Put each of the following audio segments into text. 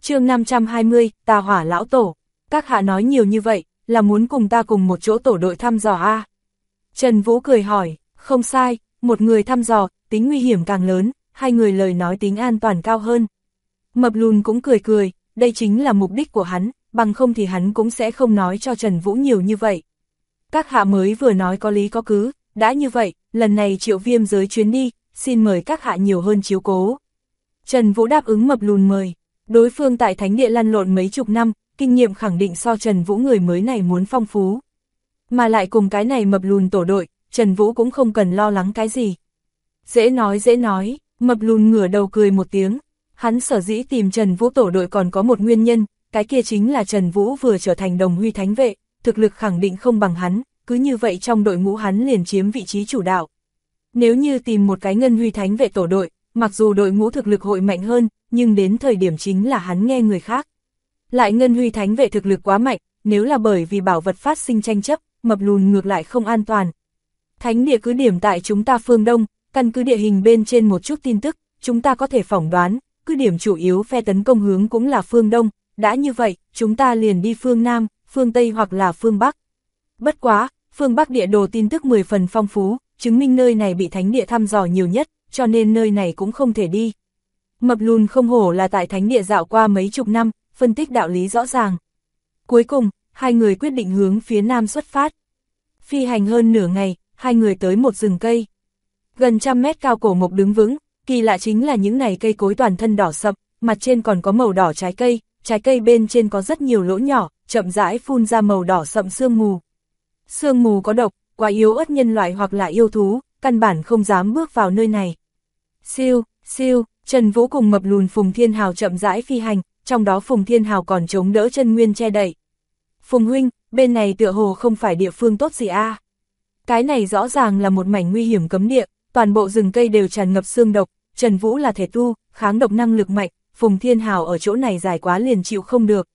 Chương 520, Tà Hỏa lão tổ. Các hạ nói nhiều như vậy, là muốn cùng ta cùng một chỗ tổ đội thăm dò a? Trần Vũ cười hỏi, không sai, một người thăm dò, tính nguy hiểm càng lớn, hai người lời nói tính an toàn cao hơn. Mập lùn cũng cười cười, đây chính là mục đích của hắn, bằng không thì hắn cũng sẽ không nói cho Trần Vũ nhiều như vậy. Các hạ mới vừa nói có lý có cứ, đã như vậy, lần này Triệu Viêm giới chuyến đi, xin mời các hạ nhiều hơn chiếu cố. Trần Vũ đáp ứng mập lùn mời, đối phương tại thánh địa lăn lộn mấy chục năm, kinh nghiệm khẳng định so Trần Vũ người mới này muốn phong phú. Mà lại cùng cái này mập lùn tổ đội, Trần Vũ cũng không cần lo lắng cái gì. Dễ nói, mập lùn ngửa đầu cười một tiếng, hắn sở dĩ tìm Trần Vũ tổ đội còn có một nguyên nhân, cái kia chính là Trần Vũ vừa trở thành đồng huy thánh vệ, thực lực khẳng định không bằng hắn, cứ như vậy trong đội ngũ hắn liền chiếm vị trí chủ đạo. Nếu như tìm một cái ngân huy thánh vệ tổ đội, mặc dù đội ngũ thực lực hội mạnh hơn, nhưng đến thời điểm chính là hắn nghe người khác. Lại ngân huy thánh vệ thực lực quá mạnh, nếu là bởi vì bảo vật phát sinh tranh chấp, mập lùn ngược lại không an toàn. Thánh địa cứ điểm tại chúng ta phương Đông, căn cứ địa hình bên trên một chút tin tức, chúng ta có thể phỏng đoán, cứ điểm chủ yếu phe tấn công hướng cũng là phương Đông, đã như vậy, chúng ta liền đi phương Nam, phương Tây hoặc là phương Bắc. Bất quá, phương Bắc địa đồ tin tức 10 phần phong phú, chứng minh nơi này bị thánh địa thăm dò nhiều nhất, cho nên nơi này cũng không thể đi. Mập lùn không hổ là tại thánh địa dạo qua mấy chục năm, phân tích đạo lý rõ ràng. Cuối cùng, hai người quyết định hướng phía Nam xuất phát. Phi hành hơn nửa ngày, hai người tới một rừng cây. Gần 100 mét cao cổ mộc đứng vững, kỳ lạ chính là những này cây cối toàn thân đỏ sậm, mặt trên còn có màu đỏ trái cây bên trên có rất nhiều lỗ nhỏ, chậm rãi phun ra màu đỏ sậm sương mù. Sương mù có độc, quá yếu ớt nhân loại hoặc là yêu thú, căn bản không dám bước vào nơi này. Siêu, Trần Vũ cùng mập lùn Phùng Thiên Hào chậm rãi phi hành, trong đó Phùng Thiên Hào còn chống đỡ chân nguyên che đậy. Phùng huynh, bên này tựa hồ không phải địa phương tốt gì a? Cái này rõ ràng là một mảnh nguy hiểm cấm địa, toàn bộ rừng cây đều tràn ngập xương độc, Trần Vũ là thể tu, kháng độc năng lực mạnh, Phùng Thiên Hào ở chỗ này dài quá liền chịu không được.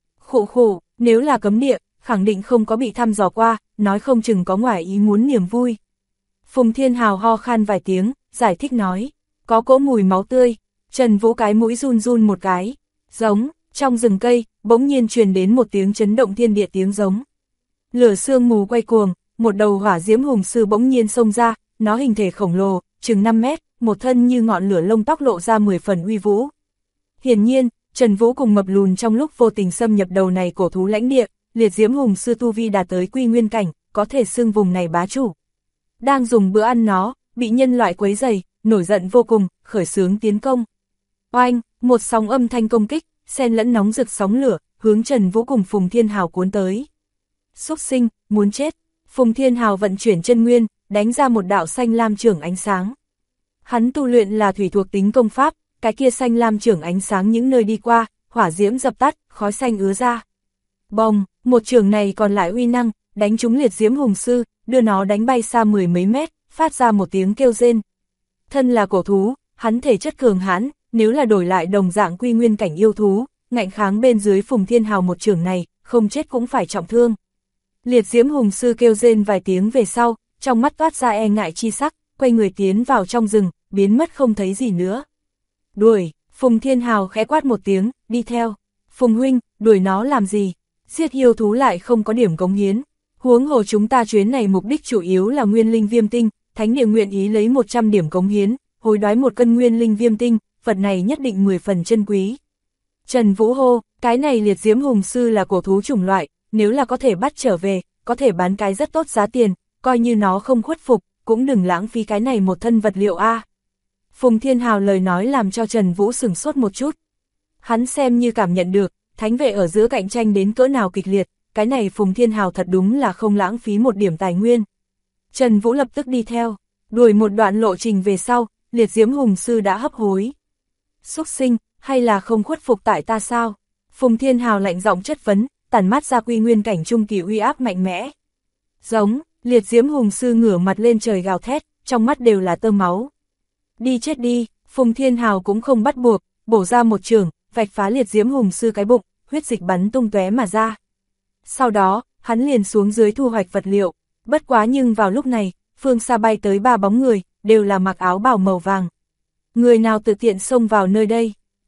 Khụ, nếu là cấm địa, khẳng định không có bị thăm dò qua, nói không chừng có ngoài ý muốn niềm vui. Phùng Thiên Hào ho khan vài tiếng, giải thích nói, có cỗ mùi máu tươi, Trần Vũ cái mũi run một cái, giống, trong rừng cây, bỗng nhiên truyền đến một tiếng chấn động thiên địa tiếng giống. Lửa sương mù quay cuồng, một đầu hỏa diễm hùng sư bỗng nhiên xông ra, nó hình thể khổng lồ, chừng 5 mét, một thân như ngọn lửa lông tóc lộ ra 10 phần uy vũ. Hiển nhiên, Trần Vũ cùng mập lùn trong lúc vô tình xâm nhập đầu này cổ thú lãnh địa, liệt diễm hùng sư tu vi đạt tới quy nguyên cảnh, có thể xưng vùng này bá chủ. Đang dùng bữa ăn nó, bị nhân loại quấy rầy, nổi giận vô cùng, khởi xướng tiến công. Oanh, một sóng âm thanh công kích, xen lẫn nóng rực sóng lửa, hướng Trần Vũ cùng Phùng Thiên Hào cuốn tới. Xúc sinh, muốn chết. Phùng Thiên Hào vận chuyển chân nguyên, đánh ra một đạo xanh lam chưởng ánh sáng. Hắn tu luyện là thủy thuộc tính công pháp, cái kia xanh lam chưởng ánh sáng những nơi đi qua, hỏa diễm dập tắt, khói xanh ứa ra. Bồng, một chưởng này còn lại uy năng, đánh trúng liệt diễm hùng sư, đưa nó đánh bay xa 10 mấy mét, phát ra một tiếng kêu rên. Thân là cổ thú, hắn thể chất cường hãn, nếu là đổi lại đồng dạng quy nguyên cảnh yêu thú, ngạnh kháng bên dưới Phùng Thiên Hào một chưởng này, không chết cũng phải trọng thương. Liệt diễm hùng sư kêu rên vài tiếng về sau, trong mắt toát ra e ngại chi sắc, quay người tiến vào trong rừng, biến mất không thấy gì nữa. Đuổi, Phùng Thiên Hào khẽ quát một tiếng, đi theo. Phùng huynh, đuổi nó làm gì? Giết yêu thú lại không có điểm cống hiến. Huống hồ chúng ta chuyến này mục đích chủ yếu là nguyên linh viêm tinh, thánh địa nguyện ý lấy 100 điểm cống hiến, hối đoái một cân nguyên linh viêm tinh, vật này nhất định 10 phần chân quý. Trần Vũ hô, cái này liệt diễm hùng sư là cổ thú chủng loại, nếu là có thể bắt trở về, có thể bán cái rất tốt giá tiền, coi như nó không khuất phục, cũng đừng lãng phí cái này một thân vật liệu a. Phùng Thiên Hào lời nói làm cho Trần Vũ sửng sốt một chút. Hắn xem như cảm nhận được, thánh vệ ở giữa cạnh tranh đến cỡ nào kịch liệt, cái này Phùng Thiên Hào thật đúng là không lãng phí một điểm tài nguyên. Trần Vũ lập tức đi theo, đuổi một đoạn lộ trình về sau, liệt diễm hùng sư đã hấp hối. Xúc sinh, hay là không khuất phục tại ta sao? Phùng Thiên Hào lạnh giọng chất vấn, tản mát ra quy nguyên cảnh trung kỳ uy áp mạnh mẽ. Giống, liệt diễm hùng sư ngửa mặt lên trời gào thét, trong mắt đều là tơ máu. Đi chết đi, Phùng Thiên Hào cũng không bắt buộc, bổ ra một chưởng, vạch phá liệt diễm hùng sư cái bụng, huyết dịch bắn tung tóe mà ra. Sau đó, hắn liền xuống dưới thu hoạch vật liệu, bất quá nhưng vào lúc này, phương xa bay tới 3 bóng người, đều là mặc áo bào màu vàng. Người nào tự tiện xông vào nơi đây?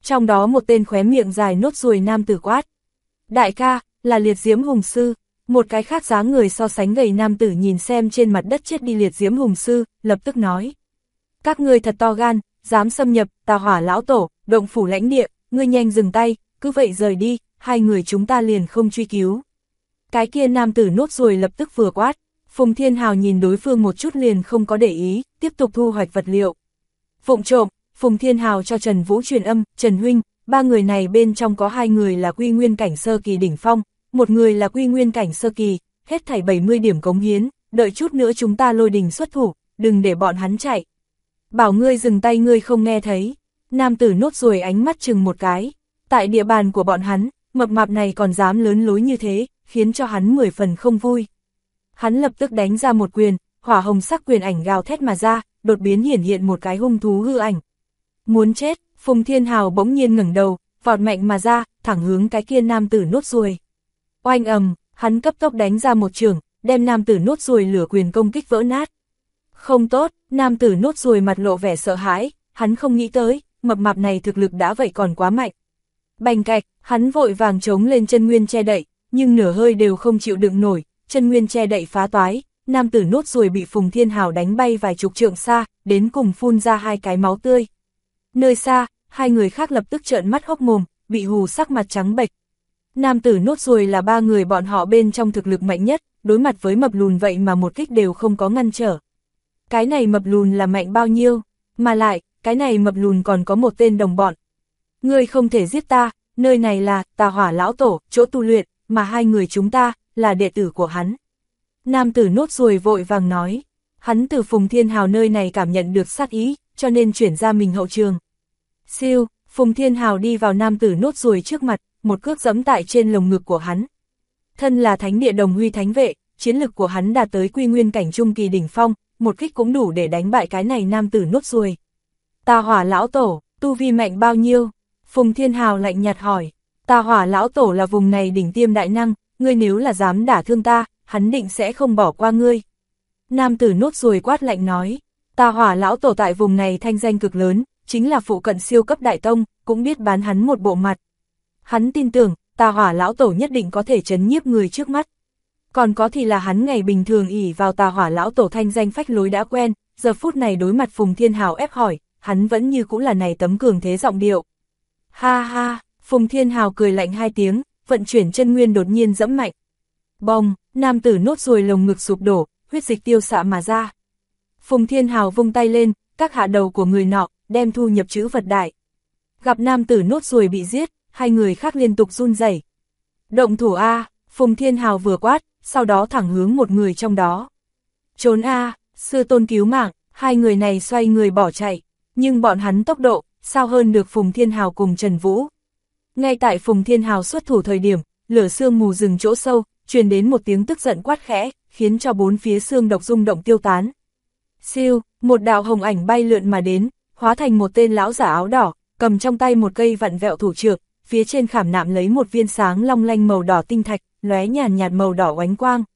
Trong đó một tên khóe miệng dài nốt ruồi nam tử quát. Đại ca, là Liệt Diễm Hùng Sư. Một cái khác dáng người so sánh gầy nam tử nhìn xem trên mặt đất chết đi Liệt Diễm Hùng Sư, lập tức nói. Các ngươi thật to gan, dám xâm nhập Tà Hỏa lão tổ, động phủ lãnh địa, ngươi nhanh dừng tay, cứ vậy rời đi, hai người chúng ta liền không truy cứu. Cái kia nam tử nốt ruồi lập tức vừa quát, Phùng Thiên Hào nhìn đối phương một chút liền không có để ý, tiếp tục thu hoạch vật liệu. Vụng trộm, Phùng Thiên Hào cho Trần Vũ truyền âm, Trần huynh, ba người này bên trong có hai người là quy nguyên cảnh sơ kỳ đỉnh phong, một người là quy nguyên cảnh sơ kỳ, hết thảy 70 điểm cống hiến, đợi chút nữa chúng ta lôi đình xuất thủ, đừng để bọn hắn chạy. Bảo ngươi dừng tay ngươi không nghe thấy, nam tử nốt ruồi ánh mắt chừng một cái, tại địa bàn của bọn hắn, mập mạp này còn dám lớn lối như thế, khiến cho hắn 10 phần không vui. Hắn lập tức đánh ra một quyền, hỏa hồng sắc quyền ảnh gào thét mà ra, đột biến hiển hiện một cái hung thú hư ảnh. Muốn chết, Phùng Thiên Hào bỗng nhiên ngẩng đầu, vọt mạnh mà ra, thẳng hướng cái kia nam tử nốt ruồi. Oanh ầm, hắn cấp tốc đánh ra một chưởng, đem nam tử nốt ruồi lửa quyền công kích vỡ nát. Không tốt, nam tử nốt ruồi mặt lộ vẻ sợ hãi, hắn không nghĩ tới, mập mạp này thực lực đã vậy còn quá mạnh. Bành cạch, hắn vội vàng chống lên chân nguyên che đậy, nhưng nửa hơi đều không chịu đựng nổi, chân nguyên che đậy phá toái, nam tử nốt ruồi bị Phùng Thiên Hào đánh bay vài chục trượng xa, đến cùng phun ra hai cái máu tươi. Nơi xa, hai người khác lập tức trợn mắt hốc mồm, bị hù sắc mặt trắng bệch. Nam tử nốt ruồi là ba người bọn họ bên trong thực lực mạnh nhất, đối mặt với mập lùn vậy mà một kích đều không có ngăn trở. Cái này mập lùn là mạnh bao nhiêu, mà lại, cái này mập lùn còn có một tên đồng bọn. Ngươi không thể giết ta, nơi này là Tà Hỏa lão tổ, chỗ tu luyện, mà hai người chúng ta, là đệ tử của hắn. Nam tử nốt ruồi vội vàng nói, hắn từ Phùng Thiên Hào nơi này cảm nhận được sát ý, cho nên chuyển ra mình hậu trường. Siêu, Phùng Thiên Hào đi vào nam tử nốt ruồi trước mặt, một cước giẫm tại trên lồng ngực của hắn. Thân là thánh địa đồng huy thánh vệ, chiến lực của hắn đạt tới quy nguyên cảnh trung kỳ đỉnh phong, một kích cũng đủ để đánh bại cái này nam tử nốt ruồi. Tà Hỏa lão tổ, tu vi mạnh bao nhiêu? Phùng Thiên Hào lạnh nhạt hỏi. Tà Hỏa lão tổ là vùng này đỉnh tiêm đại năng, ngươi nếu là dám đả thương ta, hắn định sẽ không bỏ qua ngươi. Nam tử nốt ruồi quát lạnh nói. Tà Hỏa lão tổ tại vùng này thanh danh cực lớn, chính là phụ cận siêu cấp đại tông, cũng biết bán hắn một bộ mặt. Hắn tin tưởng, Tà Hỏa lão tổ nhất định có thể trấn nhiếp người trước mắt. Còn có thì là hắn ngày bình thường ỷ vào Tà Hỏa lão tổ thanh danh phách lối đã quen, giờ phút này đối mặt Phùng Thiên Hào ép hỏi, hắn vẫn như cũ là này tấm cường thế giọng điệu. Ha ha, Phùng Thiên Hào cười lạnh hai tiếng, vận chuyển chân nguyên đột nhiên dẫm mạnh. Bong, nam tử nốt ruồi lồng ngực sụp đổ, huyết dịch tiêu xạ mà ra. Phùng Thiên Hào vung tay lên, các hạ đầu của người nọ, đem thu nhập trữ vật đại. Gặp nam tử nốt ruồi bị giết, hai người khác liên tục run rẩy. Động thủ A, Phùng Thiên Hào vừa quát, sau đó thẳng hướng một người trong đó. Trốn A, sư tôn cứu mạng, hai người này xoay người bỏ chạy, nhưng bọn hắn tốc độ, sao hơn được Phùng Thiên Hào cùng Trần Vũ. Ngay tại Phùng Thiên Hào xuất thủ thời điểm, lửa sương mù rừng chỗ sâu, truyền đến một tiếng tức giận quát khẽ, khiến cho bốn phía xương độc rung động tiêu tán. Siêu, một đạo hồng ảnh bay lượn mà đến, hóa thành một tên lão giả áo đỏ, cầm trong tay một cây vặn vẹo thủ trượng, phía trên khảm nạm lấy một viên sáng long lanh màu đỏ tinh thạch, lóe nhàn nhạt màu đỏ oánh quang.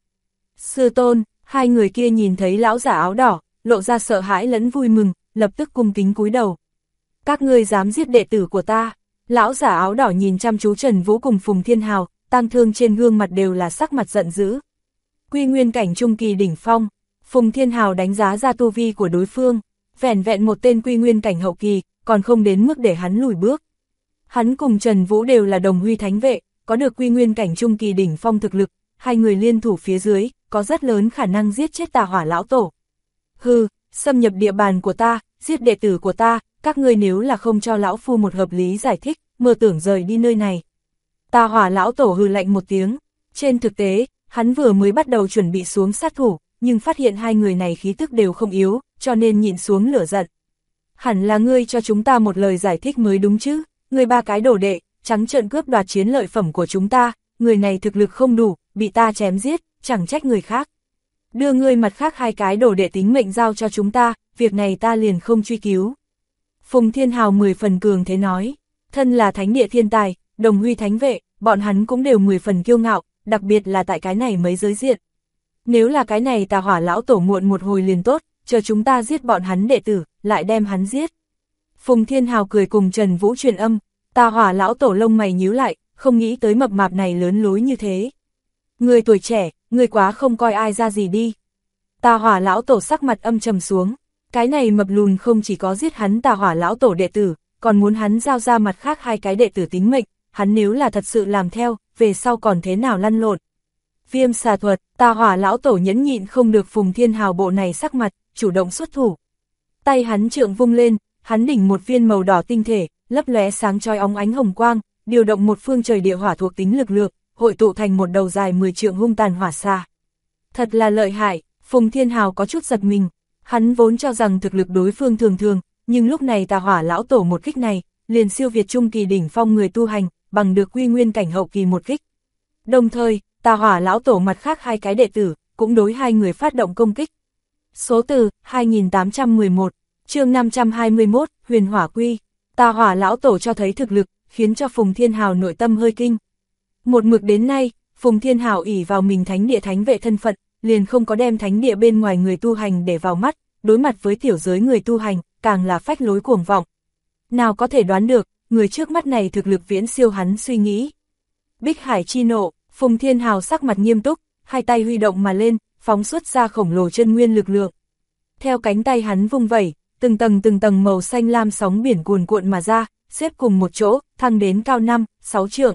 Sư tôn, hai người kia nhìn thấy lão giả áo đỏ, lộ ra sợ hãi lẫn vui mừng, lập tức cung kính cúi đầu. Các ngươi dám giết đệ tử của ta? Lão giả áo đỏ nhìn chăm chú Trần Vũ cùng Phùng Thiên Hào, tang thương trên gương mặt đều là sắc mặt giận dữ. Quy nguyên cảnh trung kỳ đỉnh phong, Phùng Thiên Hào đánh giá ra tu vi của đối phương, vẻn vẹn một tên quy nguyên cảnh hậu kỳ, còn không đến mức để hắn lùi bước. Hắn cùng Trần Vũ đều là đồng huy thánh vệ, có được quy nguyên cảnh trung kỳ đỉnh phong thực lực, hai người liên thủ phía dưới, có rất lớn khả năng giết chết Tà Hỏa lão tổ. Hừ, xâm nhập địa bàn của ta, giết đệ tử của ta, các ngươi nếu là không cho lão phu một hợp lý giải thích, mơ tưởng rời đi nơi này. Tà Hỏa lão tổ hừ lạnh một tiếng, trên thực tế, hắn vừa mới bắt đầu chuẩn bị xuống sát thủ, nhưng phát hiện hai người này khí tức đều không yếu, cho nên nhịn xuống lửa giận. Hẳn là ngươi cho chúng ta một lời giải thích mới đúng chứ, ngươi ba cái đồ đệ, trắng trợn cướp đoạt chiến lợi phẩm của chúng ta, người này thực lực không đủ, bị ta chém giết, chẳng trách người khác. Đưa ngươi mặt khác hai cái đồ đệ tính mệnh giao cho chúng ta, việc này ta liền không truy cứu. Phùng Thiên Hào 10 phần cường thế nói, thân là thánh địa thiên tài, đồng huy thánh vệ, bọn hắn cũng đều 10 phần kiêu ngạo, đặc biệt là tại cái này mới giới diện. Nếu là cái này Tà Hỏa lão tổ muộn một hồi liền tốt, chờ chúng ta giết bọn hắn đệ tử, lại đem hắn giết. Phùng Thiên Hào cười cùng Trần Vũ truyền âm, Tà Hỏa lão tổ lông mày nhíu lại, không nghĩ tới mập mạp này lớn lối như thế. Người tuổi trẻ, người quá không coi ai ra gì đi. Tà Hỏa lão tổ sắc mặt âm trầm xuống, cái này mập lùn không chỉ có giết hắn Tà Hỏa lão tổ đệ tử, còn muốn hắn giao ra mặt khác hai cái đệ tử tính mệnh, hắn nếu là thật sự làm theo, về sau còn thế nào lăn lộn. Viêm xà thuật, Tà Hỏa lão tổ nhẫn nhịn không được Phùng Thiên Hào bộ này sắc mặt, chủ động xuất thủ. Tay hắn trượng vung lên, hắn đỉnh một viên màu đỏ tinh thể, lấp lóe sáng chói óng ánh hồng quang, điều động một phương trời địa hỏa thuộc tính lực lượng, hội tụ thành một đầu dài 10 trượng hung tàn hỏa xà. Thật là lợi hại, Phùng Thiên Hào có chút giật mình, hắn vốn cho rằng thực lực đối phương thường thường, nhưng lúc này Tà Hỏa lão tổ một kích này, liền siêu việt trung kỳ đỉnh phong người tu hành, bằng được quy nguyên cảnh hậu kỳ một kích. Đồng thời, Tà Hỏa lão tổ mặt khác hai cái đệ tử, cũng đối hai người phát động công kích. Số từ 2811, chương 521, Huyền Hỏa Quy. Tà Hỏa lão tổ cho thấy thực lực, khiến cho Phùng Thiên Hào nội tâm hơi kinh. Một mực đến nay, Phùng Thiên Hào ỷ vào mình thánh địa thánh vệ thân phận, liền không có đem thánh địa bên ngoài người tu hành để vào mắt, đối mặt với tiểu giới người tu hành, càng là phách lối cuồng vọng. Nào có thể đoán được, người trước mắt này thực lực viễn siêu hắn suy nghĩ. Bích Hải chi nộ, Phùng Thiên Hào sắc mặt nghiêm túc, hai tay huy động mà lên, phóng xuất ra khổng lồ chân nguyên lực lượng. Theo cánh tay hắn vung vẩy, từng tầng màu xanh lam sóng biển cuồn cuộn mà ra, xếp cùng một chỗ, thăng đến cao 5-6 trượng.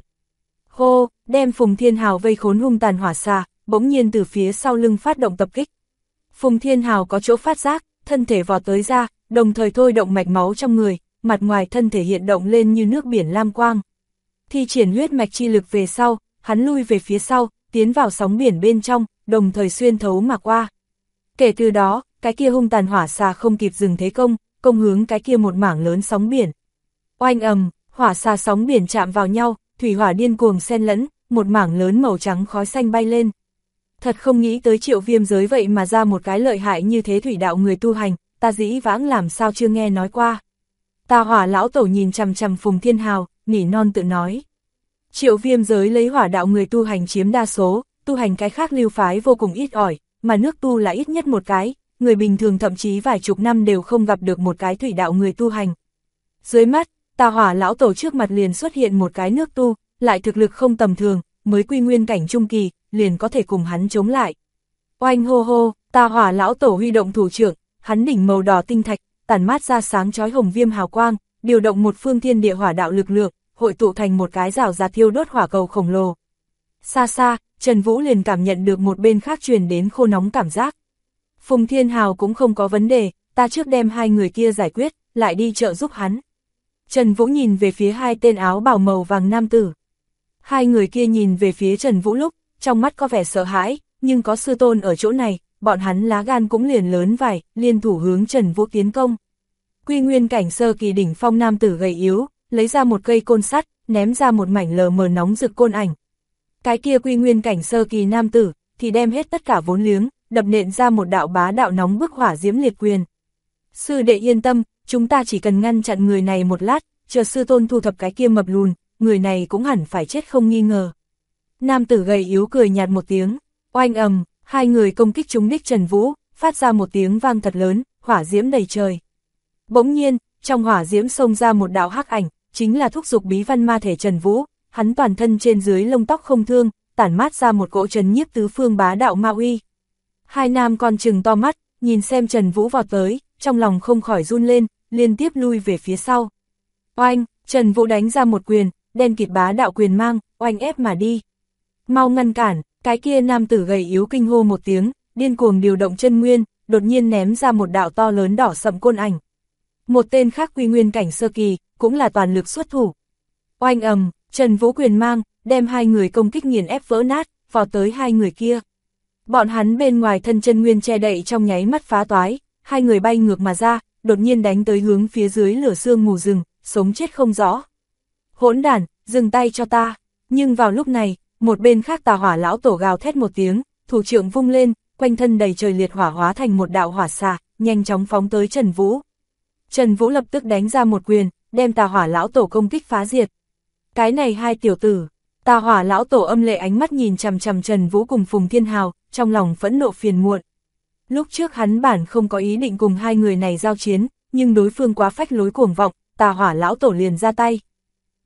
Hô, đem Phùng Thiên Hào vây khốn hung tàn hỏa xà, bỗng nhiên từ phía sau lưng phát động tập kích. Phùng Thiên Hào có chỗ phát giác, thân thể vọt tới ra, đồng thời thôi động mạch máu trong người, mặt ngoài thân thể hiện động lên như nước biển lam quang. Thi triển huyết mạch chi lực về sau, hắn lui về phía sau, tiến vào sóng biển bên trong, đồng thời xuyên thấu mà qua. Kể từ đó, cái kia hung tàn hỏa xà không kịp dừng thế công hướng cái kia một mảng lớn sóng biển. Oanh ầm, hỏa xà sóng biển chạm vào nhau, thủy hỏa điên cuồng xen lẫn, một mảng lớn màu trắng khói xanh bay lên. Thật không nghĩ tới Triệu Viêm giới vậy mà ra một cái lợi hại như thế thủy đạo người tu hành, ta dĩ vãng làm sao chưa nghe nói qua. Tà Hỏa lão tổ nhìn chằm chằm Phùng Thiên Hào, nỉ non tự nói. Triệu Viêm giới lấy hỏa đạo người tu hành chiếm đa số, tu hành cái khác lưu phái vô cùng ít ỏi, mà nước tu là ít nhất một cái, người bình thường thậm chí vài chục năm đều không gặp được một cái thủy đạo người tu hành. Dưới mắt, Tà Hỏa lão tổ trước mặt liền xuất hiện một cái nước tu, lại thực lực không tầm thường, mới quy nguyên cảnh trung kỳ, liền có thể cùng hắn chống lại. Oanh hô hô, Tà Hỏa lão tổ huy động thủ trưởng, hắn đỉnh màu đỏ tinh thạch, tản mát ra sáng chói hồng viêm hào quang, điều động một phương thiên địa hỏa đạo lực lượng, hội tụ thành một cái rào rạt thiêu đốt hỏa cầu khổng lồ. Xa xa, Trần Vũ liền cảm nhận được một bên khác truyền đến khô nóng cảm giác. Phùng Thiên Hào cũng không có vấn đề, ta trước đem hai người kia giải quyết, lại đi trợ giúp hắn. Trần Vũ nhìn về phía hai tên áo bào màu vàng nam tử. Hai người kia nhìn về phía Trần Vũ lúc, trong mắt có vẻ sợ hãi, nhưng có sư tôn ở chỗ này, bọn hắn lá gan cũng liền lớn vài, liên thủ hướng Trần Vũ tiến công. Quy nguyên cảnh sơ kỳ đỉnh phong nam tử gầy yếu, lấy ra một cây côn sắt, ném ra một mảnh lờ mờ nóng rực côn ảnh. Cái kia quy nguyên cảnh sơ kỳ nam tử, thì đem hết tất cả vốn liếng, đập nện ra một đạo bá đạo nóng bức hỏa diễm liệt quyền. Sư đệ yên tâm, chúng ta chỉ cần ngăn chặn người này một lát, chờ sư tôn thu thập cái kia mập lùn, người này cũng hẳn phải chết không nghi ngờ. Nam tử gầy yếu cười nhạt một tiếng, oanh ầm, hai người công kích trúng đích Trần Vũ, phát ra một tiếng vang thật lớn, hỏa diễm đầy trời. Bỗng nhiên, trong hỏa diễm xông ra một đạo hắc ảnh, chính là thúc dục bí văn ma thể Trần Vũ, hắn toàn thân trên dưới lông tóc không thương, tản mát ra một cỗ trấn nhiếp tứ phương bá đạo ma uy. Hai nam con trừng to mắt, nhìn xem Trần Vũ vọt tới, trong lòng không khỏi run lên, liên tiếp lui về phía sau. Oanh, Trần Vũ đánh ra một quyền, đen kịt bá đạo quyền mang, oanh ép mà đi. Mau ngăn cản, cái kia nam tử gầy yếu kinh hô một tiếng, điên cuồng điều động chân nguyên, đột nhiên ném ra một đạo to lớn đỏ sậm côn ảnh. Một tên khác quy nguyên cảnh sơ kỳ, cũng là toàn lực xuất thủ. Oanh ầm, Trần Vũ quyền mang, đem hai người công kích nghiền ép vỡ nát, vào tới hai người kia. Bọn hắn bên ngoài thân chân nguyên che đậy trong nháy mắt phá toái, hai người bay ngược mà ra, đột nhiên đánh tới hướng phía dưới lửa sương mù rừng, sống chết không rõ. Hỗn đản, dừng tay cho ta. Nhưng vào lúc này, một bên khác Tà Hỏa lão tổ gào thét một tiếng, thủ trưởng vung lên, quanh thân đầy trời liệt hỏa hóa thành một đạo hỏa xà, nhanh chóng phóng tới Trần Vũ. Trần Vũ lập tức đánh ra một quyền, đem Tà Hỏa lão tổ công kích phá diệt. Cái này hai tiểu tử. Tà Hỏa lão tổ âm lệ ánh mắt nhìn chằm chằm Trần Vũ cùng Phùng Thiên Hào, trong lòng phẫn nộ phiền muộn. Lúc trước hắn bản không có ý định cùng hai người này giao chiến, nhưng đối phương quá phách lối cuồng vọng, Tà Hỏa lão tổ liền ra tay.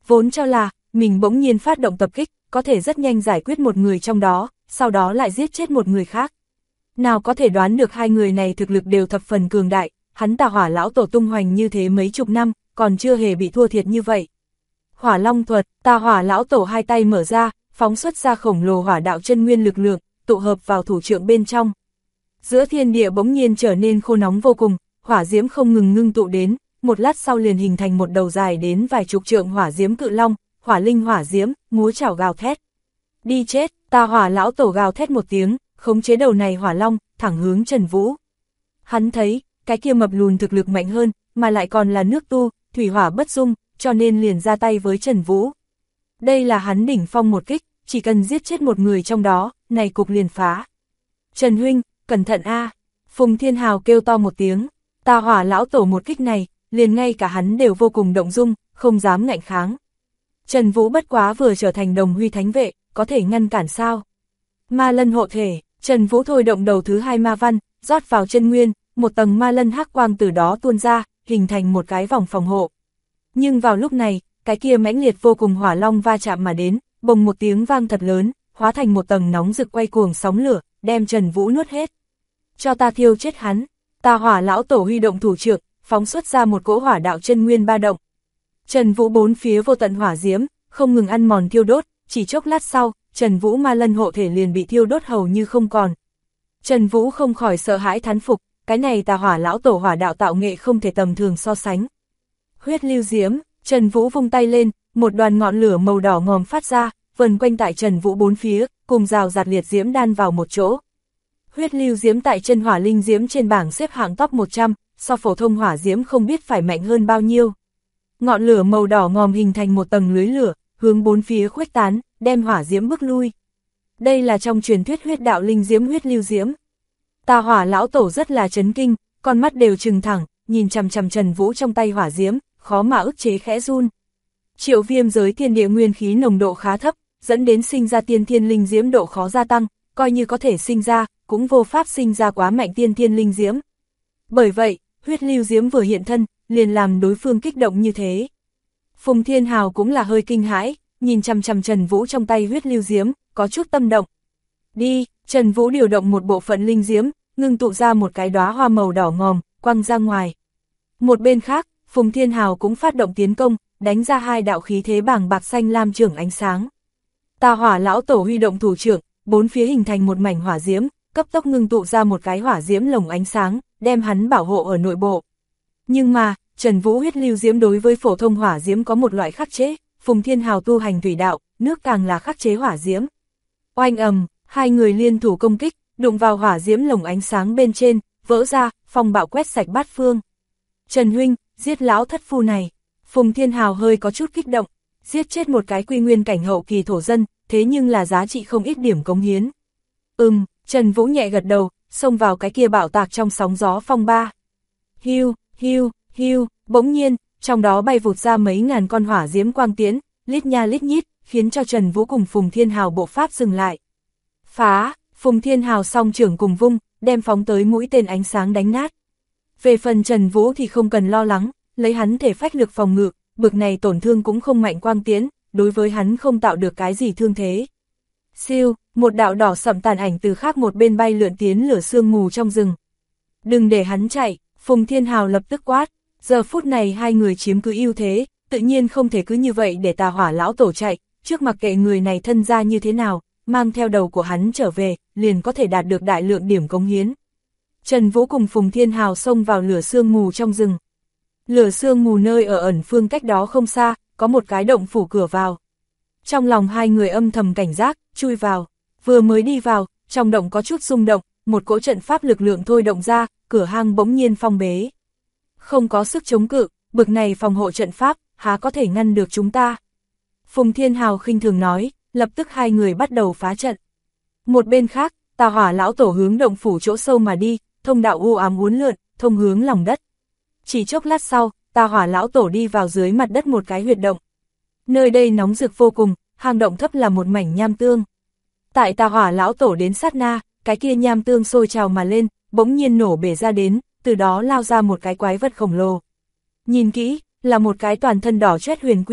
vốn cho là mình bỗng nhiên phát động tập kích, có thể rất nhanh giải quyết một người trong đó, sau đó lại giết chết một người khác. Nào có thể đoán được hai người này thực lực đều thập phần cường đại, hắn Tà Hỏa lão tổ tung hoành như thế mấy chục năm, còn chưa hề bị thua thiệt như vậy. Hỏa Long thuật, Tà Hỏa lão tổ hai tay mở ra, phóng xuất ra khổng lồ hỏa đạo chân nguyên lực lượng, tụ hợp vào thủ trượng bên trong. Giữa thiên địa bỗng nhiên trở nên khô nóng vô cùng, hỏa diễm không ngừng ngưng tụ đến, một lát sau liền hình thành một đầu dài đến vài chục trượng hỏa diễm cự long, hỏa linh hỏa diễm, múa chảo gào thét. Đi chết, Tà Hỏa lão tổ gào thét một tiếng, khống chế đầu này hỏa long, thẳng hướng Trần Vũ. Hắn thấy, cái kia mập lùn thực lực mạnh hơn, mà lại còn là nước tu, thủy hỏa bất dung, cho nên liền ra tay với Trần Vũ. Đây là hắn đỉnh phong một kích, chỉ cần giết chết một người trong đó, này cục liền phá. Trần huynh, cẩn thận a! Phùng Thiên Hào kêu to một tiếng, Tà Hỏa lão tổ một kích này, liền ngay cả hắn đều vô cùng động dung, không dám ngạnh kháng. Trần Vũ bất quá vừa trở thành đồng huy thánh vệ, có thể ngăn cản sao? Ma lân hộ thể, Trần Vũ thôi động đầu thứ hai ma văn, rót vào chân nguyên, một tầng ma lân hắc quang từ đó tuôn ra, hình thành một cái vòng phòng hộ. Nhưng vào lúc này, cái kia mãnh liệt vô cùng hỏa long va chạm mà đến, bùng một tiếng vang thật lớn, hóa thành một tầng nóng rực quay cuồng sóng lửa, đem Trần Vũ nuốt hết. Cho ta thiêu chết hắn. Tà Hỏa lão tổ huy động thủ trượng, phóng xuất ra một cỗ hỏa đạo chân nguyên ba động. Trần Vũ bốn phía vô tận hỏa diễm, không ngừng ăn mòn thiêu đốt, chỉ chốc lát sau, Trần Vũ ma lân hộ thể liền bị thiêu đốt hầu như không còn. Trần Vũ không khỏi sợ hãi thán phục, cái này Tà Hỏa lão tổ hỏa đạo tạo nghệ không thể tầm thường so sánh. Huyết lưu diễm, Trần Vũ vung tay lên, một đoàn ngọn lửa màu đỏ ngòm phát ra, vần quanh tại Trần Vũ bốn phía, cùng rào rạt liệt diễm đan vào một chỗ. Huyết lưu diễm tại chân hỏa linh diễm trên bảng xếp hạng top 100, so phổ thông hỏa diễm không biết phải mạnh hơn bao nhiêu. Ngọn lửa màu đỏ ngòm hình thành một tầng lưới lửa, hướng bốn phía khuếch tán, đem hỏa diễm bức lui. Đây là trong truyền thuyết huyết đạo linh diễm huyết lưu diễm. Tà Hỏa lão tổ rất là chấn kinh, con mắt đều trừng thẳng, nhìn chằm chằm Trần Vũ trong tay hỏa diễm, khó mà ức chế khẽ run. Triệu Viêm giới thiên địa nguyên khí nồng độ khá thấp, dẫn đến sinh ra tiên thiên linh diễm độ khó gia tăng, coi như có thể sinh ra, cũng vô pháp sinh ra quá mạnh tiên thiên linh diễm. Bởi vậy, huyết lưu diễm vừa hiện thân, liền làm đối phương kích động như thế. Phùng Thiên Hào cũng là hơi kinh hãi, nhìn chằm chằm Trần Vũ trong tay huyết lưu diễm, có chút tâm động. Đi, Trần Vũ điều động một bộ phận linh diễm, ngưng tụ ra một cái đóa hoa màu đỏ ngòm, quăng ra ngoài. Một bên khác, Phùng Thiên Hào cũng phát động tiến công, đánh ra hai đạo khí thế bàng bạc xanh lam chưởng ánh sáng. Tà Hỏa lão tổ huy động thủ trưởng, bốn phía hình thành một mảnh hỏa diễm, cấp tốc ngưng tụ ra một cái hỏa diễm lồng ánh sáng, đem hắn bảo hộ ở nội bộ. Nhưng mà, Trần Vũ huyết lưu diễm đối với phổ thông hỏa diễm có một loại khắc chế, Phùng Thiên Hào tu hành thủy đạo, nước càng là khắc chế hỏa diễm. Oanh ầm, hai người liên thủ công kích, đụng vào hỏa diễm lồng ánh sáng bên trên, vỡ ra, phong bạo quét sạch bát phương. Trần huynh, giết lão thất phu này. Phùng Thiên Hào hơi có chút kích động, giết chết một cái quy nguyên cảnh hậu kỳ thổ dân, thế nhưng là giá trị không ít điểm cống hiến. Trần Vũ nhẹ gật đầu, xông vào cái kia bạo tạc trong sóng gió phong ba. Hiu, hiu, hiu, bỗng nhiên, trong đó bay vụt ra mấy ngàn con hỏa diễm quang tiễn, lít nha lít nhít, khiến cho Trần Vũ cùng Phùng Thiên Hào bộ pháp dừng lại. Phá, Phùng Thiên Hào song trưởng cùng vung, đem phóng tới mũi tên ánh sáng đánh nát. Về phần Trần Vũ thì không cần lo lắng, lấy hắn thể phách lực phòng ngự, bực này tổn thương cũng không mạnh quang tiễn, đối với hắn không tạo được cái gì thương thế. Siêu, một đạo đỏ sậm tàn ảnh từ khác một bên bay lượn tiến lửa sương mù trong rừng. Đừng để hắn chạy, Phùng Thiên Hào lập tức quát, giờ phút này hai người chiếm cứ ưu thế, tự nhiên không thể cứ như vậy để Tà Hỏa lão tổ chạy, trước mặc kệ người này thân ra như thế nào, mang theo đầu của hắn trở về, liền có thể đạt được đại lượng điểm cống hiến. Trần Vũ cùng Phùng Thiên Hào xông vào lửa sương mù trong rừng. Lửa sương mù nơi ở ẩn phương cách đó không xa, có một cái động phủ cửa vào. Trong lòng hai người âm thầm cảnh giác, chui vào. Vừa mới đi vào, trong động có chút rung động, một cỗ trận pháp lực lượng thôi động ra, cửa hang bỗng nhiên phong bế. Không có sức chống cự, bực này phòng hộ trận pháp, há có thể ngăn được chúng ta. Phùng Thiên Hào khinh thường nói, lập tức hai người bắt đầu phá trận. Một bên khác, Tà Hỏa lão tổ hướng động phủ chỗ sâu mà đi, thông đạo u ám uốn lượn, thông hướng lòng đất. Chỉ chốc lát sau, Tà Hỏa lão tổ đi vào dưới mặt đất một cái huyệt động. Nơi đây nóng rực vô cùng, hang động thấp là một mảnh nham tương. Tại Tà Hỏa lão tổ đến sát na, cái kia nham tương sôi trào mà lên, bỗng nhiên nổ bể ra đến, từ đó lao ra một cái quái vật khổng lồ. Nhìn kỹ, là một cái toàn thân đỏ chét huyền quy,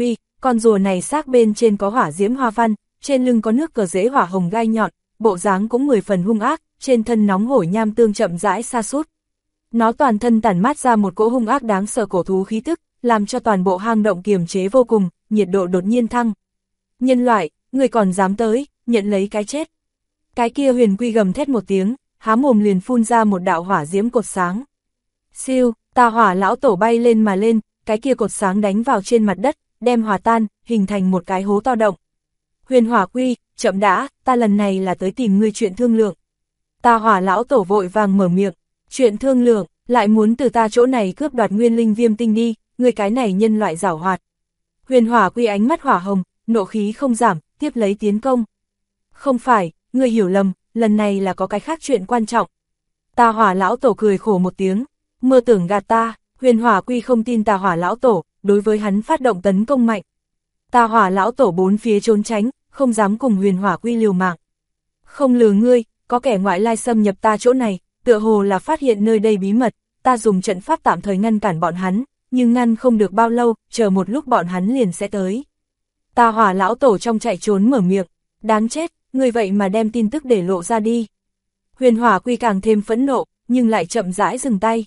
con rùa này xác bên trên có hỏa diễm hoa văn, trên lưng có nước cờ rễ hỏa hồng gai nhọn, bộ dáng cũng 10 phần hung ác, trên thân nóng hổi nham tương chậm rãi sa sút. Nó toàn thân tản mát ra một cỗ hung ác đáng sợ cổ thú khí tức, làm cho toàn bộ hang động kiềm chế vô cùng, nhiệt độ đột nhiên thăng. Nhân loại, người còn dám tới, nhận lấy cái chết. Cái kia Huyền Quy gầm thét một tiếng, há mồm liền phun ra một đạo hỏa diễm cột sáng. Siêu, Tà Hỏa lão tổ bay lên mà lên, cái kia cột sáng đánh vào trên mặt đất, đem hòa tan, hình thành một cái hố to động. Huyền Hỏa Quy, chậm đã, ta lần này là tới tìm ngươi chuyện thương lượng. Tà Hỏa lão tổ vội vàng mở miệng, chuyện thương lượng, lại muốn từ ta chỗ này cướp đoạt nguyên linh viêm tinh đi, ngươi cái này nhân loại giảo hoạt. Huyền Hỏa Quy ánh mắt hỏa hồng, nộ khí không giảm, tiếp lấy tiến công. Không phải, ngươi hiểu lầm, lần này là có cái khác chuyện quan trọng. Tà Hỏa lão tổ cười khổ một tiếng, mơ tưởng gạt ta. Huyền Hỏa Quy không tin Tà Hỏa lão tổ, đối với hắn phát động tấn công mạnh. Tà Hỏa lão tổ bốn phía trốn tránh, không dám cùng Huyền Hỏa Quy liều mạng. Không lừa ngươi, có kẻ ngoại lai xâm nhập ta chỗ này, tựa hồ là phát hiện nơi đây bí mật, ta dùng trận pháp tạm thời ngăn cản bọn hắn, nhưng ngăn không được bao lâu, chờ một lúc bọn hắn liền sẽ tới. Tà Hỏa lão tổ trong chạy trốn mở miệng, đáng chết, ngươi vậy mà đem tin tức để lộ ra đi. Huyền Hỏa Quy càng thêm phẫn nộ, nhưng lại chậm rãi dừng tay.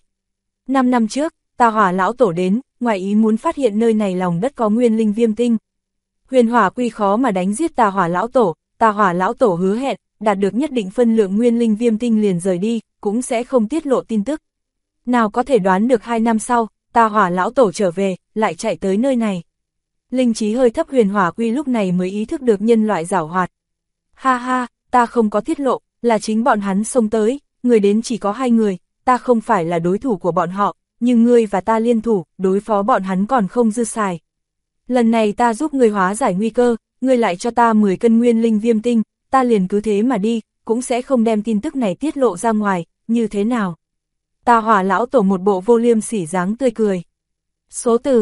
5 năm trước, Tà Hỏa lão tổ đến, ngoài ý muốn phát hiện nơi này lòng đất có nguyên linh viêm tinh. Huyền Hỏa Quy khó mà đánh giết Tà Hỏa lão tổ, Tà Hỏa lão tổ hứa hẹn, đạt được nhất định phân lượng nguyên linh viêm tinh liền rời đi, cũng sẽ không tiết lộ tin tức. Nào có thể đoán được 2 năm sau, Tà Hỏa lão tổ trở về, lại chạy tới nơi này. Linh trí hơi thấp Huyền Hỏa Quy lúc này mới ý thức được nhân loại giảo hoạt. Ha ha, ta không có tiết lộ, là chính bọn hắn xông tới, người đến chỉ có 2 người, ta không phải là đối thủ của bọn họ, nhưng ngươi và ta liên thủ, đối phó bọn hắn còn không dư xài. Lần này ta giúp ngươi hóa giải nguy cơ, ngươi lại cho ta 10 cân nguyên linh viêm tinh, ta liền cứ thế mà đi, cũng sẽ không đem tin tức này tiết lộ ra ngoài, như thế nào? Tà Hỏa lão tổ một bộ vô liêm sỉ dáng tươi cười. Số từ,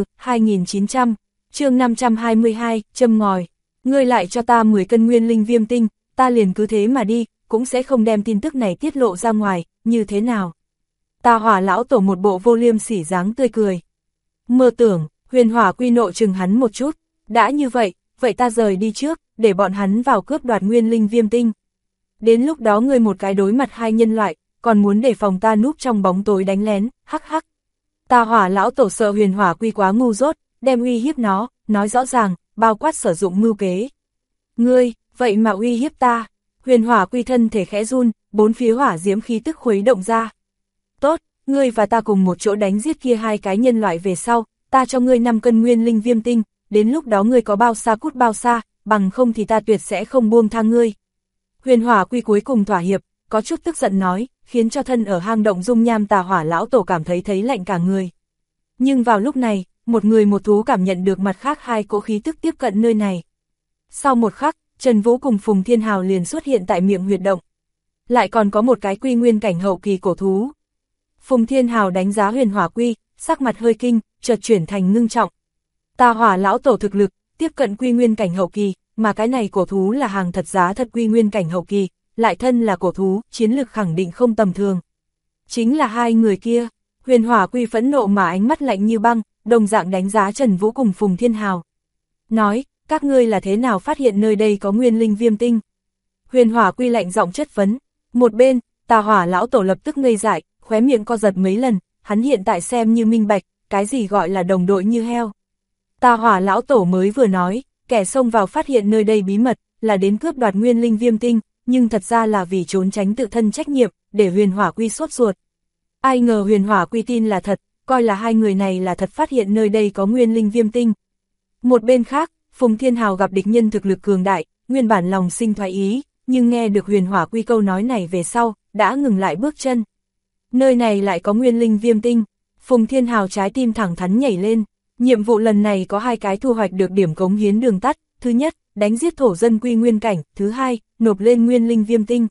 2900, chương 522, châm ngòi. Ngươi lại cho ta 10 cân nguyên linh viêm tinh, ta liền cứ thế mà đi, cũng sẽ không đem tin tức này tiết lộ ra ngoài, như thế nào? Tà Hỏa lão tổ một bộ vô liêm sỉ dáng tươi cười. Mơ tưởng, Huyền Hỏa Quy nộ chừng hắn một chút, đã như vậy, vậy ta rời đi trước, để bọn hắn vào cướp đoạt nguyên linh viêm tinh. Đến lúc đó ngươi một cái đối mặt 2 nhân loại, còn muốn đề phòng ta núp trong bóng tối đánh lén, hắc hắc. Tà Hỏa lão tổ sợ Huyền Hỏa Quy quá ngu dốt, đem uy hiếp nó, nói rõ ràng, bao quát sử dụng mưu kế. Ngươi, vậy mà uy hiếp ta. Huyền Hỏa Quy thân thể khẽ run, bốn phía hỏa diễm khí tức khuấy động ra. Tốt, ngươi và ta cùng một chỗ đánh giết kia 2 cái nhân loại về sau, ta cho ngươi 5 cân nguyên linh viêm tinh, đến lúc đó ngươi có bao xa cút bao xa, bằng không thì ta tuyệt sẽ không buông tha ngươi. Huyền Hỏa Quy cuối cùng thỏa hiệp, có chút tức giận nói, khiến cho thân ở hang động dung nham Tà Hỏa lão tổ cảm thấy lạnh cả người. Nhưng vào lúc này, một người một thú cảm nhận được mặt khác 2 cỗ khí tức tiếp cận nơi này. Sau một khắc, Trần Vũ cùng Phùng Thiên Hào liền xuất hiện tại miệng huyệt động. Lại còn có một cái quy nguyên cảnh hậu kỳ cổ thú. Phùng Thiên Hào đánh giá Huyền Hỏa Quy, sắc mặt hơi kinh, chợt chuyển thành ngưng trọng. Tà Hỏa lão tổ thực lực, tiếp cận quy nguyên cảnh hậu kỳ, mà cái này cổ thú là hàng thật giá thật quy nguyên cảnh hậu kỳ, lại thân là cổ thú, chiến lực khẳng định không tầm thường. Chính là 2 người kia. Huyền Hỏa Quy phẫn nộ mà ánh mắt lạnh như băng, đồng dạng đánh giá Trần Vũ cùng Phùng Thiên Hào. Nói, các ngươi là thế nào phát hiện nơi đây có nguyên linh viêm tinh? Huyền Hỏa Quy lạnh giọng chất vấn. Một bên, Tà Hỏa lão tổ lập tức ngây dại, khóe miệng co giật mấy lần, hắn hiện tại xem như minh bạch, cái gì gọi là đồng đội như heo. Tà Hỏa lão tổ mới vừa nói, kẻ xông vào phát hiện nơi đây bí mật, là đến cướp đoạt nguyên linh viêm tinh, nhưng thật ra là vì trốn tránh tự thân trách nhiệm, để Huyền Hỏa Quy sốt ruột. Ai ngờ Huyền Hỏa Quy tin là thật, coi là 2 người này là thật phát hiện nơi đây có nguyên linh viêm tinh. Một bên khác, Phùng Thiên Hào gặp địch nhân thực lực cường đại, nguyên bản lòng sinh thoái ý, nhưng nghe được Huyền Hỏa Quy câu nói này về sau, đã ngừng lại bước chân. Nơi này lại có nguyên linh viêm tinh, Phùng Thiên Hào trái tim thẳng thắn nhảy lên. Nhiệm vụ lần này có 2 cái thu hoạch được điểm cống hiến đường tắt, thứ nhất, đánh giết thổ dân quy nguyên cảnh, thứ hai, nộp lên nguyên linh viêm tinh.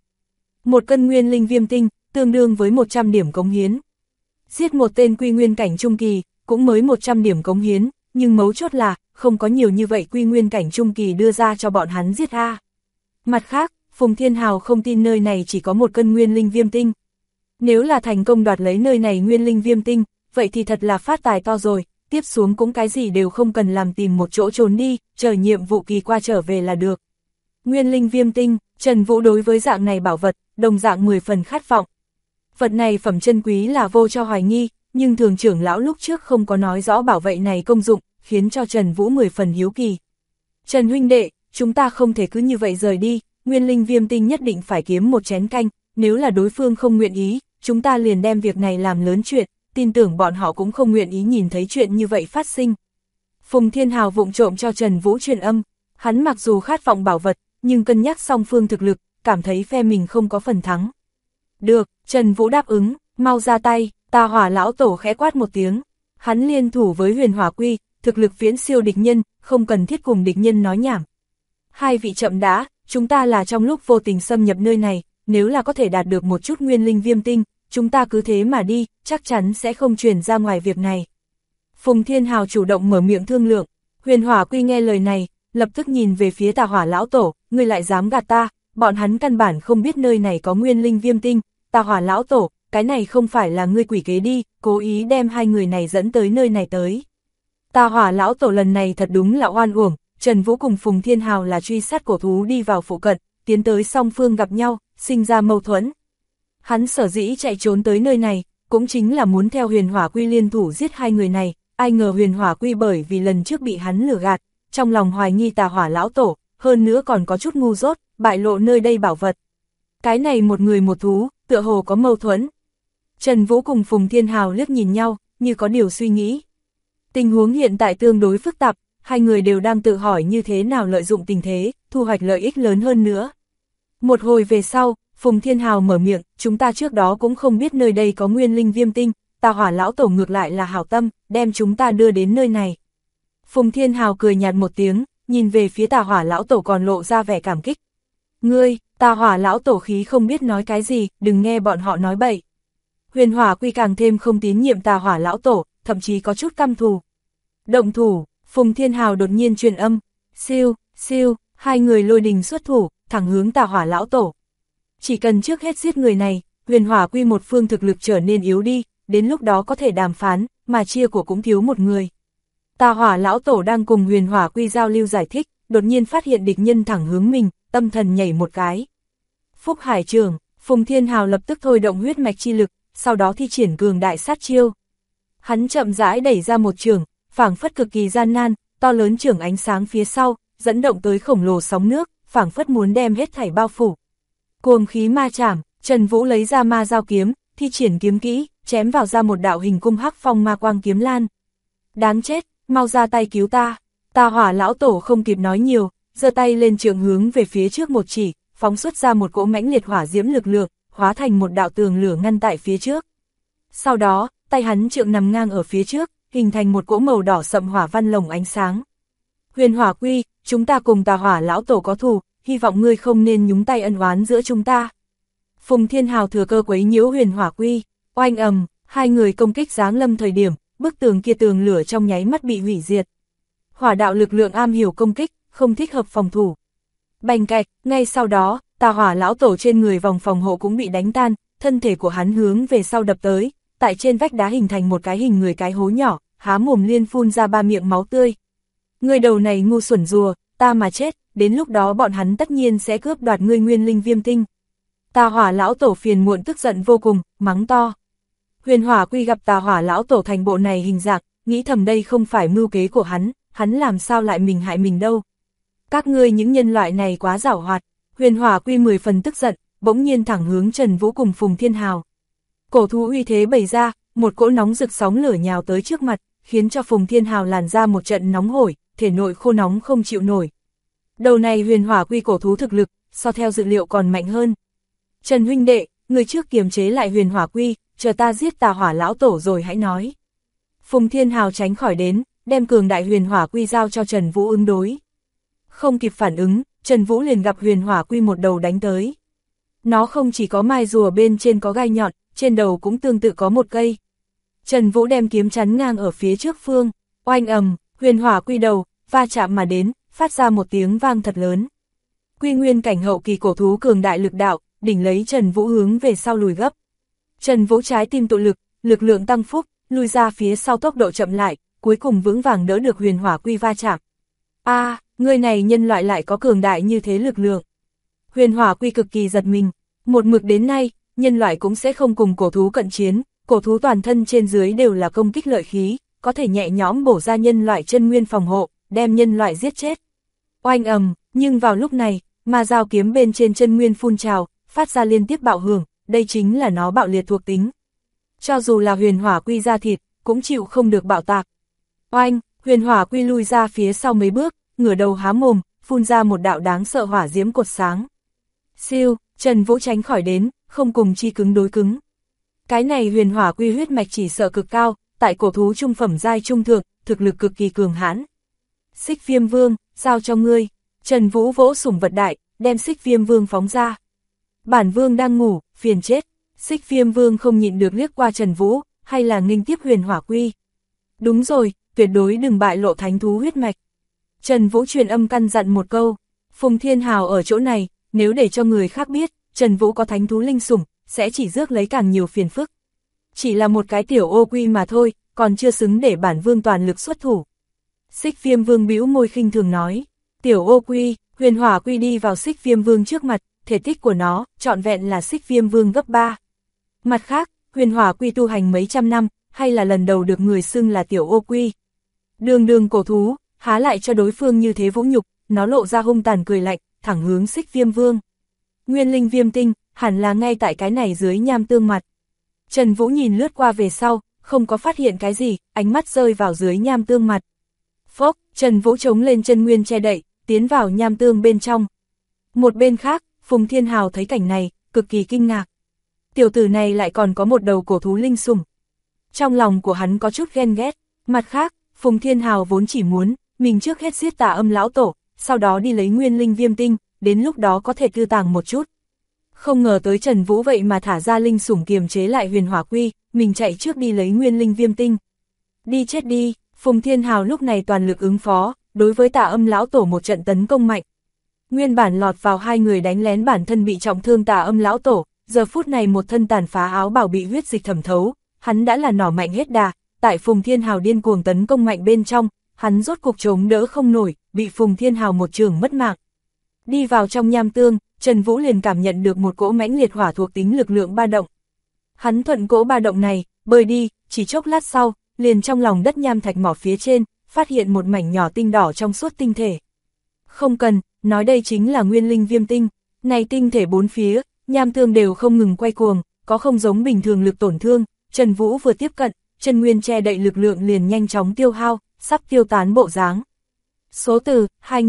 1 cân nguyên linh viêm tinh, tương đương với 100 điểm cống hiến. Giết một tên quy nguyên cảnh trung kỳ, cũng mới 100 điểm cống hiến, nhưng mấu chốt là, không có nhiều như vậy quy nguyên cảnh trung kỳ đưa ra cho bọn hắn giết a. Mặt khác, Phùng Thiên Hào không tin nơi này chỉ có 1 cân nguyên linh viêm tinh. Nếu là thành công đoạt lấy nơi này nguyên linh viêm tinh, vậy thì thật là phát tài to rồi, tiếp xuống cũng cái gì đều không cần làm, tìm một chỗ trốn đi, chờ nhiệm vụ kỳ qua trở về là được. Nguyên linh viêm tinh, Trần Vũ đối với dạng này bảo vật, đồng dạng 10 phần khát vọng. Vật này phẩm chân quý là vô cho hoài nghi, nhưng thường trưởng lão lúc trước không có nói rõ bảo vệ này công dụng, khiến cho Trần Vũ 10 phần hiếu kỳ. Trần huynh đệ, chúng ta không thể cứ như vậy rời đi, nguyên linh viêm tinh nhất định phải kiếm một chén canh, nếu là đối phương không nguyện ý, chúng ta liền đem việc này làm lớn chuyện, tin tưởng bọn họ cũng không nguyện ý nhìn thấy chuyện như vậy phát sinh. Phùng Thiên Hào vụng trộm cho Trần Vũ truyền âm, hắn mặc dù khát vọng bảo vật, nhưng cân nhắc song phương thực lực, cảm thấy phe mình không có phần thắng. Được, Trần Vũ đáp ứng, mau ra tay, Tà Hỏa lão tổ khẽ quát một tiếng, hắn liên thủ với Huyền Hỏa Quy, thực lực viễn siêu địch nhân, không cần thiết cùng địch nhân nói nhảm. Hai vị chậm đã, chúng ta là trong lúc vô tình xâm nhập nơi này, nếu là có thể đạt được một chút nguyên linh viêm tinh, chúng ta cứ thế mà đi, chắc chắn sẽ không truyền ra ngoài việc này. Phùng Thiên Hào chủ động mở miệng thương lượng, Huyền Hỏa Quy nghe lời này, lập tức nhìn về phía Tà Hỏa lão tổ, ngươi lại dám gạt ta, bọn hắn căn bản không biết nơi này có nguyên linh viêm tinh, Tà Hỏa lão tổ, cái này không phải là ngươi quỷ kế đi, cố ý đem hai người này dẫn tới nơi này tới. Tà Hỏa lão tổ lần này thật đúng là oan uổng, Trần Vũ cùng Phùng Thiên Hào là truy sát cổ thú đi vào phụ cận, tiến tới song phương gặp nhau, sinh ra mâu thuẫn. Hắn sở dĩ chạy trốn tới nơi này, cũng chính là muốn theo Huyền Hỏa Quy liên thủ giết hai người này, ai ngờ Huyền Hỏa Quy bởi vì lần trước bị hắn lừa gạt, trong lòng hoài nghi Tà Hỏa lão tổ, hơn nữa còn có chút ngu dốt, bại lộ nơi đây bảo vật. Cái này một người một thú, tựa hồ có mâu thuẫn. Trần Vũ cùng Phùng Thiên Hào liếc nhìn nhau, như có điều suy nghĩ. Tình huống hiện tại tương đối phức tạp, hai người đều đang tự hỏi như thế nào lợi dụng tình thế, thu hoạch lợi ích lớn hơn nữa. Một hồi về sau, Phùng Thiên Hào mở miệng, chúng ta trước đó cũng không biết nơi đây có nguyên linh viêm tinh, Tà Hỏa lão tổ ngược lại là hảo tâm, đem chúng ta đưa đến nơi này. Phùng Thiên Hào cười nhạt một tiếng, nhìn về phía Tà Hỏa lão tổ còn lộ ra vẻ cảm kích. Ngươi, Tà Hỏa lão tổ khí không biết nói cái gì, đừng nghe bọn họ nói bậy. Huyền Hỏa Quy càng thêm không tín nhiệm Tà Hỏa lão tổ, thậm chí có chút căm thù. Động thủ, Phùng Thiên Hào đột nhiên truyền âm, siêu, siêu, hai người lôi đình xuất thủ, thẳng hướng Tà Hỏa lão tổ. Chỉ cần trước hết giết người này, Huyền Hỏa Quy một phương thực lực trở nên yếu đi, đến lúc đó có thể đàm phán, mà chia của cũng thiếu một người. Tà Hỏa lão tổ đang cùng Huyền Hỏa Quy giao lưu giải thích, đột nhiên phát hiện địch nhân thẳng hướng mình, tâm thần nhảy một cái. Phúc Hải Trường, Phùng Thiên Hào lập tức thôi động huyết mạch chi lực, sau đó thi triển cường đại sát chiêu. Hắn chậm rãi đẩy ra một trường, phảng phất cực kỳ gian nan, to lớn trường ánh sáng phía sau, dẫn động tới khổng lồ sóng nước, phảng phất muốn đem hết thảy bao phủ. Cuồng khí ma chảm, Trần Vũ lấy ra ma dao kiếm, thi triển kiếm kỹ, chém vào ra một đạo hình cung hắc phong ma quang kiếm lan. Đáng chết, mau ra tay cứu ta. Tà Hỏa lão tổ không kịp nói nhiều, giơ tay lên trường hướng về phía trước một chỉ, phóng xuất ra một cỗ mãnh liệt hỏa diễm lực lượng, hóa thành một đạo tường lửa ngăn tại phía trước. Sau đó, tay hắn trượng nằm ngang ở phía trước, hình thành một cỗ màu đỏ sậm hỏa văn lồng ánh sáng. Huyền Hỏa Quy, chúng ta cùng Tà Hỏa lão tổ có thù, hy vọng ngươi không nên nhúng tay ân oán giữa chúng ta. Phùng Thiên Hào thừa cơ quấy nhiễu Huyền Hỏa Quy, oanh ầm, hai người công kích giáng lâm thời điểm, bức tường kia tường lửa trong nháy mắt bị hủy diệt. Hỏa đạo lực lượng am hiểu công kích, không thích hợp phòng thủ. Bành cạch, ngay sau đó, Tà Hỏa lão tổ trên người vòng phòng hộ cũng bị đánh tan, thân thể của hắn hướng về sau đập tới, tại trên vách đá hình thành một cái hình người cái hố nhỏ, há mồm liên phun ra 3 miệng máu tươi. Người đầu này ngu xuẩn rùa, ta mà chết, đến lúc đó bọn hắn tất nhiên sẽ cướp đoạt ngươi nguyên linh viêm tinh. Tà Hỏa lão tổ phiền muộn tức giận vô cùng, mắng to. Huyền Hỏa Quy gặp Tà Hỏa lão tổ thành bộ này hình dạng, nghĩ thầm đây không phải mưu kế của hắn làm sao lại mình hại mình đâu. Các ngươi những nhân loại này quá giảo hoạt. Huyền Hỏa Quy 10 phần tức giận, bỗng nhiên thẳng hướng Trần Vũ cùng Phùng Thiên Hào. Cổ thú uy thế bày ra, một cỗ nóng rực sóng lửa nhào tới trước mặt, khiến cho Phùng Thiên Hào làn ra một trận nóng hổi, thể nội khô nóng không chịu nổi. Đầu này Huyền Hỏa Quy cổ thú thực lực, so theo dự liệu còn mạnh hơn. Trần huynh đệ, người trước kiềm chế lại Huyền Hỏa Quy, chờ ta giết Tà Hỏa lão tổ rồi hãy nói. Phùng Thiên Hào tránh khỏi đến, đem cường đại Huyền Hỏa Quy giao cho Trần Vũ ứng đối. Không kịp phản ứng, Trần Vũ liền gặp Huyền Hỏa Quy một đầu đánh tới. Nó không chỉ có mai rùa bên trên có gai nhọn, trên đầu cũng tương tự có một cây. Trần Vũ đem kiếm chắn ngang ở phía trước phương, oanh ầm, Huyền Hỏa Quy đầu, va chạm mà đến, phát ra một tiếng vang thật lớn. Quy nguyên cảnh hậu kỳ cổ thú cường đại lực đạo, đỉnh lấy Trần Vũ hướng về sau lùi gấp. Trần Vũ trái tim tụ lực, lực lượng tăng phúc, lùi ra phía sau tốc độ chậm lại, cuối cùng vững vàng đỡ được huyền hỏa quy va chạm. Người này nhân loại lại có cường đại như thế lực lượng. Huyền hỏa quy cực kỳ giật mình, một mực đến nay, nhân loại cũng sẽ không cùng cổ thú cận chiến, cổ thú toàn thân trên dưới đều là công kích lợi khí, có thể nhẹ nhõm bổ ra nhân loại chân nguyên phòng hộ, đem nhân loại giết chết. Oanh ầm, nhưng vào lúc này, ma dao kiếm bên trên chân nguyên phun trào, phát ra liên tiếp bạo hưởng, đây chính là nó bạo liệt thuộc tính. Cho dù là huyền hỏa quy ra thịt, cũng chịu không được bạo tạc. Oanh, huyền hỏa quy lui ra phía sau mấy bước, ngửa đầu há mồm, phun ra một đạo đáng sợ hỏa diễm cột sáng. Siêu, Trần Vũ tránh khỏi đến, không cùng chi cứng đối cứng. Cái này huyền hỏa quy huyết mạch chỉ sợ cực cao, tại cổ thú trung phẩm giai trung thượng, thực lực cực kỳ cường hãn. Xích Viêm Vương, giao cho ngươi. Trần Vũ vỗ sủng vật đại, đem Xích Viêm Vương phóng ra. Bản Vương đang ngủ, phiền chết. Xích Viêm Vương không nhịn được liếc qua Trần Vũ, hay là nghênh tiếp huyền hỏa quy. Đúng rồi, tuyệt đối đừng bại lộ thánh thú huyết mạch. Trần Vũ truyền âm căn dặn một câu, Phùng Thiên Hào ở chỗ này, nếu để cho người khác biết, Trần Vũ có thánh thú linh sủng, sẽ chỉ rước lấy càng nhiều phiền phức. Chỉ là một cái tiểu ô quy mà thôi, còn chưa xứng để bản vương toàn lực xuất thủ. Xích Viêm Vương bĩu môi khinh thường nói, tiểu ô quy, huyền hỏa quy đi vào Xích Viêm Vương trước mặt, thể tích của nó, trọn vẹn là Xích Viêm Vương gấp 3. Mặt khác, huyền hỏa quy tu hành mấy trăm năm, hay là lần đầu được người xưng là tiểu ô quy. Đường cổ thú, há lại cho đối phương như thế vũ nhục, nó lộ ra hung tàn cười lạnh, thẳng hướng Xích Viêm Vương. Nguyên linh viêm tinh, hẳn là ngay tại cái này dưới nham tương mặt. Trần Vũ nhìn lướt qua về sau, không có phát hiện cái gì, ánh mắt rơi vào dưới nham tương mặt. Phốc, Trần Vũ chống lên chân nguyên che đậy, tiến vào nham tương bên trong. Một bên khác, Phùng Thiên Hào thấy cảnh này, cực kỳ kinh ngạc. Tiểu tử này lại còn có một đầu cổ thú linh sủng. Trong lòng của hắn có chút ghen ghét, mặt khác, Phùng Thiên Hào vốn chỉ muốn, mình trước hết giết Tà Âm lão tổ, sau đó đi lấy nguyên linh viêm tinh, đến lúc đó có thể cư tàng một chút. Không ngờ tới Trần Vũ vậy mà thả ra linh sủng kiềm chế lại huyền hỏa quy, mình chạy trước đi lấy nguyên linh viêm tinh. Đi chết đi, Phùng Thiên Hào lúc này toàn lực ứng phó, đối với Tà Âm lão tổ một trận tấn công mạnh. Nguyên bản lọt vào hai người đánh lén bản thân bị trọng thương Tà Âm lão tổ, giờ phút này một thân tàn phá áo bào bị huyết dịch thẩm thấu, hắn đã là nỏ mạnh hết đà, tại Phùng Thiên Hào điên cuồng tấn công mạnh bên trong, hắn rốt cục chống đỡ không nổi, bị Phùng Thiên Hào một trường mất mạng. Đi vào trong nham tương, Trần Vũ liền cảm nhận được một cỗ mãnh liệt hỏa thuộc tính lực lượng ba động. Hắn thuận cỗ ba động này, bơi đi, chỉ chốc lát sau, liền trong lòng đất nham thạch mỏ phía trên, phát hiện một mảnh nhỏ tinh đỏ trong suốt tinh thể. Không cần, nói đây chính là nguyên linh viêm tinh, này tinh thể bốn phía, nham tương đều không ngừng quay cuồng, có không giống bình thường lực tổn thương, Trần Vũ vừa tiếp cận, chân nguyên che đậy lực lượng liền nhanh chóng tiêu hao, sắp tiêu tán bộ dáng. Số từ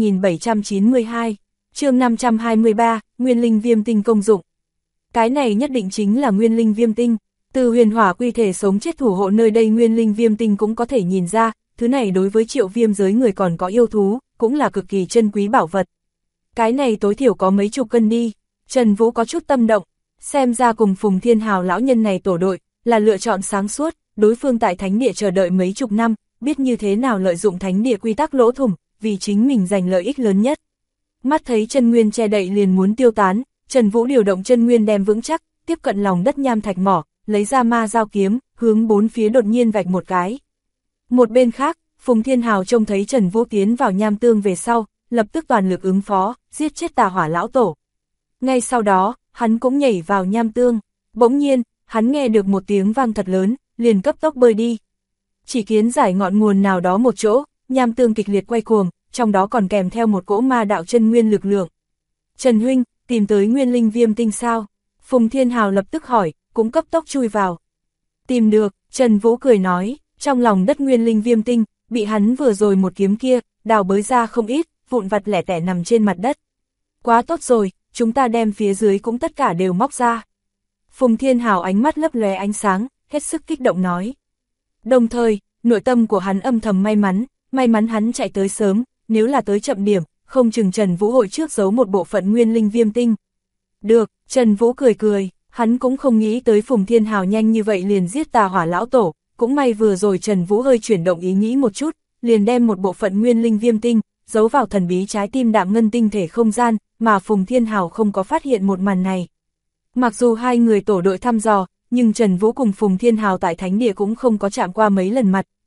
2792, chương 523, nguyên linh viêm tinh công dụng. Cái này nhất định chính là nguyên linh viêm tinh, từ huyền hỏa quy thể sống chết thủ hộ nơi đây nguyên linh viêm tinh cũng có thể nhìn ra, thứ này đối với Triệu Viêm giới người còn có yêu thú, cũng là cực kỳ chân quý bảo vật. Cái này tối thiểu có mấy chục cân đi, Trần Vũ có chút tâm động, xem ra cùng Phùng Thiên Hào lão nhân này tổ đội, là lựa chọn sáng suốt, đối phương tại thánh địa chờ đợi mấy chục năm, biết như thế nào lợi dụng thánh địa quy tắc lỗ thủng, vì chính mình giành lợi ích lớn nhất. Mắt thấy chân nguyên che đậy liền muốn tiêu tán, Trần Vũ điều động chân nguyên đem vững chắc, tiếp cận lòng đất nham thạch mỏ, lấy ra ma dao kiếm, hướng bốn phía đột nhiên vạch một cái. Một bên khác, Phùng Thiên Hào trông thấy Trần Vũ tiến vào nham tương về sau, lập tức toàn lực ứng phó, giết chết Tà Hỏa lão tổ. Ngay sau đó, hắn cũng nhảy vào nham tương, bỗng nhiên, hắn nghe được một tiếng vang thật lớn, liền cấp tốc bơi đi. Chỉ kiến giải ngọn nguồn nào đó một chỗ, nham tương kịch liệt quay cuồng, trong đó còn kèm theo một cỗ ma đạo chân nguyên lực lượng. Trần huynh, tìm tới nguyên linh viêm tinh sao? Phùng Thiên Hào lập tức hỏi, cũng cấp tốc chui vào. Tìm được, Trần Vũ cười nói, trong lòng đất nguyên linh viêm tinh, bị hắn vừa rồi một kiếm kia, đào bới ra không ít, vụn vặt lẻ tẻ nằm trên mặt đất. Quá tốt rồi, chúng ta đem phía dưới cũng tất cả đều móc ra. Phùng Thiên Hào ánh mắt lấp lóe ánh sáng, hết sức kích động nói. Đồng thời, nội tâm của hắn âm thầm may mắn hắn chạy tới sớm, nếu là tới chậm điểm, không chừng Trần Vũ hội trước giấu một bộ phận nguyên linh viêm tinh. Được, Trần Vũ cười cười, hắn cũng không nghĩ tới Phùng Thiên Hào nhanh như vậy liền giết Tà Hỏa lão tổ, cũng may vừa rồi Trần Vũ hơi chuyển động ý nghĩ một chút, liền đem một bộ phận nguyên linh viêm tinh, giấu vào thần bí trái tim đạm ngân tinh thể không gian, mà Phùng Thiên Hào không có phát hiện một màn này. Mặc dù hai người tổ đội thăm dò, nhưng Trần Vũ cùng Phùng Thiên Hào tại Thánh Địa cũng không có chạm qua mấy lần mặt,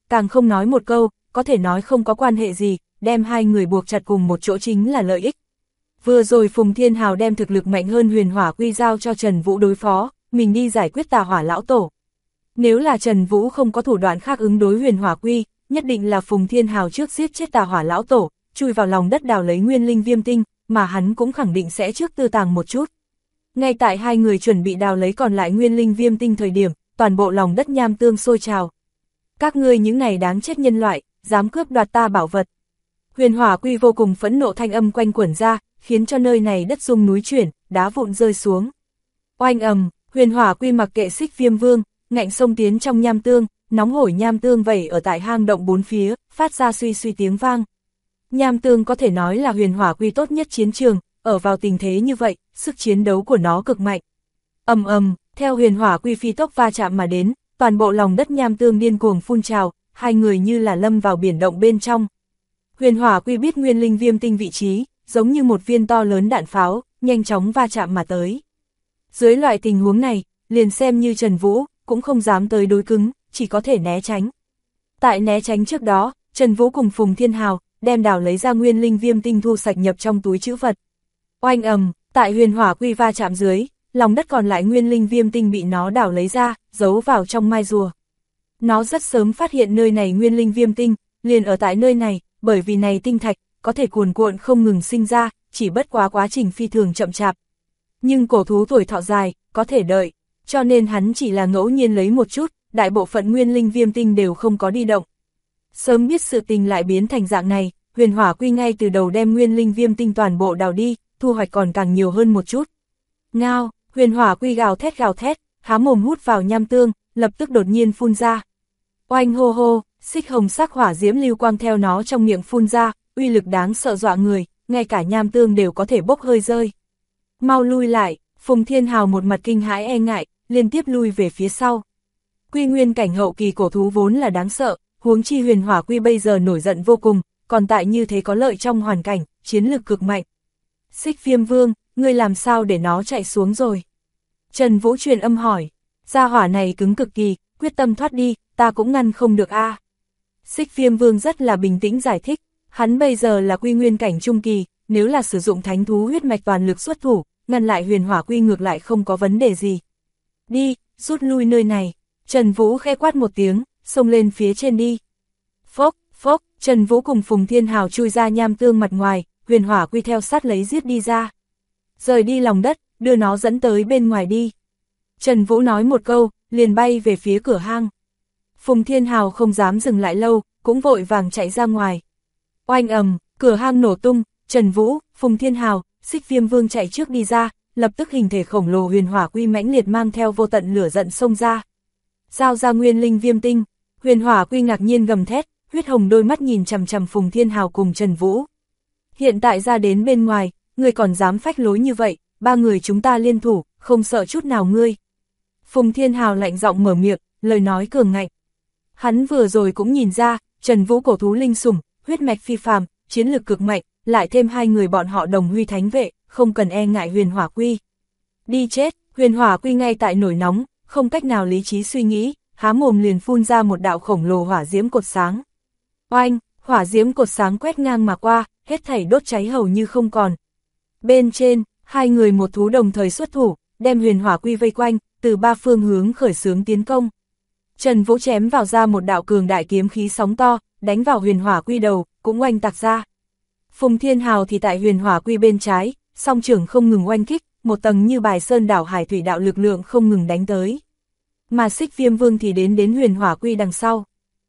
càng không nói một câu, có thể nói không có quan hệ gì, đem hai người buộc chặt cùng một chỗ chính là lợi ích. Vừa rồi Phùng Thiên Hào đem thực lực mạnh hơn Huyền Hỏa Quy giao cho Trần Vũ đối phó, mình đi giải quyết Tà Hỏa lão tổ. Nếu là Trần Vũ không có thủ đoạn khác ứng đối Huyền Hỏa Quy, nhất định là Phùng Thiên Hào trước giết chết Tà Hỏa lão tổ, chui vào lòng đất đào lấy nguyên linh viêm tinh, mà hắn cũng khẳng định sẽ trước tư tàng một chút. Ngay tại hai người chuẩn bị đào lấy còn lại nguyên linh viêm tinh thời điểm, toàn bộ lòng đất nham tương sôi trào. Các ngươi những này đáng chết nhân loại, dám cướp đoạt ta bảo vật. Huyền Hỏa Quy vô cùng phẫn nộ, thanh âm quanh quẩn ra, khiến cho nơi này đất rung núi chuyển, đá vụn rơi xuống. Oanh ầm, Huyền Hỏa Quy mặc kệ Xích Viêm Vương, ngạnh xông tiến trong nham tương, nóng hổi nham tương vẩy ở tại hang động bốn phía, phát ra suy suy tiếng vang. Nham tương có thể nói là Huyền Hỏa Quy tốt nhất chiến trường, ở vào tình thế như vậy, sức chiến đấu của nó cực mạnh. Ầm ầm, theo Huyền Hỏa Quy phi tốc va chạm mà đến, toàn bộ lòng đất nham tương điên cuồng phun trào, hai người như là lâm vào biển động bên trong. Huyền Hỏa Quy biết nguyên linh viêm tinh vị trí, giống như một viên to lớn đạn pháo, nhanh chóng va chạm mà tới. Dưới loại tình huống này, liền xem như Trần Vũ, cũng không dám tới đối cứng, chỉ có thể né tránh. Tại né tránh trước đó, Trần Vũ cùng Phùng Thiên Hào, đem đào lấy ra nguyên linh viêm tinh thu sạch nhập trong túi trữ vật. Oanh ầm, tại Huyền Hỏa Quy va chạm dưới, lòng đất còn lại nguyên linh viêm tinh bị nó đào lấy ra, giấu vào trong mai rùa. Nó rất sớm phát hiện nơi này nguyên linh viêm tinh, liền ở tại nơi này, bởi vì này tinh thạch, có thể cuồn cuộn không ngừng sinh ra, chỉ bất quá trình phi thường chậm chạp. Nhưng cổ thú tuổi thọ dài, có thể đợi, cho nên hắn chỉ là ngẫu nhiên lấy một chút, đại bộ phận nguyên linh viêm tinh đều không có đi động. Sớm biết sự tình lại biến thành dạng này, Huyền Hỏa Quy ngay từ đầu đem nguyên linh viêm tinh toàn bộ đào đi, thu hoạch còn càng nhiều hơn một chút. Ngao, Huyền Hỏa Quy gào thét, há mồm hút vào nham tương, lập tức đột nhiên phun ra. Oanh hô hô, xích hồng sắc hỏa diễm lưu quang theo nó trong miệng phun ra, uy lực đáng sợ dọa người, ngay cả nham tương đều có thể bốc hơi rơi. Mau lui lại, Phùng Thiên Hào một mặt kinh hãi e ngại, liên tiếp lui về phía sau. Quy nguyên cảnh hậu kỳ cổ thú vốn là đáng sợ, huống chi Huyền Hỏa Quy bây giờ nổi giận vô cùng, còn tại như thế có lợi trong hoàn cảnh, chiến lực cực mạnh. Xích Viêm Vương, ngươi làm sao để nó chạy xuống rồi? Trần Vũ truyền âm hỏi, gia hỏa này cứng cực kỳ, quyết tâm thoát đi, ta cũng ngăn không được a. Xích Viêm Vương rất là bình tĩnh giải thích, hắn bây giờ là quy nguyên cảnh trung kỳ, nếu là sử dụng thánh thú huyết mạch toàn lực xuất thủ, ngăn lại Huyền Hỏa Quy ngược lại không có vấn đề gì. Đi, rút lui nơi này. Trần Vũ khẽ quát một tiếng, xông lên phía trên đi. Phốc, phốc, Trần Vũ cùng Phùng Thiên Hào chui ra nham tương mặt ngoài, Huyền Hỏa Quy theo sát lấy giết đi ra. Rời đi lòng đất, đưa nó dẫn tới bên ngoài đi. Trần Vũ nói một câu, liền bay về phía cửa hang. Phùng Thiên Hào không dám dừng lại lâu, cũng vội vàng chạy ra ngoài. Oanh ầm, cửa hang nổ tung, Trần Vũ, Phùng Thiên Hào, Xích Viêm Vương chạy trước đi ra, lập tức hình thể khổng lồ Huyền Hỏa Quy mãnh liệt mang theo vô tận lửa giận xông ra. Giao ra nguyên linh viêm tinh, Huyền Hỏa Quy ngạc nhiên gầm thét, huyết hồng đôi mắt nhìn chằm chằm Phùng Thiên Hào cùng Trần Vũ. Hiện tại ra đến bên ngoài, ngươi còn dám phách lối như vậy, ba người chúng ta liên thủ, không sợ chút nào ngươi. Phùng Thiên Hào lạnh giọng mở miệng, lời nói cường ngạnh. Hắn vừa rồi cũng nhìn ra, Trần Vũ cổ thú linh sủng, huyết mạch phi phàm, chiến lực cực mạnh, lại thêm hai người bọn họ đồng huy thánh vệ, không cần e ngại Huyền Hỏa Quy. Đi chết, Huyền Hỏa Quy ngay tại nổi nóng, không cách nào lý trí suy nghĩ, há mồm liền phun ra một đạo khổng lồ hỏa diễm cột sáng. Oanh, hỏa diễm cột sáng quét ngang mà qua, hết thảy đốt cháy hầu như không còn. Bên trên, hai người một thú đồng thời xuất thủ, đem Huyền Hỏa Quy vây quanh, từ ba phương hướng khởi xướng tiến công. Trần Vũ chém vào ra một đạo cường đại kiếm khí sóng to, đánh vào Huyền Hỏa Quy đầu, cũng oanh tạc ra. Phùng Thiên Hào thì tại Huyền Hỏa Quy bên trái, song trưởng không ngừng oanh kích, một tầng như bài sơn đảo hải thủy đạo lực lượng không ngừng đánh tới. Mà Xích Viêm Vương thì đến Huyền Hỏa Quy đằng sau.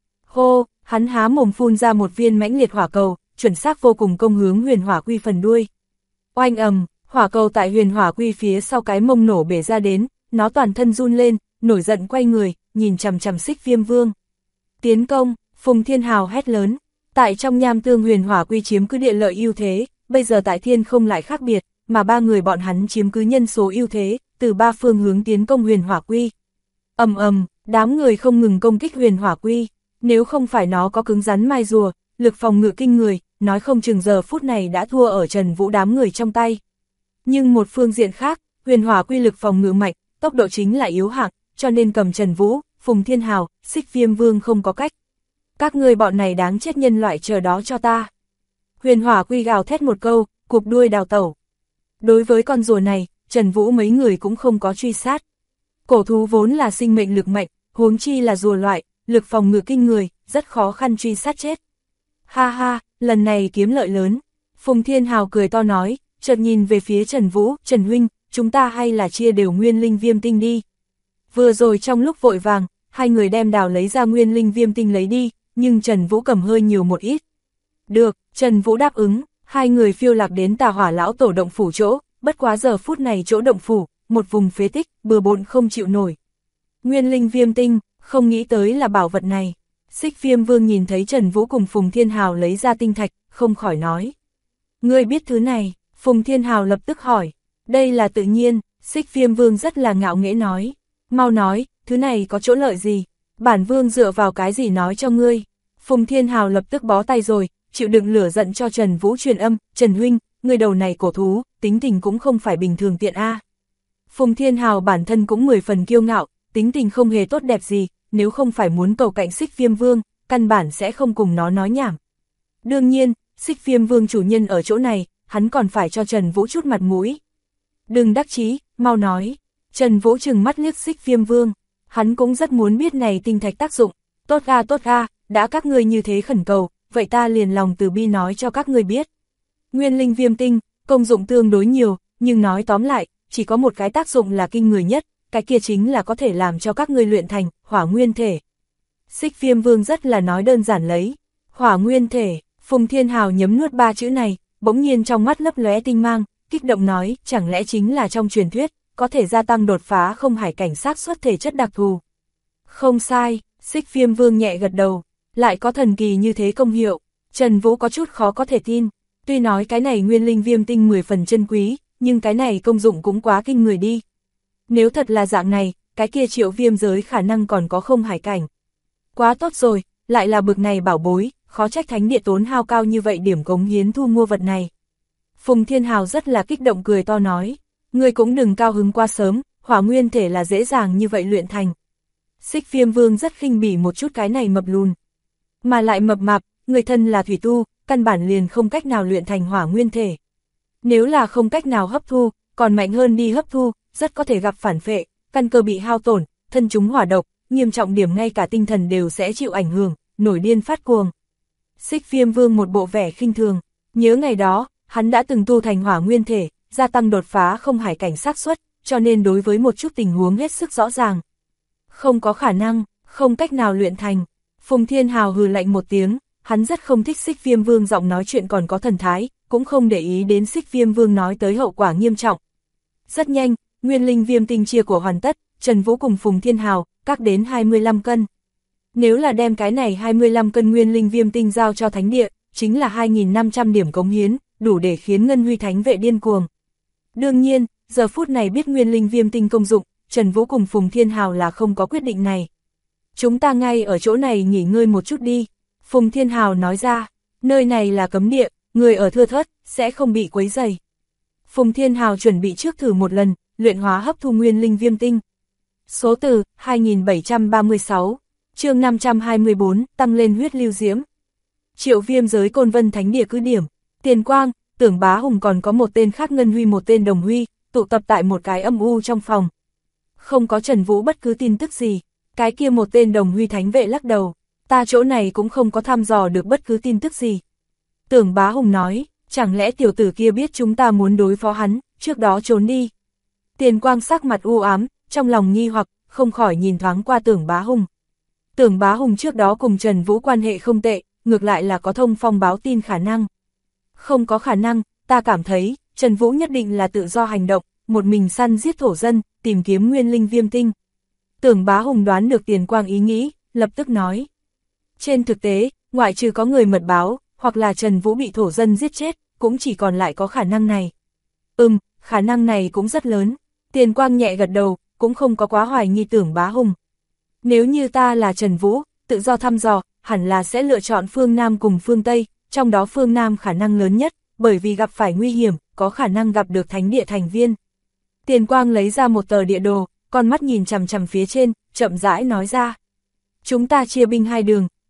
Hô, hắn há mồm phun ra một viên mãnh liệt hỏa cầu, chuẩn xác vô cùng công hướng Huyền Hỏa Quy phần đuôi. Oanh ầm, hỏa cầu tại Huyền Hỏa Quy phía sau cái mông nổ bể ra đến, nó toàn thân run lên, nổi giận quay người, nhìn chằm chằm Xích Viêm Vương. Tiến công, Phùng Thiên Hào hét lớn, tại trong nham tương Huyền Hỏa Quy chiếm cứ địa lợi ưu thế, bây giờ tại thiên không lại khác biệt, mà ba người bọn hắn chiếm cứ nhân số ưu thế, từ ba phương hướng tiến công Huyền Hỏa Quy. Ầm ầm, đám người không ngừng công kích Huyền Hỏa Quy, nếu không phải nó có cứng rắn mai rùa, lực phòng ngự kinh người, nói không chừng giờ phút này đã thua ở Trần Vũ đám người trong tay. Nhưng một phương diện khác, Huyền Hỏa Quy lực phòng ngự mạnh, tốc độ chính là yếu hạng, cho nên cầm Trần Vũ, Phùng Thiên Hào, Xích Viêm Vương không có cách. Các ngươi bọn này đáng chết nhân loại chờ đó cho ta. Huyền Hỏa Quy gào thét một câu, cụp đuôi đào tẩu. Đối với con rùa này, Trần Vũ mấy người cũng không có truy sát. Cổ thú vốn là sinh mệnh lực mạnh, huống chi là rùa loại, lực phòng ngự kinh người, rất khó khăn truy sát chết. Ha ha, lần này kiếm lợi lớn. Phùng Thiên Hào cười to nói, chợt nhìn về phía Trần Vũ, Trần Huynh, chúng ta hay là chia đều nguyên linh viêm tinh đi. Vừa rồi trong lúc vội vàng, hai người đem đào lấy ra nguyên linh viêm tinh lấy đi, nhưng Trần Vũ cầm hơi nhiều một ít. Được, Trần Vũ đáp ứng, hai người phiêu lạc đến Tà Hỏa lão tổ động phủ chỗ, bất quá giờ phút này chỗ động phủ, một vùng phế tích, bừa bộn không chịu nổi. Nguyên linh viêm tinh, không nghĩ tới là bảo vật này. Xích Viêm Vương nhìn thấy Trần Vũ cùng Phùng Thiên Hào lấy ra tinh thạch, không khỏi nói. Ngươi biết thứ này, Phùng Thiên Hào lập tức hỏi. Đây là tự nhiên, Xích Viêm Vương rất là ngạo nghễ nói. Mau nói, thứ này có chỗ lợi gì? Bản Vương dựa vào cái gì nói cho ngươi? Phùng Thiên Hào lập tức bó tay rồi, chịu đựng lửa giận cho Trần Vũ truyền âm. Trần Huynh, ngươi đầu này cổ thú, tính tình cũng không phải bình thường tiện a. Phùng Thiên Hào bản thân cũng 10 phần kiêu ngạo, tính tình không hề tốt đẹp gì, nếu không phải muốn cầu cạnh Xích Viêm Vương, căn bản sẽ không cùng nó nói nhảm. Đương nhiên, Xích Viêm Vương chủ nhân ở chỗ này, hắn còn phải cho Trần Vũ chút mặt mũi. Đừng đắc chí, mau nói. Trần Vũ trừng mắt liếc Xích Viêm Vương, hắn cũng rất muốn biết này tinh thạch tác dụng. Tốt ga, đã các ngươi như thế khẩn cầu, vậy ta liền lòng từ bi nói cho các ngươi biết. Nguyên linh viêm tinh, công dụng tương đối nhiều, nhưng nói tóm lại, chỉ có một cái tác dụng là kinh người nhất, cái kia chính là có thể làm cho các ngươi luyện thành hỏa nguyên thể. Xích Viêm Vương rất là nói đơn giản lấy. Hỏa nguyên thể, Phùng Thiên Hào nhấm nuốt ba chữ này, bỗng nhiên trong mắt lấp lóe tinh mang, kích động nói, chẳng lẽ chính là trong truyền thuyết, có thể gia tăng đột phá không hải cảnh xác suất thể chất đặc thù. Không sai, Xích Viêm Vương nhẹ gật đầu, lại có thần kỳ như thế công hiệu, Trần Vũ có chút khó có thể tin, tuy nói cái này nguyên linh viêm tinh 10 phần chân quý, nhưng cái này công dụng cũng quá kinh người đi. Nếu thật là dạng này, cái kia Triệu Viêm giới khả năng còn có không hải cảnh. Quá tốt rồi, lại là bực này bảo bối, khó trách thánh địa tốn hao cao như vậy điểm cống hiến thu mua vật này. Phùng Thiên Hào rất là kích động cười to nói, ngươi cũng đừng cao hứng quá sớm, hỏa nguyên thể là dễ dàng như vậy luyện thành. Xích Viêm Vương rất khinh bỉ một chút cái này mập lùn. Mà lại mập mạp, người thân là thủy tu, căn bản liền không cách nào luyện thành hỏa nguyên thể. Nếu là không cách nào hấp thu, còn mạnh hơn đi hấp thu, rất có thể gặp phản phệ, căn cơ bị hao tổn, thân chúng hỏa độc, nghiêm trọng điểm ngay cả tinh thần đều sẽ chịu ảnh hưởng, nổi điên phát cuồng. Xích Viêm Vương một bộ vẻ khinh thường, nhớ ngày đó, hắn đã từng tu thành hỏa nguyên thể, gia tăng đột phá không hải cảnh xác suất, cho nên đối với một chút tình huống hết sức rõ ràng. Không có khả năng, không cách nào luyện thành. Phùng Thiên Hào hừ lạnh một tiếng, hắn rất không thích Xích Viêm Vương giọng nói chuyện còn có thần thái, cũng không để ý đến Xích Viêm Vương nói tới hậu quả nghiêm trọng. Rất nhanh, nguyên linh viêm tinh chia của hoàn tất, Trần Vũ cùng Phùng Thiên Hào, các đến 25 cân. Nếu là đem cái này 25 cân nguyên linh viêm tinh giao cho thánh địa, chính là 2.500 điểm cống hiến, đủ để khiến Ngân Huy Thánh vệ điên cuồng. Đương nhiên, giờ phút này biết nguyên linh viêm tinh công dụng, Trần Vũ cùng Phùng Thiên Hào là không có quyết định này. Chúng ta ngay ở chỗ này nghỉ ngơi một chút đi, Phùng Thiên Hào nói ra, nơi này là cấm địa, người ở thưa thớt, sẽ không bị quấy rầy. Phùng Thiên Hào chuẩn bị trước thử một lần, luyện hóa hấp thu nguyên linh viêm tinh. Số từ, 2736, chương 524, tăng lên huyết lưu diễm. Triệu Viêm giới Côn Vân Thánh địa cứ điểm, Tiền Quang, Tưởng Bá Hùng còn có một tên khác Ngân Huy một tên Đồng Huy, tụ tập tại một cái âm u trong phòng. Không có Trần Vũ bất cứ tin tức gì, cái kia một tên Đồng Huy thánh vệ lắc đầu, ta chỗ này cũng không có thăm dò được bất cứ tin tức gì. Tưởng Bá Hùng nói, chẳng lẽ tiểu tử kia biết chúng ta muốn đối phó hắn, trước đó trốn đi. Tiền Quang sắc mặt u ám, trong lòng nghi hoặc, không khỏi nhìn thoáng qua Tưởng Bá Hùng. Tưởng Bá Hùng trước đó cùng Trần Vũ quan hệ không tệ, ngược lại là có thông phong báo tin khả năng. Không có khả năng, ta cảm thấy, Trần Vũ nhất định là tự do hành động, một mình săn giết thổ dân, tìm kiếm nguyên linh viêm tinh. Tưởng Bá Hùng đoán được Tiền Quang ý nghĩ, lập tức nói. Trên thực tế, ngoại trừ có người mật báo, hoặc là Trần Vũ bị thổ dân giết chết, cũng chỉ còn lại có khả năng này. Khả năng này cũng rất lớn. Tiền Quang nhẹ gật đầu, cũng không có quá hoài nghi Tưởng Bá Hùng. Nếu như ta là Trần Vũ, tự do thăm dò, hẳn là sẽ lựa chọn phương Nam cùng phương Tây, trong đó phương Nam khả năng lớn nhất, bởi vì gặp phải nguy hiểm, có khả năng gặp được thánh địa thành viên. Tiền Quang lấy ra một tờ địa đồ, con mắt nhìn chằm chằm phía trên, chậm rãi nói ra. Chúng ta chia binh hai đường,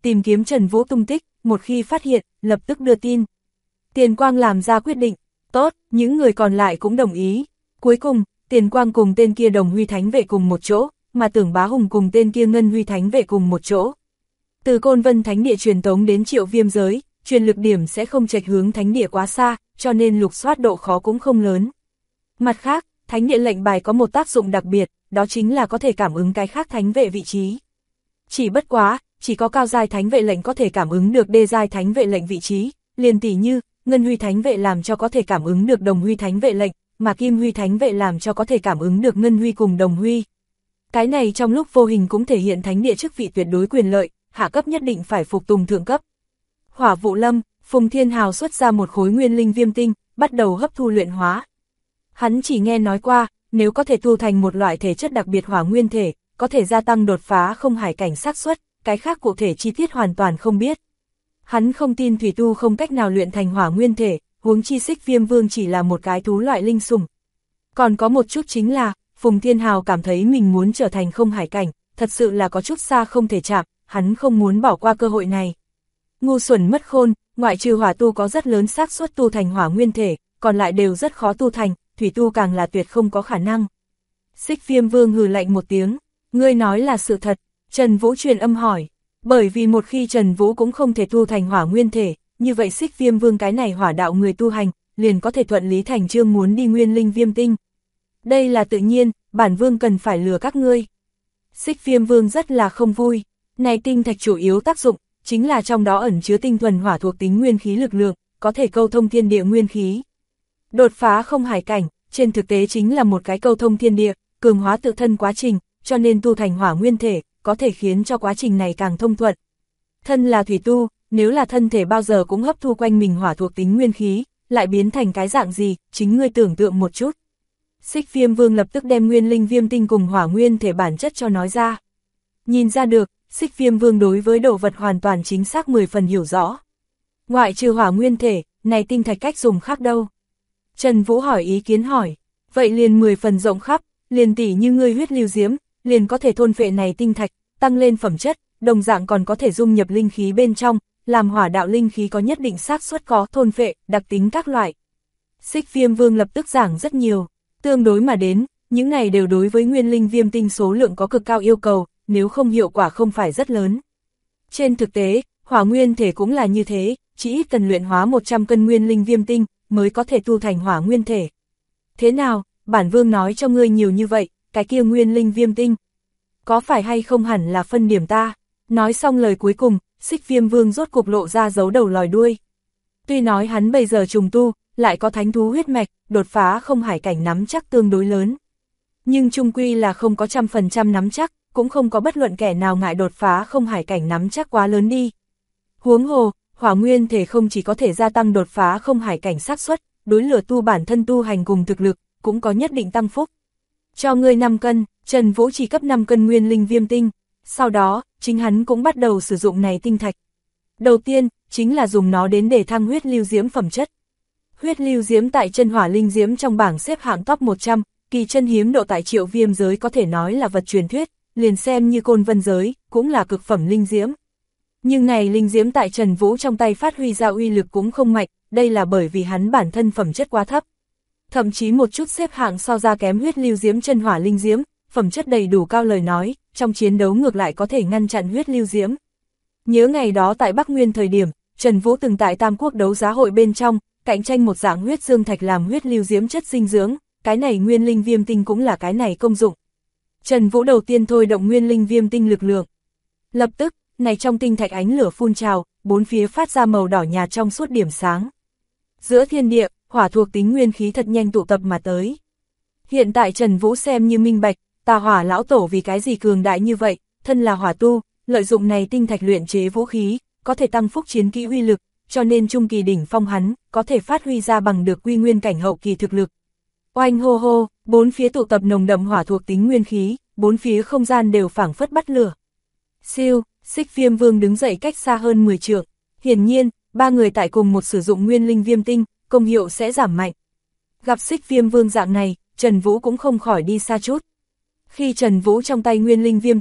tìm kiếm Trần Vũ tung tích, một khi phát hiện, lập tức đưa tin. Tiền Quang làm ra quyết định, tốt, những người còn lại cũng đồng ý. Cuối cùng, Tiền Quang cùng tên kia Đồng Huy Thánh Vệ cùng một chỗ, mà Tưởng Bá Hùng cùng tên kia Ngân Huy Thánh Vệ cùng một chỗ. Từ Côn Vân Thánh Địa truyền tống đến Triệu Viêm giới, truyền lực điểm sẽ không chệch hướng Thánh Địa quá xa, cho nên lục soát độ khó cũng không lớn. Mặt khác, Thánh Địa lệnh bài có một tác dụng đặc biệt, đó chính là có thể cảm ứng cái khác thánh vệ vị trí. Chỉ bất quá, chỉ có cao giai thánh vệ lệnh có thể cảm ứng được đê giai thánh vệ lệnh vị trí, liền tỉ như, Ngân Huy Thánh Vệ làm cho có thể cảm ứng được Đồng Huy Thánh Vệ lệnh, mà Kim Huy Thánh Vệ làm cho có thể cảm ứng được Ngân Huy cùng Đồng Huy. Cái này trong lúc vô hình cũng thể hiện Thánh Địa chức vị tuyệt đối quyền lợi, hạ cấp nhất định phải phục tùng thượng cấp. Hỏa Vụ Lâm, Phùng Thiên Hào xuất ra một khối nguyên linh viêm tinh, bắt đầu hấp thu luyện hóa. Hắn chỉ nghe nói qua, nếu có thể tu thành một loại thể chất đặc biệt hỏa nguyên thể, có thể gia tăng đột phá không hải cảnh xác suất, cái khác cụ thể chi tiết hoàn toàn không biết. Hắn không tin thủy tu không cách nào luyện thành hỏa nguyên thể, huống chi Xích Viêm Vương chỉ là một cái thú loại linh sủng. Còn có một chút chính là, Phùng Thiên Hào cảm thấy mình muốn trở thành không hải cảnh, thật sự là có chút xa không thể chạm, hắn không muốn bỏ qua cơ hội này. Ngu xuẩn mất khôn, ngoại trừ hỏa tu có rất lớn xác suất tu thành hỏa nguyên thể, còn lại đều rất khó tu thành, thủy tu càng là tuyệt không có khả năng. Xích Viêm Vương hừ lạnh một tiếng, ngươi nói là sự thật, Trần Vũ truyền âm hỏi, bởi vì một khi Trần Vũ cũng không thể tu thành hỏa nguyên thể, như vậy Xích Viêm Vương cái này hỏa đạo người tu hành, liền có thể thuận lý thành chương muốn đi nguyên linh viêm tinh. Đây là tự nhiên, bản vương cần phải lừa các ngươi. Xích Viêm Vương rất là không vui, này tinh thạch chủ yếu tác dụng, chính là trong đó ẩn chứa tinh thuần hỏa thuộc tính nguyên khí lực lượng, có thể câu thông thiên địa nguyên khí. Đột phá không hải cảnh, trên thực tế chính là một cái câu thông thiên địa, cường hóa tự thân quá trình, cho nên tu thành hỏa nguyên thể, có thể khiến cho quá trình này càng thông thuận. Thân là thủy tu, nếu là thân thể bao giờ cũng hấp thu quanh mình hỏa thuộc tính nguyên khí, lại biến thành cái dạng gì, chính ngươi tưởng tượng một chút. Xích Viêm Vương lập tức đem nguyên linh viêm tinh cùng hỏa nguyên thể bản chất cho nói ra. Nhìn ra được, Xích Viêm Vương đối với đồ vật hoàn toàn chính xác 10 phần hiểu rõ. Ngoại trừ hỏa nguyên thể, này tinh thạch cách dùng khác đâu? Trần Vũ hỏi ý kiến hỏi, vậy liền 10 phần rộng khắp, liền tỉ như ngươi huyết lưu diễm, liền có thể thôn phệ này tinh thạch, tăng lên phẩm chất, đồng dạng còn có thể dung nhập linh khí bên trong, làm hỏa đạo linh khí có nhất định xác suất có thôn phệ, đặc tính các loại. Xích Viêm Vương lập tức giảng rất nhiều, tương đối mà đến, những này đều đối với nguyên linh viêm tinh số lượng có cực cao yêu cầu, nếu không hiệu quả không phải rất lớn. Trên thực tế, hỏa nguyên thể cũng là như thế, chỉ ít cần luyện hóa 100 cân nguyên linh viêm tinh, mới có thể tu thành hỏa nguyên thể. Thế nào, bản vương nói cho ngươi nhiều như vậy, cái kia nguyên linh viêm tinh, có phải hay không hẳn là phân điểm ta? Nói xong lời cuối cùng, Xích Viêm Vương rốt cục lộ ra dấu đầu lòi đuôi. Tuy nói hắn bây giờ trùng tu, lại có thánh thú huyết mạch, đột phá không hải cảnh nắm chắc tương đối lớn. Nhưng chung quy là không có 100% nắm chắc, cũng không có bất luận kẻ nào ngại đột phá không hải cảnh nắm chắc quá lớn đi. Huống hồ, hỏa nguyên thể không chỉ có thể gia tăng đột phá không hải cảnh xác suất, đối lửa tu bản thân tu hành cùng thực lực, cũng có nhất định tăng phúc. Cho ngươi 5 cân, Trần Vũ chỉ cấp 5 cân nguyên linh viêm tinh, sau đó, chính hắn cũng bắt đầu sử dụng này tinh thạch. Đầu tiên, chính là dùng nó đến để thăng huyết lưu diễm phẩm chất. Huyết lưu diễm tại chân hỏa linh diễm trong bảng xếp hạng top 100, kỳ chân hiếm độ tại Triệu Viêm giới có thể nói là vật truyền thuyết, liền xem như Côn Vân giới, cũng là cực phẩm linh diễm. Nhưng này linh diễm tại Trần Vũ trong tay phát huy ra uy lực cũng không mạnh, đây là bởi vì hắn bản thân phẩm chất quá thấp. Thậm chí một chút xếp hạng so ra kém huyết lưu diễm chân hỏa linh diễm, phẩm chất đầy đủ cao lời nói, trong chiến đấu ngược lại có thể ngăn chặn huyết lưu diễm. Nhớ ngày đó tại Bắc Nguyên thời điểm, Trần Vũ từng tại Tam Quốc đấu giá hội bên trong, cạnh tranh một dạng huyết dương thạch làm huyết lưu diễm chất dinh dưỡng, cái này nguyên linh viêm tinh cũng là cái này công dụng. Trần Vũ đầu tiên thôi động nguyên linh viêm tinh lực lượng. Lập tức, này trong tinh thạch ánh lửa phun trào, bốn phía phát ra màu đỏ nhạt trong suốt điểm sáng. Giữa thiên địa, hỏa thuộc tính nguyên khí thật nhanh tụ tập mà tới. Hiện tại Trần Vũ xem như minh bạch, Tà Hỏa lão tổ vì cái gì cường đại như vậy, thân là hỏa tu, lợi dụng này tinh thạch luyện chế vũ khí, có thể tăng phúc chiến kỹ uy lực, cho nên trung kỳ đỉnh phong hắn, có thể phát huy ra bằng được quy nguyên cảnh hậu kỳ thực lực. Oanh hô hô, bốn phía tụ tập nồng đậm hỏa thuộc tính nguyên khí, bốn phía không gian đều phảng phất bắt lửa. Siêu, Xích Viêm Vương đứng dậy cách xa hơn 10 trượng, hiển nhiên, ba người tại cùng một sử dụng nguyên linh viêm tinh, công hiệu sẽ giảm mạnh. Gặp Xích Viêm Vương dạng này, Trần Vũ cũng không khỏi đi xa chút. Khi Trần Vũ trong tay nguyên linh viêm tinh,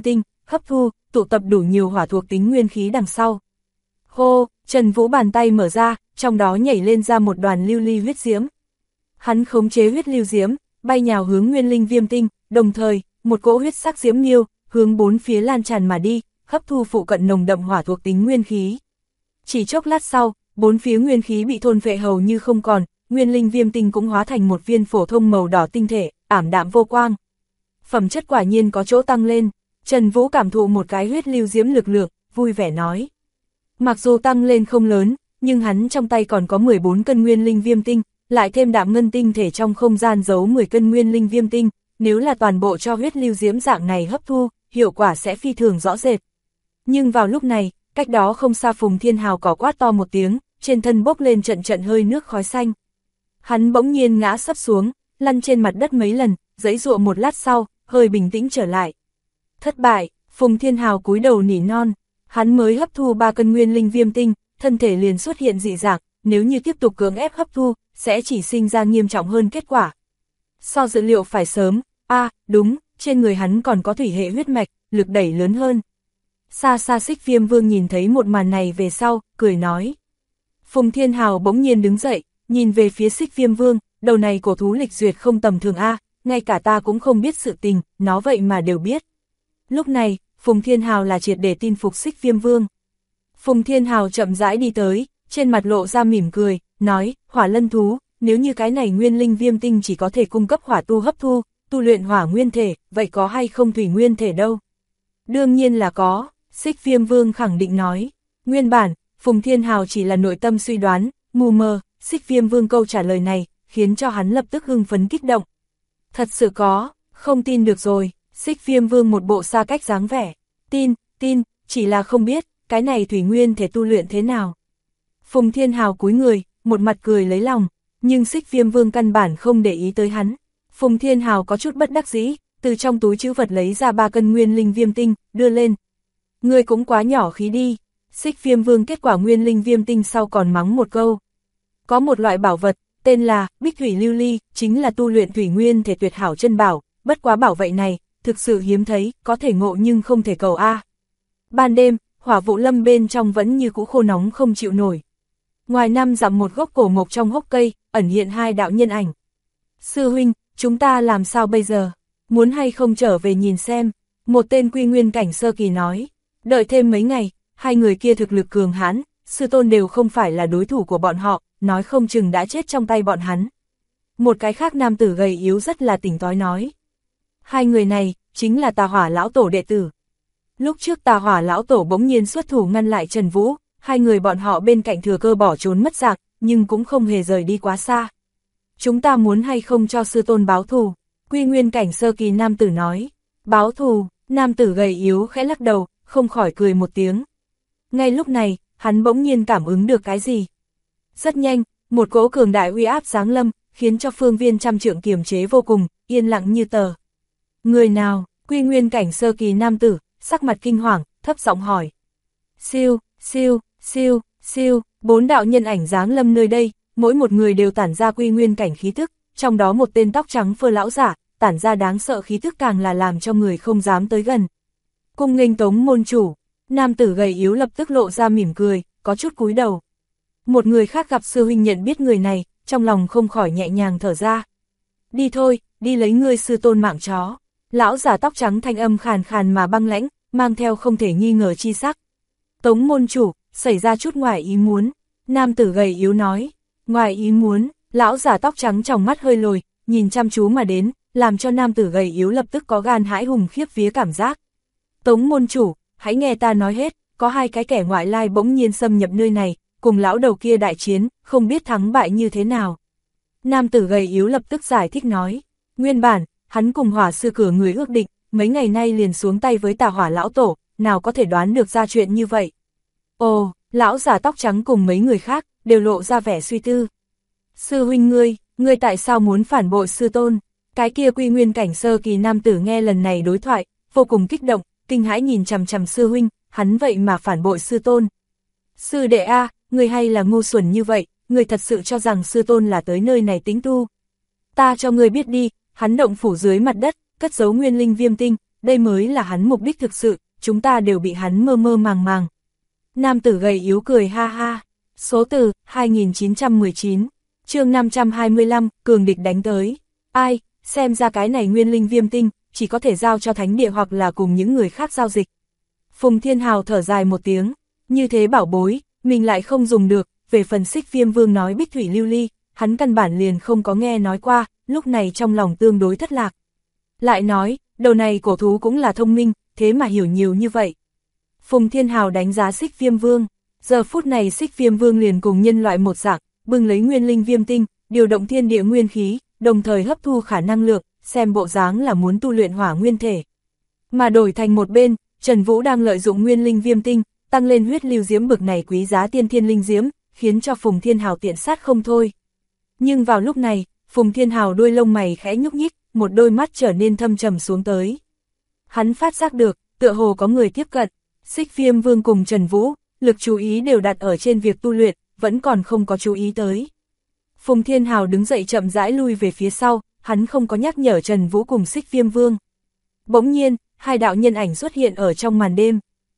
hấp thu, tụ tập đủ nhiều hỏa thuộc tính nguyên khí đằng sau. Hô, Trần Vũ bàn tay mở ra, trong đó nhảy lên ra một đoàn lưu ly huyết diễm. Hắn khống chế huyết lưu diễm, bay nhào hướng nguyên linh viêm tinh, đồng thời, một cỗ huyết sắc diễm miêu, hướng bốn phía lan tràn mà đi, hấp thu phụ cận nồng đậm hỏa thuộc tính nguyên khí. Chỉ chốc lát sau, bốn phía nguyên khí bị thôn phệ hầu như không còn, nguyên linh viêm tinh cũng hóa thành một viên phổ thông màu đỏ tinh thể, ảm đạm vô quang. Phẩm chất quả nhiên có chỗ tăng lên, Trần Vũ cảm thụ một cái huyết lưu diễm lực lượng, vui vẻ nói. Mặc dù tăng lên không lớn, nhưng hắn trong tay còn có 14 cân nguyên linh viêm tinh, lại thêm đạm ngân tinh thể trong không gian giấu 10 cân nguyên linh viêm tinh, nếu là toàn bộ cho huyết lưu diễm dạng này hấp thu, hiệu quả sẽ phi thường rõ rệt. Nhưng vào lúc này, cách đó không xa Phùng Thiên Hào cỏ quát to một tiếng, trên thân bốc lên trận trận hơi nước khói xanh. Hắn bỗng nhiên ngã sấp xuống, lăn trên mặt đất mấy lần, giãy giụa một lát sau, hơi bình tĩnh trở lại. Thất bại, Phùng Thiên Hào cúi đầu nỉ non, hắn mới hấp thu 3 cân nguyên linh viêm tinh, thân thể liền xuất hiện dị dạng, nếu như tiếp tục cưỡng ép hấp thu, sẽ chỉ sinh ra nghiêm trọng hơn kết quả. So dự liệu phải sớm, đúng, trên người hắn còn có thủy hệ huyết mạch, lực đẩy lớn hơn. Xa xa Xích Viêm Vương nhìn thấy một màn này về sau, cười nói. Phùng Thiên Hào bỗng nhiên đứng dậy, nhìn về phía Xích Viêm Vương, đầu này cổ thú lịch duyệt không tầm thường ngay cả ta cũng không biết sự tình, nó vậy mà đều biết. Lúc này, Phùng Thiên Hào là triệt để tin phục Xích Viêm Vương. Phùng Thiên Hào chậm rãi đi tới, trên mặt lộ ra mỉm cười, nói, hỏa lân thú, nếu như cái này nguyên linh viêm tinh chỉ có thể cung cấp hỏa tu hấp thu, tu luyện hỏa nguyên thể, vậy có hay không thủy nguyên thể đâu? Đương nhiên là có, Xích Viêm Vương khẳng định nói. Nguyên bản, Phùng Thiên Hào chỉ là nội tâm suy đoán, mù mờ, Xích Viêm Vương câu trả lời này, khiến cho hắn lập tức hưng phấn kích động. Thật sự có, không tin được rồi, Xích Viêm Vương một bộ xa cách dáng vẻ. Tin, chỉ là không biết, cái này thủy nguyên thể tu luyện thế nào. Phùng Thiên Hào cúi người, một mặt cười lấy lòng, nhưng Xích Viêm Vương căn bản không để ý tới hắn. Phùng Thiên Hào có chút bất đắc dĩ, từ trong túi trữ vật lấy ra 3 cân nguyên linh viêm tinh, đưa lên. Ngươi cũng quá nhỏ khí đi. Xích Viêm Vương kết quả nguyên linh viêm tinh sau còn mắng một câu. Có một loại bảo vật, tên là Bích Thủy Lưu Ly, chính là tu luyện thủy nguyên thể tuyệt hảo chân bảo, bất quá bảo vậy này, thực sự hiếm thấy, có thể ngộ nhưng không thể cầu Ban đêm, Hỏa Vụ Lâm bên trong vẫn như cũ khô nóng không chịu nổi. Ngoài 5 dặm một gốc cổ mộc trong hốc cây, ẩn hiện 2 đạo nhân ảnh. Sư huynh, chúng ta làm sao bây giờ? Muốn hay không trở về nhìn xem? Một tên quy nguyên cảnh sơ kỳ nói. Đợi thêm mấy ngày, 2 người kia thực lực cường hãn, sư tôn đều không phải là đối thủ của bọn họ, nói không chừng đã chết trong tay bọn hắn. Một cái khác nam tử gầy yếu rất là tỉnh táo nói. 2 người này, chính là Tà Hỏa lão tổ đệ tử. Lúc trước Tà Hỏa lão tổ bỗng nhiên xuất thủ ngăn lại Trần Vũ, 2 người bọn họ bên cạnh thừa cơ bỏ trốn mất dạng, nhưng cũng không hề rời đi quá xa. Chúng ta muốn hay không cho sư tôn báo thù? Quy nguyên cảnh sơ kỳ nam tử nói. Báo thù, nam tử gầy yếu khẽ lắc đầu, không khỏi cười một tiếng. Ngay lúc này, hắn bỗng nhiên cảm ứng được cái gì. Rất nhanh, một cỗ cường đại uy áp giáng lâm, khiến cho phương viên trăm trượng kiềm chế vô cùng, yên lặng như tờ. Người nào? Quy nguyên cảnh sơ kỳ nam tử, sắc mặt kinh hoàng, thấp giọng hỏi. Siêu, 4 đạo nhân ảnh giáng lâm nơi đây, mỗi một người đều tản ra quy nguyên cảnh khí tức, trong đó một tên tóc trắng phơ lão giả, tản ra đáng sợ khí tức càng là làm cho người không dám tới gần. Cung nghênh Tống môn chủ, nam tử gầy yếu lập tức lộ ra mỉm cười, có chút cúi đầu. Một người khác gặp sư huynh nhận biết người này, trong lòng không khỏi nhẹ nhàng thở ra. Đi thôi, đi lấy ngươi sư tôn mạng chó. Lão giả tóc trắng thanh âm khàn khàn mà băng lãnh, mang theo không thể nghi ngờ chi sắc. Tống môn chủ, xảy ra chút ngoài ý muốn. Nam tử gầy yếu nói. Ngoài ý muốn, lão giả tóc trắng trong mắt hơi lồi, nhìn chăm chú mà đến, làm cho nam tử gầy yếu lập tức có gan hãi hùng khiếp vía cảm giác. Tống môn chủ, hãy nghe ta nói hết, có 2 cái kẻ ngoại lai bỗng nhiên xâm nhập nơi này, cùng lão đầu kia đại chiến, không biết thắng bại như thế nào. Nam tử gầy yếu lập tức giải thích nói. Nguyên bản, hắn cùng Hỏa sư cửa người ước định, mấy ngày nay liền xuống tay với Tà Hỏa lão tổ, nào có thể đoán được ra chuyện như vậy. Ồ, lão giả tóc trắng cùng mấy người khác, đều lộ ra vẻ suy tư. Sư huynh ngươi tại sao muốn phản bội sư tôn? Cái kia quy nguyên cảnh sơ kỳ nam tử nghe lần này đối thoại, vô cùng kích động, kinh hãi nhìn chằm chằm sư huynh, hắn vậy mà phản bội sư tôn. Sư đệ ngươi hay là ngu xuẩn như vậy, ngươi thật sự cho rằng sư tôn là tới nơi này tính tu. Ta cho ngươi biết đi, hắn động phủ dưới mặt đất, cất giấu nguyên linh viêm tinh, đây mới là hắn mục đích thực sự, chúng ta đều bị hắn mơ mơ màng màng. Nam tử gầy yếu cười ha ha. Số từ 2919, chương 525, cường địch đánh tới. Ai, xem ra cái này nguyên linh viêm tinh, chỉ có thể giao cho thánh địa hoặc là cùng những người khác giao dịch. Phùng Thiên Hào thở dài một tiếng, như thế bảo bối, mình lại không dùng được, về phần Xích Viêm Vương nói bích thủy lưu ly, hắn căn bản liền không có nghe nói qua, lúc này trong lòng tương đối thất lạc. Lại nói, đầu này cổ thú cũng là thông minh, thế mà hiểu nhiều như vậy. Phùng Thiên Hào đánh giá Xích Viêm Vương, giờ phút này Xích Viêm Vương liền cùng nhân loại một dạng, bưng lấy nguyên linh viêm tinh, điều động thiên địa nguyên khí, đồng thời hấp thu khả năng lượng, xem bộ dáng là muốn tu luyện hỏa nguyên thể. Mà đổi thành một bên, Trần Vũ đang lợi dụng nguyên linh viêm tinh, tăng lên huyết lưu diễm bực này quý giá tiên thiên linh diễm, khiến cho Phùng Thiên Hào tiện sát không thôi. Nhưng vào lúc này, Phùng Thiên Hào đuôi lông mày khẽ nhúc nhích, một đôi mắt trở nên thâm trầm xuống tới. Hắn phát giác được, tựa hồ có người tiếp cận, Xích Viêm Vương cùng Trần Vũ, lực chú ý đều đặt ở trên việc tu luyện, vẫn còn không có chú ý tới. Phùng Thiên Hào đứng dậy chậm rãi lui về phía sau, hắn không có nhắc nhở Trần Vũ cùng Xích Viêm Vương. Bỗng nhiên, hai đạo nhân ảnh xuất hiện ở trong màn đêm.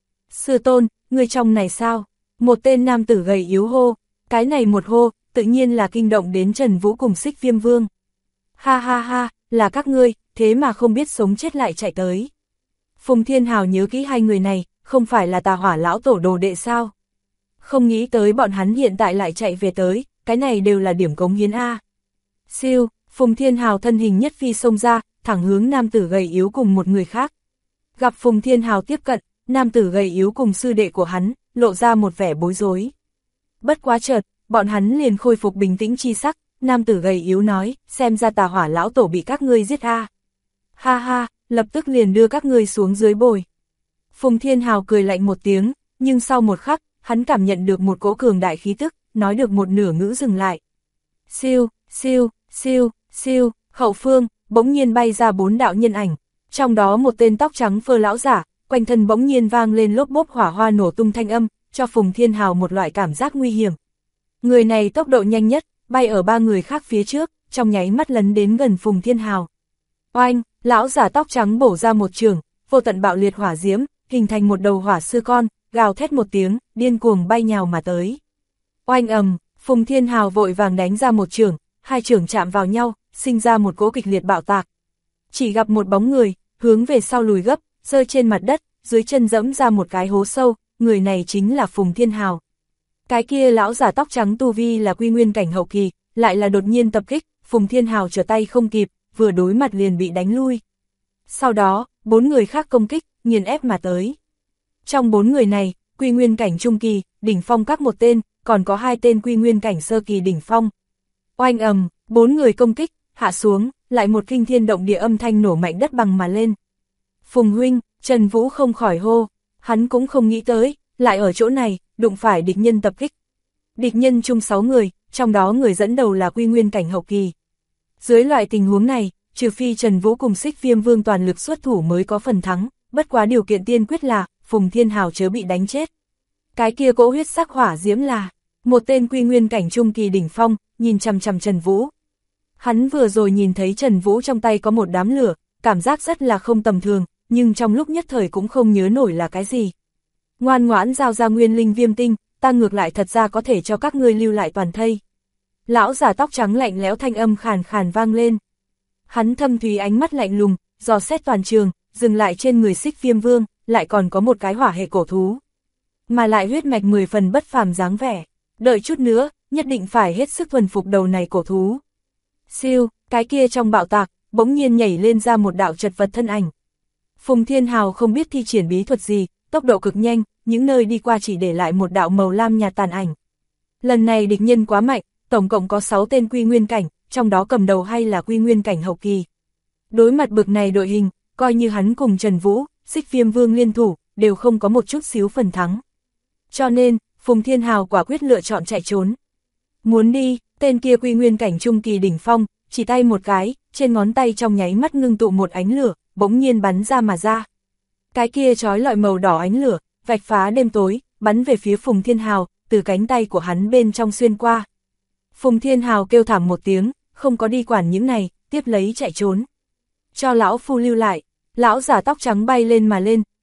Sư tôn, người trong này sao? Một tên nam tử gầy yếu hô, cái này một hô, tự nhiên là kinh động đến Trần Vũ cùng Xích Viêm Vương. Ha ha ha, là các ngươi, thế mà không biết sống chết lại chạy tới. Phùng Thiên Hào nhớ kỹ hai người này, không phải là Tà Hỏa lão tổ đồ đệ sao? Không nghĩ tới bọn hắn hiện tại lại chạy về tới, cái này đều là điểm cống hiến A. Siêu, Phùng Thiên Hào thân hình nhất phi xông ra, thẳng hướng nam tử gầy yếu cùng một người khác. Gặp Phùng Thiên Hào tiếp cận, nam tử gầy yếu cùng sư đệ của hắn, lộ ra một vẻ bối rối. Bất quá chợt, bọn hắn liền khôi phục bình tĩnh chi sắc, nam tử gầy yếu nói, xem ra Tà Hỏa lão tổ bị các ngươi giết a. Ha ha, lập tức liền đưa các ngươi xuống dưới bồi. Phùng Thiên Hào cười lạnh một tiếng, nhưng sau một khắc, hắn cảm nhận được một cỗ cường đại khí tức, nói được một nửa ngữ dừng lại. Siêu, siêu, siêu, siêu, hậu phương, bỗng nhiên bay ra 4 đạo nhân ảnh, trong đó một tên tóc trắng phơ lão giả, quanh thân bỗng nhiên vang lên lốp bốp hỏa hoa nổ tung thanh âm, cho Phùng Thiên Hào một loại cảm giác nguy hiểm. Người này tốc độ nhanh nhất, bay ở 3 người khác phía trước, trong nháy mắt lấn đến gần Phùng Thiên Hào. Oanh, lão giả tóc trắng bổ ra một chưởng, vô tận bạo liệt hỏa diễm, hình thành một đầu hỏa sư con, gào thét một tiếng, điên cuồng bay nhào mà tới. Oanh ầm, Phùng Thiên Hào vội vàng đánh ra một chưởng, hai chưởng chạm vào nhau, sinh ra một cỗ kịch liệt bạo tạc. Chỉ gặp một bóng người, hướng về sau lùi gấp, rơi trên mặt đất, dưới chân dẫm ra một cái hố sâu, người này chính là Phùng Thiên Hào. Cái kia lão giả tóc trắng tu vi là quy nguyên cảnh hậu kỳ, lại là đột nhiên tập kích, Phùng Thiên Hào trở tay không kịp, vừa đối mặt liền bị đánh lui. Sau đó, 4 người khác công kích, nghiền ép mà tới. Trong 4 người này, quy nguyên cảnh trung kỳ, đỉnh phong các một tên, còn có 2 tên quy nguyên cảnh sơ kỳ đỉnh phong. Oanh ầm, 4 người công kích, hạ xuống, lại một kinh thiên động địa âm thanh nổ mạnh đất bằng mà lên. Phùng huynh, Trần Vũ không khỏi hô, hắn cũng không nghĩ tới, lại ở chỗ này, đụng phải địch nhân tập kích. Địch nhân chung 6 người, trong đó người dẫn đầu là quy nguyên cảnh hậu kỳ. Dưới loại tình huống này, trừ phi Trần Vũ cùng Xích Viêm Vương toàn lực xuất thủ mới có phần thắng, bất quá điều kiện tiên quyết là, Phùng Thiên Hào chớ bị đánh chết. Cái kia cỗ huyết sắc hỏa diễm là, một tên quy nguyên cảnh trung kỳ đỉnh phong, nhìn chằm chằm Trần Vũ. Hắn vừa rồi nhìn thấy Trần Vũ trong tay có một đám lửa, cảm giác rất là không tầm thường, nhưng trong lúc nhất thời cũng không nhớ nổi là cái gì. Ngoan ngoãn giao ra nguyên linh viêm tinh, ta ngược lại thật ra có thể cho các ngươi lưu lại toàn thây. Lão giả tóc trắng lạnh lẽo thanh âm khàn khàn vang lên. Hắn thâm thúy ánh mắt lạnh lùng, dò xét toàn trường, dừng lại trên người Xích Viêm Vương, lại còn có một cái hỏa hệ cổ thú. Mà lại huyết mạch 10 phần bất phàm dáng vẻ, đợi chút nữa, nhất định phải hết sức thuần phục đầu này cổ thú. Siêu, cái kia trong bạo tạc, bỗng nhiên nhảy lên ra một đạo chật vật thân ảnh. Phùng Thiên Hào không biết thi triển bí thuật gì, tốc độ cực nhanh, những nơi đi qua chỉ để lại một đạo màu lam nhạt tàn ảnh. Lần này địch nhân quá mạnh, tổng cộng có 6 tên quy nguyên cảnh, trong đó cầm đầu hay là quy nguyên cảnh hậu kỳ. Đối mặt bực này đội hình, coi như hắn cùng Trần Vũ, Xích Viêm Vương liên thủ, đều không có một chút xíu phần thắng. Cho nên, Phùng Thiên Hào quả quyết lựa chọn chạy trốn. Muốn đi, tên kia quy nguyên cảnh trung kỳ đỉnh phong, chỉ tay một cái, trên ngón tay trong nháy mắt ngưng tụ một ánh lửa, bỗng nhiên bắn ra mà ra. Cái kia chói lọi màu đỏ ánh lửa, vạch phá đêm tối, bắn về phía Phùng Thiên Hào, từ cánh tay của hắn bên trong xuyên qua. Phùng Thiên Hào kêu thảm một tiếng, không có đi quản những này, tiếp lấy chạy trốn. Cho lão phu lưu lại, lão giả tóc trắng bay lên mà lên,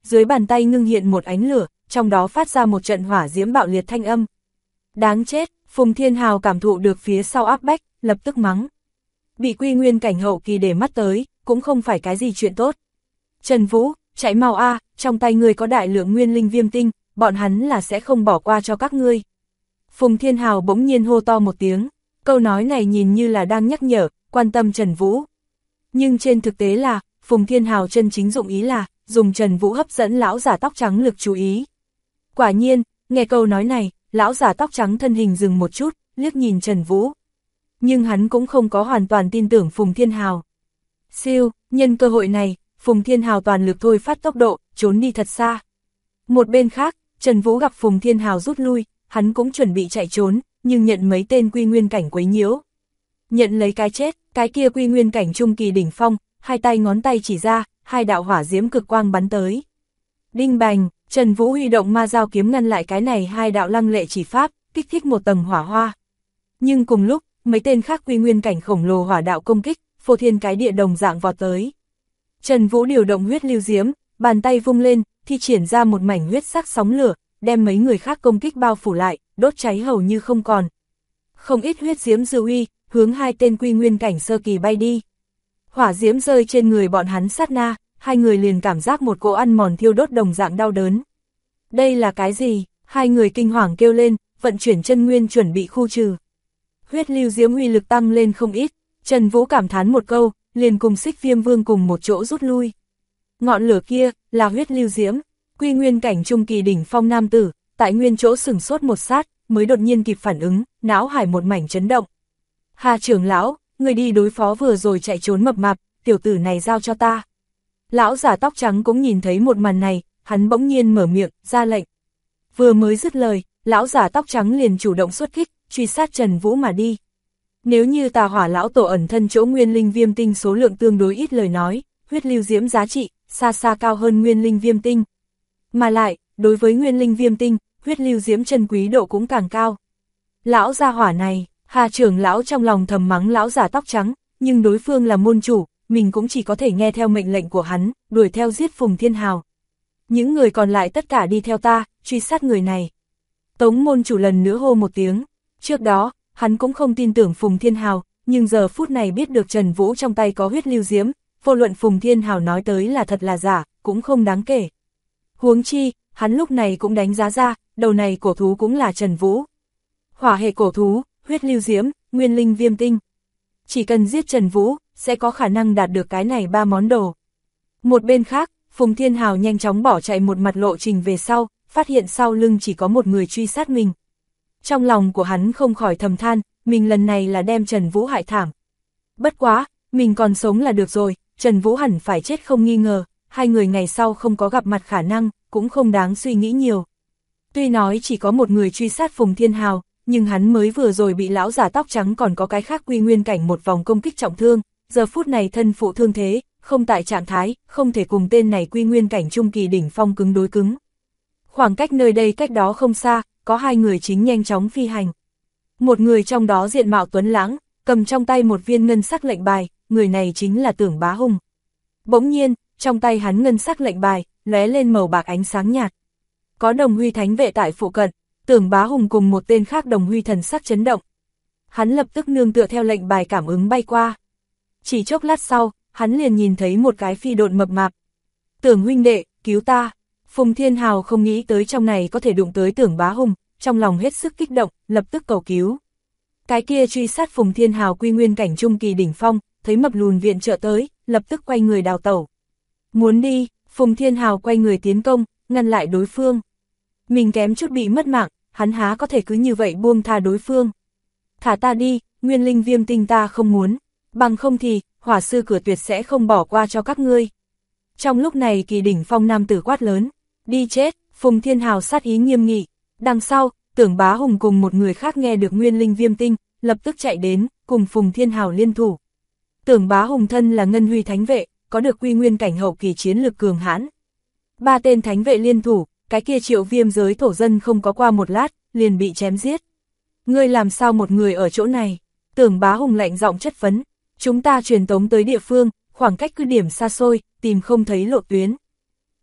dưới bàn tay ngưng hiện một ánh lửa, trong đó phát ra một trận hỏa diễm bạo liệt thanh âm. Đáng chết, Phùng Thiên Hào cảm thụ được phía sau áp bách, lập tức mắng. Bị quy nguyên cảnh hậu kỳ để mắt tới, cũng không phải cái gì chuyện tốt. Trần Vũ, chạy mau a, trong tay ngươi có đại lượng nguyên linh viêm tinh, bọn hắn là sẽ không bỏ qua cho các ngươi. Phùng Thiên Hào bỗng nhiên hô to một tiếng, câu nói này nhìn như là đang nhắc nhở, quan tâm Trần Vũ. Nhưng trên thực tế là, Phùng Thiên Hào chân chính dụng ý là, dùng Trần Vũ hấp dẫn lão giả tóc trắng lực chú ý. Quả nhiên, nghe câu nói này, lão giả tóc trắng thân hình dừng một chút, liếc nhìn Trần Vũ. Nhưng hắn cũng không có hoàn toàn tin tưởng Phùng Thiên Hào. Siêu, nhân cơ hội này, Phùng Thiên Hào toàn lực thôi phát tốc độ, trốn đi thật xa. Một bên khác, Trần Vũ gặp Phùng Thiên Hào rút lui, hắn cũng chuẩn bị chạy trốn, nhưng nhận mấy tên quy nguyên cảnh quấy nhiễu. Nhận lấy cái chết, cái kia quy nguyên cảnh trung kỳ đỉnh phong, hai tay ngón tay chỉ ra, hai đạo hỏa diễm cực quang bắn tới. Đinh bành, Trần Vũ huy động ma dao kiếm ngăn lại cái này hai đạo lăng lệ chỉ pháp, kích thích một tầng hỏa hoa. Nhưng cùng lúc, mấy tên khác quy nguyên cảnh khổng lồ hỏa đạo công kích, phô thiên cái địa đồng dạng vọt tới. Trần Vũ điều động huyết lưu diễm, bàn tay vung lên, thi triển ra một mảnh huyết sắc sóng lửa, đem mấy người khác công kích bao phủ lại, đốt cháy hầu như không còn. Không ít huyết diễm dư uy, hướng hai tên quy nguyên cảnh sơ kỳ bay đi. Hỏa diễm rơi trên người bọn hắn sát na, hai người liền cảm giác một cỗ ăn mòn thiêu đốt đồng dạng đau đớn. Đây là cái gì? Hai người kinh hoàng kêu lên, vận chuyển chân nguyên chuẩn bị khu trừ. Huyết lưu diễm uy lực tăng lên không ít, Trần Vũ cảm thán một câu, liền cùng Xích Viêm Vương cùng một chỗ rút lui. Ngọn lửa kia, là huyết lưu diễm, quy nguyên cảnh trung kỳ đỉnh phong nam tử, tại nguyên chỗ sửng sốt một sát, mới đột nhiên kịp phản ứng, não hải một mảnh chấn động. Hà trưởng lão, người đi đối phó vừa rồi chạy trốn mập mạp, tiểu tử này giao cho ta. Lão giả tóc trắng cũng nhìn thấy một màn này, hắn bỗng nhiên mở miệng, ra lệnh. Vừa mới dứt lời, lão giả tóc trắng liền chủ động xuất kích, truy sát Trần Vũ mà đi. Nếu như Tà Hỏa lão tổ ẩn thân chỗ nguyên linh viêm tinh số lượng tương đối ít lời nói, huyết lưu diễm giá trị xa xa cao hơn nguyên linh viêm tinh. Mà lại, đối với nguyên linh viêm tinh, huyết lưu diễm chân quý độ cũng càng cao. Lão gia hỏa này, Hà trưởng lão trong lòng thầm mắng lão giả tóc trắng, nhưng đối phương là môn chủ, mình cũng chỉ có thể nghe theo mệnh lệnh của hắn, đuổi theo giết Phùng Thiên Hào. Những người còn lại tất cả đi theo ta, truy sát người này. Tống môn chủ lần nữa hô một tiếng. Trước đó, hắn cũng không tin tưởng Phùng Thiên Hào, nhưng giờ phút này biết được Trần Vũ trong tay có huyết lưu diễm, vô luận Phùng Thiên Hào nói tới là thật là giả, cũng không đáng kể. Huống chi, hắn lúc này cũng đánh giá ra, đầu này cổ thú cũng là Trần Vũ. Hỏa hệ cổ thú, huyết lưu diễm, nguyên linh viêm tinh. Chỉ cần giết Trần Vũ, sẽ có khả năng đạt được cái này ba món đồ. Một bên khác, Phùng Thiên Hào nhanh chóng bỏ chạy một mặt lộ trình về sau, phát hiện sau lưng chỉ có một người truy sát mình. Trong lòng của hắn không khỏi thầm than, mình lần này là đem Trần Vũ hại thảm. Bất quá, mình còn sống là được rồi, Trần Vũ hẳn phải chết không nghi ngờ, hai người ngày sau không có gặp mặt khả năng, cũng không đáng suy nghĩ nhiều. Tuy nói chỉ có một người truy sát Phùng Thiên Hào, nhưng hắn mới vừa rồi bị lão giả tóc trắng còn có cái khác quy nguyên cảnh một vòng công kích trọng thương, giờ phút này thân phụ thương thế, không tại trạng thái, không thể cùng tên này quy nguyên cảnh trung kỳ đỉnh phong cứng đối cứng. Khoảng cách nơi đây cách đó không xa, có hai người chính nhanh chóng phi hành. Một người trong đó diện mạo tuấn lãng, cầm trong tay một viên ngân sắc lệnh bài, người này chính là Tưởng Bá Hùng. Bỗng nhiên, trong tay hắn ngân sắc lệnh bài, lóe lên màu bạc ánh sáng nhạt. Có đồng huy thánh vệ tại phụ cận, Tưởng Bá Hùng cùng một tên khác đồng huy thần sắc chấn động. Hắn lập tức nương tựa theo lệnh bài cảm ứng bay qua. Chỉ chốc lát sau, hắn liền nhìn thấy một cái phi độn mập mạp. Tưởng huynh đệ, cứu ta. Phùng Thiên Hào không nghĩ tới trong này có thể đụng tới Tưởng Bá Hùng, trong lòng hết sức kích động, lập tức cầu cứu. Cái kia truy sát Phùng Thiên Hào quy nguyên cảnh trung kỳ đỉnh phong, thấy mập lùn viện trợ tới, lập tức quay người đào tẩu. Muốn đi, Phùng Thiên Hào quay người tiến công, ngăn lại đối phương. Mình kém chút bị mất mạng, hắn há có thể cứ như vậy buông tha đối phương. Thả ta đi, nguyên linh viêm tinh ta không muốn, bằng không thì, hỏa sư cửa tuyệt sẽ không bỏ qua cho các ngươi. Trong lúc này kỳ đỉnh phong nam tử quát lớn, đi chết, Phùng Thiên Hào sát ý nghiêm nghị. Đằng sau, Tưởng Bá Hùng cùng một người khác nghe được nguyên linh viêm tinh, lập tức chạy đến, cùng Phùng Thiên Hào liên thủ. Tưởng Bá Hùng thân là ngân huy thánh vệ, có được quy nguyên cảnh hậu kỳ chiến lực cường hãn. Ba tên thánh vệ liên thủ, cái kia Triệu Viêm giới thổ dân không có qua một lát, liền bị chém giết. Ngươi làm sao một người ở chỗ này? Tưởng Bá Hùng lạnh giọng chất vấn, chúng ta truyền tống tới địa phương, khoảng cách cứ điểm xa xôi, tìm không thấy lộ tuyến.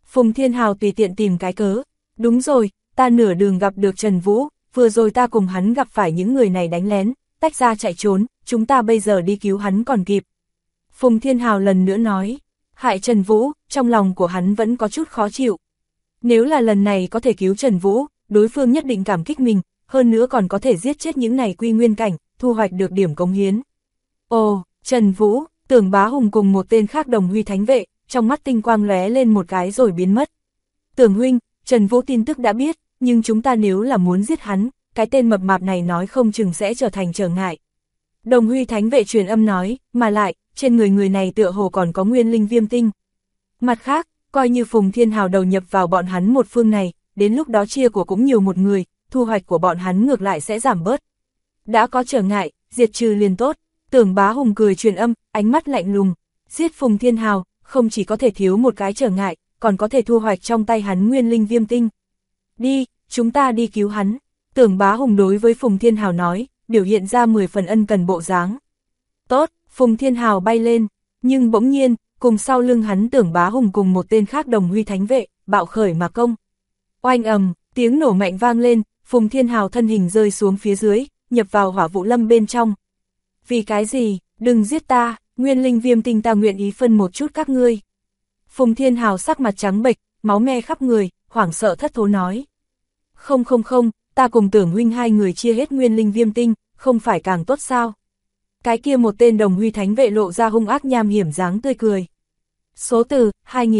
Phùng Thiên Hào tùy tiện tìm cái cớ. Đúng rồi, ta nửa đường gặp được Trần Vũ, vừa rồi ta cùng hắn gặp phải những người này đánh lén, tách ra chạy trốn, chúng ta bây giờ đi cứu hắn còn kịp. Phùng Thiên Hào lần nữa nói, hại Trần Vũ, trong lòng của hắn vẫn có chút khó chịu. Nếu là lần này có thể cứu Trần Vũ, đối phương nhất định cảm kích mình, hơn nữa còn có thể giết chết những này quy nguyên cảnh, thu hoạch được điểm cống hiến. Ồ, Trần Vũ, Tưởng Bá Hùng cùng một tên khác Đồng Huy thánh vệ, trong mắt tinh quang lóe lên một cái rồi biến mất. Tưởng huynh, Trần Vũ tin tức đã biết, nhưng chúng ta nếu là muốn giết hắn, cái tên mập mạp này nói không chừng sẽ trở thành trở ngại. Đồng Huy thánh vệ truyền âm nói, mà lại, trên người này tựa hồ còn có nguyên linh viêm tinh. Mặt khác, coi như Phùng Thiên Hào đầu nhập vào bọn hắn một phương này, đến lúc đó chia của cũng nhiều một người, thu hoạch của bọn hắn ngược lại sẽ giảm bớt. Đã có trở ngại, diệt trừ liền tốt. Tưởng Bá Hùng cười truyền âm, ánh mắt lạnh lùng, giết Phùng Thiên Hào, không chỉ có thể thiếu một cái trở ngại, còn có thể thu hoạch trong tay hắn nguyên linh viêm tinh. Đi, chúng ta đi cứu hắn. Tưởng Bá Hùng đối với Phùng Thiên Hào nói, biểu hiện ra 10 phần ân cần bộ dáng. Tốt, Phùng Thiên Hào bay lên, nhưng bỗng nhiên, cùng sau lưng hắn Tưởng Bá Hùng cùng một tên khác Đồng Huy thánh vệ, bạo khởi mà công. Oanh ầm, tiếng nổ mạnh vang lên, Phùng Thiên Hào thân hình rơi xuống phía dưới, nhập vào hỏa vụ lâm bên trong. Vì cái gì, đừng giết ta, nguyên linh viêm tinh ta nguyện ý phân một chút các ngươi. Phùng Thiên Hào sắc mặt trắng bệch, máu me khắp người, hoảng sợ thất thố nói. Không, ta cùng Tưởng huynh hai người chia hết nguyên linh viêm tinh, không phải càng tốt sao? Cái kia một tên Đồng Huy thánh vệ lộ ra hung ác nham hiểm dáng tươi cười. Số từ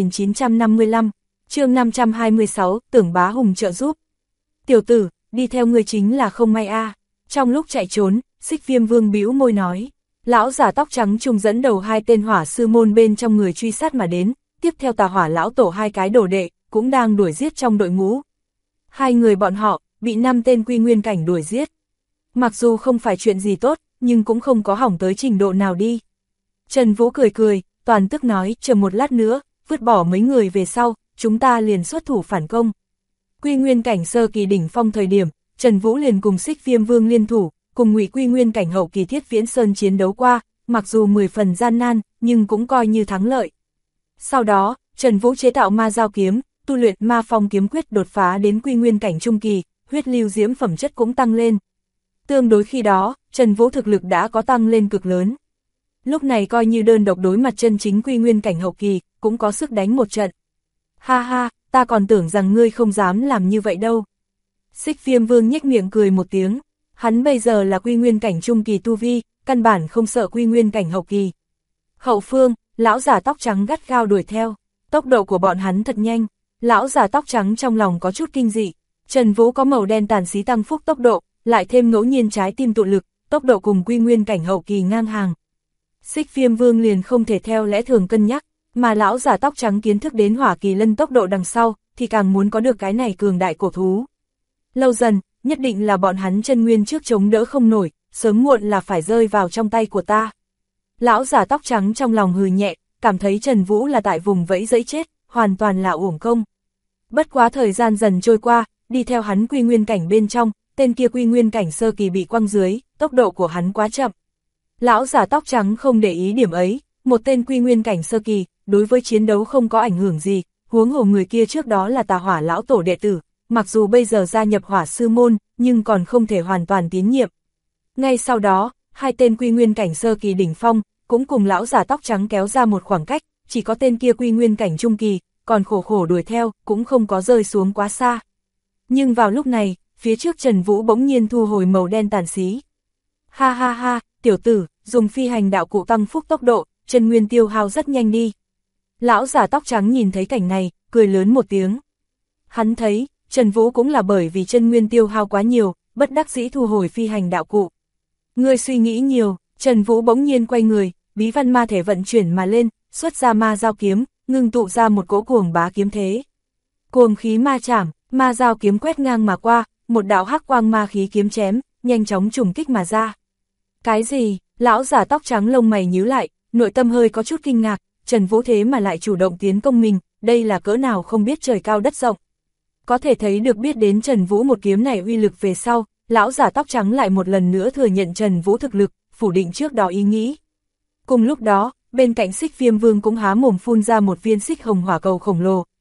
2955, chương 526, Tưởng Bá Hùng trợ giúp. Tiểu tử, đi theo người chính là không may a. Trong lúc chạy trốn, Xích Viêm Vương bĩu môi nói. Lão giả tóc trắng trùng dẫn đầu hai tên hỏa sư môn bên trong người truy sát mà đến, tiếp theo Tà Hỏa lão tổ hai cái đồ đệ, cũng đang đuổi giết trong đội ngũ. Hai người bọn họ, bị 5 tên quy nguyên cảnh đuổi giết. Mặc dù không phải chuyện gì tốt, nhưng cũng không có hỏng tới trình độ nào đi. Trần Vũ cười, toàn tức nói, chờ một lát nữa, vứt bỏ mấy người về sau, chúng ta liền xuất thủ phản công. Quy nguyên cảnh sơ kỳ đỉnh phong thời điểm, Trần Vũ liền cùng Xích Viêm Vương liên thủ, cùng Ngụy quy nguyên cảnh hậu kỳ Thiết Viễn Sơn chiến đấu qua, mặc dù 10 phần gian nan, nhưng cũng coi như thắng lợi. Sau đó, Trần Vũ chế tạo ma giao kiếm, tu luyện ma phong kiếm quyết đột phá đến quy nguyên cảnh trung kỳ, huyết lưu diễm phẩm chất cũng tăng lên. Tương đối khi đó, Trần Vũ thực lực đã có tăng lên cực lớn. Lúc này coi như đơn độc đối mặt chân chính quy nguyên cảnh hậu kỳ, cũng có sức đánh một trận. Ha ha, ta còn tưởng rằng ngươi không dám làm như vậy đâu. Xích Viêm Vương nhếch miệng cười một tiếng, hắn bây giờ là quy nguyên cảnh trung kỳ tu vi, căn bản không sợ quy nguyên cảnh hậu kỳ. Hậu phương, lão giả tóc trắng gắt gao đuổi theo, tốc độ của bọn hắn thật nhanh, lão giả tóc trắng trong lòng có chút kinh dị. Trần Vũ có màu đen tàn xí tăng phúc tốc độ, lại thêm ngẫu nhiên trái tim tụ lực, tốc độ cùng quy nguyên cảnh hậu kỳ ngang hàng. Xích Viêm Vương liền không thể theo lẽ thường cân nhắc, mà lão giả tóc trắng kiến thức đến hỏa kỳ lân tốc độ đằng sau, thì càng muốn có được cái này cường đại cổ thú. Lâu dần, nhất định là bọn hắn chân nguyên trước chống đỡ không nổi, sớm muộn là phải rơi vào trong tay của ta. Lão giả tóc trắng trong lòng hừ nhẹ, cảm thấy Trần Vũ là tại vùng vẫy dẫy chết, hoàn toàn là uổng công. Bất quá thời gian dần trôi qua, đi theo hắn quy nguyên cảnh bên trong, tên kia quy nguyên cảnh sơ kỳ bị quăng dưới, tốc độ của hắn quá chậm. Lão giả tóc trắng không để ý điểm ấy, một tên quy nguyên cảnh sơ kỳ, đối với chiến đấu không có ảnh hưởng gì, huống hồ người kia trước đó là Tà Hỏa lão tổ đệ tử, mặc dù bây giờ gia nhập hỏa sư môn, nhưng còn không thể hoàn toàn tín nhiệm. Ngay sau đó, hai tên quy nguyên cảnh sơ kỳ đỉnh phong, cũng cùng lão giả tóc trắng kéo ra một khoảng cách, chỉ có tên kia quy nguyên cảnh trung kỳ, còn khổ đuổi theo, cũng không có rơi xuống quá xa. Nhưng vào lúc này, phía trước Trần Vũ bỗng nhiên thu hồi màu đen tàn xí. Ha ha ha, tiểu tử, dùng phi hành đạo cụ tăng phúc tốc độ, chân nguyên tiêu hao rất nhanh đi. Lão giả tóc trắng nhìn thấy cảnh này, cười lớn một tiếng. Hắn thấy, Trần Vũ cũng là bởi vì chân nguyên tiêu hao quá nhiều, bất đắc dĩ thu hồi phi hành đạo cụ. Ngươi suy nghĩ nhiều, Trần Vũ bỗng nhiên quay người, bí văn ma thể vận chuyển mà lên, xuất ra ma giao kiếm, ngưng tụ ra một cỗ cuồng bá kiếm thế. Cuồng khí ma chảm, ma giao kiếm quét ngang mà qua, một đạo hắc quang ma khí kiếm chém, nhanh chóng trùng kích mà ra. Cái gì? Lão giả tóc trắng lông mày nhíu lại, nội tâm hơi có chút kinh ngạc, Trần Vũ thế mà lại chủ động tiến công mình, đây là cỡ nào không biết trời cao đất rộng. Có thể thấy được biết đến Trần Vũ một kiếm này uy lực về sau, lão giả tóc trắng lại một lần nữa thừa nhận Trần Vũ thực lực, phủ định trước đó ý nghĩ. Cùng lúc đó, bên cạnh Xích Viêm Vương cũng há mồm phun ra một viên xích hồng hỏa cầu khổng lồ,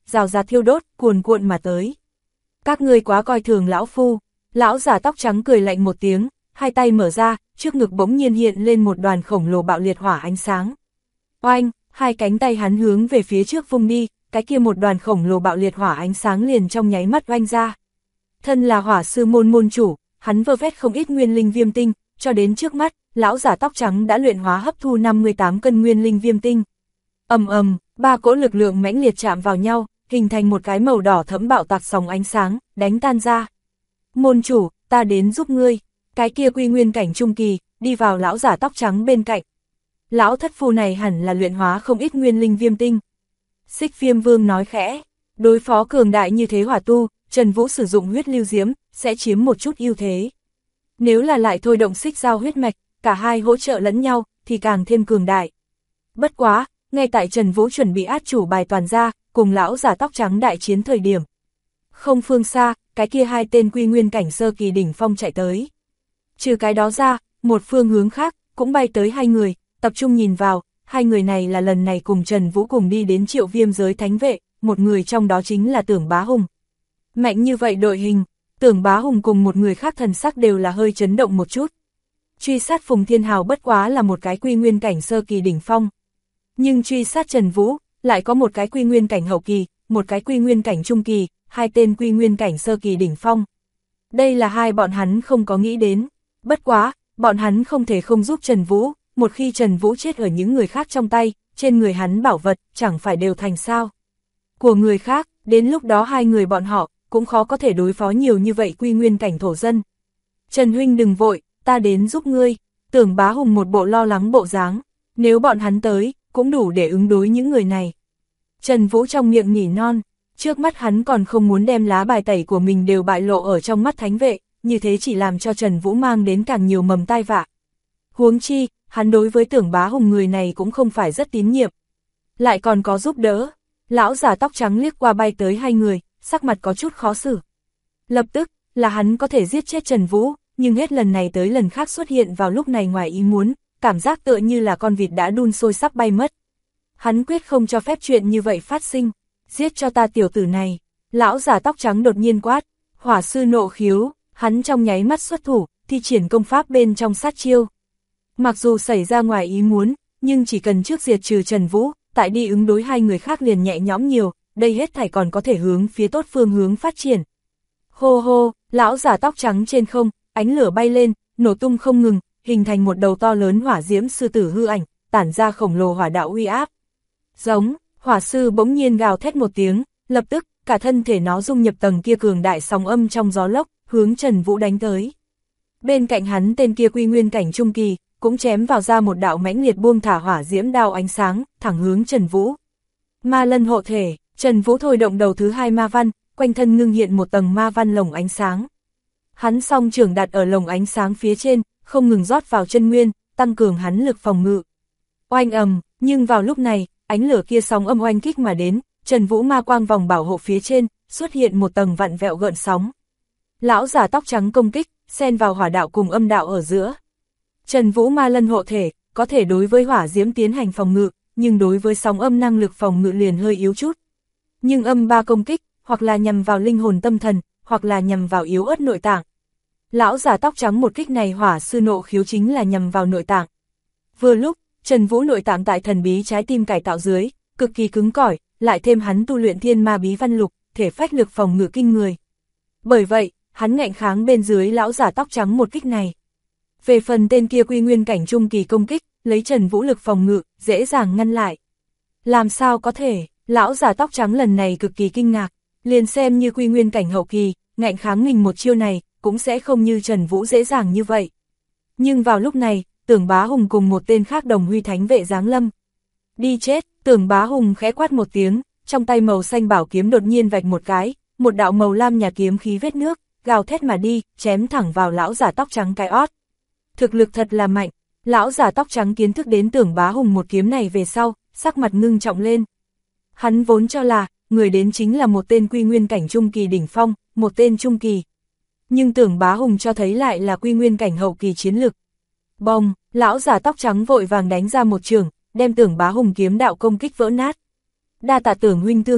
rào rạt thiêu đốt, cuồn cuộn mà tới. Các ngươi quá coi thường lão phu. Lão giả tóc trắng cười lạnh một tiếng, hai tay mở ra, trước ngực bỗng nhiên hiện lên một đoàn khổng lồ bạo liệt hỏa ánh sáng. Oanh, hai cánh tay hắn hướng về phía trước vung đi, cái kia một đoàn khổng lồ bạo liệt hỏa ánh sáng liền trong nháy mắt oanh ra. Thân là hỏa sư môn môn chủ, hắn vơ vét không ít nguyên linh viêm tinh, cho đến trước mắt, lão giả tóc trắng đã luyện hóa hấp thu 58 cân nguyên linh viêm tinh. Ầm ầm, ba cỗ lực lượng mãnh liệt chạm vào nhau, hình thành một cái màu đỏ thẫm bạo tạc sóng ánh sáng, đánh tan ra. Môn chủ, ta đến giúp ngươi. Cái kia quy nguyên cảnh trung kỳ, đi vào lão giả tóc trắng bên cạnh. Lão thất phu này hẳn là luyện hóa không ít nguyên linh viêm tinh. Xích Viêm Vương nói khẽ, đối phó cường đại như thế hỏa tu, Trần Vũ sử dụng huyết lưu diễm, sẽ chiếm một chút ưu thế. Nếu là lại thôi động xích giao huyết mạch, cả hai hỗ trợ lẫn nhau, thì càng thêm cường đại. Bất quá, ngay tại Trần Vũ chuẩn bị át chủ bài toàn ra, cùng lão giả tóc trắng đại chiến thời điểm. Không phương xa, cái kia hai tên quy nguyên cảnh sơ kỳ đỉnh phong chạy tới. Trừ cái đó ra, một phương hướng khác, cũng bay tới hai người, tập trung nhìn vào, hai người này là lần này cùng Trần Vũ cùng đi đến Triệu Viêm giới thánh vệ, một người trong đó chính là Tưởng Bá Hùng. Mạnh như vậy đội hình, Tưởng Bá Hùng cùng một người khác thần sắc đều là hơi chấn động một chút. Truy sát Phùng Thiên Hào bất quá là một cái quy nguyên cảnh sơ kỳ đỉnh phong. Nhưng truy sát Trần Vũ, lại có một cái quy nguyên cảnh hậu kỳ, một cái quy nguyên cảnh trung kỳ, hai tên quy nguyên cảnh sơ kỳ đỉnh phong. Đây là hai bọn hắn không có nghĩ đến. Bất quá, bọn hắn không thể không giúp Trần Vũ, một khi Trần Vũ chết ở những người khác trong tay, trên người hắn bảo vật, chẳng phải đều thành sao. Của người khác, đến lúc đó hai người bọn họ, cũng khó có thể đối phó nhiều như vậy quy nguyên cảnh thổ dân. Trần huynh đừng vội, ta đến giúp ngươi. Tưởng Bá Hùng một bộ lo lắng bộ dáng, nếu bọn hắn tới, cũng đủ để ứng đối những người này. Trần Vũ trong miệng nhỉ non, trước mắt hắn còn không muốn đem lá bài tẩy của mình đều bại lộ ở trong mắt thánh vệ, như thế chỉ làm cho Trần Vũ mang đến càng nhiều mầm tai vạ. Huống chi, hắn đối với Tưởng Bá Hùng người này cũng không phải rất tín nhiệm. Lại còn có giúp đỡ. Lão giả tóc trắng liếc qua bay tới hai người, sắc mặt có chút khó xử. Lập tức, là hắn có thể giết chết Trần Vũ, nhưng hết lần này tới lần khác xuất hiện vào lúc này ngoài ý muốn, cảm giác tựa như là con vịt đã đun sôi sắp bay mất. Hắn quyết không cho phép chuyện như vậy phát sinh. Giết cho ta tiểu tử này. Lão giả tóc trắng đột nhiên quát. Hỏa sư nộ khiếu, hắn trong nháy mắt xuất thủ, thi triển công pháp bên trong sát chiêu. Mặc dù xảy ra ngoài ý muốn, nhưng chỉ cần trước diệt trừ Trần Vũ, tại đi ứng đối hai người khác liền nhẹ nhõm nhiều, đây hết thảy còn có thể hướng phía tốt phương hướng phát triển. Hô hô, lão giả tóc trắng trên không, ánh lửa bay lên, nổ tung không ngừng, hình thành một đầu to lớn hỏa diễm sư tử hư ảnh, tản ra khổng lồ hỏa đạo uy áp. Giống, hỏa sư bỗng nhiên gào thét một tiếng, lập tức, cả thân thể nó dung nhập tầng kia cường đại sóng âm trong gió lốc, hướng Trần Vũ đánh tới. Bên cạnh hắn tên kia quy nguyên cảnh trung kỳ, cũng chém vào ra một đạo mãnh liệt buông thả hỏa diễm đao ánh sáng, thẳng hướng Trần Vũ. Ma lân hộ thể, Trần Vũ thôi động đầu thứ hai ma văn, quanh thân ngưng hiện một tầng ma văn lồng ánh sáng. Hắn song trưởng đặt ở lồng ánh sáng phía trên, không ngừng rót vào chân nguyên, tăng cường hắn lực phòng ngự. Oanh ầm, nhưng vào lúc này, ánh lửa kia sóng âm oanh kích mà đến, Trần Vũ ma quang vòng bảo hộ phía trên, xuất hiện một tầng vặn vẹo gợn sóng. Lão giả tóc trắng công kích, xen vào hỏa đạo cùng âm đạo ở giữa. Trần Vũ ma lân hộ thể, có thể đối với hỏa diễm tiến hành phòng ngự, nhưng đối với sóng âm năng lực phòng ngự liền hơi yếu chút. Nhưng âm ba công kích, hoặc là nhằm vào linh hồn tâm thần, hoặc là nhằm vào yếu ớt nội tạng. Lão giả tóc trắng một kích này hỏa sư nộ khiếu chính là nhằm vào nội tạng. Vừa lúc, Trần Vũ nội tạng tại thần bí trái tim cải tạo dưới, cực kỳ cứng cỏi, lại thêm hắn tu luyện thiên ma bí văn lục, thể phách lực phòng ngự kinh người. Bởi vậy, hắn ngạnh kháng bên dưới lão giả tóc trắng một kích này. Về phần tên kia quy nguyên cảnh trung kỳ công kích, lấy Trần Vũ lực phòng ngự, dễ dàng ngăn lại. Làm sao có thể, lão giả tóc trắng lần này cực kỳ kinh ngạc, liền xem như quy nguyên cảnh hậu kỳ, ngạnh kháng mình một chiêu này, cũng sẽ không như Trần Vũ dễ dàng như vậy. Nhưng vào lúc này, Tưởng Bá Hùng cùng một tên khác đồng huy thánh vệ giáng lâm. Đi chết, Tưởng Bá Hùng khẽ quát một tiếng, trong tay màu xanh bảo kiếm đột nhiên vạch một cái, một đạo màu lam nhà kiếm khí vết nước, gào thét mà đi, chém thẳng vào lão giả tóc trắng cái ót. Thực lực thật là mạnh, lão giả tóc trắng kiến thức đến Tưởng Bá Hùng một kiếm này về sau, sắc mặt ngưng trọng lên. Hắn vốn cho là, người đến chính là một tên quy nguyên cảnh trung kỳ đỉnh phong, một tên trung kỳ. Nhưng Tưởng Bá Hùng cho thấy lại là quy nguyên cảnh hậu kỳ chiến lực. Bông, lão giả tóc trắng vội vàng đánh ra một trường, đem Tưởng Bá Hùng kiếm đạo công kích vỡ nát. Đa tạ Tưởng huynh tương trợ,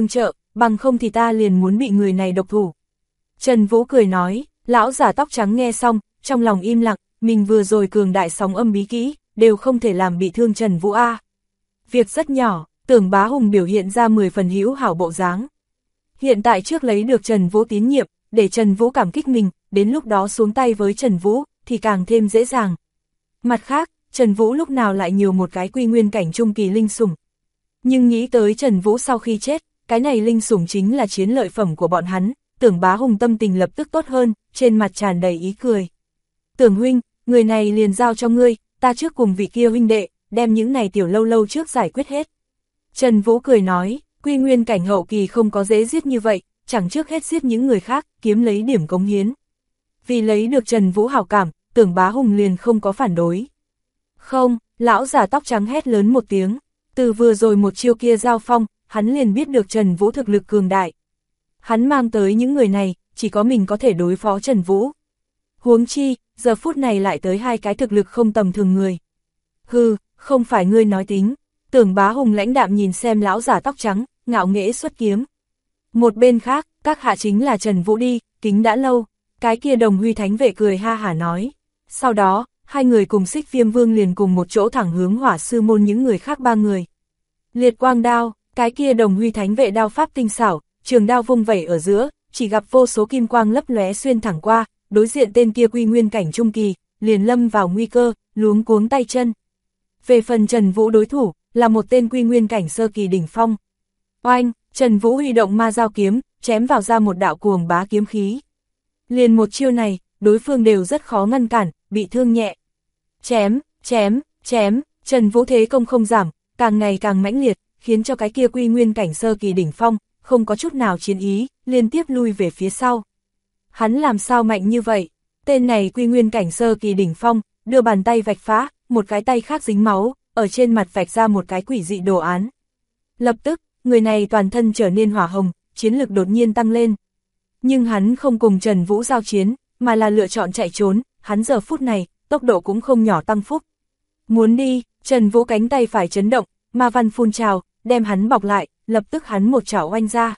bằng không thì ta liền muốn bị người này độc thủ. Trần Vũ cười nói, lão giả tóc trắng nghe xong, trong lòng im lặng, mình vừa rồi cường đại sóng âm bí kỹ, đều không thể làm bị thương Trần Vũ a. Việc rất nhỏ, Tưởng Bá Hùng biểu hiện ra 10 phần hữu hảo bộ dáng. Hiện tại trước lấy được Trần Vũ tín nhiệm, để Trần Vũ cảm kích mình, đến lúc đó xuống tay với Trần Vũ, thì càng thêm dễ dàng. Mặt khác, Trần Vũ lúc nào lại nhiều một cái quy nguyên cảnh trung kỳ linh sủng. Nhưng nghĩ tới Trần Vũ sau khi chết, cái này linh sủng chính là chiến lợi phẩm của bọn hắn, Tưởng Bá Hùng tâm tình lập tức tốt hơn, trên mặt tràn đầy ý cười. Tưởng huynh, người này liền giao cho ngươi, ta trước cùng vị kia huynh đệ, đem những này tiểu lâu lâu trước giải quyết hết. Trần Vũ cười nói, quy nguyên cảnh hậu kỳ không có dễ giết như vậy, chẳng trước hết giết những người khác, kiếm lấy điểm cống hiến. Vì lấy được Trần Vũ hảo cảm, Tưởng Bá Hùng liền không có phản đối. Không, lão giả tóc trắng hét lớn một tiếng, từ vừa rồi một chiêu kia giao phong, hắn liền biết được Trần Vũ thực lực cường đại. Hắn mang tới những người này, chỉ có mình có thể đối phó Trần Vũ. Huống chi, giờ phút này lại tới hai cái thực lực không tầm thường người. Hừ, không phải ngươi nói tính. Tưởng Bá Hùng lãnh đạm nhìn xem lão giả tóc trắng, ngạo nghễ xuất kiếm. Một bên khác, các hạ chính là Trần Vũ đi, kính đã lâu. Cái kia Đồng Huy Thánh Vệ cười ha hả nói. Sau đó, hai người cùng Xích Viêm Vương liền cùng một chỗ thẳng hướng Hỏa Sư Môn những người khác ba người. Liệt quang đao, cái kia Đồng Huy Thánh Vệ đao pháp tinh xảo, trường đao vung vẩy ở giữa, chỉ gặp vô số kim quang lấp lóe xuyên thẳng qua, đối diện tên kia quy nguyên cảnh trung kỳ, liền lâm vào nguy cơ, luống cuống tay chân. Về phần Trần Vũ đối thủ, là một tên quy nguyên cảnh sơ kỳ đỉnh phong. Oanh, Trần Vũ huy động ma dao kiếm, chém vào ra một đạo cuồng bá kiếm khí. Liền một chiêu này, đối phương đều rất khó ngăn cản, bị thương nhẹ. Chém, chém, chém, Trần Vũ thế công không giảm, càng ngày càng mãnh liệt, khiến cho cái kia quy nguyên cảnh sơ kỳ đỉnh phong, không có chút nào chiến ý, liên tiếp lui về phía sau. Hắn làm sao mạnh như vậy? Tên này quy nguyên cảnh sơ kỳ đỉnh phong, đưa bàn tay vạch phá, một cái tay khác dính máu, ở trên mặt vạch ra một cái quỷ dị đồ án. Lập tức, người này toàn thân trở nên hỏa hồng, chiến lực đột nhiên tăng lên. Nhưng hắn không cùng Trần Vũ giao chiến, mà là lựa chọn chạy trốn, hắn giờ phút này, tốc độ cũng không nhỏ tăng phúc. Muốn đi, Trần Vũ cánh tay phải chấn động, ma văn phun trào, đem hắn bọc lại, lập tức hắn một chảo oanh ra.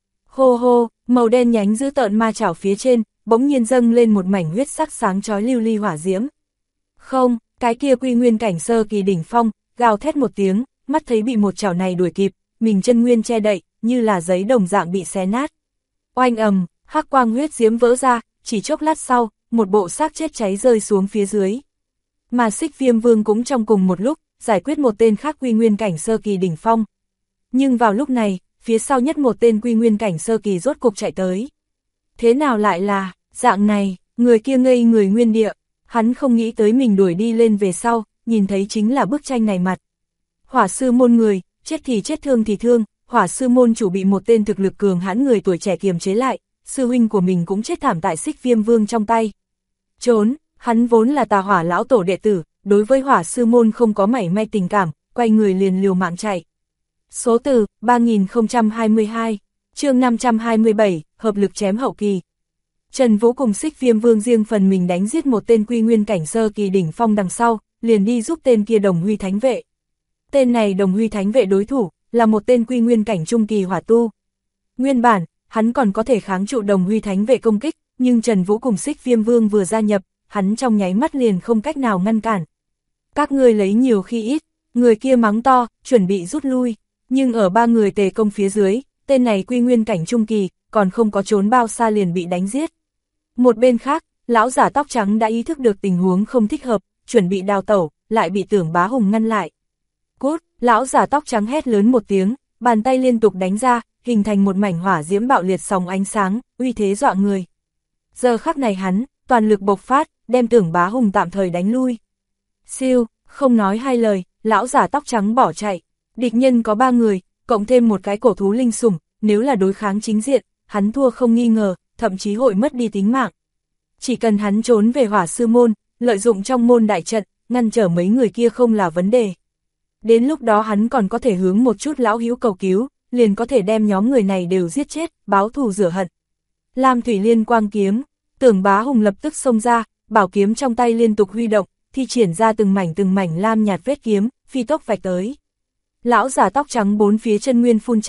Hô hô, màu đen nhánh dữ tợn ma chảo phía trên, bỗng nhiên dâng lên một mảnh huyết sắc sáng chói lưu ly hỏa diễm. Không, cái kia quy nguyên cảnh sơ kỳ đỉnh phong, gào thét một tiếng, mắt thấy bị một chảo này đuổi kịp, mình chân nguyên che đậy, như là giấy đồng dạng bị xé nát. Oanh ầm, hắc quang huyết diễm vỡ ra, chỉ chốc lát sau, một bộ xác chết cháy rơi xuống phía dưới. Mà Xích Viêm Vương cũng trong cùng một lúc, giải quyết một tên khác quy nguyên cảnh sơ kỳ đỉnh phong. Nhưng vào lúc này, phía sau nhất một tên quy nguyên cảnh sơ kỳ rốt cục chạy tới. Thế nào lại là, dạng này, người kia ngây người nguyên địa, hắn không nghĩ tới mình đuổi đi lên về sau, nhìn thấy chính là bức tranh này mặt. Hỏa Sư Môn người, chết thì chết thương thì thương, Hỏa Sư Môn chủ bị một tên thực lực cường hãn người tuổi trẻ kiềm chế lại, sư huynh của mình cũng chết thảm tại Xích Viêm Vương trong tay. Trốn, hắn vốn là Tà Hỏa lão tổ đệ tử, đối với Hỏa Sư Môn không có mảy may tình cảm, quay người liền liều mạng chạy. Số từ 3022, chương 527, hợp lực chém hậu kỳ. Trần Vũ cùng Xích Viêm Vương riêng phần mình đánh giết một tên quy nguyên cảnh sơ kỳ đỉnh phong đằng sau, liền đi giúp tên kia Đồng Huy Thánh Vệ. Tên này Đồng Huy Thánh Vệ đối thủ, là một tên quy nguyên cảnh trung kỳ hỏa tu. Nguyên bản, hắn còn có thể kháng trụ Đồng Huy Thánh Vệ công kích, nhưng Trần Vũ cùng Xích Viêm Vương vừa gia nhập, hắn trong nháy mắt liền không cách nào ngăn cản. Các ngươi lấy nhiều khi ít, người kia mắng to, chuẩn bị rút lui. Nhưng ở ba người tề công phía dưới, tên này quy nguyên cảnh trung kỳ, còn không có trốn bao xa liền bị đánh giết. Một bên khác, lão giả tóc trắng đã ý thức được tình huống không thích hợp, chuẩn bị đào tẩu, lại bị Tưởng Bá Hùng ngăn lại. Cút, lão giả tóc trắng hét lớn một tiếng, bàn tay liên tục đánh ra, hình thành một mảnh hỏa diễm bạo liệt sóng ánh sáng, uy thế dọa người. Giờ khắc này hắn, toàn lực bộc phát, đem Tưởng Bá Hùng tạm thời đánh lui. Siêu, không nói hai lời, lão giả tóc trắng bỏ chạy. Địch nhân có 3 người, cộng thêm một cái cổ thú linh sủng, nếu là đối kháng chính diện, hắn thua không nghi ngờ, thậm chí hội mất đi tính mạng. Chỉ cần hắn trốn về Hỏa Sư Môn, lợi dụng trong môn đại trận, ngăn trở mấy người kia không là vấn đề. Đến lúc đó hắn còn có thể hướng một chút lão hữu cầu cứu, liền có thể đem nhóm người này đều giết chết, báo thù rửa hận. Lam Thủy Liên quang kiếm, Tưởng Bá Hùng lập tức xông ra, bảo kiếm trong tay liên tục huy động, thi triển ra từng mảnh lam nhạt vết kiếm, phi tốc vạch tới. Lão giả tóc trắng bốn phía chân nguyên phun trào,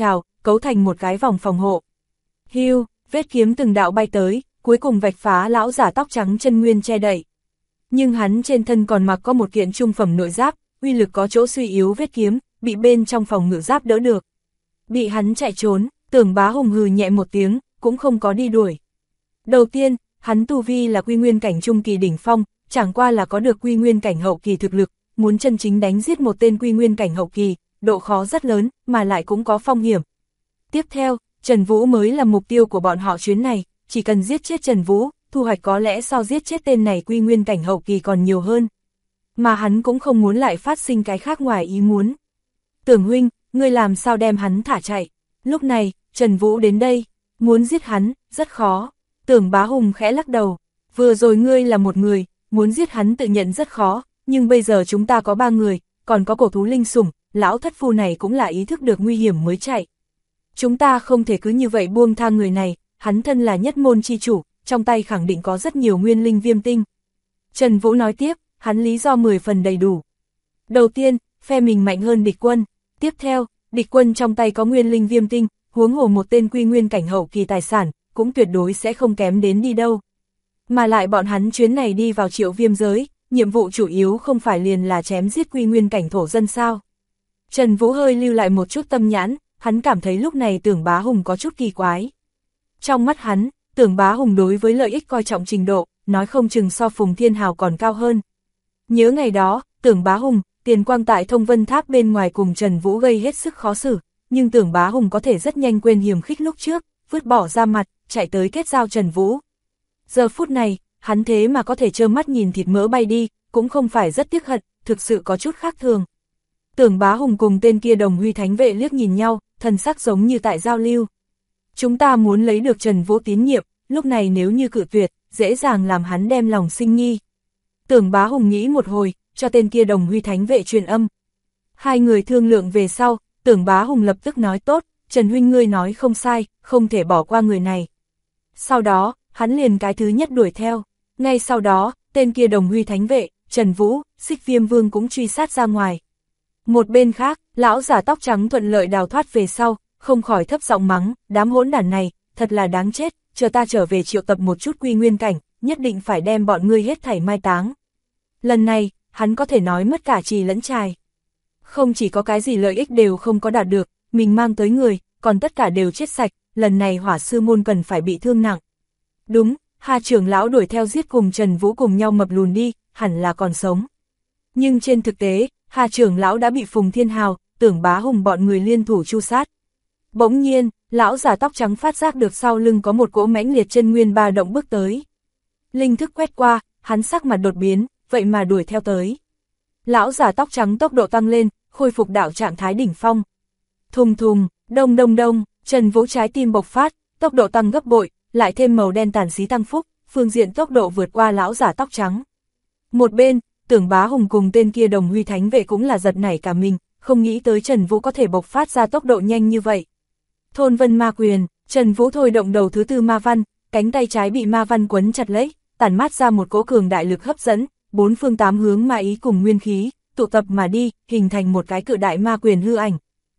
cấu thành một cái vòng phòng hộ. Hưu, vết kiếm từng đạo bay tới, cuối cùng vạch phá lão giả tóc trắng chân nguyên che đậy. Nhưng hắn trên thân còn mặc có một kiện trung phẩm nội giáp, uy lực có chỗ suy yếu vết kiếm, bị bên trong phòng ngự giáp đỡ được. Bị hắn chạy trốn, Tưởng Bá Hùng hừ nhẹ một tiếng, cũng không có đi đuổi. Đầu tiên, hắn tu vi là quy nguyên cảnh trung kỳ đỉnh phong, chẳng qua là có được quy nguyên cảnh hậu kỳ thực lực, muốn chân chính đánh giết một tên quy nguyên cảnh hậu kỳ, độ khó rất lớn, mà lại cũng có phong hiểm. Tiếp theo, Trần Vũ mới là mục tiêu của bọn họ chuyến này, chỉ cần giết chết Trần Vũ, thu hoạch có lẽ so giết chết tên này quy nguyên cảnh hậu kỳ còn nhiều hơn. Mà hắn cũng không muốn lại phát sinh cái khác ngoài ý muốn. Tưởng huynh, ngươi làm sao đem hắn thả chạy? Lúc này, Trần Vũ đến đây, muốn giết hắn, rất khó. Tưởng Bá Hùng khẽ lắc đầu, vừa rồi ngươi là một người, muốn giết hắn tự nhận rất khó, nhưng bây giờ chúng ta có 3 người, còn có cổ thú linh sủng, lão thất phu này cũng là ý thức được nguy hiểm mới chạy. Chúng ta không thể cứ như vậy buông tha người này, hắn thân là nhất môn chi chủ, trong tay khẳng định có rất nhiều nguyên linh viêm tinh. Trần Vũ nói tiếp, hắn lý do 10 phần đầy đủ. Đầu tiên, phe mình mạnh hơn địch quân. Tiếp theo, địch quân trong tay có nguyên linh viêm tinh, huống hồ một tên quy nguyên cảnh hậu kỳ tài sản, cũng tuyệt đối sẽ không kém đến đi đâu. Mà lại bọn hắn chuyến này đi vào Triệu Viêm giới, nhiệm vụ chủ yếu không phải liền là chém giết quy nguyên cảnh thổ dân sao. Trần Vũ hơi lưu lại một chút tâm nhãn, hắn cảm thấy lúc này Tưởng Bá Hùng có chút kỳ quái. Trong mắt hắn, Tưởng Bá Hùng đối với lợi ích coi trọng trình độ, nói không chừng so Phùng Thiên Hào còn cao hơn. Nhớ ngày đó, Tưởng Bá Hùng, Tiền Quang tại Thông Vân Tháp bên ngoài cùng Trần Vũ gây hết sức khó xử, nhưng Tưởng Bá Hùng có thể rất nhanh quên hiềm khích lúc trước, vứt bỏ ra mặt, chạy tới kết giao Trần Vũ. Giờ phút này, hắn thế mà có thể trơ mắt nhìn thịt mỡ bay đi, cũng không phải rất tiếc hận, thực sự có chút khác thường. Tưởng Bá Hùng cùng tên kia Đồng Huy Thánh Vệ liếc nhìn nhau, thần sắc giống như tại giao lưu. Chúng ta muốn lấy được Trần Vũ tín nhiệm, lúc này nếu như cự tuyệt, dễ dàng làm hắn đem lòng sinh nghi. Tưởng Bá Hùng nghĩ một hồi, cho tên kia Đồng Huy Thánh Vệ truyền âm. Hai người thương lượng về sau, Tưởng Bá Hùng lập tức nói tốt, Trần huynh ngươi nói không sai, không thể bỏ qua người này. Sau đó, hắn liền cái thứ nhất đuổi theo. Ngay sau đó, tên kia Đồng Huy Thánh Vệ, Trần Vũ, Xích Viêm Vương cũng truy sát ra ngoài. Một bên khác, lão giả tóc trắng thuận lợi đào thoát về sau, không khỏi thấp giọng mắng, đám hỗn đản này, thật là đáng chết, chờ ta trở về triệu tập một chút quy nguyên cảnh, nhất định phải đem bọn ngươi hết thảy mai táng. Lần này, hắn có thể nói mất cả trì lẫn trài. Không chỉ có cái gì lợi ích đều không có đạt được, mình mang tới người, còn tất cả đều chết sạch, lần này Hỏa Sư Môn cần phải bị thương nặng. Đúng, Hà trưởng lão đuổi theo giết cùng Trần Vũ cùng nhau mập lùn đi, hẳn là còn sống. Nhưng trên thực tế, Hà trưởng lão đã bị Phùng Thiên Hào, Tưởng Bá Hùng bọn người liên thủ tru sát. Bỗng nhiên, lão giả tóc trắng phát giác được sau lưng có một cỗ mãnh liệt chân nguyên ba động bước tới. Linh thức quét qua, hắn sắc mặt đột biến, vậy mà đuổi theo tới. Lão giả tóc trắng tốc độ tăng lên, khôi phục đạo trạng thái đỉnh phong. Thùng thùng, đông đông đông, Trần Vũ trái tim bộc phát, tốc độ tăng gấp bội, lại thêm màu đen tàn xí tăng phúc, phương diện tốc độ vượt qua lão giả tóc trắng. Một bên, Tưởng Bá Hùng cùng tên kia Đồng Huy Thánh Vệ cũng là giật nảy cả mình, không nghĩ tới Trần Vũ có thể bộc phát ra tốc độ nhanh như vậy. Thôn Vân Ma Quyền, Trần Vũ thôi động đầu thứ tư ma văn, cánh tay trái bị ma văn quấn chặt lấy, tản mát ra một cỗ cường đại lực hấp dẫn, bốn phương tám hướng ma ý cùng nguyên khí, tụ tập mà đi, hình thành một cái cự đại ma quyền hư ảnh.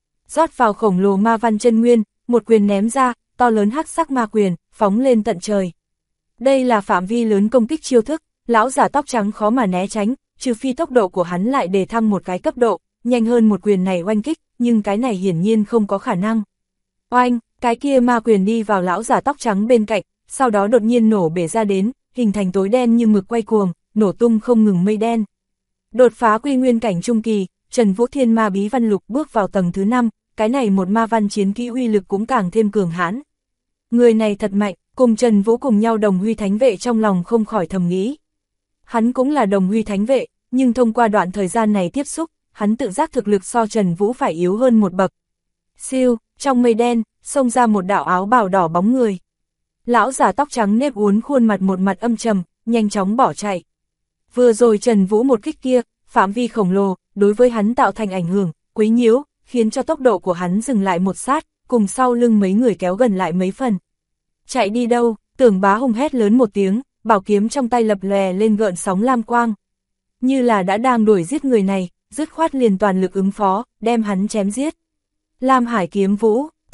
Rót vào khổng lồ ma văn chân nguyên, một quyền ném ra, to lớn hắc sắc ma quyền, phóng lên tận trời. Đây là phạm vi lớn công kích chiêu thức, lão giả tóc trắng khó mà né tránh, trừ phi tốc độ của hắn lại đề thăng một cái cấp độ, nhanh hơn một quyền này oanh kích, nhưng cái này hiển nhiên không có khả năng. Oanh, cái kia ma quyền đi vào lão giả tóc trắng bên cạnh, sau đó đột nhiên nổ bể ra đến, hình thành tối đen như mực quay cuồng, nổ tung không ngừng mây đen. Đột phá quy nguyên cảnh trung kỳ, Trần Vũ Thiên Ma Bí Văn Lục bước vào tầng thứ 5, cái này một ma văn chiến kỹ uy lực cũng càng thêm cường hãn. Người này thật mạnh, cùng Trần Vũ cùng nhau Đồng Huy Thánh Vệ trong lòng không khỏi thầm nghĩ. Hắn cũng là Đồng Huy Thánh Vệ, nhưng thông qua đoạn thời gian này tiếp xúc, hắn tự giác thực lực so Trần Vũ phải yếu hơn một bậc. Siêu, trong mây đen, xông ra một đạo áo bào đỏ bóng người. Lão giả tóc trắng nếp uốn khuôn mặt một mặt âm trầm, nhanh chóng bỏ chạy. Vừa rồi Trần Vũ một kích kia, phạm vi khổng lồ, đối với hắn tạo thành ảnh hưởng, quấy nhiễu, khiến cho tốc độ của hắn dừng lại một sát, cùng sau lưng mấy người kéo gần lại mấy phần. Chạy đi đâu? Tưởng Bá Hùng hét lớn một tiếng, bảo kiếm trong tay lập lòe lên gợn sóng lam quang. Như là đã đang đuổi giết người này, dứt khoát liền toàn lực ứng phó, đem hắn chém giết. Lam Hải Kiếm Vũ,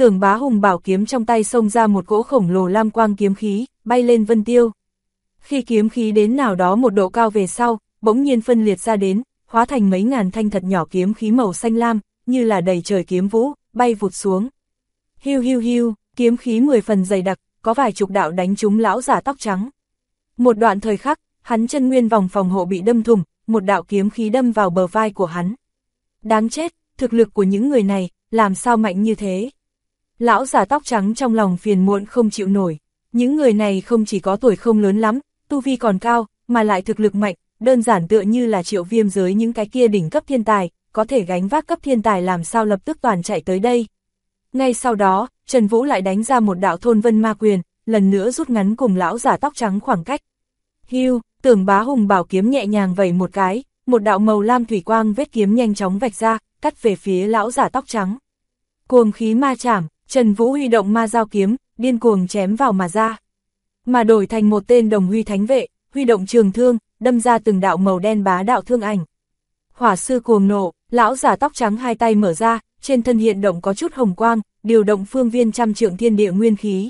Tưởng Bá Hùng bảo kiếm trong tay xông ra một cỗ khổng lồ lam quang kiếm khí, bay lên vân tiêu. Khi kiếm khí đến nào đó một độ cao về sau, bỗng nhiên phân liệt ra đến, hóa thành mấy ngàn thanh thật nhỏ kiếm khí màu xanh lam, như là đầy trời kiếm vũ, bay vụt xuống. Hiu hiu hiu, kiếm khí 10 phần dày đặc, có vài chục đạo đánh trúng lão giả tóc trắng. Một đoạn thời khắc, hắn chân nguyên vòng phòng hộ bị đâm thủng, một đạo kiếm khí đâm vào bờ vai của hắn. Đáng chết, thực lực của những người này, làm sao mạnh như thế? Lão giả tóc trắng trong lòng phiền muộn không chịu nổi. Những người này không chỉ có tuổi không lớn lắm, tu vi còn cao, mà lại thực lực mạnh, đơn giản tựa như là Triệu Viêm giới những cái kia đỉnh cấp thiên tài, có thể gánh vác cấp thiên tài làm sao lập tức toàn chạy tới đây. Ngay sau đó, Trần Vũ lại đánh ra một đạo thôn vân ma quyền, lần nữa rút ngắn cùng lão giả tóc trắng khoảng cách. Hiu, Tưởng Bá Hùng bảo kiếm nhẹ nhàng vẩy một cái, một đạo màu lam thủy quang vết kiếm nhanh chóng vạch ra, cắt về phía lão giả tóc trắng. Cuồng khí ma chảm, Trần Vũ huy động ma giao kiếm, điên cuồng chém vào mà ra. Mà đổi thành một tên đồng huy thánh vệ, huy động trường thương, đâm ra từng đạo màu đen bá đạo thương ảnh. Hỏa sư cuồng nộ, lão giả tóc trắng hai tay mở ra, trên thân hiện động có chút hồng quang, điều động phương viên trăm trượng thiên địa nguyên khí.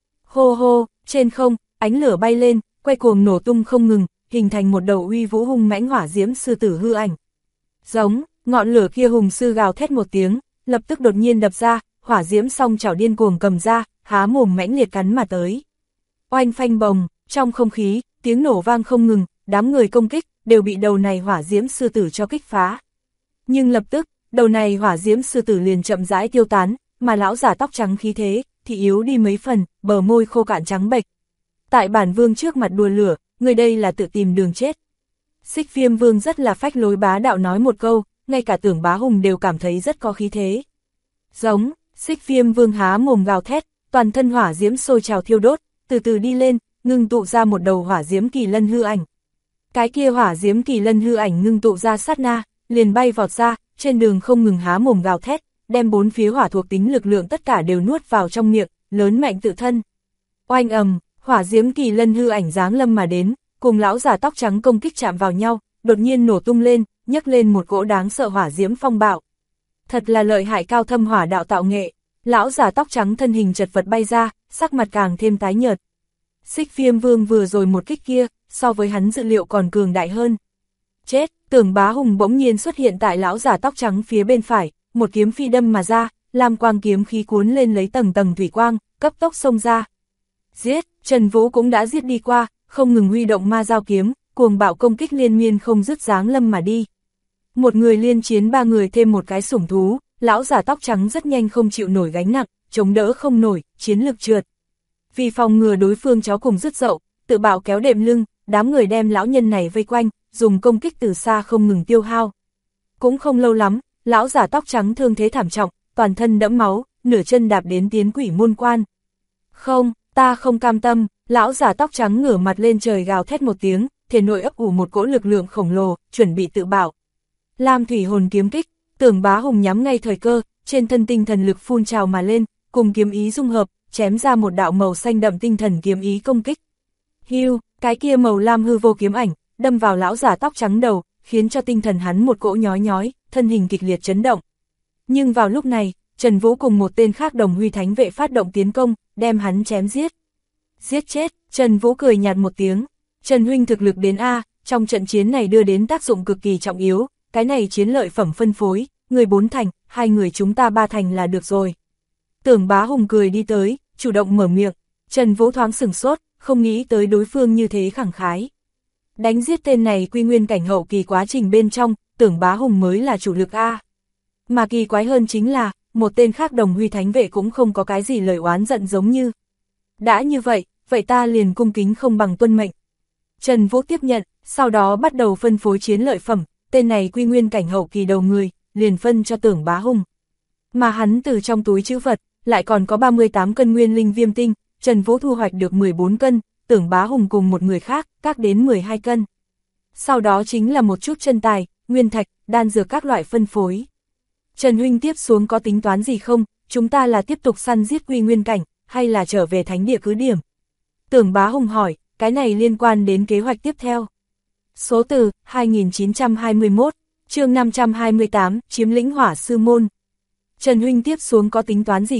Hô hô, trên không, ánh lửa bay lên, quay cuồng nổ tung không ngừng, hình thành một đầu uy vũ hung mãnh hỏa diễm sư tử hư ảnh. Giống, ngọn lửa kia hùng sư gào thét một tiếng, lập tức đột nhiên đập ra, hỏa diễm song chảo điên cuồng cầm ra, há mồm mãnh liệt cắn mà tới. Oanh phanh bồng, trong không khí, tiếng nổ vang không ngừng, đám người công kích, đều bị đầu này hỏa diễm sư tử cho kích phá. Nhưng lập tức, đầu này hỏa diễm sư tử liền chậm rãi tiêu tán, mà lão giả tóc trắng khí thế, thì yếu đi mấy phần, bờ môi khô cạn trắng bệch. Tại bản vương trước mặt đùa lửa, người đây là tự tìm đường chết. Xích Viêm Vương rất là phách lối bá đạo nói một câu, ngay cả Tưởng Bá Hùng đều cảm thấy rất có khí thế. Giống, Xích Viêm Vương há mồm gào thét, toàn thân hỏa diễm sôi trào thiêu đốt, từ từ đi lên, ngưng tụ ra một đầu hỏa diễm kỳ lân hư ảnh. Cái kia hỏa diễm kỳ lân hư ảnh ngưng tụ ra sát na, liền bay vọt ra, trên đường không ngừng há mồm gào thét, đem bốn phía hỏa thuộc tính lực lượng tất cả đều nuốt vào trong miệng, lớn mạnh tự thân. Oanh ầm, hỏa diễm kỳ lân hư ảnh giáng lâm mà đến, cùng lão giả tóc trắng công kích chạm vào nhau, đột nhiên nổ tung lên, nhấc lên một cỗ đáng sợ hỏa diễm phong bạo. Thật là lợi hại cao thâm hỏa đạo tạo nghệ. Lão giả tóc trắng thân hình chật vật bay ra, sắc mặt càng thêm tái nhợt. Xích Viêm Vương vừa rồi một kích kia, so với hắn dự liệu còn cường đại hơn. Chết, Tưởng Bá Hùng bỗng nhiên xuất hiện tại lão giả tóc trắng phía bên phải, một kiếm phi đâm mà ra, lam quang kiếm khí cuốn lên lấy tầng tầng thủy quang, cấp tốc xông ra. Giết, Trần Vũ cũng đã giết đi qua, không ngừng huy động ma giao kiếm, cuồng bạo công kích liên miên không dứt giáng lâm mà đi. Một người liên chiến ba người thêm một cái sủng thú, lão giả tóc trắng rất nhanh không chịu nổi gánh nặng, chống đỡ không nổi, chiến lực trượt. Vì phòng ngừa đối phương chó cùng dứt dậu, tự bảo kéo đệm lưng, đám người đem lão nhân này vây quanh, dùng công kích từ xa không ngừng tiêu hao. Cũng không lâu lắm, lão giả tóc trắng thương thế thảm trọng, toàn thân đẫm máu, nửa chân đạp đến tiến quỷ môn quan. Không, ta không cam tâm, lão giả tóc trắng ngửa mặt lên trời gào thét một tiếng, thể nội ấp ủ một cỗ lực lượng khổng lồ, chuẩn bị tự bảo. Lam thủy hồn kiếm kích, Tưởng Bá Hùng nhắm ngay thời cơ, trên thân tinh thần lực phun trào mà lên, cùng kiếm ý dung hợp, chém ra một đạo màu xanh đậm tinh thần kiếm ý công kích. Hiu, cái kia màu lam hư vô kiếm ảnh, đâm vào lão giả tóc trắng đầu, khiến cho tinh thần hắn một cỗ nhói nhói, thân hình kịch liệt chấn động. Nhưng vào lúc này, Trần Vũ cùng một tên khác đồng huy thánh vệ phát động tiến công, đem hắn chém giết. Giết chết, Trần Vũ cười nhạt một tiếng. Trần huynh thực lực đến A, trong trận chiến này đưa đến tác dụng cực kỳ trọng yếu, cái này chiến lợi phẩm phân phối, người 4 thành, 2 người chúng ta 3 thành là được rồi. Tưởng Bá Hùng cười đi tới, chủ động mở miệng, Trần Vũ thoáng sửng sốt, không nghĩ tới đối phương như thế khẳng khái. Đánh giết tên này quy nguyên cảnh hậu kỳ quá trình bên trong, Tưởng Bá Hùng mới là chủ lực A. Mà kỳ quái hơn chính là, một tên khác đồng huy thánh vệ cũng không có cái gì lời oán giận giống như. Đã như vậy, vậy ta liền cung kính không bằng tuân mệnh. Trần Vũ tiếp nhận, sau đó bắt đầu phân phối chiến lợi phẩm, tên này quy nguyên cảnh hậu kỳ đầu người, liền phân cho Tưởng Bá Hùng. Mà hắn từ trong túi trữ vật, lại còn có 38 cân nguyên linh viêm tinh, Trần Vũ thu hoạch được 14 cân, Tưởng Bá Hùng cùng một người khác, các đến 12 cân. Sau đó chính là một chút chân tài, nguyên thạch, đan dược các loại phân phối. Trần huynh tiếp xuống có tính toán gì không, chúng ta là tiếp tục săn giết quy nguyên cảnh, hay là trở về thánh địa cứ điểm? Tưởng Bá Hùng hỏi, cái này liên quan đến kế hoạch tiếp theo. Số từ, 2921, chương 528, chiếm lĩnh Hỏa Sư Môn. Trần huynh tiếp xuống có tính toán gì không,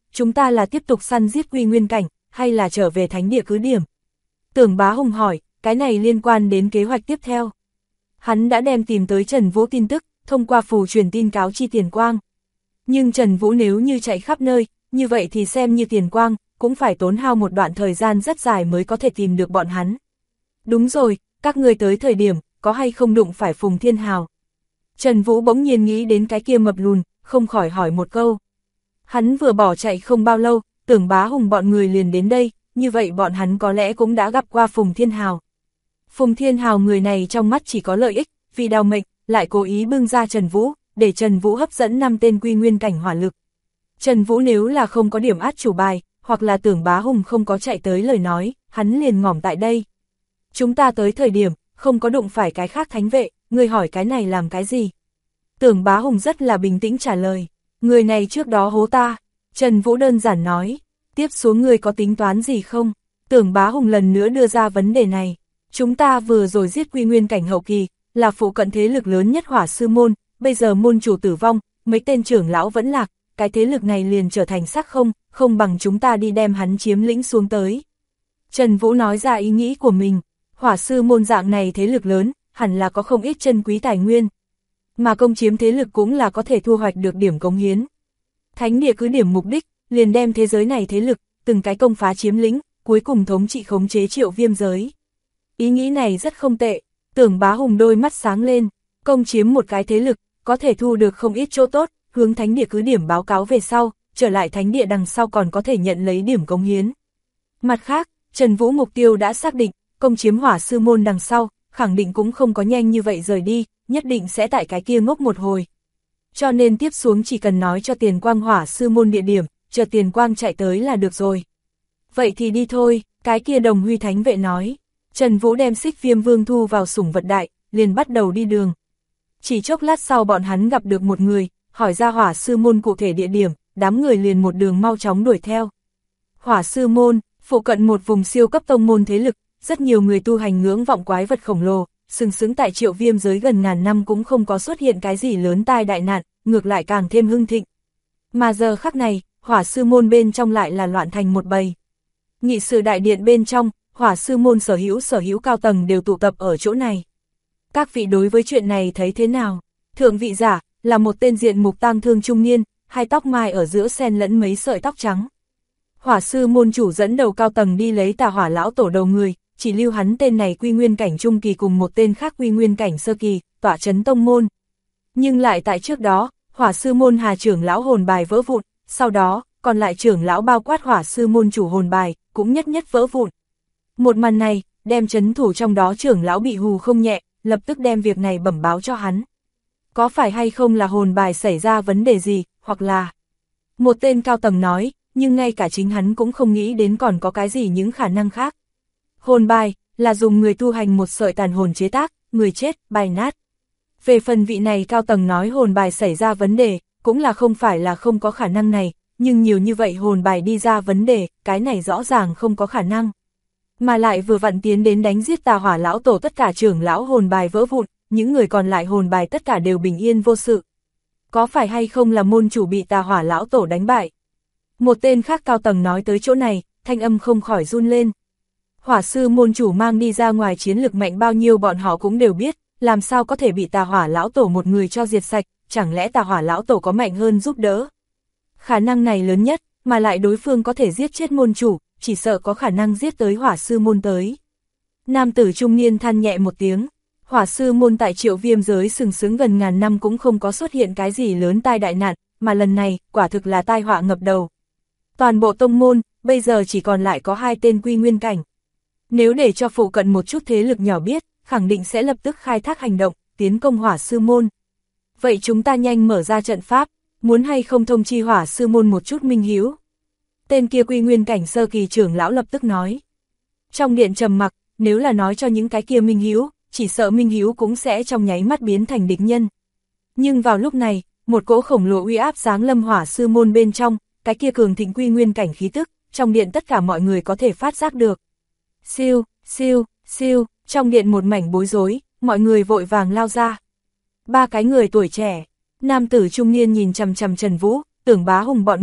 chúng ta là tiếp tục săn giết quy nguyên cảnh, hay là trở về thánh địa cứ điểm? Tưởng Bá Hùng hỏi, cái này liên quan đến kế hoạch tiếp theo. Hắn đã đem tìm tới Trần Vũ tin tức, thông qua phù truyền tin cáo chi Tiền Quang. Nhưng Trần Vũ nếu như chạy khắp nơi, như vậy thì xem như Tiền Quang, cũng phải tốn hao một đoạn thời gian rất dài mới có thể tìm được bọn hắn. Đúng rồi, các ngươi tới thời điểm, có hay không đụng phải Phùng Thiên Hào? Trần Vũ bỗng nhiên nghĩ đến cái kia mập lùn, không khỏi hỏi một câu. Hắn vừa bỏ chạy không bao lâu, Tưởng Bá Hùng bọn người liền đến đây, như vậy bọn hắn có lẽ cũng đã gặp qua Phùng Thiên Hào. Phùng Thiên Hào người này trong mắt chỉ có lợi ích, vì đào mệnh, lại cố ý bưng ra Trần Vũ, để Trần Vũ hấp dẫn 5 tên quy nguyên cảnh hỏa lực. Trần Vũ nếu là không có điểm át chủ bài, hoặc là Tưởng Bá Hùng không có chạy tới lời nói, hắn liền ngỏm tại đây. Chúng ta tới thời điểm, không có đụng phải cái khác thánh vệ, người hỏi cái này làm cái gì? Tưởng Bá Hùng rất là bình tĩnh trả lời, người này trước đó hố ta. Trần Vũ đơn giản nói, tiếp xuống người có tính toán gì không? Tưởng Bá Hùng lần nữa đưa ra vấn đề này. Chúng ta vừa rồi giết quy nguyên cảnh hậu kỳ, là phụ cận thế lực lớn nhất Hỏa Sư Môn, bây giờ môn chủ tử vong, mấy tên trưởng lão vẫn lạc, cái thế lực này liền trở thành xác không, không bằng chúng ta đi đem hắn chiếm lĩnh xuống tới. Trần Vũ nói ra ý nghĩ của mình, Hỏa Sư Môn dạng này thế lực lớn, hẳn là có không ít chân quý tài nguyên. Mà công chiếm thế lực cũng là có thể thu hoạch được điểm cống hiến. Thánh địa cứ điểm mục đích, liền đem thế giới này thế lực, từng cái công phá chiếm lĩnh, cuối cùng thống trị khống chế Triệu Viêm giới. Ý nghĩ này rất không tệ, Tưởng Bá Hùng đôi mắt sáng lên, công chiếm một cái thế lực, có thể thu được không ít chỗ tốt, hướng thánh địa cứ điểm báo cáo về sau, trở lại thánh địa đằng sau còn có thể nhận lấy điểm cống hiến. Mặt khác, Trần Vũ mục tiêu đã xác định, công chiếm Hỏa Sư Môn đằng sau, khẳng định cũng không có nhanh như vậy rời đi, nhất định sẽ tại cái kia ngốc một hồi. Cho nên tiếp xuống chỉ cần nói cho Tiền Quang Hỏa Sư Môn địa điểm, chờ Tiền Quang chạy tới là được rồi. Vậy thì đi thôi, cái kia Đồng Huy thánh vệ nói. Trần Vũ đem Xích Viêm Vương thu vào sủng vật đại, liền bắt đầu đi đường. Chỉ chốc lát sau bọn hắn gặp được một người, hỏi ra Hỏa Sư Môn cụ thể địa điểm, đám người liền một đường mau chóng đuổi theo. Hỏa Sư Môn, phụ cận một vùng siêu cấp tông môn thế lực, rất nhiều người tu hành ngưỡng vọng quái vật khổng lồ, sừng sững tại Triệu Viêm giới gần ngàn năm cũng không có xuất hiện cái gì lớn tai đại nạn, ngược lại càng thêm hưng thịnh. Mà giờ khắc này, Hỏa Sư Môn bên trong lại là loạn thành một bầy. Nghị sự đại điện bên trong, Hỏa Sư Môn sở hữu cao tầng đều tụ tập ở chỗ này. Các vị đối với chuyện này thấy thế nào? Thượng vị giả, là một tên diện mục tang thương trung niên, hai tóc mai ở giữa xen lẫn mấy sợi tóc trắng. Hỏa Sư Môn chủ dẫn đầu cao tầng đi lấy Tà Hỏa lão tổ đầu người, chỉ lưu hắn tên này quy nguyên cảnh trung kỳ cùng một tên khác quy nguyên cảnh sơ kỳ, tọa chấn tông môn. Nhưng lại tại trước đó, Hỏa Sư Môn Hà trưởng lão hồn bài vỡ vụn, sau đó, còn lại trưởng lão bao quát Hỏa Sư Môn chủ hồn bài, cũng nhất nhất vỡ vụn. Một màn này, đem chấn thủ trong đó trưởng lão bị hù không nhẹ, lập tức đem việc này bẩm báo cho hắn. Có phải hay không là hồn bài xảy ra vấn đề gì, hoặc là... Một tên cao tầng nói, nhưng ngay cả chính hắn cũng không nghĩ đến còn có cái gì những khả năng khác. Hồn bài, là dùng người tu hành một sợi tàn hồn chế tác, người chết, bài nát. Về phần vị này cao tầng nói hồn bài xảy ra vấn đề, cũng là không phải là không có khả năng này, nhưng nhiều như vậy hồn bài đi ra vấn đề, cái này rõ ràng không có khả năng. Mà lại vừa vặn tiến đến đánh giết Tà Hỏa lão tổ tất cả trưởng lão hồn bài vỡ vụn, những người còn lại hồn bài tất cả đều bình yên vô sự. Có phải hay không là môn chủ bị Tà Hỏa lão tổ đánh bại? Một tên khác cao tầng nói tới chỗ này, thanh âm không khỏi run lên. Hỏa Sư Môn chủ mang đi ra ngoài chiến lực mạnh bao nhiêu bọn họ cũng đều biết, làm sao có thể bị Tà Hỏa lão tổ một người cho diệt sạch, chẳng lẽ Tà Hỏa lão tổ có mạnh hơn giúp đỡ? Khả năng này lớn nhất, mà lại đối phương có thể giết chết môn chủ, chỉ sợ có khả năng giết tới Hỏa Sư Môn tới. Nam tử trung niên than nhẹ một tiếng, Hỏa Sư Môn tại Triệu Viêm giới sừng sững gần ngàn năm cũng không có xuất hiện cái gì lớn tai đại nạn, mà lần này, quả thực là tai họa ngập đầu. Toàn bộ tông môn, bây giờ chỉ còn lại có 2 tên quy nguyên cảnh. Nếu để cho phụ cận một chút thế lực nhỏ biết, khẳng định sẽ lập tức khai thác hành động, tiến công Hỏa Sư Môn. Vậy chúng ta nhanh mở ra trận pháp, muốn hay không thông chi Hỏa Sư Môn một chút minh hiếu. Tên kia quy nguyên cảnh sơ kỳ trưởng lão lập tức nói. Trong điện trầm mặc, nếu là nói cho những cái kia minh hiếu, chỉ sợ minh hiếu cũng sẽ trong nháy mắt biến thành địch nhân. Nhưng vào lúc này, một cỗ khổng lồ uy áp giáng lâm Hỏa Sư Môn bên trong, cái kia cường thịnh quy nguyên cảnh khí tức, trong điện tất cả mọi người có thể phát giác được. Siêu, siêu, siêu, trong điện một mảnh bối rối, mọi người vội vàng lao ra. 3 cái người tuổi trẻ, nam tử trung niên nhìn chằm chằm Trần Vũ, Tưởng Bá Hùng bọn người,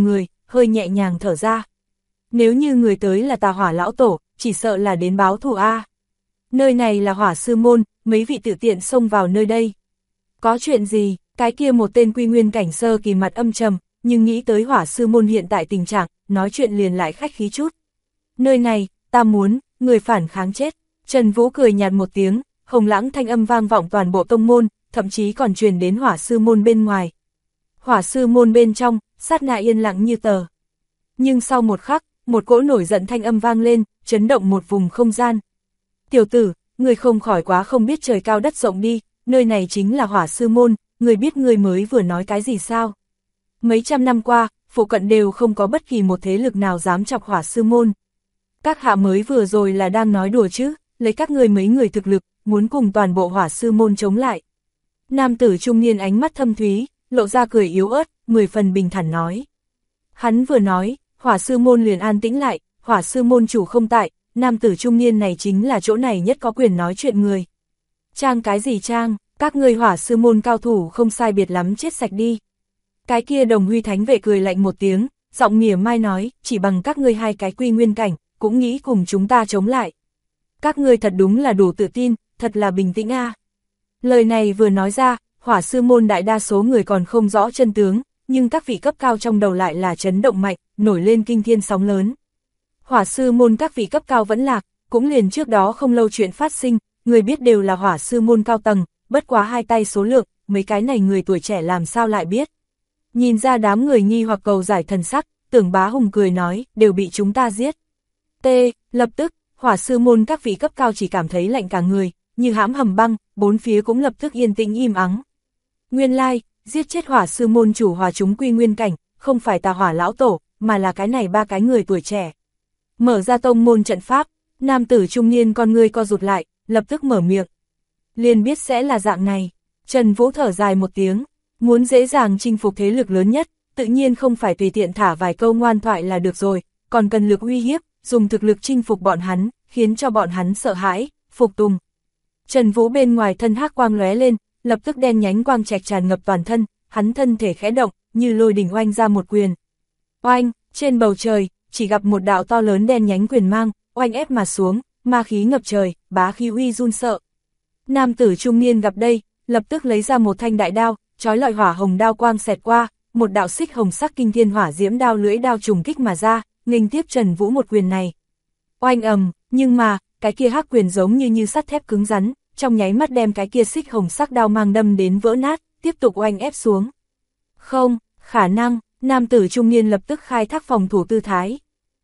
hơi nhẹ nhàng thở ra. Nếu như người tới là Tà Hỏa lão tổ, chỉ sợ là đến báo thù a. Nơi này là Hỏa sư môn, mấy vị tự tiện xông vào nơi đây. Có chuyện gì? Cái kia một tên quy nguyên cảnh sơ kỳ mặt âm trầm, nhưng nghĩ tới Hỏa sư môn hiện tại tình trạng, nói chuyện liền lại khách khí chút. Nơi này, ta muốn, người phản kháng chết. Trần Vũ cười nhạt một tiếng, hồng lãng thanh âm vang vọng toàn bộ tông môn, thậm chí còn truyền đến Hỏa sư môn bên ngoài. Hỏa sư môn bên trong, sát na yên lặng như tờ. Nhưng sau một khắc, một cỗ nổi giận thanh âm vang lên, chấn động một vùng không gian. Tiểu tử, người không khỏi quá không biết trời cao đất rộng đi, nơi này chính là Hỏa sư môn, người biết người mới vừa nói cái gì sao? Mấy trăm năm qua, phụ cận đều không có bất kỳ một thế lực nào dám chọc Hỏa sư môn. Các hạ mới vừa rồi là đang nói đùa chứ, lấy các ngươi mấy người thực lực, muốn cùng toàn bộ Hỏa sư môn chống lại. Nam tử trung niên ánh mắt thâm thúy, lộ ra cười yếu ớt, 10 phần bình thản nói. Hắn vừa nói, Hỏa sư môn liền an tĩnh lại, Hỏa sư môn chủ không tại, nam tử trung niên này chính là chỗ này nhất có quyền nói chuyện người. Trang cái gì trang, các ngươi Hỏa sư môn cao thủ không sai biệt lắm chết sạch đi. Cái kia Đồng Huy Thánh vệ cười lạnh một tiếng, giọng mỉa mai nói, chỉ bằng các ngươi hai cái quy nguyên cảnh, cũng nghĩ cùng chúng ta chống lại. Các ngươi thật đúng là đủ tự tin, thật là bình tĩnh a. Lời này vừa nói ra, Hỏa sư môn đại đa số người còn không rõ chân tướng, nhưng các vị cấp cao trong đầu lại là chấn động mạnh, nổi lên kinh thiên sóng lớn. Hỏa sư môn các vị cấp cao vẫn lạc, cũng liền trước đó không lâu chuyện phát sinh, người biết đều là Hỏa sư môn cao tầng, bất quá hai tay số lượng, mấy cái này người tuổi trẻ làm sao lại biết. Nhìn ra đám người nghi hoặc cầu giải thần sắc, Tưởng Bá Hùng cười nói, đều bị chúng ta giết. Lập tức, Hỏa sư môn các vị cấp cao chỉ cảm thấy lạnh cả người, như hãm hầm băng, bốn phía cũng lập tức yên tĩnh im ắng. Nguyên lai, giết chết Hỏa sư môn chủ hòa chúng quy nguyên cảnh, không phải Tà Hỏa lão tổ, mà là cái này ba cái người tuổi trẻ. Mở ra tông môn trận pháp, nam tử trung niên con ngươi co rụt lại, lập tức mở miệng. Liền biết sẽ là dạng này. Trần Vũ thở dài một tiếng, muốn dễ dàng chinh phục thế lực lớn nhất, tự nhiên không phải tùy tiện thả vài câu ngoan thoại là được rồi, còn cần lực uy hiếp, dùng thực lực chinh phục bọn hắn, khiến cho bọn hắn sợ hãi, phục tùng. Trần Vũ bên ngoài thân hắc quang lóe lên, lập tức đen nhánh quang trạch tràn ngập toàn thân, hắn thân thể khẽ động, như lôi đỉnh oanh ra một quyền. Oanh, trên bầu trời, chỉ gặp một đạo to lớn đen nhánh quyền mang, oanh ép mà xuống, ma khí ngập trời, bá khí uy run sợ. Nam tử trung niên gặp đây, lập tức lấy ra một thanh đại đao, chói lọi hỏa hồng đao quang xẹt qua, một đạo xích hồng sắc kinh thiên hỏa diễm đao lưỡi đao trùng kích mà ra, nghênh tiếp Trần Vũ một quyền này. Oanh ầm, nhưng mà, cái kia hắc quyền giống như sắt thép cứng rắn, trong nháy mắt đem cái kia xích hồng sắc đao mang đâm đến vỡ nát, tiếp tục oanh ép xuống. Không, khả năng, nam tử trung niên lập tức khai thác phòng thủ tư thái.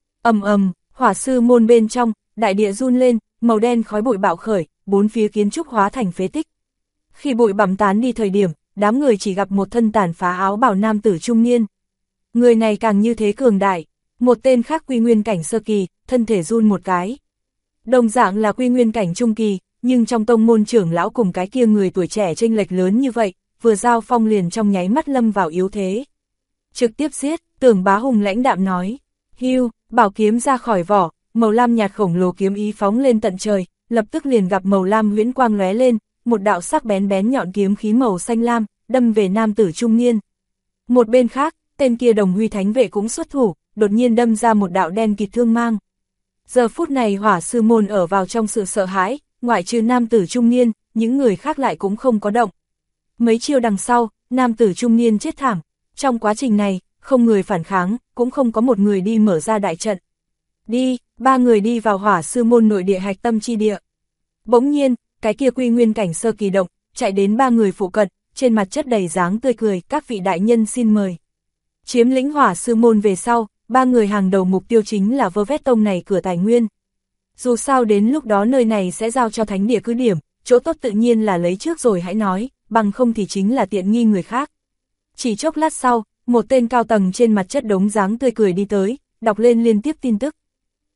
Ầm, Hỏa sư môn bên trong, đại địa run lên, màu đen khói bụi bạo khởi, bốn phía kiến trúc hóa thành phế tích. Khi bụi bặm tán đi thời điểm, đám người chỉ gặp một thân tàn phá áo bào nam tử trung niên. Người này càng như thế cường đại, một tên khác quy nguyên cảnh sơ kỳ, thân thể run một cái. Đồng dạng là quy nguyên cảnh trung kỳ, nhưng trong tông môn trưởng lão cùng cái kia người tuổi trẻ chênh lệch lớn như vậy, vừa giao phong liền trong nháy mắt lâm vào yếu thế. Trực tiếp giết, Tưởng Bá Hùng lãnh đạm nói. Hưu, bảo kiếm ra khỏi vỏ, màu lam nhạt khổng lồ kiếm ý phóng lên tận trời, lập tức liền gặp màu lam huyễn quang lóe lên, một đạo sắc bén bén nhọn kiếm khí màu xanh lam, đâm về nam tử trung niên. Một bên khác, tên kia Đồng Huy Thánh vệ cũng xuất thủ, đột nhiên đâm ra một đạo đen kịt thương mang. Giờ phút này Hỏa sư môn ở vào trong sự sợ hãi, ngoại trừ nam tử trung niên, những người khác lại cũng không có động. Mấy chiêu đằng sau, nam tử trung niên chết thảm. Trong quá trình này, không người phản kháng, cũng không có một người đi mở ra đại trận. Đi, ba người đi vào Hỏa sư môn nội địa hạch tâm chi địa. Bỗng nhiên, cái kia quy nguyên cảnh sơ kỳ động, chạy đến ba người phụ cận, trên mặt chất đầy dáng tươi cười, các vị đại nhân xin mời. Chiếm lĩnh Hỏa sư môn về sau, ba người hàng đầu mục tiêu chính là vơ vét tông này cửa tài nguyên. Dù sao đến lúc đó nơi này sẽ giao cho thánh địa cứ điểm, chỗ tốt tự nhiên là lấy trước rồi hãy nói, bằng không thì chính là tiện nghi người khác. Chỉ chốc lát sau, một tên cao tầng trên mặt chất đống dáng tươi cười đi tới, đọc lên liên tiếp tin tức.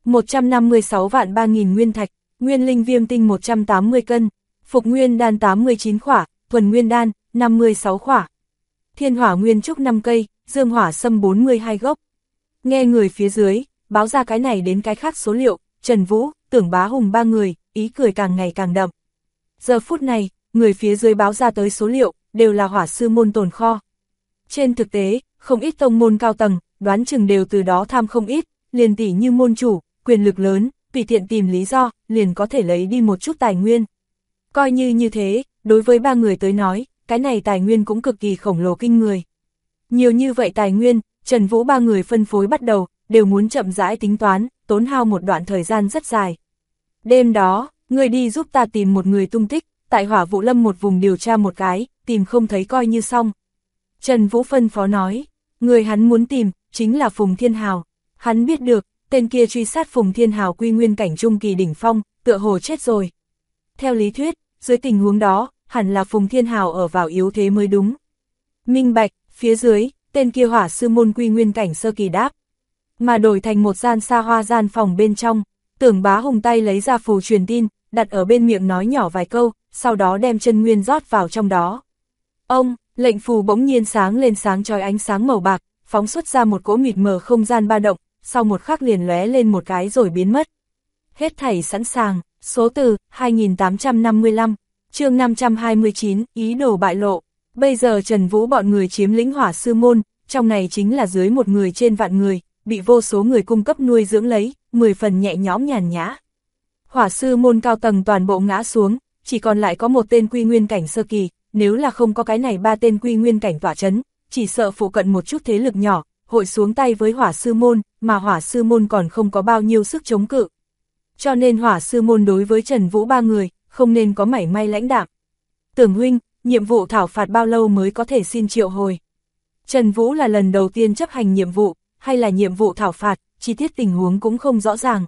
156 vạn 3.000 nguyên thạch, nguyên linh viêm tinh 180 cân, phục nguyên đan 89 khỏa, thuần nguyên đan 56 khỏa. Thiên hỏa nguyên trúc 5 cây, dương hỏa sâm 42 gốc. Nghe người phía dưới, báo ra cái này đến cái khác số liệu, Trần Vũ, Tưởng Bá Hùng ba người, ý cười càng ngày càng đậm. Giờ phút này, người phía dưới báo ra tới số liệu, đều là Hỏa sư môn tồn kho. Trên thực tế, không ít tông môn cao tầng, đoán chừng đều từ đó tham không ít, liền tỷ như môn chủ, quyền lực lớn, tùy tiện tìm lý do, liền có thể lấy đi một chút tài nguyên. Coi như thế, đối với ba người tới nói, cái này tài nguyên cũng cực kỳ khổng lồ kinh người. Nhiều như vậy tài nguyên, Trần Vũ ba người phân phối bắt đầu, đều muốn chậm rãi tính toán, tốn hao một đoạn thời gian rất dài. Đêm đó, người đi giúp ta tìm một người tung tích, tại Hỏa Vụ Lâm một vùng điều tra một cái, tìm không thấy coi như xong. Trần Vũ phân phó nói, người hắn muốn tìm, chính là Phùng Thiên Hào. Hắn biết được, tên kia truy sát Phùng Thiên Hào quy nguyên cảnh trung kỳ đỉnh phong, tựa hồ chết rồi. Theo lý thuyết, dưới tình huống đó, hẳn là Phùng Thiên Hào ở vào yếu thế mới đúng. Minh bạch, phía dưới, tên kia Hỏa sư môn quy nguyên cảnh sơ kỳ đáp. Mà đổi thành một gian xa hoa gian phòng bên trong, Tưởng Bá Hùng tay lấy ra phù truyền tin, đặt ở bên miệng nói nhỏ vài câu, sau đó đem chân nguyên rót vào trong đó. Ông, lệnh phù bỗng nhiên sáng lên sáng chói ánh sáng màu bạc, phóng xuất ra một cỗ mịt mờ không gian ba động, sau một khắc liền lóe lên một cái rồi biến mất. Hết thảy sẵn sàng, số từ 2855, chương 529, ý đồ bại lộ. Bây giờ Trần Vũ bọn người chiếm lĩnh Hỏa sư môn, trong này chính là dưới một người trên vạn người, bị vô số người cung cấp nuôi dưỡng lấy, 10 phần nhẹ nhõm nhàn nhã. Hỏa sư môn cao tầng toàn bộ ngã xuống, chỉ còn lại có một tên quy nguyên cảnh sơ kỳ, nếu là không có cái này ba tên quy nguyên cảnh tỏa chấn, chỉ sợ phụ cận một chút thế lực nhỏ, hội xuống tay với Hỏa sư môn, mà Hỏa sư môn còn không có bao nhiêu sức chống cự. Cho nên Hỏa sư môn đối với Trần Vũ ba người, không nên có mảy may lãnh đạm. Tưởng huynh, nhiệm vụ thảo phạt bao lâu mới có thể xin triệu hồi? Trần Vũ là lần đầu tiên chấp hành nhiệm vụ, hay là nhiệm vụ thảo phạt, chi tiết tình huống cũng không rõ ràng.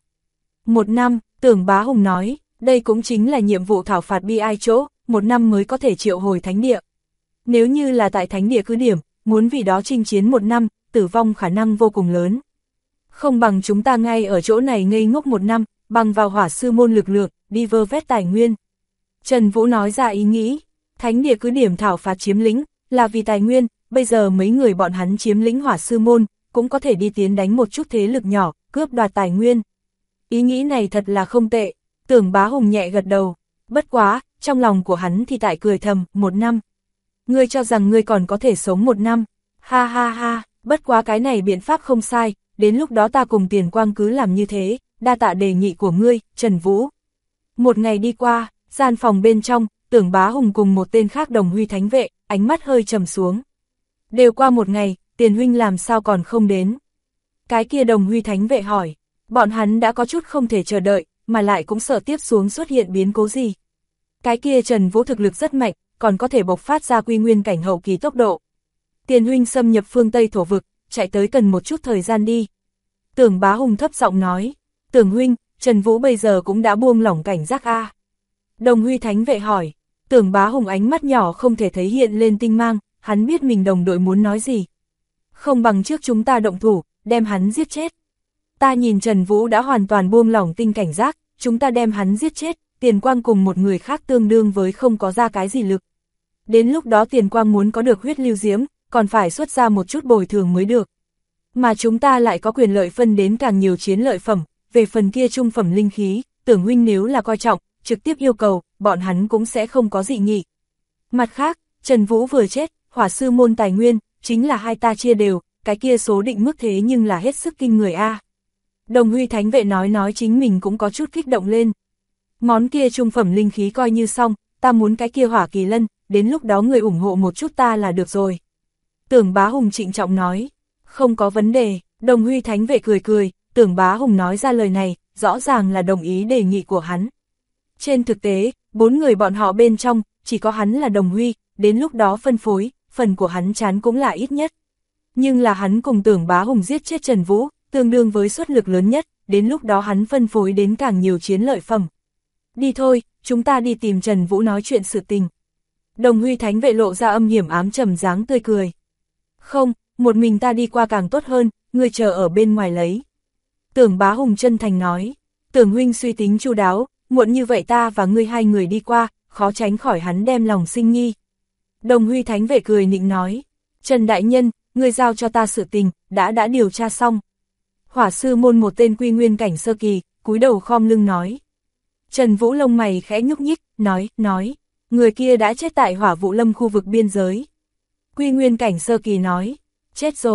1 năm, Tưởng Bá Hùng nói, đây cũng chính là nhiệm vụ thảo phạt bi ai chỗ, 1 năm mới có thể triệu hồi thánh địa. Nếu như là tại thánh địa cứ điểm, muốn vì đó chinh chiến 1 năm, tử vong khả năng vô cùng lớn. Không bằng chúng ta ngay ở chỗ này ngây ngốc 1 năm, bằng vào Hỏa sư môn lực lượng, đi vơ vét tài nguyên. Trần Vũ nói ra ý nghĩ, thánh địa cứ điểm thảo phạt chiếm lĩnh, là vì tài nguyên, bây giờ mấy người bọn hắn chiếm lĩnh Hỏa sư môn, cũng có thể đi tiến đánh một chút thế lực nhỏ, cướp đoạt tài nguyên. Ý nghĩ này thật là không tệ, Tưởng Bá Hùng nhẹ gật đầu, bất quá, trong lòng của hắn thì tại cười thầm, 1 năm. Ngươi cho rằng ngươi còn có thể sống 1 năm, ha ha ha, bất quá cái này biện pháp không sai, đến lúc đó ta cùng Tiền Quang cứ làm như thế, đa tạ đề nghị của ngươi, Trần Vũ. Một ngày đi qua, gian phòng bên trong, Tưởng Bá Hùng cùng một tên khác Đồng Huy thánh vệ, ánh mắt hơi trầm xuống. Đều qua một ngày, Tiền huynh làm sao còn không đến? Cái kia Đồng Huy thánh vệ hỏi, bọn hắn đã có chút không thể chờ đợi, mà lại cũng sợ tiếp xuống xuất hiện biến cố gì. Cái kia Trần Vũ thực lực rất mạnh, còn có thể bộc phát ra quy nguyên cảnh hậu kỳ tốc độ. Tiền huynh xâm nhập phương Tây thổ vực, chạy tới cần một chút thời gian đi. Tưởng Bá Hùng thấp giọng nói, Tưởng huynh, Trần Vũ bây giờ cũng đã buông lỏng cảnh giác a. Đồng Huy thánh vệ hỏi, Tưởng Bá Hùng ánh mắt nhỏ không thể thấy hiện lên tinh mang, hắn biết mình đồng đội muốn nói gì. Không bằng trước chúng ta động thủ, đem hắn giết chết. Ta nhìn Trần Vũ đã hoàn toàn buông lỏng tinh cảnh giác, chúng ta đem hắn giết chết, Tiền Quang cùng một người khác tương đương với không có ra cái gì lực. Đến lúc đó Tiền Quang muốn có được huyết lưu diễm, còn phải xuất ra một chút bồi thường mới được. Mà chúng ta lại có quyền lợi phân đến càng nhiều chiến lợi phẩm, về phần kia trung phẩm linh khí, Tưởng huynh nếu là coi trọng, trực tiếp yêu cầu, bọn hắn cũng sẽ không có dị nghị. Mặt khác, Trần Vũ vừa chết, Hỏa sư môn tài nguyên, chính là hai ta chia đều, cái kia số định mức thế nhưng là hết sức kinh người a. Đồng Huy thánh vệ nói chính mình cũng có chút kích động lên. Món kia trung phẩm linh khí coi như xong, ta muốn cái kia Hỏa kỳ lân, đến lúc đó người ủng hộ một chút ta là được rồi. Tưởng Bá Hùng trịnh trọng nói, không có vấn đề, Đồng Huy thánh vệ cười cười, Tưởng Bá Hùng nói ra lời này, rõ ràng là đồng ý đề nghị của hắn. Trên thực tế, 4 người bọn họ bên trong, chỉ có hắn là Đồng Huy, đến lúc đó phân phối, phần của hắn chán cũng là ít nhất. Nhưng là hắn cùng Tưởng Bá Hùng giết chết Trần Vũ, tương đương với suất lực lớn nhất, đến lúc đó hắn phân phối đến càng nhiều chiến lợi phẩm. Đi thôi, chúng ta đi tìm Trần Vũ nói chuyện sự tình. Đồng Huy thánh vệ lộ ra âm hiểm ám trầm dáng tươi cười. Không, một mình ta đi qua càng tốt hơn, ngươi chờ ở bên ngoài lấy. Tưởng Bá Hùng chân thành nói, Tưởng huynh suy tính chu đáo, muộn như vậy ta và ngươi hai người đi qua, khó tránh khỏi hắn đem lòng sinh nghi. Đồng Huy thánh vệ cười nịnh nói, Trần đại nhân, ngươi giao cho ta sự tình, đã điều tra xong. Hỏa sư môn một tên quy nguyên cảnh sơ kỳ, cúi đầu khom lưng nói. Trần Vũ lông mày khẽ nhúc nhích, nói, người kia đã chết tại Hỏa Vụ Lâm khu vực biên giới. Quy nguyên cảnh sơ kỳ nói, chết rồi,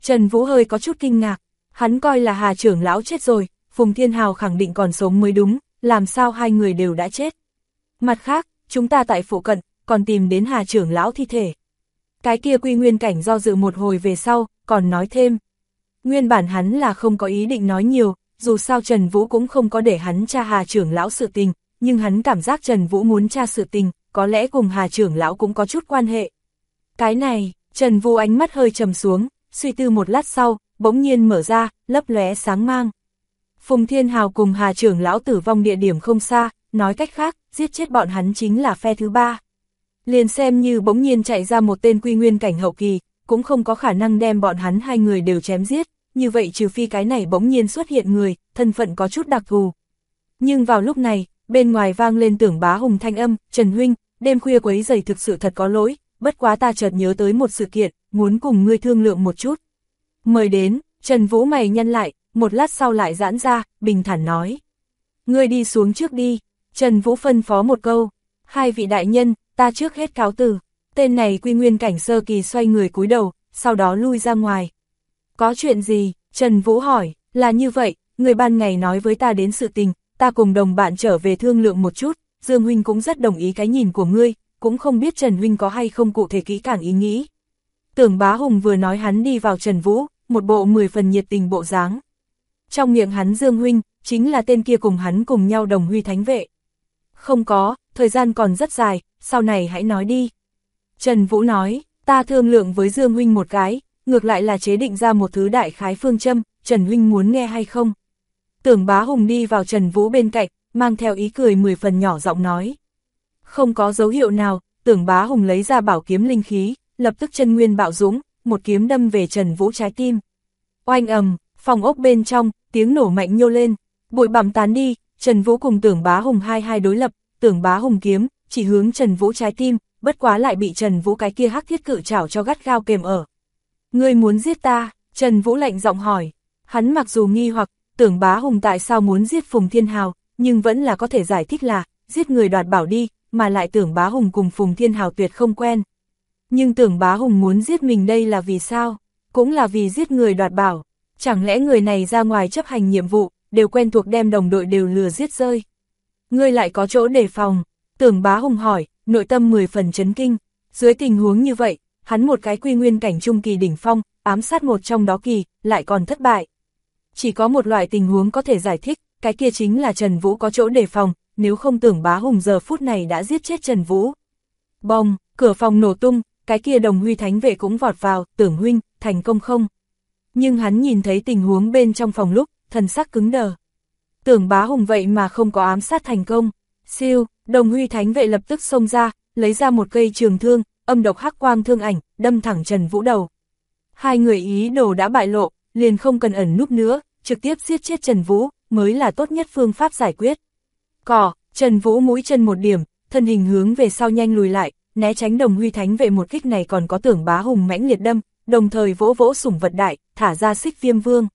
Trần Vũ hơi có chút kinh ngạc, hắn coi là Hà trưởng lão chết rồi, Phùng Thiên Hào khẳng định còn sống mới đúng, làm sao hai người đều đã chết. Mặt khác, chúng ta tại phụ cận, còn tìm đến Hà trưởng lão thi thể. Cái kia Quy Nguyên cảnh do dự một hồi về sau, còn nói thêm. Nguyên bản hắn là không có ý định nói nhiều, dù sao Trần Vũ cũng không có để hắn tra Hà trưởng lão sự tình, nhưng hắn cảm giác Trần Vũ muốn tra sự tình, có lẽ cùng Hà trưởng lão cũng có chút quan hệ. Cái này, Trần Vũ ánh mắt hơi trầm xuống, suy tư một lát sau, bỗng nhiên mở ra, lấp lóe sáng mang. Phùng Thiên Hào cùng Hà trưởng lão tử vong địa điểm không xa, nói cách khác, giết chết bọn hắn chính là phe thứ ba. Liền xem như bỗng nhiên chạy ra một tên Quy Nguyên cảnh hậu kỳ, cũng không có khả năng đem bọn hắn hai người đều chém giết, như vậy trừ phi cái này bỗng nhiên xuất hiện người, thân phận có chút đặc thù. Nhưng vào lúc này, bên ngoài vang lên Tưởng Bá Hùng thanh âm, Trần huynh, đêm khuya quấy rầy thực sự thật có lỗi, bất quá ta chợt nhớ tới một sự kiện, muốn cùng ngươi thương lượng một chút. Mời đến, Trần Vũ mày nhăn lại, một lát sau lại giãn ra, bình thản nói. Ngươi đi xuống trước đi, Trần Vũ phân phó một câu, hai vị đại nhân, ta trước hết cáo từ. Tên này Quy Nguyên cảnh sơ kỳ xoay người cúi đầu, sau đó lui ra ngoài. Có chuyện gì? Trần Vũ hỏi, là như vậy, người ban ngày nói với ta đến sự tình, ta cùng đồng bạn trở về thương lượng một chút, Dương huynh cũng rất đồng ý cái nhìn của ngươi, cũng không biết Trần huynh có hay không cụ thể kỹ càng ý nghĩ. Tưởng Bá Hùng vừa nói hắn đi vào Trần Vũ, một bộ 10 phần nhiệt tình bộ dáng. Trong miệng hắn Dương huynh, chính là tên kia cùng hắn cùng nhau đồng huy thánh vệ. Không có, thời gian còn rất dài, sau này hãy nói đi. Trần Vũ nói, ta thương lượng với Dương huynh một cái, ngược lại là chế định ra một thứ đại khái phương châm, Trần huynh muốn nghe hay không? Tưởng Bá Hùng đi vào Trần Vũ bên cạnh, mang theo ý cười 10 phần nhỏ giọng nói. Không có dấu hiệu nào, Tưởng Bá Hùng lấy ra bảo kiếm linh khí, lập tức chân nguyên bạo dũng, một kiếm đâm về Trần Vũ trái tim. Oanh ầm, phòng ốc bên trong, tiếng nổ mạnh nhô lên, bụi bặm tán đi, Trần Vũ cùng Tưởng Bá Hùng hai đối lập, Tưởng Bá Hùng kiếm, chỉ hướng Trần Vũ trái tim, bất quá lại bị Trần Vũ cái kia hắc thiết cự chảo cho gắt gao kềm ở. Ngươi muốn giết ta? Trần Vũ lạnh giọng hỏi. Hắn mặc dù nghi hoặc, Tưởng Bá Hùng tại sao muốn giết Phùng Thiên Hào, nhưng vẫn là có thể giải thích là, giết người đoạt bảo đi, mà lại Tưởng Bá Hùng cùng Phùng Thiên Hào tuyệt không quen. Nhưng Tưởng Bá Hùng muốn giết mình đây là vì sao? Cũng là vì giết người đoạt bảo. Chẳng lẽ người này ra ngoài chấp hành nhiệm vụ, đều quen thuộc đem đồng đội đều lừa giết rơi? Ngươi lại có chỗ đề phòng? Tưởng Bá Hùng hỏi, nội tâm 10 phần chấn kinh. Dưới tình huống như vậy, hắn một cái Quy Nguyên cảnh trung kỳ đỉnh phong, ám sát một trong đó kỳ, lại còn thất bại. Chỉ có một loại tình huống có thể giải thích, cái kia chính là Trần Vũ có chỗ đề phòng, nếu không Tưởng Bá Hùng giờ phút này đã giết chết Trần Vũ. Bong, cửa phòng nổ tung, cái kia đồng huy thánh vệ cũng vọt vào, Tưởng huynh, thành công không? Nhưng hắn nhìn thấy tình huống bên trong phòng lúc, thần sắc cứng đờ. Tưởng Bá Hùng vậy mà không có ám sát thành công. Siêu, đồng huy thánh vệ lập tức xông ra, lấy ra một cây trường thương, âm độc hắc quang thương ảnh, đâm thẳng Trần Vũ đầu. Hai người ý đồ đã bại lộ, liền không cần ẩn núp nữa, trực tiếp giết chết Trần Vũ, mới là tốt nhất phương pháp giải quyết. Trần Vũ mũi chân một điểm, thân hình hướng về sau nhanh lùi lại, né tránh đồng huy thánh vệ một kích này còn có Tưởng Bá Hùng mãnh liệt đâm, đồng thời vỗ vỗ sủng vật đại, thả ra Xích Viêm Vương.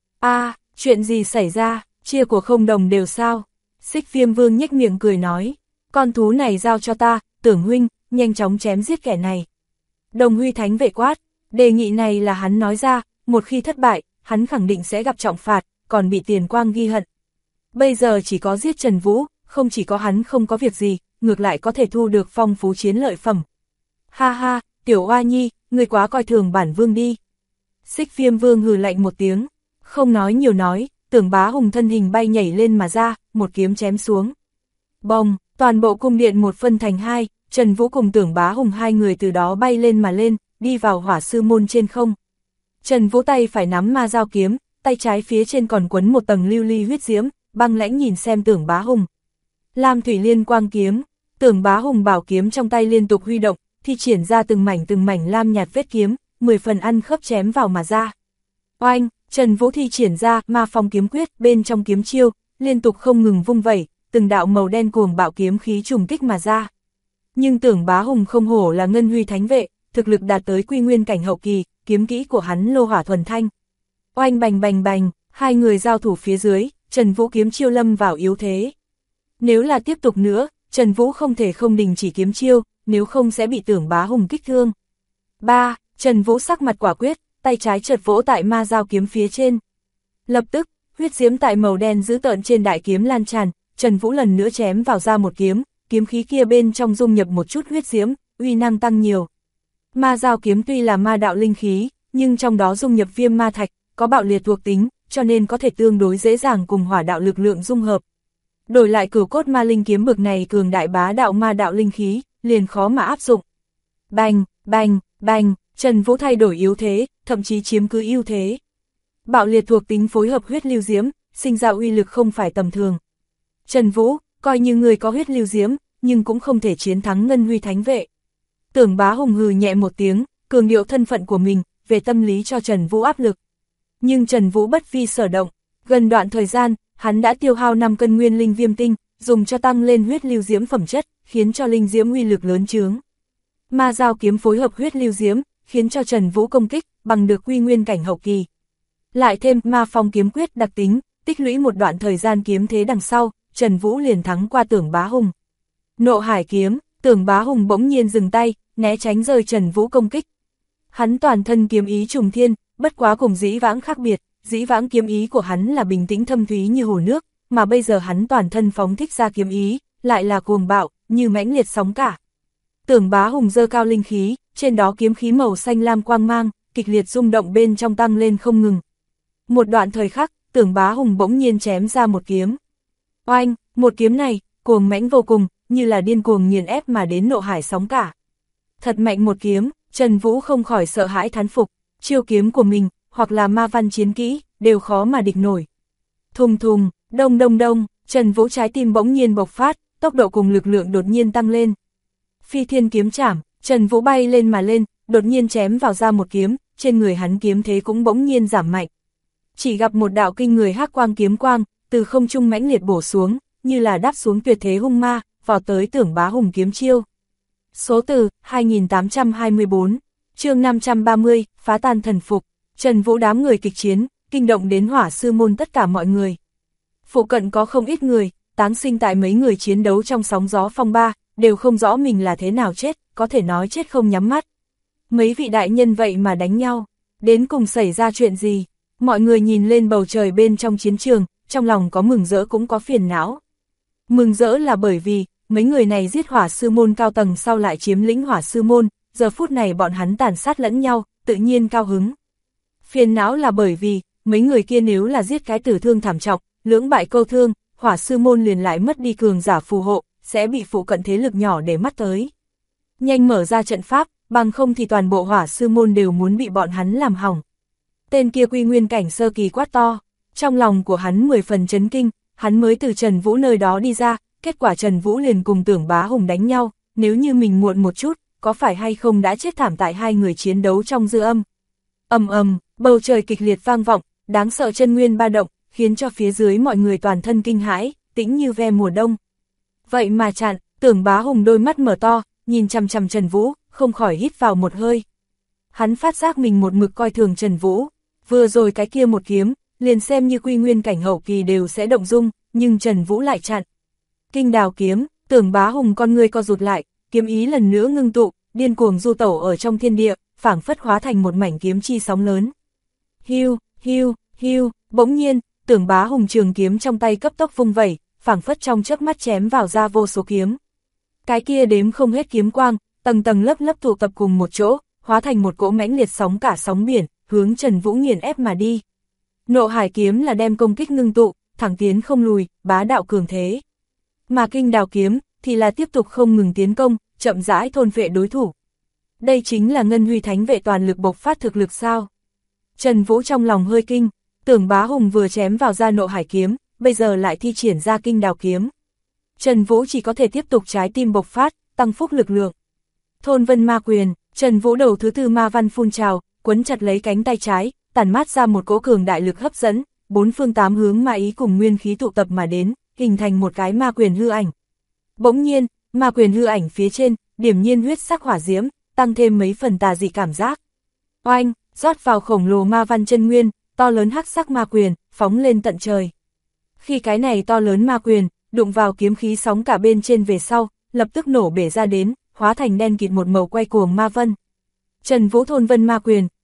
Chuyện gì xảy ra, chia của không đồng đều sao? Xích Viêm Vương nhếch miệng cười nói, con thú này giao cho ta, Tưởng huynh, nhanh chóng chém giết kẻ này. Đồng huy thánh vệ quát, đề nghị này là hắn nói ra, một khi thất bại, hắn khẳng định sẽ gặp trọng phạt, còn bị Tiền Quang ghi hận. Bây giờ chỉ có giết Trần Vũ, không chỉ có hắn không có việc gì, ngược lại có thể thu được phong phú chiến lợi phẩm. Ha ha, tiểu oa nhi, ngươi quá coi thường bản vương đi. Xích Viêm Vương hừ lạnh một tiếng, không nói nhiều nói, Tưởng Bá Hùng thân hình bay nhảy lên mà ra, một kiếm chém xuống. Bong, toàn bộ cung điện một phân thành hai, Trần Vũ cùng Tưởng Bá Hùng hai người từ đó bay lên mà lên, đi vào hỏa sư môn trên không. Trần Vũ tay phải nắm ma dao kiếm, tay trái phía trên còn quấn một tầng lưu ly huyết diễm, băng lãnh nhìn xem Tưởng Bá Hùng. Lam thủy liên quang kiếm, Tưởng Bá Hùng bảo kiếm trong tay liên tục huy động, thi triển ra từng mảnh lam nhạt vết kiếm, 10 phần ăn khớp chém vào mà ra. Oanh, Trần Vũ thi triển ra ma phong kiếm quyết, bên trong kiếm chiêu, liên tục không ngừng vung vẩy, từng đạo màu đen cuồng bạo kiếm khí trùng kích mà ra. Nhưng Tưởng Bá Hùng không hổ là ngân huy thánh vệ, thực lực đạt tới Quy Nguyên cảnh hậu kỳ, kiếm kỹ của hắn lô hỏa thuần thanh. Oanh bành bành bành, hai người giao thủ phía dưới, Trần Vũ kiếm chiêu lâm vào yếu thế. Nếu là tiếp tục nữa, Trần Vũ không thể không đình chỉ kiếm chiêu, nếu không sẽ bị Tưởng Bá Hùng kích thương. Trần Vũ sắc mặt quả quyết, tay trái chợt vỗ tại ma dao kiếm phía trên. Lập tức, huyết diễm tại màu đen dữ tợn trên đại kiếm lan tràn, Trần Vũ lần nữa chém vào ra một kiếm, kiếm khí kia bên trong dung nhập một chút huyết diễm, uy năng tăng nhiều. Ma dao kiếm tuy là ma đạo linh khí, nhưng trong đó dung nhập viêm ma thạch, có bạo liệt thuộc tính, cho nên có thể tương đối dễ dàng cùng hỏa đạo lực lượng dung hợp. Đổi lại cửu cốt ma linh kiếm bực này cường đại bá đạo ma đạo linh khí, liền khó mà áp dụng. Bành, bành, bành, Trần Vũ thay đổi yếu thế, thậm chí chiếm cứ ưu thế. Bạo liệt thuộc tính phối hợp huyết lưu diễm, sinh ra uy lực không phải tầm thường. Trần Vũ, coi như người có huyết lưu diễm, nhưng cũng không thể chiến thắng Ngân Huy Thánh Vệ. Tưởng Bá Hùng hừ nhẹ một tiếng, cường điệu thân phận của mình, về tâm lý cho Trần Vũ áp lực. Nhưng Trần Vũ bất vi sở động, gần đoạn thời gian, hắn đã tiêu hao 5 cân nguyên linh viêm tinh, dùng cho tăng lên huyết lưu diễm phẩm chất, khiến cho linh diễm uy lực lớn chướng. Ma dao kiếm phối hợp huyết lưu diễm, khiến cho Trần Vũ công kích, bằng được quy nguyên cảnh hậu kỳ. Lại thêm ma phong kiếm quyết đặc tính, tích lũy một đoạn thời gian kiếm thế đằng sau, Trần Vũ liền thắng qua Tưởng Bá Hùng. Nộ hải kiếm, Tưởng Bá Hùng bỗng nhiên dừng tay, né tránh rơi Trần Vũ công kích. Hắn toàn thân kiếm ý trùng thiên, bất quá cùng dĩ vãng khác biệt, dĩ vãng kiếm ý của hắn là bình tĩnh thâm thúy như hồ nước, mà bây giờ hắn toàn thân phóng thích ra kiếm ý, lại là cuồng bạo, như mãnh liệt sóng cả. Tưởng Bá Hùng giơ cao linh khí, trên đó kiếm khí màu xanh lam quang mang, kịch liệt rung động bên trong tăng lên không ngừng. Một đoạn thời khắc, Tưởng Bá Hùng bỗng nhiên chém ra một kiếm. Oanh, một kiếm này, cuồng mãnh vô cùng, như là điên cuồng nghiền ép mà đến nộ hải sóng cả. Thật mạnh một kiếm, Trần Vũ không khỏi sợ hãi thán phục, chiêu kiếm của mình, hoặc là ma văn chiến kỹ, đều khó mà địch nổi. Thùng thùng, đông đông đông, Trần Vũ trái tim bỗng nhiên bộc phát, tốc độ cùng lực lượng đột nhiên tăng lên. Phi thiên kiếm chảm, Trần Vũ bay lên mà lên, đột nhiên chém vào ra một kiếm, trên người hắn kiếm thế cũng bỗng nhiên giảm mạnh. Chỉ gặp một đạo kinh người hắc quang kiếm quang, từ không trung mãnh liệt bổ xuống, như là đáp xuống tuyệt thế hung ma, vào tới Tưởng Bá Hùng kiếm chiêu. Số từ 2824, chương 530, phá tan thần phục. Trần Vũ đám người kịch chiến, kinh động đến Hỏa Sư môn tất cả mọi người. Phụ cận có không ít người, táng sinh tại mấy người chiến đấu trong sóng gió phong ba, đều không rõ mình là thế nào chết, có thể nói chết không nhắm mắt. Mấy vị đại nhân vậy mà đánh nhau, đến cùng xảy ra chuyện gì? Mọi người nhìn lên bầu trời bên trong chiến trường, trong lòng có mừng rỡ cũng có phiền não. Mừng rỡ là bởi vì, mấy người này giết Hỏa Sư môn cao tầng sau lại chiếm lĩnh Hỏa Sư môn, giờ phút này bọn hắn tàn sát lẫn nhau, tự nhiên cao hứng. Phiền não là bởi vì, mấy người kia nếu là giết cái tử thương thảm trọng, lưỡng bại câu thương, Hỏa Sư môn liền lại mất đi cường giả phù hộ, sẽ bị phụ cận thế lực nhỏ để mắt tới. Nhanh mở ra trận pháp, bằng không thì toàn bộ Hỏa Sư môn đều muốn bị bọn hắn làm hỏng. Tên kia quy nguyên cảnh sơ kỳ quát to, trong lòng của hắn 10 phần chấn kinh, hắn mới từ Trần Vũ nơi đó đi ra, kết quả Trần Vũ liền cùng Tưởng Bá Hùng đánh nhau, nếu như mình muộn một chút, có phải hay không đã chết thảm tại hai người chiến đấu trong dư âm. Ầm ầm, bầu trời kịch liệt vang vọng, đáng sợ chân nguyên ba động, khiến cho phía dưới mọi người toàn thân kinh hãi, tĩnh như ve mùa đông. Vậy mà chặn, Tưởng Bá Hùng đôi mắt mở to, nhìn chằm chằm Trần Vũ, không khỏi hít vào một hơi. Hắn phát giác mình một mực coi thường Trần Vũ, vừa rồi cái kia một kiếm, liền xem như quy nguyên cảnh hậu kỳ đều sẽ động dung, nhưng Trần Vũ lại chặn. Kinh đào kiếm, Tưởng Bá Hùng con ngươi co rụt lại, kiếm ý lần nữa ngưng tụ, điên cuồng du tẩu ở trong thiên địa, phảng phất hóa thành một mảnh kiếm chi sóng lớn. Hiu, hiu, hiu, bỗng nhiên, Tưởng Bá Hùng trường kiếm trong tay cấp tốc vung vẩy, phảng phất trong chớp mắt chém vào ra vô số kiếm. Cái kia đếm không hết kiếm quang, tầng tầng lớp lớp tụ tập cùng một chỗ, hóa thành một cỗ mãnh liệt sóng cả sóng biển, hướng Trần Vũ nghiền ép mà đi. Nộ hải kiếm là đem công kích ngưng tụ, thẳng tiến không lùi, bá đạo cường thế. Mà kinh đào kiếm thì là tiếp tục không ngừng tiến công, chậm rãi thôn phệ đối thủ. Đây chính là Ngân Huy Thánh Vệ toàn lực bộc phát thực lực sao? Trần Vũ trong lòng hơi kinh, Tưởng Bá Hùng vừa chém vào ra nộ hải kiếm, bây giờ lại thi triển ra kinh đào kiếm. Trần Vũ chỉ có thể tiếp tục trái tim bộc phát, tăng phúc lực lượng. Thôn vân ma quyền, Trần Vũ đầu thứ tư ma văn phun trào, quấn chặt lấy cánh tay trái, tản mát ra một cỗ cường đại lực hấp dẫn, bốn phương tám hướng ma ý cùng nguyên khí tụ tập mà đến, hình thành một cái ma quyền hư ảnh. Bỗng nhiên, ma quyền hư ảnh phía trên, điểm nhiên huyết sắc hỏa diễm, tăng thêm mấy phần tà dị cảm giác. Oanh, rót vào khổng lồ ma văn chân nguyên, to lớn hắc sắc ma quyền, phóng lên tận trời. Khi cái này to lớn ma quyền, đụng vào kiếm khí sóng cả bên trên về sau, lập tức nổ bể ra đến, hóa thành đen kịt một màu quay cuồng ma vân. Trần Vũ thôn vân ma quyền,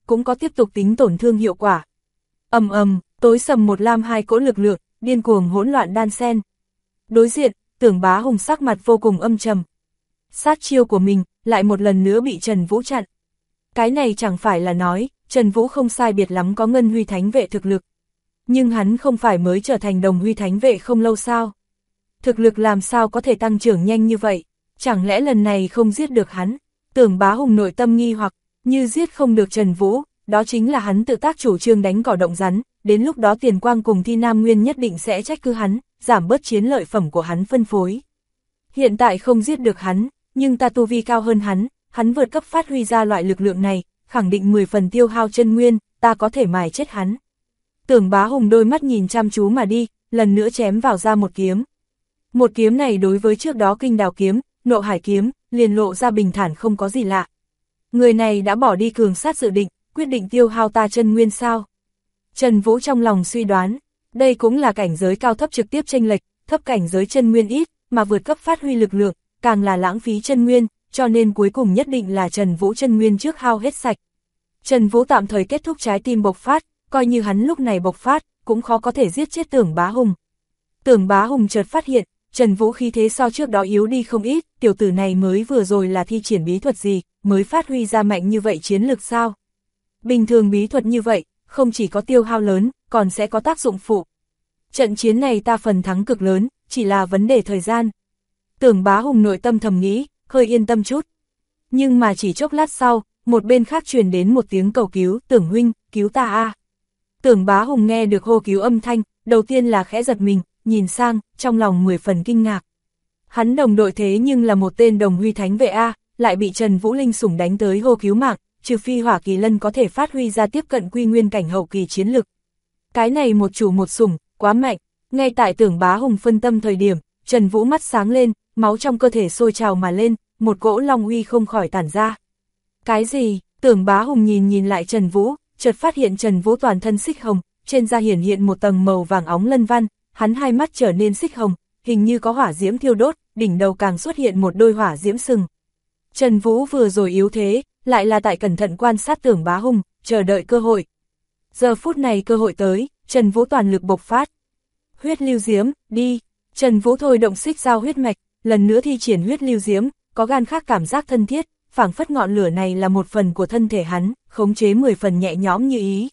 cũng có tiếp tục tính tổn thương hiệu quả. Ầm ầm, tối sầm một lam hai cỗ lực lượng, điên cuồng hỗn loạn đan xen. Đối diện, Tưởng Bá Hùng sắc mặt vô cùng âm trầm. Sát chiêu của mình, lại một lần nữa bị Trần Vũ chặn. Cái này chẳng phải là nói, Trần Vũ không sai biệt lắm có Ngân Huy Thánh Vệ thực lực. Nhưng hắn không phải mới trở thành Đồng Huy Thánh Vệ không lâu sao? Thực lực làm sao có thể tăng trưởng nhanh như vậy? Chẳng lẽ lần này không giết được hắn? Tưởng Bá Hùng nội tâm nghi hoặc, như giết không được Trần Vũ, đó chính là hắn tự tác chủ trương đánh cỏ động rắn, đến lúc đó Tiền Quang cùng Thi Nam Nguyên nhất định sẽ trách cứ hắn, giảm bớt chiến lợi phẩm của hắn phân phối. Hiện tại không giết được hắn, nhưng ta tu vi cao hơn hắn vượt cấp phát huy ra loại lực lượng này, khẳng định 10 phần tiêu hao chân nguyên, ta có thể mài chết hắn. Tưởng Bá Hùng đôi mắt nhìn chăm chú mà đi, lần nữa chém vào ra một kiếm. Một kiếm này đối với trước đó Kinh Đào kiếm, Nộ Hải kiếm, liền lộ ra bình thản không có gì lạ. Người này đã bỏ đi cường sát dự định, quyết định tiêu hao ta chân nguyên sao? Trần Vũ trong lòng suy đoán, đây cũng là cảnh giới cao thấp trực tiếp chênh lệch, thấp cảnh giới chân nguyên ít, mà vượt cấp phát huy lực lượng, càng là lãng phí chân nguyên, cho nên cuối cùng nhất định là Trần Vũ chân nguyên trước hao hết sạch. Trần Vũ tạm thời kết thúc trái tim bộc phát, coi như hắn lúc này bộc phát, cũng khó có thể giết chết Tưởng Bá Hùng. Tưởng Bá Hùng chợt phát hiện, Trần Vũ khí thế so trước đó yếu đi không ít, tiểu tử này mới vừa rồi là thi triển bí thuật gì, mới phát huy ra mạnh như vậy chiến lực sao? Bình thường bí thuật như vậy, không chỉ có tiêu hao lớn, còn sẽ có tác dụng phụ. Trận chiến này ta phần thắng cực lớn, chỉ là vấn đề thời gian. Tưởng Bá Hùng nội tâm thầm nghĩ, hơi yên tâm chút. Nhưng mà chỉ chốc lát sau, một bên khác truyền đến một tiếng cầu cứu, Tưởng huynh, cứu ta a. Tưởng Bá Hùng nghe được hô cứu âm thanh, đầu tiên là khẽ giật mình, nhìn sang, trong lòng 10 phần kinh ngạc. Hắn đồng đội thế nhưng là một tên Đồng Huy Thánh Vệ a, lại bị Trần Vũ Linh sủng đánh tới hô cứu mạng, trừ phi Hỏa Kỳ Lân có thể phát huy ra tiếp cận quy nguyên cảnh hậu kỳ chiến lực. Cái này một chủ một sủng, quá mạnh. Ngay tại Tưởng Bá Hùng phân tâm thời điểm, Trần Vũ mắt sáng lên, máu trong cơ thể sôi trào mà lên, một cỗ long uy không khỏi tản ra. Cái gì? Tưởng Bá Hùng nhìn lại Trần Vũ, chợt phát hiện Trần Vũ toàn thân xích hồng, trên da hiển hiện một tầng màu vàng óng lân văn, hắn hai mắt trở nên xích hồng, hình như có hỏa diễm thiêu đốt, đỉnh đầu càng xuất hiện một đôi hỏa diễm sừng. Trần Vũ vừa rồi yếu thế, lại là tại cẩn thận quan sát Tưởng Bá Hùng, chờ đợi cơ hội. Giờ phút này cơ hội tới, Trần Vũ toàn lực bộc phát. Huyết lưu diễm, đi. Trần Vũ thôi động xích giao huyết mạch, lần nữa thi triển huyết lưu diễm, có gan khác cảm giác thân thiết, phảng phất ngọn lửa này là một phần của thân thể hắn, khống chế 10 phần nhẹ nhõm như ý.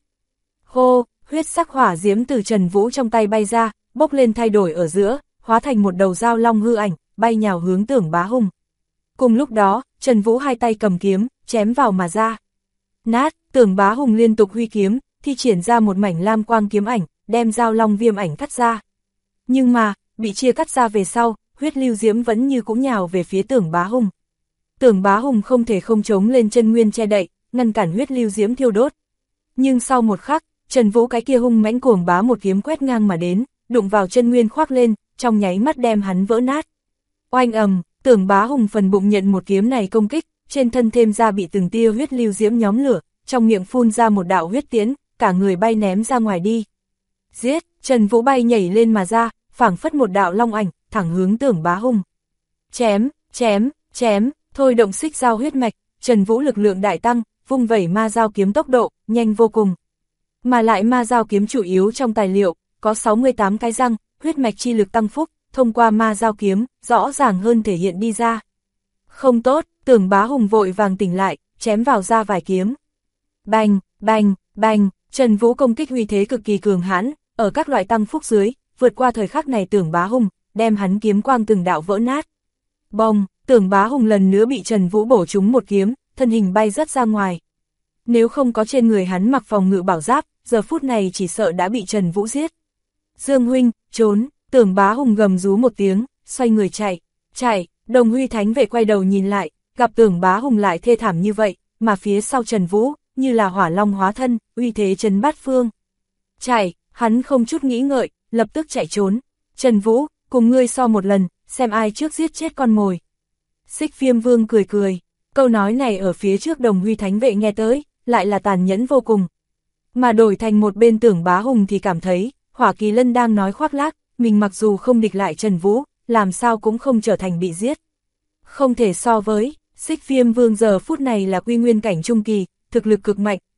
Hô, huyết sắc hỏa diễm từ Trần Vũ trong tay bay ra, bốc lên thay đổi ở giữa, hóa thành một đầu dao long hư ảnh, bay nhào hướng Tưởng Bá Hùng. Cùng lúc đó, Trần Vũ hai tay cầm kiếm, chém vào mà ra. Nát, Tưởng Bá Hùng liên tục huy kiếm, thi triển ra một mảnh lam quang kiếm ảnh, đem dao long viêm ảnh cắt ra. Nhưng mà, bị chia cắt ra về sau, huyết lưu diễm vẫn như cũng nhào về phía Tưởng Bá Hùng. Tưởng Bá Hùng không thể không chống lên chân nguyên che đậy, ngăn cản huyết lưu diễm thiêu đốt. Nhưng sau một khắc, Trần Vũ cái kia hung mãnh cuồng bá một kiếm quét ngang mà đến, đụng vào chân nguyên khoác lên, trong nháy mắt đem hắn vỡ nát. Oanh ầm, Tưởng Bá Hùng phần bụng nhận một kiếm này công kích, trên thân thêm ra bị từng tia huyết lưu diễm nhóm lửa, trong miệng phun ra một đạo huyết tiễn, cả người bay ném ra ngoài đi. Giết, Trần Vũ bay nhảy lên mà ra, phảng phất một đạo long ảnh, thẳng hướng Tưởng Bá Hùng. Chém, chém, chém, thôi động xích giao huyết mạch, Trần Vũ lực lượng đại tăng, vung vẩy ma giao kiếm tốc độ, nhanh vô cùng. Mà lại ma giao kiếm chủ yếu trong tài liệu, có 68 cái răng, huyết mạch chi lực tăng phúc, thông qua ma giao kiếm, rõ ràng hơn thể hiện đi ra. Không tốt, Tưởng Bá Hùng vội vàng tỉnh lại, chém vào ra vài kiếm. Bành, bành, bành, Trần Vũ công kích uy thế cực kỳ cường hãn, ở các loại tăng phúc dưới, vượt qua thời khắc này Tưởng Bá Hùng, đem hắn kiếm quang từng đạo vỡ nát. Bông, Tưởng Bá Hùng lần nữa bị Trần Vũ bổ trúng một kiếm, thân hình bay rất ra ngoài. Nếu không có trên người hắn mặc phòng ngự bảo giáp, giờ phút này chỉ sợ đã bị Trần Vũ giết. Dương huynh, trốn, Tưởng Bá Hùng gầm rú một tiếng, xoay người chạy, Đồng Huy Thánh Vệ quay đầu nhìn lại, gặp Tưởng Bá Hùng lại thê thảm như vậy, mà phía sau Trần Vũ, như là hỏa long hóa thân, uy thế trấn bát phương. Chạy, hắn không chút nghĩ ngợi, lập tức chạy trốn. Trần Vũ, cùng ngươi so một lần, xem ai trước giết chết con mồi. Xích Viêm Vương cười cười, câu nói này ở phía trước Đồng Huy Thánh Vệ nghe tới, lại là tàn nhẫn vô cùng. Mà đổi thành một bên Tưởng Bá Hùng thì cảm thấy, Hỏa Kỳ Lân đang nói khoác lác, mình mặc dù không địch lại Trần Vũ, làm sao cũng không trở thành bị giết. Không thể so với, Xích Viêm Vương giờ phút này là quy nguyên cảnh trung kỳ, thực lực cực mạnh,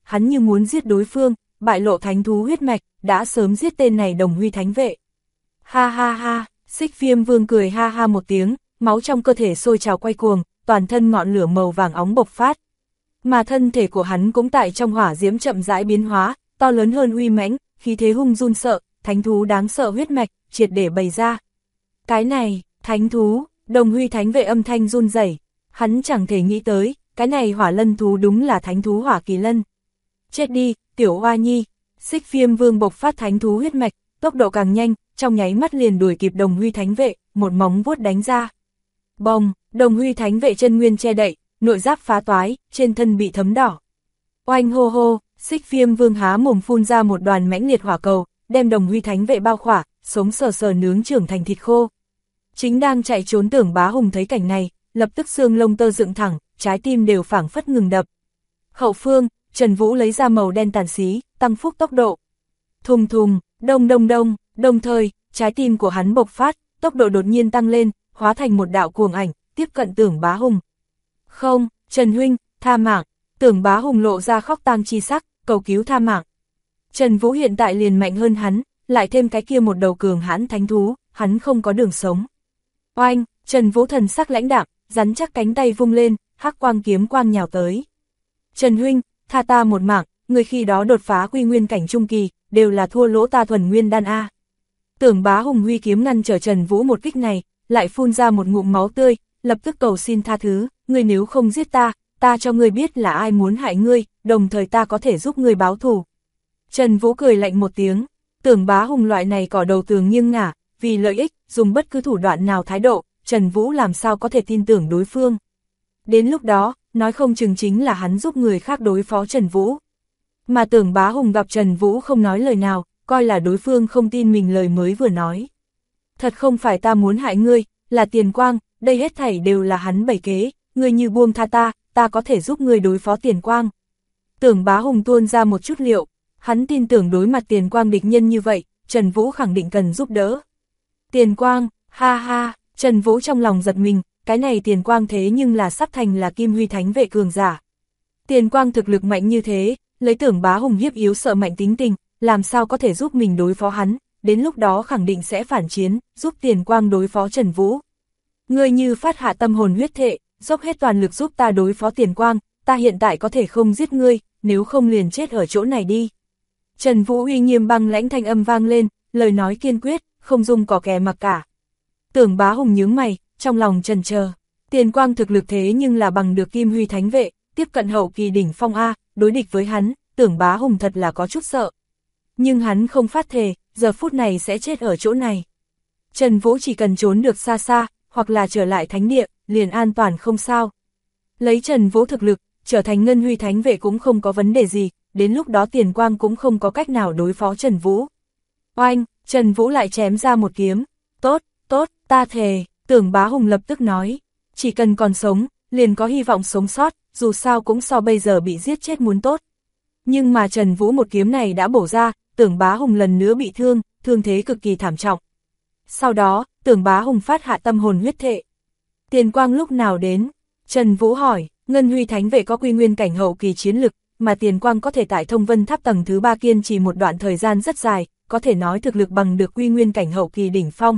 hắn như muốn giết đối phương, bại lộ thánh thú huyết mạch, đã sớm giết tên này Đồng Huy thánh vệ. Ha ha ha, Xích Viêm Vương cười ha ha một tiếng, máu trong cơ thể sôi trào quay cuồng, toàn thân ngọn lửa màu vàng óng bộc phát. Mà thân thể của hắn cũng tại trong hỏa diễm chậm rãi biến hóa, to lớn hơn uy mãnh, khí thế hung run sợ, thánh thú đáng sợ huyết mạch, triệt để bày ra. Cái này, thánh thú, Đồng Huy thánh vệ âm thanh run rẩy, hắn chẳng thể nghĩ tới, cái này hỏa lân thú đúng là thánh thú hỏa kỳ lân. Chết đi, tiểu oa nhi, Xích Viêm Vương bộc phát thánh thú huyết mạch, tốc độ càng nhanh, trong nháy mắt liền đuổi kịp Đồng Huy thánh vệ, một móng vuốt đánh ra. Bồng, Đồng Huy thánh vệ chân nguyên che đậy, nội giáp phá toái, trên thân bị thấm đỏ. Oanh hô hô, Xích Viêm Vương há mồm phun ra một đoàn mãnh liệt hỏa cầu, đem Đồng Huy thánh vệ bao khỏa, sống sờ sờ nướng trưởng thành thịt khô. Chính đang chạy trốn Tưởng Bá Hùng thấy cảnh này, lập tức xương lông tơ dựng thẳng, trái tim đều phảng phất ngừng đập. Hậu phương, Trần Vũ lấy ra màu đen tàn xí, tăng phúc tốc độ. Thùng thùng, đông đông đông, đồng thời, trái tim của hắn bộc phát, tốc độ đột nhiên tăng lên, hóa thành một đạo cuồng ảnh, tiếp cận Tưởng Bá Hùng. Không, Trần huynh, tha mạng, Tưởng Bá Hùng lộ ra khóc tang chi sắc, cầu cứu tha mạng. Trần Vũ hiện tại liền mạnh hơn hắn, lại thêm cái kia một đầu cường hãn thánh thú, hắn không có đường sống. Oanh, Trần Vũ thần sắc lãnh đạm, rắn chắc cánh tay vung lên, hắc quang kiếm quang nhào tới. Trần huynh, tha ta một mạng, người khi đó đột phá quy nguyên cảnh trung kỳ, đều là thua lỗ ta thuần nguyên đan a. Tưởng Bá Hùng huy kiếm ngăn trở Trần Vũ một kích này, lại phun ra một ngụm máu tươi, lập tức cầu xin tha thứ, ngươi nếu không giết ta, ta cho ngươi biết là ai muốn hại ngươi, đồng thời ta có thể giúp ngươi báo thù. Trần Vũ cười lạnh một tiếng, Tưởng Bá Hùng loại này cỏ đầu tường nghiêng ngả, vì lợi ích, dùng bất cứ thủ đoạn nào thái độ, Trần Vũ làm sao có thể tin tưởng đối phương. Đến lúc đó, nói không chừng chính là hắn giúp người khác đối phó Trần Vũ. Mà Tưởng Bá Hùng gặp Trần Vũ không nói lời nào, coi là đối phương không tin mình lời mới vừa nói. Thật không phải ta muốn hại ngươi, là Tiền Quang, đây hết thảy đều là hắn bày kế, ngươi như buông tha ta, ta có thể giúp ngươi đối phó Tiền Quang. Tưởng Bá Hùng tuôn ra một chút liệu, hắn tin tưởng đối mặt Tiền Quang địch nhân như vậy, Trần Vũ khẳng định cần giúp đỡ. Tiền Quang, ha ha, Trần Vũ trong lòng giật mình, cái này Tiền Quang thế nhưng là sắp thành là Kim Huy thánh vệ cường giả. Tiền Quang thực lực mạnh như thế, lấy Tưởng Bá Hùng hiếp yếu sợ mạnh tính tình, làm sao có thể giúp mình đối phó hắn, đến lúc đó khẳng định sẽ phản chiến, giúp Tiền Quang đối phó Trần Vũ. Ngươi như phát hạ tâm hồn huyết thệ, dốc hết toàn lực giúp ta đối phó Tiền Quang, ta hiện tại có thể không giết ngươi, nếu không liền chết ở chỗ này đi. Trần Vũ uy nghiêm băng lãnh thanh âm vang lên, lời nói kiên quyết, không dung cỏ kè mặc cả. Tưởng Bá Hùng nhướng mày, trong lòng chần chờ, Tiền Quang thực lực thế nhưng là bằng được Kim Huy thánh vệ, tiếp cận hậu kỳ đỉnh phong A, đối địch với hắn, Tưởng Bá Hùng thật là có chút sợ. Nhưng hắn không phát thề, giờ phút này sẽ chết ở chỗ này. Trần Vũ chỉ cần trốn được xa xa, hoặc là trở lại thánh địa, liền an toàn không sao. Lấy Trần Vũ thực lực, trở thành Ngân Huy thánh vệ cũng không có vấn đề gì, đến lúc đó Tiền Quang cũng không có cách nào đối phó Trần Vũ. Oanh, Trần Vũ lại chém ra một kiếm. Tốt, tốt, ta thề, Tưởng Bá Hùng lập tức nói. Chỉ cần còn sống, liền có hy vọng sống sót, dù sao cũng so bây giờ bị giết chết muốn tốt. Nhưng mà Trần Vũ một kiếm này đã bổ ra, Tưởng Bá Hùng lần nữa bị thương, thương thế cực kỳ thảm trọng. Sau đó, Tưởng Bá Hùng phát hạ tâm hồn huyết thệ. Tiền Quang lúc nào đến? Trần Vũ hỏi, Ngân Huy thánh vệ có quy nguyên cảnh hậu kỳ chiến lực, mà Tiền Quang có thể tại Thông Vân Tháp tầng thứ 3 kiên trì một đoạn thời gian rất dài, có thể nói thực lực bằng được quy nguyên cảnh hậu kỳ đỉnh phong.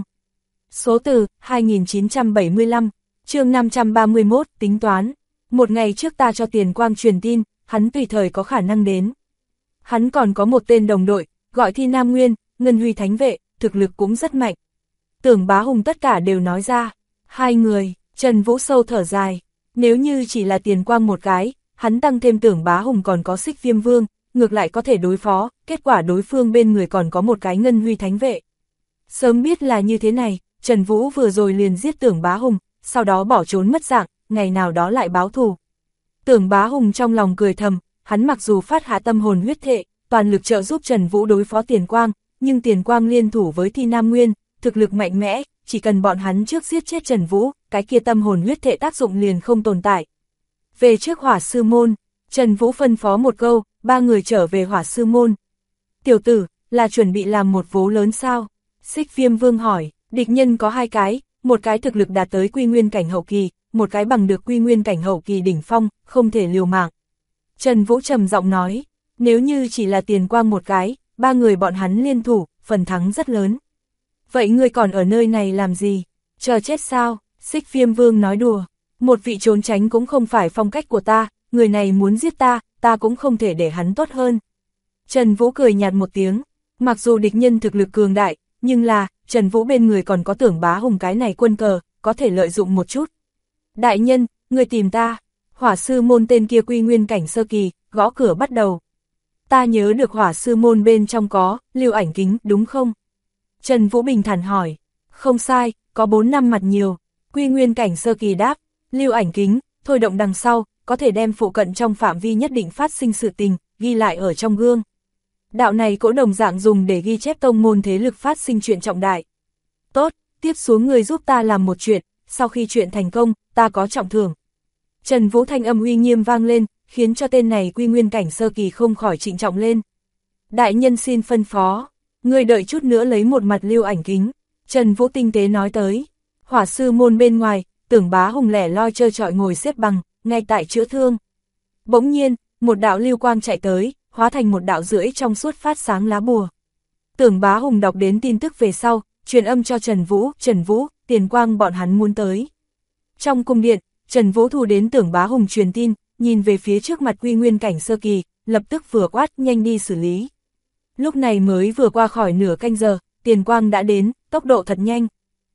Số từ, 2975, chương 531, tính toán. Một ngày trước ta cho Tiền Quang truyền tin, hắn tùy thời có khả năng đến. Hắn còn có một tên đồng đội, gọi Thi Nam Nguyên, Ngân Huy thánh vệ, thực lực cũng rất mạnh. Tưởng Bá Hùng tất cả đều nói ra. Hai người, Trần Vũ sâu thở dài. Nếu như chỉ là Tiền Quang một cái, hắn tăng thêm Tưởng Bá Hùng còn có Xích Viêm Vương, ngược lại có thể đối phó, kết quả đối phương bên người còn có một cái Ngân Huy thánh vệ. Sớm biết là như thế này, Trần Vũ vừa rồi liền giết Tưởng Bá Hùng, sau đó bỏ trốn mất dạng, ngày nào đó lại báo thù. Tưởng Bá Hùng trong lòng cười thầm, hắn mặc dù phát hạ tâm hồn huyết thệ, toàn lực trợ giúp Trần Vũ đối phó Tiền Quang, nhưng Tiền Quang liên thủ với Thi Nam Nguyên, thực lực mạnh mẽ, chỉ cần bọn hắn trước giết chết Trần Vũ, cái kia tâm hồn huyết thệ tác dụng liền không tồn tại. Về trước Hỏa Sư Môn, Trần Vũ phân phó một câu, ba người trở về Hỏa Sư Môn. Tiểu tử, là chuẩn bị làm một vố lớn sao? Xích Viêm Vương hỏi, địch nhân có hai cái, một cái thực lực đạt tới quy nguyên cảnh hậu kỳ, một cái bằng được quy nguyên cảnh hậu kỳ đỉnh phong, không thể liều mạng. Trần Vũ trầm giọng nói, Nếu như chỉ là Tiền Quang một cái, ba người bọn hắn liên thủ, phần thắng rất lớn. Vậy ngươi còn ở nơi này làm gì? Chờ chết sao? Xích Viêm Vương nói đùa. Một vị trốn tránh cũng không phải phong cách của ta, người này muốn giết ta, ta cũng không thể để hắn tốt hơn. Trần Vũ cười nhạt một tiếng, mặc dù địch nhân thực lực cường đại, nhưng là, Trần Vũ bên người còn có Tưởng Bá Hùng cái này quân cờ, có thể lợi dụng một chút. Đại nhân, người tìm ta. Hỏa sư môn tên kia quy nguyên cảnh sơ kỳ, gõ cửa bắt đầu. Ta nhớ được hỏa sư môn bên trong có, Lưu Ảnh Kính, đúng không? Trần Vũ bình thản hỏi. Không sai, có 4 năm mặt nhiều. Quy nguyên cảnh sơ kỳ đáp, Lưu Ảnh Kính, thôi động đằng sau, có thể đem phụ cận trong phạm vi nhất định phát sinh sự tình, ghi lại ở trong gương. Đạo này cỗ đồng dạng dùng để ghi chép tông môn thế lực phát sinh chuyện trọng đại. Tốt, tiếp xuống người giúp ta làm một chuyện, sau khi chuyện thành công, ta có trọng thưởng. Trần Vũ thanh âm uy nghiêm vang lên, khiến cho tên này quy nguyên cảnh sơ kỳ không khỏi trịnh trọng lên. Đại nhân xin phân phó, người đợi chút nữa lấy một mặt Lưu Ảnh Kính. Trần Vũ tinh tế nói tới. Hỏa sư môn bên ngoài, Tưởng Bá Hùng lẻ loi trơ trọi ngồi xếp bằng, ngay tại chữa thương. Bỗng nhiên, một đạo lưu quang chạy tới, hóa thành một đạo rưỡi trong suốt phát sáng lá bùa. Tưởng Bá Hùng đọc đến tin tức về sau, truyền âm cho Trần Vũ, Tiền Quang bọn hắn muốn tới. Trong cung điện, Trần Vũ thu đến Tưởng Bá Hùng truyền tin, nhìn về phía trước mặt quy nguyên cảnh sơ kỳ, lập tức vừa quát nhanh đi xử lý. Lúc này mới vừa qua khỏi nửa canh giờ, Tiền Quang đã đến, tốc độ thật nhanh.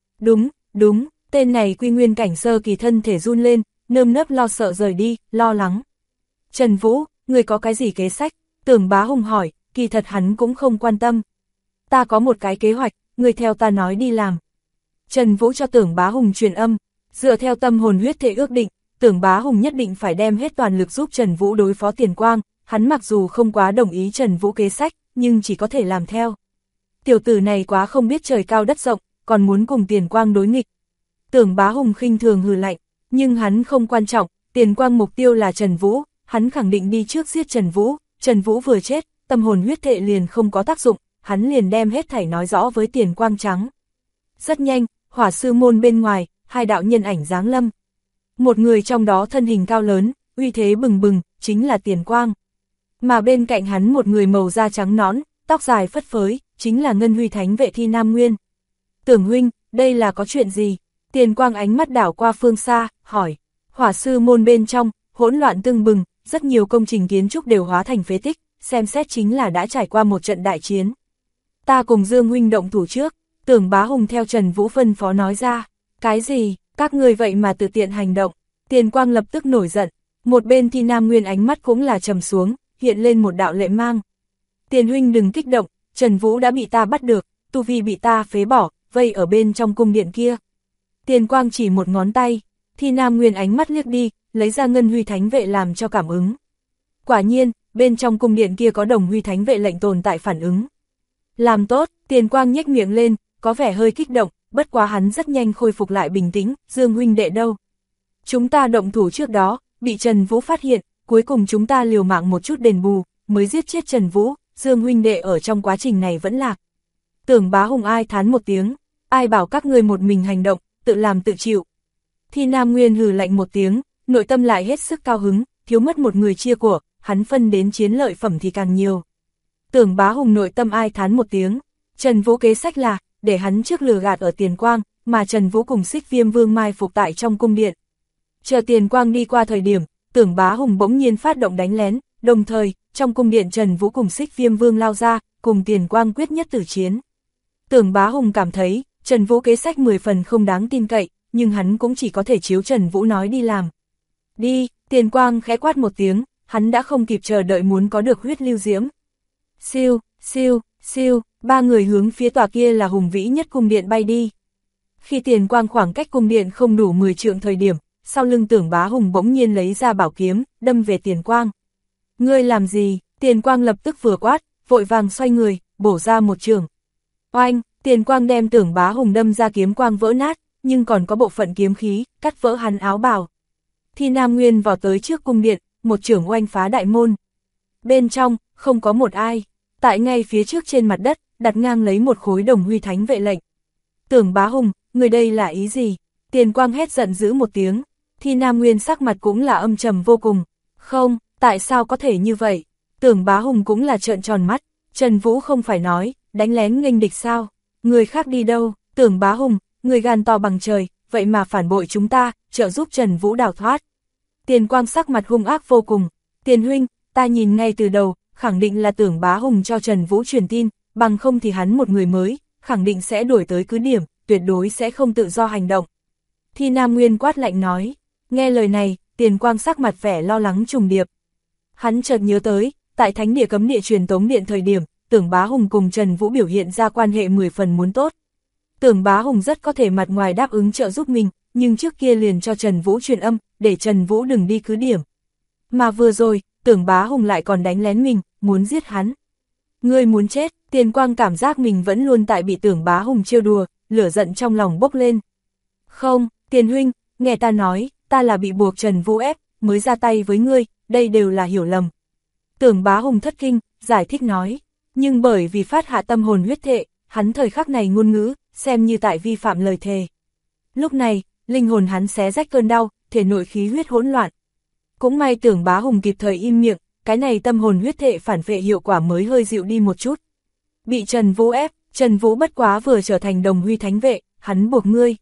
Đúng, tên này quy nguyên cảnh sơ kỳ thân thể run lên, nơm nớp lo sợ rời đi, lo lắng. Trần Vũ, người có cái gì kế sách? Tưởng Bá Hùng hỏi, kỳ thật hắn cũng không quan tâm. Ta có một cái kế hoạch, người theo ta nói đi làm. Trần Vũ cho Tưởng Bá Hùng truyền âm, dựa theo tâm hồn huyết thể ước định, Tưởng Bá Hùng nhất định phải đem hết toàn lực giúp Trần Vũ đối phó Tiền Quang, hắn mặc dù không quá đồng ý Trần Vũ kế sách, nhưng chỉ có thể làm theo. Tiểu tử này quá không biết trời cao đất rộng, còn muốn cùng Tiền Quang đối nghịch. Tưởng Bá Hùng khinh thường hừ lạnh, nhưng hắn không quan trọng, Tiền Quang mục tiêu là Trần Vũ, hắn khẳng định đi trước giết Trần Vũ vừa chết, tâm hồn huyết thệ liền không có tác dụng, hắn liền đem hết thảy nói rõ với Tiền Quang trắng. Rất nhanh, hỏa sư môn bên ngoài, hai đạo nhân ảnh giáng lâm. Một người trong đó thân hình cao lớn, uy thế bừng bừng, chính là Tiền Quang. Mà bên cạnh hắn một người màu da trắng nõn, tóc dài phất phới, chính là Ngân Huy Thánh vệ Thi Nam Nguyên. Tưởng huynh, đây là có chuyện gì? Tiền Quang ánh mắt đảo qua phương xa, hỏi. Hỏa sư môn bên trong, hỗn loạn tưng bừng, rất nhiều công trình kiến trúc đều hóa thành phế tích, xem xét chính là đã trải qua một trận đại chiến. Ta cùng Dương huynh động thủ trước, Tưởng Bá Hùng theo Trần Vũ phân phó nói ra. Cái gì, các người vậy mà tự tiện hành động? Tiền Quang lập tức nổi giận, một bên Thi Nam Nguyên ánh mắt cũng là trầm xuống, hiện lên một đạo lệ mang. Tiền huynh đừng kích động, Trần Vũ đã bị ta bắt được, tu vi bị ta phế bỏ, vây ở bên trong cung điện kia. Tiền Quang chỉ một ngón tay, Thi Nam Nguyên ánh mắt liếc đi, lấy ra Ngân Huy Thánh vệ làm cho cảm ứng. Quả nhiên, bên trong cung điện kia có Đồng Huy Thánh vệ lệnh tồn tại phản ứng. Làm tốt, Tiền Quang nhếch miệng lên, có vẻ hơi kích động, bất quá hắn rất nhanh khôi phục lại bình tĩnh, Dương huynh đệ đâu? Chúng ta động thủ trước đó, bị Trần Vũ phát hiện, cuối cùng chúng ta liều mạng một chút đền bù, mới giết chết Trần Vũ, Dương huynh đệ ở trong quá trình này vẫn lạc. Tưởng Bá Hùng ai thán một tiếng, ai bảo các ngươi một mình hành động, tự làm tự chịu. Thi Nam Nguyên hừ lạnh một tiếng, nội tâm lại hết sức cao hứng, thiếu mất một người chia của, hắn phân đến chiến lợi phẩm thì càng nhiều. Tưởng Bá Hùng nội tâm ai thán một tiếng, Trần Vũ kế sách là, để hắn trước lừa gạt ở Tiền Quang, mà Trần Vũ cùng Xích Viêm Vương mai phục tại trong cung điện. Chờ Tiền Quang đi qua thời điểm, Tưởng Bá Hùng bỗng nhiên phát động đánh lén, đồng thời, trong cung điện Trần Vũ cùng Xích Viêm Vương lao ra, cùng Tiền Quang quyết nhất tử chiến. Tưởng Bá Hùng cảm thấy, Trần Vũ kế sách 10 phần không đáng tin cậy, nhưng hắn cũng chỉ có thể chiếu Trần Vũ nói đi làm. Đi, Tiền Quang khẽ quát một tiếng, hắn đã không kịp chờ đợi muốn có được huyết lưu diễm. Siêu, siêu, siêu, ba người hướng phía tòa kia là hùng vĩ nhất cung điện bay đi. Khi Tiền Quang khoảng cách cung điện không đủ 10 trượng thời điểm, sau lưng Tưởng Bá Hùng bỗng nhiên lấy ra bảo kiếm, đâm về Tiền Quang. Ngươi làm gì? Tiền Quang lập tức vừa quát, vội vàng xoay người, bổ ra một trường. Oanh, Tiền Quang đem Tưởng Bá Hùng đâm ra kiếm quang vỡ nát, nhưng còn có bộ phận kiếm khí, cắt vỡ hắn áo bào. Thi Nam Nguyên vào tới trước cung điện, một chưởng oanh phá đại môn. Bên trong, không có một ai, tại ngay phía trước trên mặt đất, đặt ngang lấy một khối Đồng Huy Thánh vệ lệnh. Tưởng Bá Hùng, người đây là ý gì? Tiền Quang hét giận dữ một tiếng, Thi Nam Nguyên sắc mặt cũng là âm trầm vô cùng. Không, tại sao có thể như vậy? Tưởng Bá Hùng cũng là trợn tròn mắt, Trần Vũ không phải nói, đánh lén nghênh địch sao, người khác đi đâu, Tưởng Bá Hùng, người gan to bằng trời, vậy mà phản bội chúng ta, trợ giúp Trần Vũ đào thoát. Tiền Quang sắc mặt hung ác vô cùng, Tiền huynh, ta nhìn ngay từ đầu, khẳng định là Tưởng Bá Hùng cho Trần Vũ truyền tin, bằng không thì hắn một người mới, khẳng định sẽ đuổi tới cứ điểm, tuyệt đối sẽ không tự do hành động. Thi Nam Nguyên quát lạnh nói, nghe lời này, Tiền Quang sắc mặt vẻ lo lắng trùng điệp. Hắn chợt nhớ tới, tại Thánh địa cấm địa truyền tống điện thời điểm, Tưởng Bá Hùng cùng Trần Vũ biểu hiện ra quan hệ 10 phần muốn tốt. Tưởng Bá Hùng rất có thể mặt ngoài đáp ứng trợ giúp mình, nhưng trước kia liền cho Trần Vũ truyền âm, để Trần Vũ đừng đi cứ điểm. Mà vừa rồi, Tưởng Bá Hùng lại còn đánh lén mình, muốn giết hắn. Ngươi muốn chết, Tiền Quang cảm giác mình vẫn luôn tại bị Tưởng Bá Hùng trêu đùa, lửa giận trong lòng bốc lên. Không, Tiền huynh, nghe ta nói, ta là bị buộc Trần Vũ ép, mới ra tay với ngươi, đây đều là hiểu lầm. Tưởng Bá Hùng thất kinh, giải thích nói, nhưng bởi vì phát hạ tâm hồn huyết thệ, hắn thời khắc này ngôn ngữ, xem như tại vi phạm lời thề. Lúc này, linh hồn hắn xé rách cơn đau, thể nội khí huyết hỗn loạn. Cũng may Tưởng Bá Hùng kịp thời im miệng, cái này tâm hồn huyết thệ phản vệ hiệu quả mới hơi dịu đi một chút. Bị Trần Vũ ép, Trần Vũ bất quá vừa trở thành đồng huy thánh vệ, hắn buộc ngươi.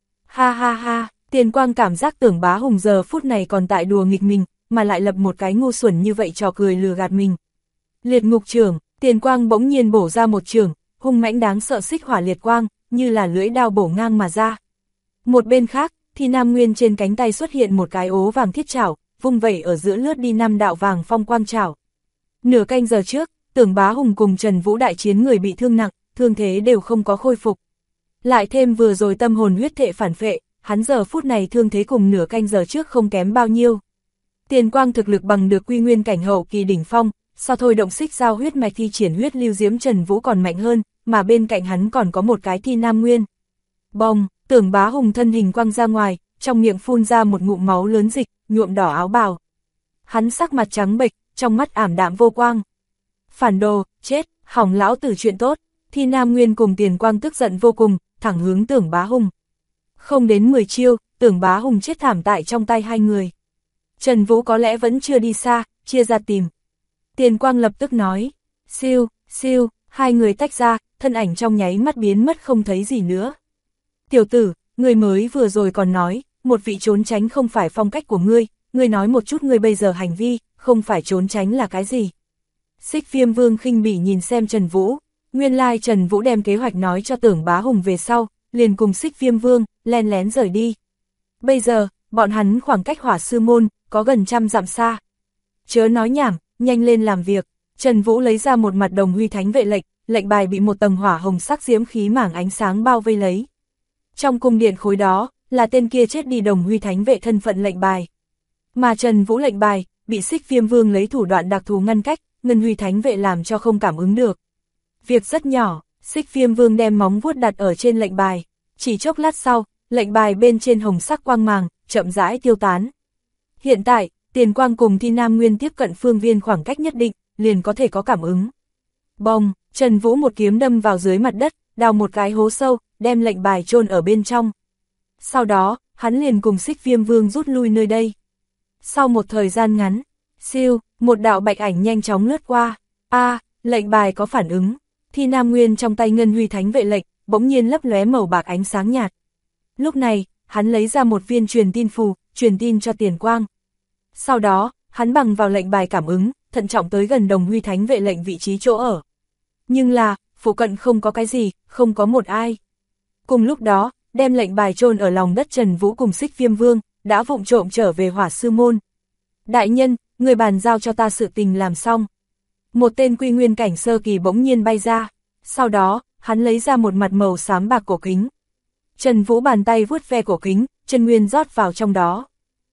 Ha ha ha, Tiền Quang cảm giác Tưởng Bá Hùng giờ phút này còn tại đùa nghịch mình, mà lại lập một cái ngu xuẩn như vậy trò cười lừa gạt mình. Liệt ngục trưởng, Tiền Quang bỗng nhiên bổ ra một trường, hung mãnh đáng sợ xích hỏa liệt quang, như là lưỡi đao bổ ngang mà ra. Một bên khác, thì Nam Nguyên trên cánh tay xuất hiện một cái ố vàng thiết chảo, vung vẩy ở giữa lướt đi 5 đạo vàng phong quang chảo. Nửa canh giờ trước, Tưởng Bá Hùng cùng Trần Vũ đại chiến người bị thương nặng, thương thế đều không có khôi phục. Lại thêm vừa rồi tâm hồn huyết thệ phản phệ, hắn giờ phút này thương thế cùng nửa canh giờ trước không kém bao nhiêu. Tiền Quang thực lực bằng được quy nguyên cảnh hậu kỳ đỉnh phong, so thôi động xích giao huyết mạch thi triển huyết lưu diễm Trần Vũ còn mạnh hơn, mà bên cạnh hắn còn có một cái Thi Nam Nguyên. Bồng, Tưởng Bá Hùng thân hình quăng ra ngoài, trong miệng phun ra một ngụm máu lớn dịch, nhuộm đỏ áo bào. Hắn sắc mặt trắng bệch, trong mắt ảm đạm vô quang. Phản đồ, chết, hỏng lão tử chuyện tốt. Thi Nam Nguyên cùng Tiền Quang tức giận vô cùng, thẳng hướng Tưởng Bá Hùng. Không đến 10 chiêu, Tưởng Bá Hùng chết thảm tại trong tay hai người. Trần Vũ có lẽ vẫn chưa đi xa, chia ra tìm. Tiền Quang lập tức nói, siêu, siêu, hai người tách ra, thân ảnh trong nháy mắt biến mất không thấy gì nữa. Tiểu tử, người mới vừa rồi còn nói, một vị trốn tránh không phải phong cách của ngươi nói một chút ngươi bây giờ hành vi, không phải trốn tránh là cái gì. Xích Viêm Vương khinh bỉ nhìn xem Trần Vũ, nguyên lai Trần Vũ đem kế hoạch nói cho Tưởng Bá Hùng về sau, liền cùng Xích Viêm Vương, len lén rời đi. Bây giờ, bọn hắn khoảng cách Hỏa Sư Môn, có gần 100 dặm xa. Chớ nói nhảm, nhanh lên làm việc. Trần Vũ lấy ra một mặt đồng huy thánh vệ lệnh, lệnh bài bị một tầng hỏa hồng sắc diễm khí mảng ánh sáng bao vây lấy. Trong cung điện khối đó, là tên kia chết đi đồng huy thánh vệ thân phận lệnh bài. Mà Trần Vũ lệnh bài, bị Xích Viêm Vương lấy thủ đoạn đặc thù ngăn cách, ngân huy thánh vệ làm cho không cảm ứng được. Việc rất nhỏ, Xích Viêm Vương đem móng vuốt đặt ở trên lệnh bài. Chỉ chốc lát sau, lệnh bài bên trên hồng sắc quang màng, chậm rãi tiêu tán. Hiện tại, Tiền Quang cùng Thi Nam Nguyên tiếp cận phương viên khoảng cách nhất định, liền có thể có cảm ứng. Bồng, Trần Vũ một kiếm đâm vào dưới mặt đất, đào một cái hố sâu, đem lệnh bài chôn ở bên trong. Sau đó, hắn liền cùng Xích Viêm Vương rút lui nơi đây. Sau một thời gian ngắn, siêu, một đạo bạch ảnh nhanh chóng lướt qua. Lệnh bài có phản ứng. Thi Nam Nguyên trong tay ngân huy thánh vệ lệnh, bỗng nhiên lấp lóe màu bạc ánh sáng nhạt. Lúc này, hắn lấy ra một viên truyền tin phù, truyền tin cho Tiền Quang. Sau đó, hắn bằng vào lệnh bài cảm ứng, thận trọng tới gần đồng huy thánh vệ lệnh vị trí chỗ ở. Nhưng là, phụ cận không có cái gì, không có một ai. Cùng lúc đó, đem lệnh bài chôn ở lòng đất Trần Vũ cùng Xích Viêm Vương, đã vụng trộm trở về Hỏa Sư Môn. Đại nhân, người bàn giao cho ta sự tình làm xong. Một tên quy nguyên cảnh sơ kỳ bỗng nhiên bay ra. Sau đó, hắn lấy ra một mặt màu xám bạc cổ kính. Trần Vũ bàn tay vuốt ve cổ kính, chân nguyên rót vào trong đó.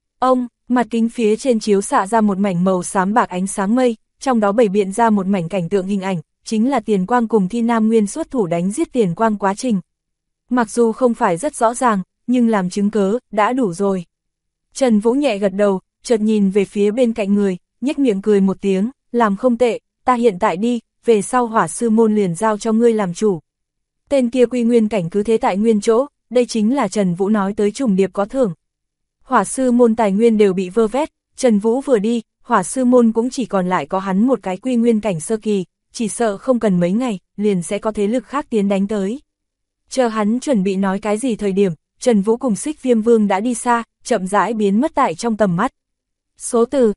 Mặt kính phía trên chiếu xạ ra một mảnh màu xám bạc ánh sáng mây, trong đó bày biện ra một mảnh cảnh tượng hình ảnh, chính là Tiền Quang cùng Thi Nam Nguyên xuất thủ đánh giết Tiền Quang quá trình. Mặc dù không phải rất rõ ràng, nhưng làm chứng cớ, đã đủ rồi. Trần Vũ nhẹ gật đầu, chợt nhìn về phía bên cạnh người, nhếch miệng cười một tiếng, làm không tệ, ta hiện tại đi, về sau Hỏa Sư Môn liền giao cho ngươi làm chủ. Tên kia quy nguyên cảnh cứ thế tại nguyên chỗ, đây chính là Trần Vũ nói tới trùng điệp có thưởng. Hỏa Sư Môn tài nguyên đều bị vơ vét, Trần Vũ vừa đi, Hỏa sư môn cũng chỉ còn lại có hắn một cái quy nguyên cảnh sơ kỳ, chỉ sợ không cần mấy ngày, liền sẽ có thế lực khác tiến đánh tới. Chờ hắn chuẩn bị nói cái gì thời điểm, Trần Vũ cùng Xích Viêm Vương đã đi xa, chậm rãi biến mất tại trong tầm mắt. Số từ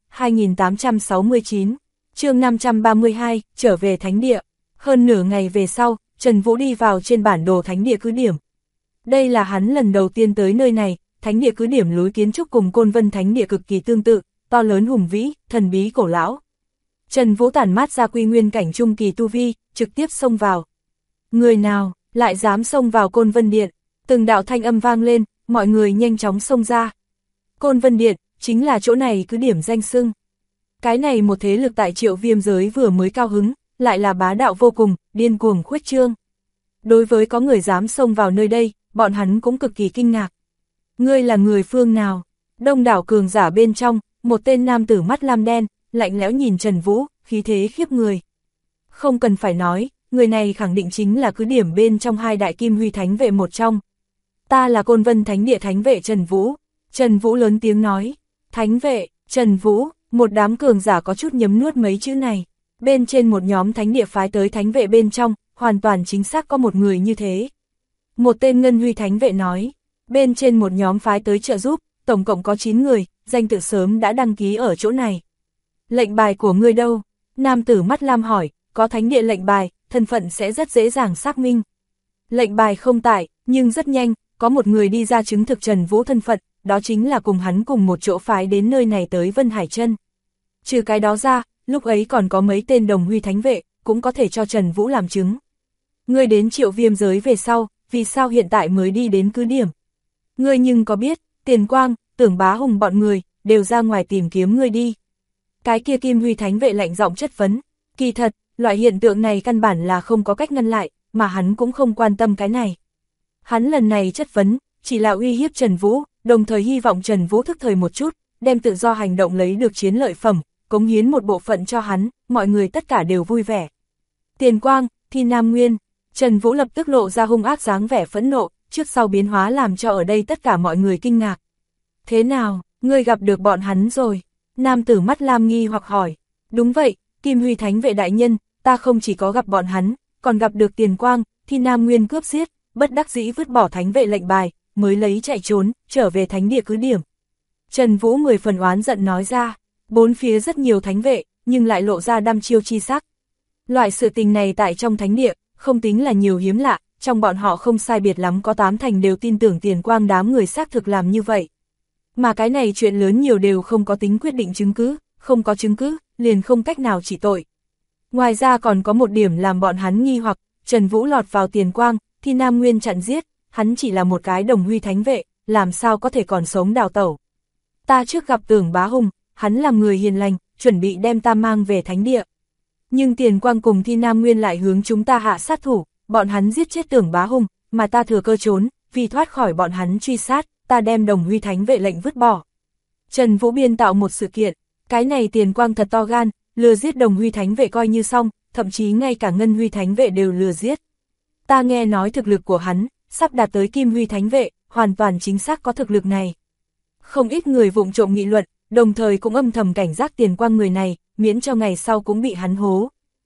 2869, chương 532, trở về thánh địa. Hơn nửa ngày về sau, Trần Vũ đi vào trên bản đồ thánh địa cứ điểm. Đây là hắn lần đầu tiên tới nơi này, thánh địa cứ điểm lối kiến trúc cùng Côn Vân thánh địa cực kỳ tương tự, to lớn hùng vĩ, thần bí cổ lão. Trần Vũ tản mát ra quy nguyên cảnh trung kỳ tu vi, trực tiếp xông vào. Người nào lại dám xông vào Côn Vân Điện? Từng đạo thanh âm vang lên, mọi người nhanh chóng xông ra. Côn Vân Điện, chính là chỗ này cứ điểm danh xưng. Cái này một thế lực tại Triệu Viêm giới vừa mới cao hứng, lại là bá đạo vô cùng, điên cuồng khuếch trương. Đối với có người dám xông vào nơi đây, bọn hắn cũng cực kỳ kinh ngạc. Ngươi là người phương nào? Đông đảo cường giả bên trong, một tên nam tử mắt lam đen, lạnh lẽo nhìn Trần Vũ, khí thế khiếp người. Không cần phải nói, người này khẳng định chính là cứ điểm bên trong hai đại kim huy thánh vệ một trong. Ta là Côn Vân thánh địa thánh vệ Trần Vũ. Trần Vũ lớn tiếng nói. Thánh vệ, Trần Vũ, một đám cường giả có chút nhấm nuốt mấy chữ này. Bên trên một nhóm thánh địa phái tới thánh vệ bên trong, hoàn toàn chính xác có một người như thế. Một tên ngân huy thánh vệ nói. Bên trên một nhóm phái tới trợ giúp, tổng cộng có 9 người, danh tự sớm đã đăng ký ở chỗ này. Lệnh bài của ngươi đâu? Nam tử mắt lam hỏi, có thánh địa lệnh bài, thân phận sẽ rất dễ dàng xác minh. Lệnh bài không tại, nhưng rất nhanh, có một người đi ra chứng thực Trần Vũ thân phận, đó chính là cùng hắn cùng một chỗ phái đến nơi này tới Vân Hải Chân. Trừ cái đó ra, lúc ấy còn có mấy tên đồng huy thánh vệ, cũng có thể cho Trần Vũ làm chứng. Ngươi đến Triệu Viêm giới về sau, vì sao hiện tại mới đi đến cứ điểm? Ngươi nhưng có biết, Tiền Quang, Tưởng Bá Hùng bọn người, đều ra ngoài tìm kiếm ngươi đi. Cái kia Kim Huy thánh vệ lạnh giọng chất vấn, kỳ thật, loại hiện tượng này căn bản là không có cách ngăn lại, mà hắn cũng không quan tâm cái này. Hắn lần này chất vấn, chỉ là uy hiếp Trần Vũ, đồng thời hy vọng Trần Vũ thức thời một chút, đem tự do hành động lấy được chiến lợi phẩm, cống hiến một bộ phận cho hắn, mọi người tất cả đều vui vẻ. Tiền Quang, Thi Nam Nguyên, Trần Vũ lập tức lộ ra hung ác dáng vẻ phẫn nộ, trước sau biến hóa làm cho ở đây tất cả mọi người kinh ngạc. Thế nào, ngươi gặp được bọn hắn rồi? Nam tử mắt lam nghi hoặc hỏi. Đúng vậy, Kim Huy thánh vệ đại nhân, ta không chỉ có gặp bọn hắn, còn gặp được Tiền Quang, Thi Nam Nguyên cướp giết, bất đắc dĩ vứt bỏ thánh vệ lệnh bài, mới lấy chạy trốn, trở về thánh địa cứ điểm. Trần Vũ 10 phần oán giận nói ra, bốn phía rất nhiều thánh vệ, nhưng lại lộ ra đăm chiêu chi sắc. Loại sự tình này tại trong thánh địa, không tính là nhiều hiếm lạ, trong bọn họ không sai biệt lắm có 8 thành đều tin tưởng Tiền Quang đám người xác thực làm như vậy. Mà cái này chuyện lớn nhiều đều không có tính quyết định chứng cứ, không có chứng cứ, liền không cách nào trị tội. Ngoài ra còn có một điểm làm bọn hắn nghi hoặc, Trần Vũ lọt vào Tiền Quang, Thi Nam Nguyên chặn giết, hắn chỉ là một cái đồng huy thánh vệ, làm sao có thể còn sống đào tẩu. Ta trước gặp Tưởng Bá Hùng, hắn làm người hiền lành, chuẩn bị đem ta mang về thánh địa. Nhưng Tiền Quang cùng Thi Nam Nguyên lại hướng chúng ta hạ sát thủ, bọn hắn giết chết Tưởng Bá Hùng, mà ta thừa cơ trốn, vì thoát khỏi bọn hắn truy sát, ta đem đồng huy thánh vệ lệnh vứt bỏ. Trần Vũ biên tạo một sự kiện, cái này Tiền Quang thật to gan, lừa giết đồng huy thánh vệ coi như xong, thậm chí ngay cả ngân huy thánh vệ đều lừa giết. Ta nghe nói thực lực của hắn, sắp đạt tới Kim Huy thánh vệ, hoàn toàn chính xác có thực lực này. Không ít người vụng trộm nghị luận, đồng thời cũng âm thầm cảnh giác Tiền Quang người này, miễn cho ngày sau cũng bị hắn hố.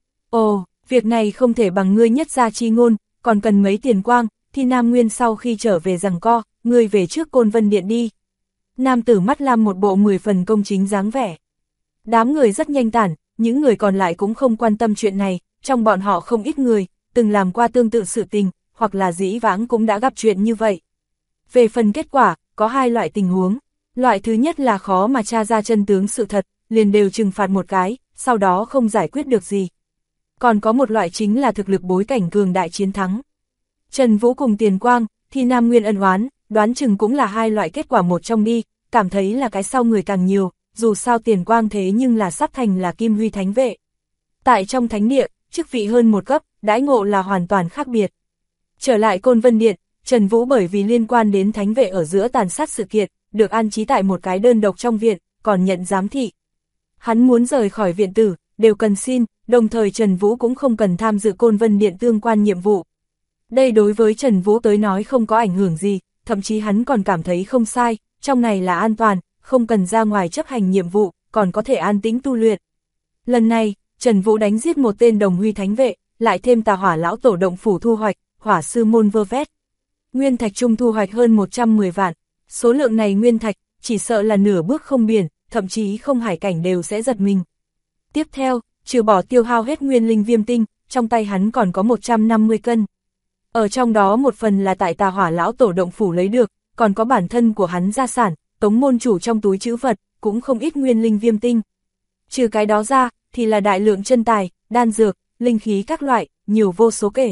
Ồ, việc này không thể bằng ngươi nhất gia chi ngôn, còn cần mấy Tiền Quang, Thi Nam Nguyên sau khi trở về giằng co, ngươi về trước Côn Vân Điện đi. Nam tử mắt lam một bộ 10 phần công chính dáng vẻ. Đám người rất nhanh tản, những người còn lại cũng không quan tâm chuyện này, trong bọn họ không ít người, từng làm qua tương tự sự tình, hoặc là dĩ vãng cũng đã gặp chuyện như vậy. Về phần kết quả, có hai loại tình huống. Loại thứ nhất là khó mà tra ra chân tướng sự thật, liền đều trừng phạt một cái, sau đó không giải quyết được gì. Còn có một loại chính là thực lực bối cảnh cường đại chiến thắng. Trần Vũ cùng Tiền Quang, Thi Nam Nguyên ân oán, đoán chừng cũng là hai loại kết quả một trong đi, cảm thấy là cái sau người càng nhiều, dù sao Tiền Quang thế nhưng là sắp thành là Kim Huy thánh vệ. Tại trong thánh địa, chức vị hơn một cấp, đãi ngộ là hoàn toàn khác biệt. Trở lại Côn Vân Điện, Trần Vũ bởi vì liên quan đến thánh vệ ở giữa tàn sát sự kiện, được an trí tại một cái đơn độc trong viện, còn nhận giám thị. Hắn muốn rời khỏi viện tử, đều cần xin, đồng thời Trần Vũ cũng không cần tham dự Côn Vân Điện tương quan nhiệm vụ. Đây đối với Trần Vũ tới nói không có ảnh hưởng gì, thậm chí hắn còn cảm thấy không sai, trong này là an toàn, không cần ra ngoài chấp hành nhiệm vụ, còn có thể an tĩnh tu luyện. Lần này, Trần Vũ đánh giết một tên đồng huy thánh vệ, lại thêm Tà Hỏa lão tổ động phủ thu hoạch, hỏa sư môn vơ vét. Nguyên thạch chung thu hoạch hơn 110 vạn, số lượng này nguyên thạch, chỉ sợ là nửa bước không biển, thậm chí không hải cảnh đều sẽ giật mình. Tiếp theo, trừ bỏ tiêu hao hết nguyên linh viêm tinh, trong tay hắn còn có 150 cân. Ở trong đó một phần là tại Tà Hỏa lão tổ động phủ lấy được, còn có bản thân của hắn gia sản, Tống môn chủ trong túi trữ vật, cũng không ít nguyên linh viêm tinh. Trừ cái đó ra, thì là đại lượng chân tài, đan dược, linh khí các loại, nhiều vô số kể.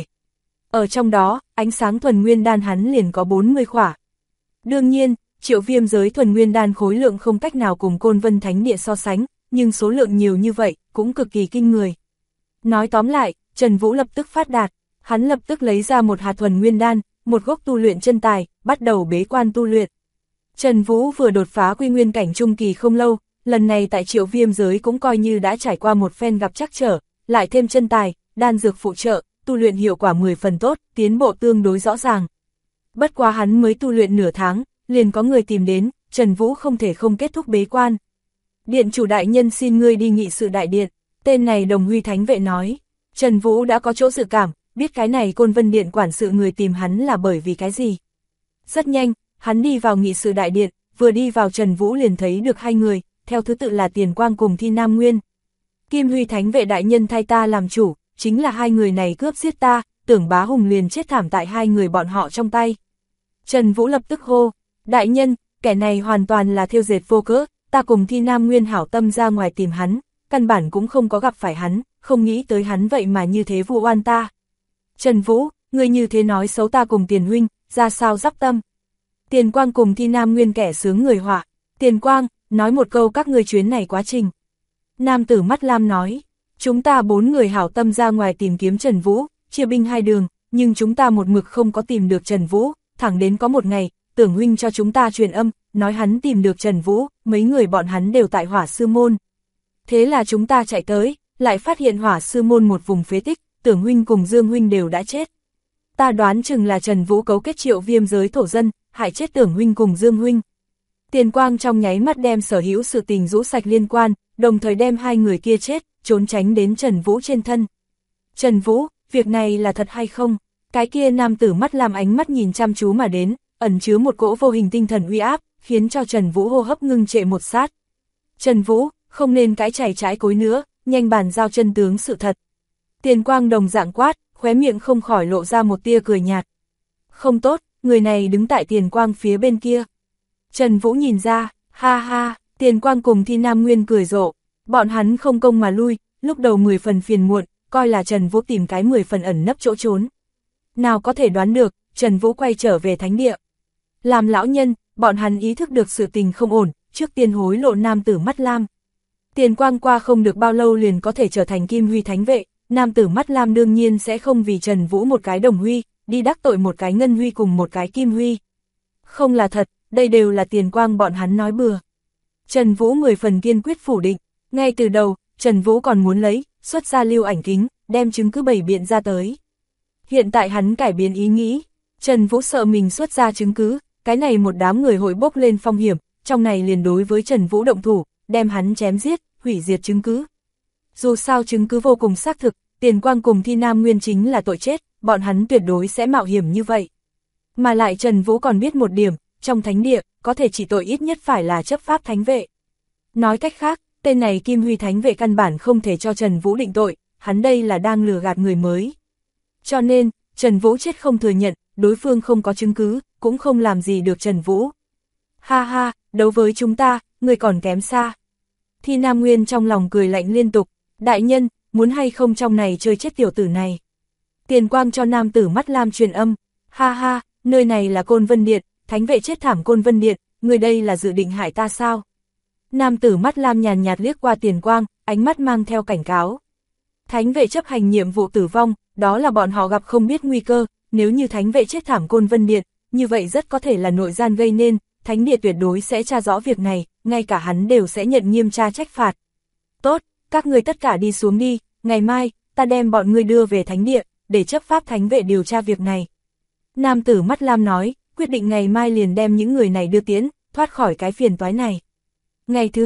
Ở trong đó, ánh sáng thuần nguyên đan hắn liền có 40 khỏa. Đương nhiên, Triệu Viêm giới thuần nguyên đan khối lượng không cách nào cùng Côn Vân Thánh Địa so sánh, nhưng số lượng nhiều như vậy, cũng cực kỳ kinh người. Nói tóm lại, Trần Vũ lập tức phát đạt, hắn lập tức lấy ra một hạt thuần nguyên đan, một gốc tu luyện chân tài, bắt đầu bế quan tu luyện. Trần Vũ vừa đột phá quy nguyên cảnh trung kỳ không lâu, lần này tại Triệu Viêm giới cũng coi như đã trải qua một phen gặp trắc trở, lại thêm chân tài, đan dược phụ trợ, tu luyện hiệu quả 10 phần tốt, tiến bộ tương đối rõ ràng. Bất quá hắn mới tu luyện nửa tháng, liền có người tìm đến, Trần Vũ không thể không kết thúc bế quan. Điện chủ đại nhân xin ngươi đi nghị sự đại điện, tên này đồng huy thánh vệ nói. Trần Vũ đã có chỗ dự cảm, biết cái này Côn Vân Điện quản sự người tìm hắn là bởi vì cái gì. Rất nhanh, hắn đi vào nghị sự đại điện, vừa đi vào Trần Vũ liền thấy được hai người, theo thứ tự là Tiền Quang cùng Thi Nam Nguyên. Kim Huy thánh vệ đại nhân thay ta làm chủ, chính là hai người này cướp giết ta, Tưởng Bá Hùng liền chết thảm tại hai người bọn họ trong tay. Trần Vũ lập tức hô, đại nhân, kẻ này hoàn toàn là thêu dệt vô cớ, ta cùng Thi Nam Nguyên hảo tâm ra ngoài tìm hắn, căn bản cũng không có gặp phải hắn, không nghĩ tới hắn vậy mà như thế vu oan ta. Trần Vũ, ngươi như thế nói xấu ta cùng Tiền huynh, ra sao dắp tâm. Tiền Quang cùng Thi Nam Nguyên kẻ sướng người họa, Tiền Quang, nói một câu các ngươi chuyến này quá trình. Nam tử mắt lam nói, chúng ta 4 người hảo tâm ra ngoài tìm kiếm Trần Vũ, chia binh hai đường, nhưng chúng ta một mực không có tìm được Trần Vũ, thẳng đến có một ngày, Tưởng huynh cho chúng ta truyền âm, nói hắn tìm được Trần Vũ, mấy người bọn hắn đều tại Hỏa Sư Môn. Thế là chúng ta chạy tới, lại phát hiện Hỏa Sư Môn một vùng phế tích, Tưởng huynh cùng Dương huynh đều đã chết. Ta đoán chừng là Trần Vũ cấu kết Triệu Viêm giới thổ dân, hại chết Tưởng huynh cùng Dương huynh. Tiền Quang trong nháy mắt đem sở hữu sự tình rũ sạch liên quan, đồng thời đem hai người kia chết, trốn tránh đến Trần Vũ trên thân. Trần Vũ, việc này là thật hay không? Cái kia nam tử mắt làm ánh mắt nhìn chăm chú mà đến, ẩn chứa một cỗ vô hình tinh thần uy áp, khiến cho Trần Vũ hô hấp ngưng trệ một sát. Trần Vũ, không nên cãi chảy trái cối nữa, nhanh bàn giao chân tướng sự thật. Tiền Quang đồng dạng quát, khóe miệng không khỏi lộ ra một tia cười nhạt. Không tốt, người này đứng tại Tiền Quang phía bên kia. Trần Vũ nhìn ra, ha ha, Tiền Quang cùng Thi Nam Nguyên cười rộ, bọn hắn không công mà lui, lúc đầu 10 phần phiền muộn, coi là Trần Vũ tìm cái 10 phần ẩn nấp chỗ trốn. Nào có thể đoán được, Trần Vũ quay trở về thánh địa. Làm lão nhân, bọn hắn ý thức được sự tình không ổn, trước tiên hối lộ nam tử mắt lam. Tiền Quang qua không được bao lâu liền có thể trở thành Kim Huy thánh vệ, nam tử mắt lam đương nhiên sẽ không vì Trần Vũ một cái đồng huy, đi đắc tội một cái ngân huy cùng một cái kim huy. Không là thật, đây đều là Tiền Quang bọn hắn nói bừa. Trần Vũ 10 phần kiên quyết phủ định, ngay từ đầu, Trần Vũ còn muốn xuất ra lưu ảnh kính, đem chứng cứ bày biện ra tới. Hiện tại hắn cải biến ý nghĩ, Trần Vũ sợ mình xuất ra chứng cứ, cái này một đám người hội bốc lên phong hiểm, trong này liền đối với Trần Vũ động thủ, đem hắn chém giết, hủy diệt chứng cứ. Dù sao chứng cứ vô cùng xác thực, Tiền Quang cùng Thi Nam Nguyên chính là tội chết, bọn hắn tuyệt đối sẽ mạo hiểm như vậy. Mà lại Trần Vũ còn biết một điểm, trong thánh địa, có thể chỉ tội ít nhất phải là chấp pháp thánh vệ. Nói cách khác, tên này Kim Huy thánh vệ căn bản không thể cho Trần Vũ định tội, hắn đây là đang lừa gạt người mới. Cho nên, Trần Vũ chết không thừa nhận, đối phương không có chứng cứ, cũng không làm gì được Trần Vũ. Ha ha, đấu với chúng ta, người còn kém xa. Thi Nam Nguyên trong lòng cười lạnh liên tục, đại nhân, muốn hay không trong này chơi chết tiểu tử này. Tiền Quang cho nam tử mắt lam truyền âm, ha ha, nơi này là Côn Vân Điện, thánh vệ chết thảm Côn Vân Điện, người đây là dự định hại ta sao? Nam tử mắt lam nhàn nhạt liếc qua Tiền Quang, ánh mắt mang theo cảnh cáo. Thánh vệ chấp hành nhiệm vụ tử vong, đó là bọn họ gặp không biết nguy cơ, nếu như thánh vệ chết thảm Côn Vân Điện, như vậy rất có thể là nội gian gây nên, thánh địa tuyệt đối sẽ tra rõ việc này, ngay cả hắn đều sẽ nhận nghiêm tra trách phạt. Tốt, các ngươi tất cả đi xuống đi, ngày mai, ta đem bọn ngươi đưa về thánh địa, để chấp pháp thánh vệ điều tra việc này. Nam tử mắt lam nói, quyết định ngày mai liền đem những người này đưa tiễn, thoát khỏi cái phiền toái này. Ngày thứ hai,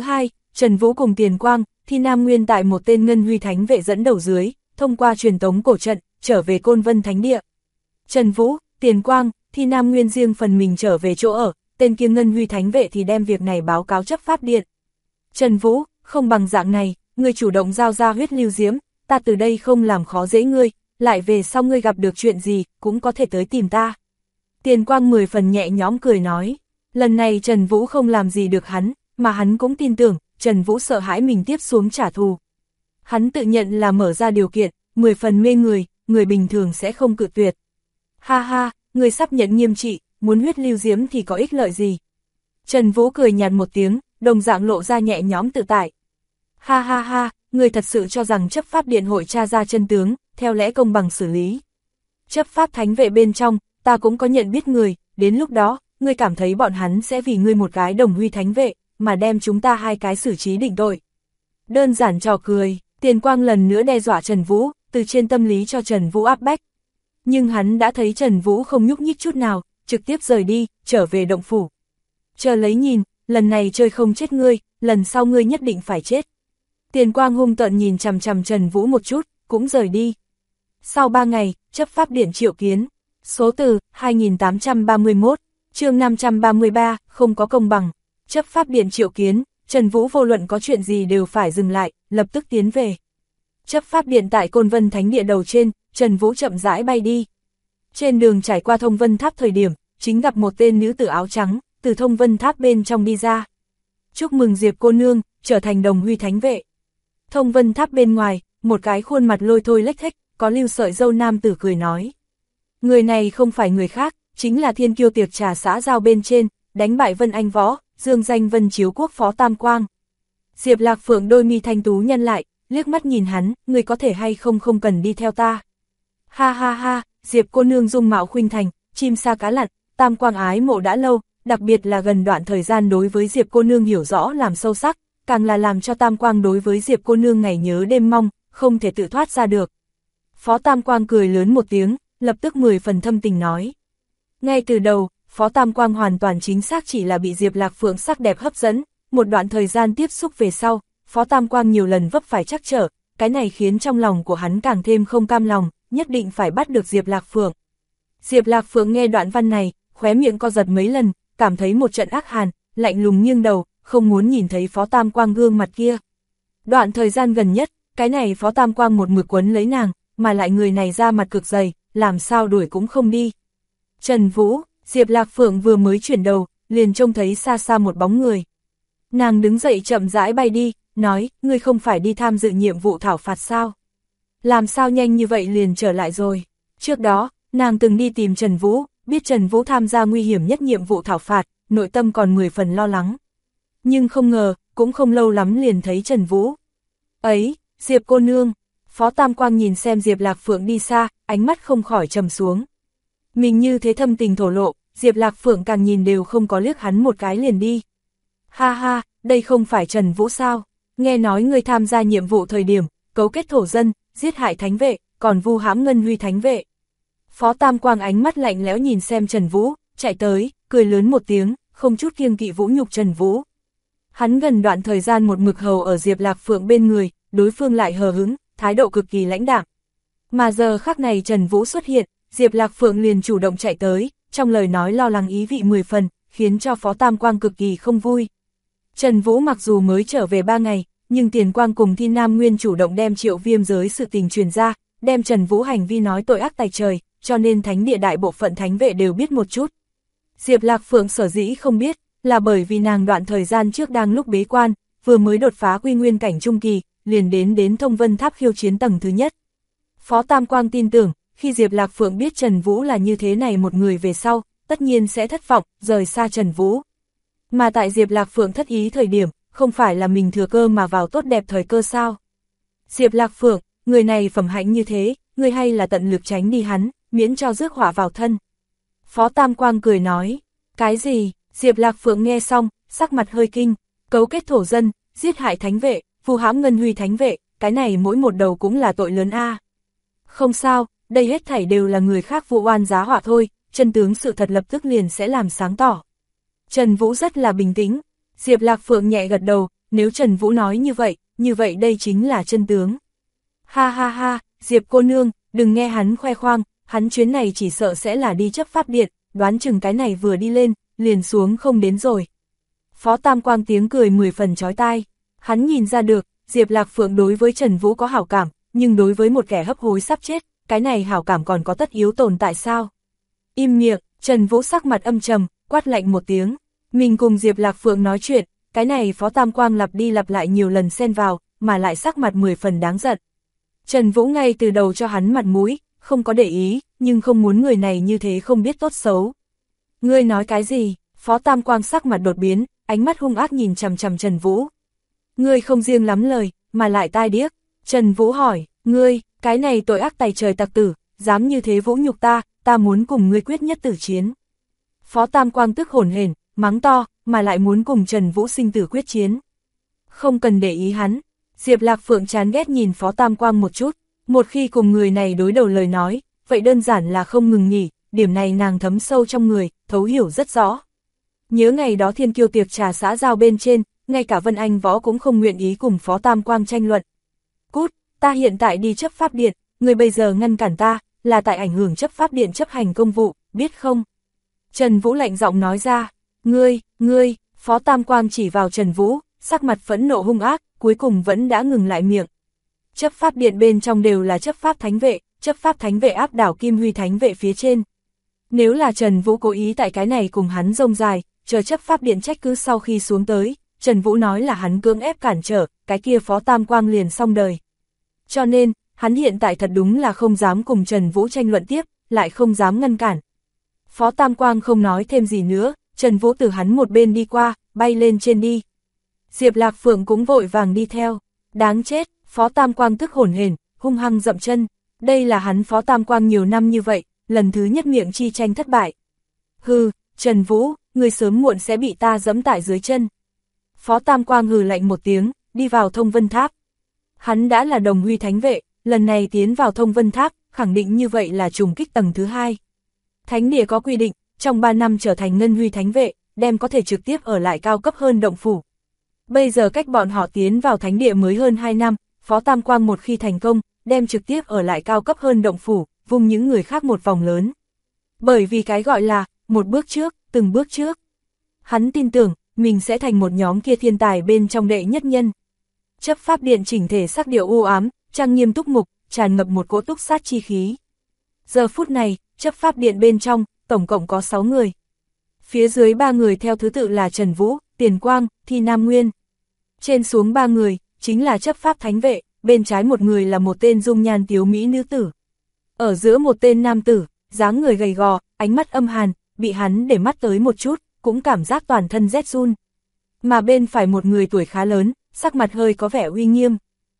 Trần Vũ cùng Tiền Quang, Thi Nam Nguyên tại một tên Ngân Huy Thánh vệ dẫn đầu dưới, thông qua truyền tống cổ trận, trở về Côn Vân Thánh Địa. Trần Vũ, Tiền Quang, Thi Nam Nguyên riêng phần mình trở về chỗ ở, tên kia Ngân Huy Thánh vệ thì đem việc này báo cáo chấp pháp điện. Trần Vũ, không bằng dạng này, ngươi chủ động giao ra huyết lưu diễm, ta từ đây không làm khó dễ ngươi, lại về sau ngươi gặp được chuyện gì, cũng có thể tới tìm ta. Tiền Quang 10 phần nhẹ nhõm cười nói, lần này Trần Vũ không làm gì được hắn, mà hắn cũng tin tưởng, Trần Vũ sợ hãi mình tiếp xuống trả thù. Hắn tự nhận là mở ra điều kiện, 10 phần mê người bình thường sẽ không cự tuyệt. Ha ha, ngươi sắp nhận nghiêm trị, muốn huyết lưu diễm thì có ích lợi gì? Trần Vũ cười nhạt một tiếng, đồng dạng lộ ra nhẹ nhõm tự tại. Ha ha ha, ngươi thật sự cho rằng chấp pháp điện hội tra ra chân tướng, theo lẽ công bằng xử lý. Chấp pháp thánh vệ bên trong, ta cũng có nhận biết người, đến lúc đó, ngươi cảm thấy bọn hắn sẽ vì ngươi một cái đồng huy thánh vệ, mà đem chúng ta hai cái xử trí định tội. Đơn giản trò cười, Tiền Quang lần nữa đe dọa Trần Vũ, từ trên tâm lý cho Trần Vũ áp bách. Nhưng hắn đã thấy Trần Vũ không nhúc nhích chút nào, trực tiếp rời đi, trở về động phủ. Chờ lấy nhìn, lần này chơi không chết ngươi, lần sau ngươi nhất định phải chết. Tiền Quang hung tợn nhìn chằm chằm Trần Vũ một chút, cũng rời đi. Sau 3 ngày, chấp pháp điện triệu kiến. Số từ 2831, chương 533, không có công bằng. Chấp pháp điện triệu kiến, Trần Vũ vô luận có chuyện gì đều phải dừng lại, lập tức tiến về. Chấp pháp điện tại Côn Vân Thánh Địa đầu trên, Trần Vũ chậm rãi bay đi. Trên đường trải qua Thông Vân Tháp thời điểm, chính gặp một tên nữ tử áo trắng, từ Thông Vân Tháp bên trong đi ra. Chúc mừng Diệp cô nương, trở thành đồng huy thánh vệ. Thông Vân Tháp bên ngoài, một cái khuôn mặt lôi thôi lếch thếch, có lưu sợi râu nam tử cười nói. Người này không phải người khác, chính là Thiên Kiêu tiệc trà xã giao bên trên, đánh bại Vân Anh Võ, dương danh Vân Chiếu Quốc Phó Tam Quang. Diệp Lạc Phượng đôi mi thanh tú nhăn lại, liếc mắt nhìn hắn, người có thể hay không không cần đi theo ta. Ha ha ha, Diệp cô nương dung mạo khuynh thành, chim sa cá lặn, Tam Quang ái mộ đã lâu, đặc biệt là gần đoạn thời gian đối với Diệp cô nương hiểu rõ làm sâu sắc, càng là làm cho Tam Quang đối với Diệp cô nương ngày nhớ đêm mong, không thể tự thoát ra được. Phó Tam Quang cười lớn một tiếng, lập tức 10 phần thâm tình nói. Ngay từ đầu, Phó Tam Quang hoàn toàn chính xác chỉ là bị Diệp Lạc Phượng sắc đẹp hấp dẫn, một đoạn thời gian tiếp xúc về sau, Phó Tam Quang nhiều lần vấp phải trắc trở, cái này khiến trong lòng của hắn càng thêm không cam lòng, nhất định phải bắt được Diệp Lạc Phượng. Diệp Lạc Phượng nghe đoạn văn này, khóe miệng co giật mấy lần, cảm thấy một trận ác hàn, lạnh lùng nghiêng đầu, không muốn nhìn thấy Phó Tam Quang gương mặt kia. Đoạn thời gian gần nhất, cái này Phó Tam Quang một mực quấn lấy nàng, mà lại người này ra mặt cực dày, làm sao đuổi cũng không đi. Trần Vũ, Diệp Lạc Phượng vừa mới chuyển đầu, liền trông thấy xa xa một bóng người. Nàng đứng dậy chậm rãi bay đi, nói, ngươi không phải đi tham dự nhiệm vụ thảo phạt sao? Làm sao nhanh như vậy liền trở lại rồi? Trước đó, nàng từng đi tìm Trần Vũ, biết Trần Vũ tham gia nguy hiểm nhất nhiệm vụ thảo phạt, nội tâm còn 10 phần lo lắng. Nhưng không ngờ, cũng không lâu lắm liền thấy Trần Vũ. Ấy, Diệp cô nương. Phó Tam Quang nhìn xem Diệp Lạc Phượng đi xa, ánh mắt không khỏi trầm xuống. Mình như thế thâm tình thổ lộ, Diệp Lạc Phượng càng nhìn đều không có liếc hắn một cái liền đi. Ha ha, đây không phải Trần Vũ sao? Nghe nói ngươi tham gia nhiệm vụ thời điểm, cấu kết thổ dân, giết hại thánh vệ, còn vu hãm Ngân Huy thánh vệ. Phó Tam Quang ánh mắt lạnh lẽo nhìn xem Trần Vũ, chạy tới, cười lớn một tiếng, không chút kiêng kỵ vũ nhục Trần Vũ. Hắn gần đoạn thời gian một mực hầu ở Diệp Lạc Phượng bên người, đối phương lại hờ hững, thái độ cực kỳ lãnh đạm. Mà giờ khắc này Trần Vũ xuất hiện, Diệp Lạc Phượng liền chủ động chạy tới, trong lời nói lo lắng ý vị 10 phần, khiến cho Phó Tam Quang cực kỳ không vui. Trần Vũ mặc dù mới trở về 3 ngày, nhưng Tiền Quang cùng Thi Nam Nguyên chủ động đem Triệu Viêm giới sự tình truyền ra, đem Trần Vũ hành vi nói tội ác tày trời, cho nên thánh địa đại bộ phận thánh vệ đều biết một chút. Diệp Lạc Phượng sở dĩ không biết, là bởi vì nàng đoạn thời gian trước đang lúc bế quan, vừa mới đột phá quy nguyên cảnh trung kỳ, liền đến Thông Vân Tháp khiêu chiến tầng thứ nhất. Phó Tam Quang tin tưởng, khi Diệp Lạc Phượng biết Trần Vũ là như thế này một người về sau, tất nhiên sẽ thất vọng, rời xa Trần Vũ. Mà tại Diệp Lạc Phượng thất ý thời điểm, không phải là mình thừa cơ mà vào tốt đẹp thời cơ sao? Diệp Lạc Phượng, người này phẩm hạnh như thế, người hay là tận lực tránh đi hắn, miễn cho rước họa vào thân. Phó Tam Quang cười nói, cái gì? Diệp Lạc Phượng nghe xong, sắc mặt hơi kinh, cấu kết thổ dân, giết hại thánh vệ, vu hãm Ngân Huy thánh vệ, cái này mỗi một đầu cũng là tội lớn a. Không sao, đây hết thảy đều là người khác vụ oan giá họa thôi, chân tướng sự thật lập tức liền sẽ làm sáng tỏ. Trần Vũ rất là bình tĩnh, Diệp Lạc Phượng nhẹ gật đầu, nếu Trần Vũ nói như vậy đây chính là chân tướng. Ha ha ha, Diệp cô nương, đừng nghe hắn khoe khoang, hắn chuyến này chỉ sợ sẽ là đi chấp pháp điện, đoán chừng cái này vừa đi lên, liền xuống không đến rồi. Phó Tam Quang tiếng cười 10 phần chói tai, hắn nhìn ra được, Diệp Lạc Phượng đối với Trần Vũ có hảo cảm, nhưng đối với một kẻ hấp hối sắp chết, cái này hảo cảm còn có tất yếu tồn tại sao? Im miệng, Trần Vũ sắc mặt âm trầm, quát lạnh một tiếng, mình cùng Diệp Lạc Phượng nói chuyện, cái này Phó Tam Quang lặp đi lặp lại nhiều lần xen vào, mà lại sắc mặt 10 phần đáng giận. Trần Vũ ngay từ đầu cho hắn mặt mũi, không có để ý, nhưng không muốn người này như thế không biết tốt xấu. Ngươi nói cái gì? Phó Tam Quang sắc mặt đột biến, ánh mắt hung ác nhìn chằm chằm Trần Vũ. Ngươi không riêng lắm lời, mà lại tai điếc. Trần Vũ hỏi, ngươi, cái này tội ác tày trời tặc tử, dám như thế vũ nhục ta muốn cùng ngươi quyết nhất tử chiến. Phó Tam Quang tức hổn hển, mắng to, mà lại muốn cùng Trần Vũ sinh tử quyết chiến. Không cần để ý hắn. Diệp Lạc Phượng chán ghét nhìn Phó Tam Quang một chút, một khi cùng người này đối đầu lời nói, vậy đơn giản là không ngừng nghỉ, điểm này nàng thấm sâu trong người, thấu hiểu rất rõ. Nhớ ngày đó thiên kiêu tiệc trà xã giao bên trên, ngay cả Vân Anh Võ cũng không nguyện ý cùng Phó Tam Quang tranh luận. Cút, ta hiện tại đi chấp pháp điện, người bây giờ ngăn cản ta, là tại ảnh hưởng chấp pháp điện chấp hành công vụ, biết không? Trần Vũ lạnh giọng nói ra, ngươi, Phó Tam Quang chỉ vào Trần Vũ, sắc mặt phẫn nộ hung ác, cuối cùng vẫn đã ngừng lại miệng. Chấp pháp điện bên trong đều là chấp pháp thánh vệ áp đảo Kim Huy thánh vệ phía trên. Nếu là Trần Vũ cố ý tại cái này cùng hắn rông dài, chờ chấp pháp điện trách cứ sau khi xuống tới, Trần Vũ nói là hắn cưỡng ép cản trở, cái kia Phó Tam Quang liền xong đời. Cho nên, hắn hiện tại thật đúng là không dám cùng Trần Vũ tranh luận tiếp, lại không dám ngăn cản. Phó Tam Quang không nói thêm gì nữa, Trần Vũ từ hắn một bên đi qua, bay lên trên đi. Diệp Lạc Phượng cũng vội vàng đi theo, đáng chết, Phó Tam Quang tức hổn hển, hung hăng dậm chân, đây là hắn Phó Tam Quang nhiều năm như vậy, lần thứ nhất miệng chi tranh thất bại. Hừ, Trần Vũ, người sớm muộn sẽ bị ta giẫm tại dưới chân. Phó Tam Quang hừ lạnh một tiếng, đi vào Thông Vân Tháp. Hắn đã là đồng huy thánh vệ, lần này tiến vào Thông Vân Tháp, khẳng định như vậy là trùng kích tầng thứ 2. Thánh địa có quy định, trong 3 năm trở thành ngân huy thánh vệ, đem có thể trực tiếp ở lại cao cấp hơn động phủ. Bây giờ cách bọn họ tiến vào thánh địa mới hơn 2 năm, Phó Tam Quang một khi thành công, đem trực tiếp ở lại cao cấp hơn động phủ, vung những người khác một vòng lớn. Bởi vì cái gọi là, một bước trước, từng bước trước. Hắn tin tưởng, mình sẽ thành một nhóm kia thiên tài bên trong đệ nhất nhân. Chấp pháp điện chỉnh thể sắc điệu u ám, trang nghiêm túc mục, tràn ngập một cỗ túc sát chi khí. Giờ phút này, chấp pháp điện bên trong, tổng cộng có 6 người. Phía dưới 3 người theo thứ tự là Trần Vũ, Tiền Quang, Thi Nam Nguyên. Trên xuống 3 người, chính là chấp pháp thánh vệ, bên trái một người là một tên dung nhan tiếu mỹ nữ tử. Ở giữa một tên nam tử, dáng người gầy gò, ánh mắt âm hàn, bị hắn để mắt tới một chút, cũng cảm giác toàn thân rét run. Mà bên phải một người tuổi khá lớn, sắc mặt hơi có vẻ uy nghiêm.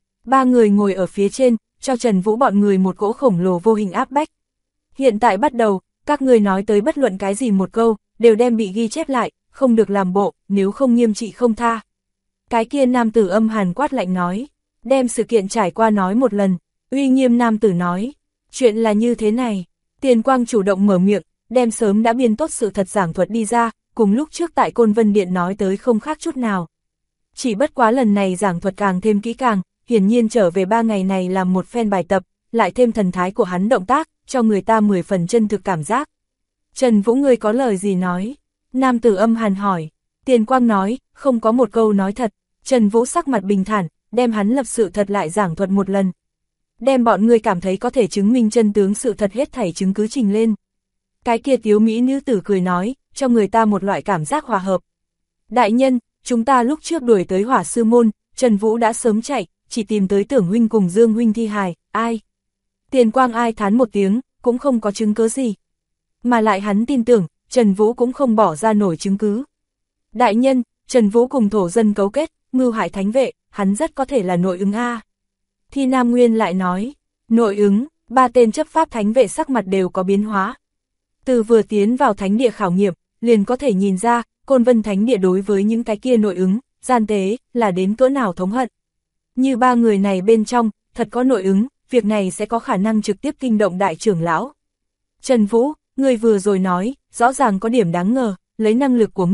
3 người ngồi ở phía trên, cho Trần Vũ bọn người một cỗ khổng lồ vô hình áp bách. Hiện tại bắt đầu, các người nói tới bất luận cái gì một câu, đều đem bị ghi chép lại, không được làm bộ, nếu không nghiêm trị không tha. Cái kia nam tử âm hàn quát lạnh nói, đem sự kiện trải qua nói một lần, uy nghiêm nam tử nói, chuyện là như thế này, Tiền Quang chủ động mở miệng, đem sớm đã biên tốt sự thật giảng thuật đi ra, cùng lúc trước tại Côn Vân Điện nói tới không khác chút nào. Chỉ bất quá lần này giảng thuật càng thêm kỹ càng, hiển nhiên trở về 3 ngày này làm một phen bài tập, lại thêm thần thái của hắn động tác, cho người ta 10 phần chân thực cảm giác. Trần Vũ ngươi có lời gì nói? Nam tử âm hàn hỏi. Tiền Quang nói, không có một câu nói thật. Trần Vũ sắc mặt bình thản, đem hắn lập sự thật lại giảng thuật một lần. Đem bọn ngươi cảm thấy có thể chứng minh chân tướng sự thật hết thảy chứng cứ trình lên. Cái kia tiếu mỹ nữ tử cười nói, cho người ta một loại cảm giác hòa hợp. Đại nhân, chúng ta lúc trước đuổi tới Hỏa Sư Môn, Trần Vũ đã sớm chạy, chỉ tìm tới Tưởng huynh cùng Dương huynh thi hài, ai? Tiền Quang ai thán một tiếng, cũng không có chứng cứ gì. Mà lại hắn tin tưởng, Trần Vũ cũng không bỏ ra nổi chứng cứ. Đại nhân, Trần Vũ cùng thổ dân cấu kết, mưu hại thánh vệ, hắn rất có thể là nội ứng A. Thi Nam Nguyên lại nói, nội ứng, 3 tên chấp pháp thánh vệ sắc mặt đều có biến hóa. Từ vừa tiến vào thánh địa khảo nghiệm, liền có thể nhìn ra, Côn Vân thánh địa đối với những cái kia nội ứng, gian tế, là đến cỡ nào thống hận. Như 3 người này bên trong, thật có nội ứng, việc này sẽ có khả năng trực tiếp kinh động đại trưởng lão. Trần Vũ, ngươi vừa rồi nói, rõ ràng có điểm đáng ngờ, lấy năng lực của ngươi,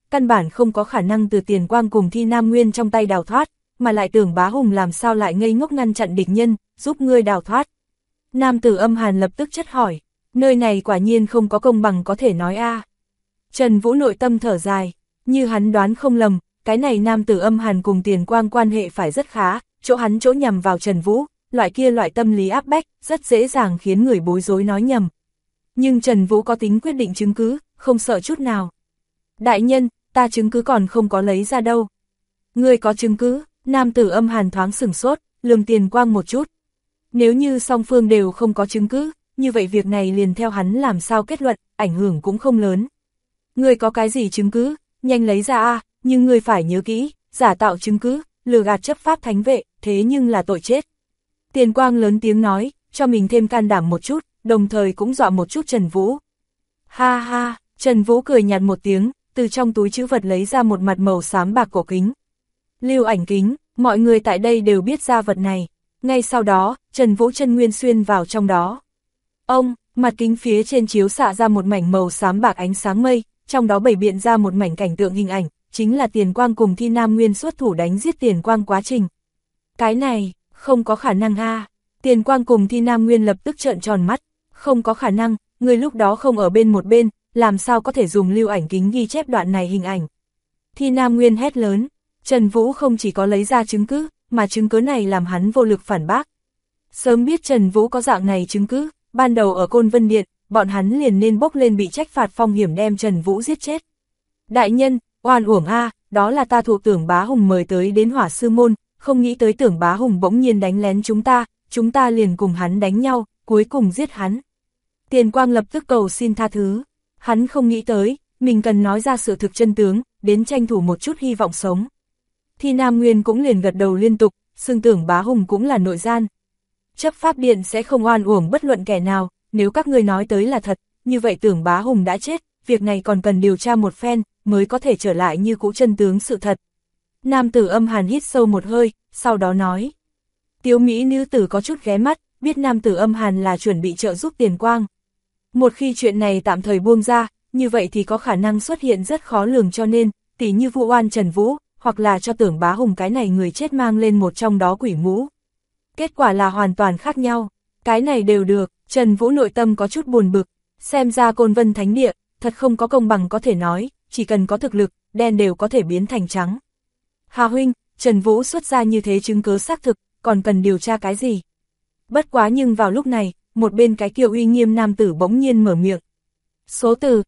căn bản không có khả năng từ Tiền Quang cùng Thi Nam Nguyên trong tay đào thoát, mà lại Tưởng Bá Hùng làm sao lại ngây ngốc ngăn chặn địch nhân, giúp ngươi đào thoát. Nam tử Âm Hàn lập tức chất hỏi, nơi này quả nhiên không có công bằng có thể nói a. Trần Vũ nội tâm thở dài, như hắn đoán không lầm, cái này Nam tử Âm Hàn cùng Tiền Quang quan hệ phải rất khá, chỗ hắn chỗ nhằm vào Trần Vũ, loại tâm lý áp bách, rất dễ dàng khiến người bối rối nói nhầm. Nhưng Trần Vũ có tính quyết định chứng cứ, không sợ chút nào. Đại nhân, ta chứng cứ còn không có lấy ra đâu. Ngươi có chứng cứ? Nam tử Âm Hàn thoáng sửng sốt, lườm Tiền Quang một chút. Nếu như song phương đều không có chứng cứ, như vậy việc này liền theo hắn làm sao kết luận, ảnh hưởng cũng không lớn. Ngươi có cái gì chứng cứ, nhanh lấy ra a, nhưng ngươi phải nhớ kỹ, giả tạo chứng cứ, lừa gạt chấp pháp thánh vệ, thế nhưng là tội chết. Tiền Quang lớn tiếng nói, cho mình thêm can đảm một chút, đồng thời cũng dọa một chút Trần Vũ. Ha ha, Trần Vũ cười nhạt một tiếng, từ trong túi trữ vật lấy ra một mặt màu xám bạc cổ kính. Lưu ảnh kính, mọi người tại đây đều biết ra vật này. Ngay sau đó, Trần Vũ chân nguyên xuyên vào trong đó. Ông, mặt kính phía trên chiếu xạ ra một mảnh màu xám bạc ánh sáng mây, trong đó bày biện ra một mảnh cảnh tượng hình ảnh, chính là Tiền Quang cùng Thi Nam Nguyên xuất thủ đánh giết Tiền Quang quá trình. Cái này, không có khả năng ha. Tiền Quang cùng Thi Nam Nguyên lập tức trợn tròn mắt, không có khả năng, người lúc đó không ở bên một bên, làm sao có thể dùng lưu ảnh kính ghi chép đoạn này hình ảnh. Thi Nam Nguyên hét lớn, Trần Vũ không chỉ có lấy ra chứng cứ, mà chứng cứ này làm hắn vô lực phản bác. Sớm biết Trần Vũ có dạng này chứng cứ, ban đầu ở Côn Vân Điện, bọn hắn liền nên bốc lên bị trách phạt phong hiểm đem Trần Vũ giết chết. Đại nhân, oan uổng a, đó là ta thuộc Tưởng Bá Hùng mời tới đến Hỏa Sư Môn, không nghĩ tới Tưởng Bá Hùng bỗng nhiên đánh lén chúng ta liền cùng hắn đánh nhau, cuối cùng giết hắn. Tiền Quang lập tức cầu xin tha thứ, hắn không nghĩ tới, mình cần nói ra sự thực chân tướng, đến tranh thủ một chút hy vọng sống. Thi Nam Nguyên cũng liền gật đầu liên tục, xưng Tưởng Bá Hùng cũng là nội gian. Chấp pháp điện sẽ không oan uổng bất luận kẻ nào, nếu các ngươi nói tới là thật, như vậy Tưởng Bá Hùng đã chết, việc này còn cần điều tra một phen, mới có thể trở lại như cũ chân tướng sự thật. Nam tử Âm Hàn hít sâu một hơi, sau đó nói. Tiếu Mỹ nữ tử có chút ghé mắt, biết Nam tử Âm Hàn là chuẩn bị trợ giúp Tiền Quang. Một khi chuyện này tạm thời buông ra, như vậy thì có khả năng xuất hiện rất khó lường, cho nên, tỉ như vụ oan Trần Vũ, hoặc là cho Tưởng Bá Hùng cái này người chết mang lên một trong đó quỷ mũ. Kết quả là hoàn toàn khác nhau, cái này đều được, Trần Vũ nội tâm có chút buồn bực, xem ra Côn Vân Thánh Địa, thật không có công bằng có thể nói, chỉ cần có thực lực, đen đều có thể biến thành trắng. Hà huynh, Trần Vũ xuất ra như thế chứng cứ xác thực, còn cần điều tra cái gì? Bất quá nhưng vào lúc này, một bên cái kiều uy nghiêm nam tử bỗng nhiên mở miệng. Số từ,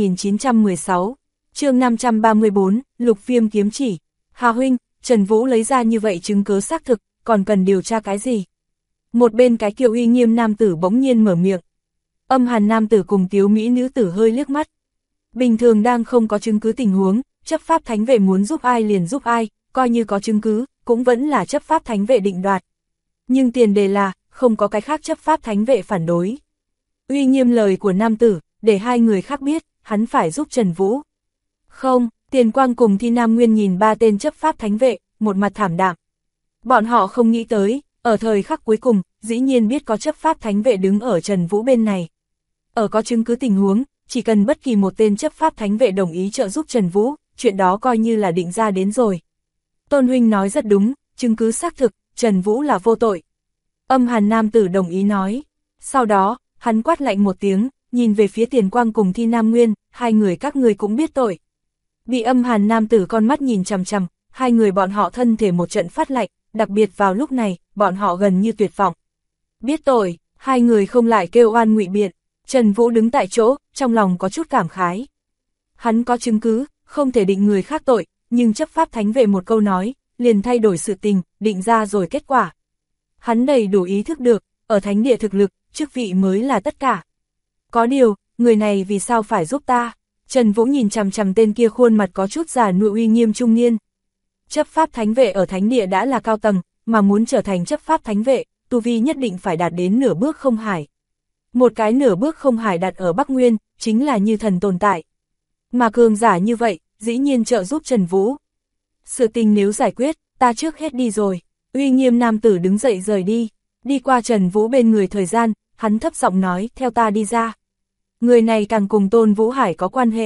2916, chương 534, Lục Viêm kiếm chỉ. Hà huynh, Trần Vũ lấy ra như vậy chứng cứ xác thực, còn cần điều tra cái gì? Một bên cái kiều uy nghiêm nam tử bỗng nhiên mở miệng. Âm Hàn nam tử cùng Tiếu Mỹ nữ tử hơi liếc mắt. Bình thường đang không có chứng cứ tình huống, chấp pháp thánh vệ muốn giúp ai liền giúp ai, coi như có chứng cứ, cũng vẫn là chấp pháp thánh vệ định đoạt. Nhưng tiền đề là, không có cái khác chấp pháp thánh vệ phản đối. Uy nghiêm lời của nam tử, để hai người khác biết, hắn phải giúp Trần Vũ. Không, Tiền Quang cùng Thi Nam Nguyên nhìn ba tên chấp pháp thánh vệ, một mặt thảm đạm. Bọn họ không nghĩ tới, ở thời khắc cuối cùng, dĩ nhiên biết có chấp pháp thánh vệ đứng ở Trần Vũ bên này. Ở có chứng cứ tình huống, chỉ cần bất kỳ một tên chấp pháp thánh vệ đồng ý trợ giúp Trần Vũ, chuyện đó coi như là định ra đến rồi. Tôn huynh nói rất đúng, chứng cứ xác thực, Trần Vũ là vô tội. Âm Hàn nam tử đồng ý nói. Sau đó, hắn quát lạnh một tiếng, nhìn về phía Tiền Quang cùng Thi Nam Nguyên, hai người các ngươi cũng biết tội. Bị Âm Hàn nam tử con mắt nhìn chằm chằm, hai người bọn họ thân thể một trận phát lạnh, đặc biệt vào lúc này, bọn họ gần như tuyệt vọng. Biết tội, hai người không lại kêu oan ngụy biện. Trần Vũ đứng tại chỗ, trong lòng có chút cảm khái. Hắn có chứng cứ, không thể định người khác tội, nhưng chấp pháp thánh vệ một câu nói, liền thay đổi sự tình, định ra rồi kết quả. Hắn đầy đủ ý thức được, ở thánh địa thực lực, chức vị mới là tất cả. Có điều, người này vì sao phải giúp ta? Trần Vũ nhìn chằm chằm tên kia khuôn mặt có chút già nua uy nghiêm trung niên. Chấp pháp thánh vệ ở thánh địa đã là cao tầng, mà muốn trở thành chấp pháp thánh vệ, tu vi nhất định phải đạt đến nửa bước không hải. Một cái nửa bước không hải đặt ở Bắc Nguyên, chính là như thần tồn tại. Mà cường giả như vậy, dĩ nhiên trợ giúp Trần Vũ. Sự tình nếu giải quyết, ta trước hết đi rồi. Uy nghiêm nam tử đứng dậy rời đi. Đi qua Trần Vũ bên người thời gian, hắn thấp giọng nói, theo ta đi ra. Người này càng cùng Tôn Vũ Hải có quan hệ.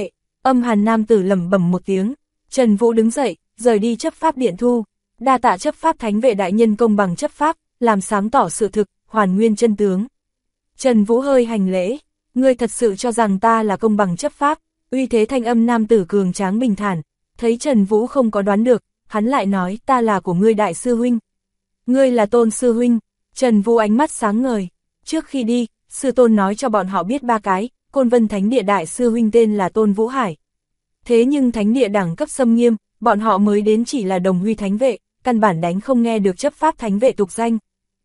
Âm hàn nam tử lẩm bẩm một tiếng, Trần Vũ đứng dậy, rời đi chấp pháp điện thu. Đa tạ chấp pháp thánh vệ đại nhân công bằng chấp pháp, làm sáng tỏ sự thực, hoàn nguyên chân tướng. Trần Vũ hơi hành lễ, ngươi thật sự cho rằng ta là công bằng chấp pháp, uy thế thanh âm nam tử cường tráng bình thản, thấy Trần Vũ không có đoán được, hắn lại nói ta là của ngươi đại sư huynh. Ngươi là Tôn sư huynh, Trần Vũ ánh mắt sáng ngời, trước khi đi, sư tôn nói cho bọn họ biết 3 cái, Côn Vân Thánh Địa đại sư huynh tên là Tôn Vũ Hải. Thế nhưng Thánh Địa đẳng cấp xâm nghiêm, bọn họ mới đến chỉ là đồng huy thánh vệ, căn bản đánh không nghe được chấp pháp thánh vệ tục danh.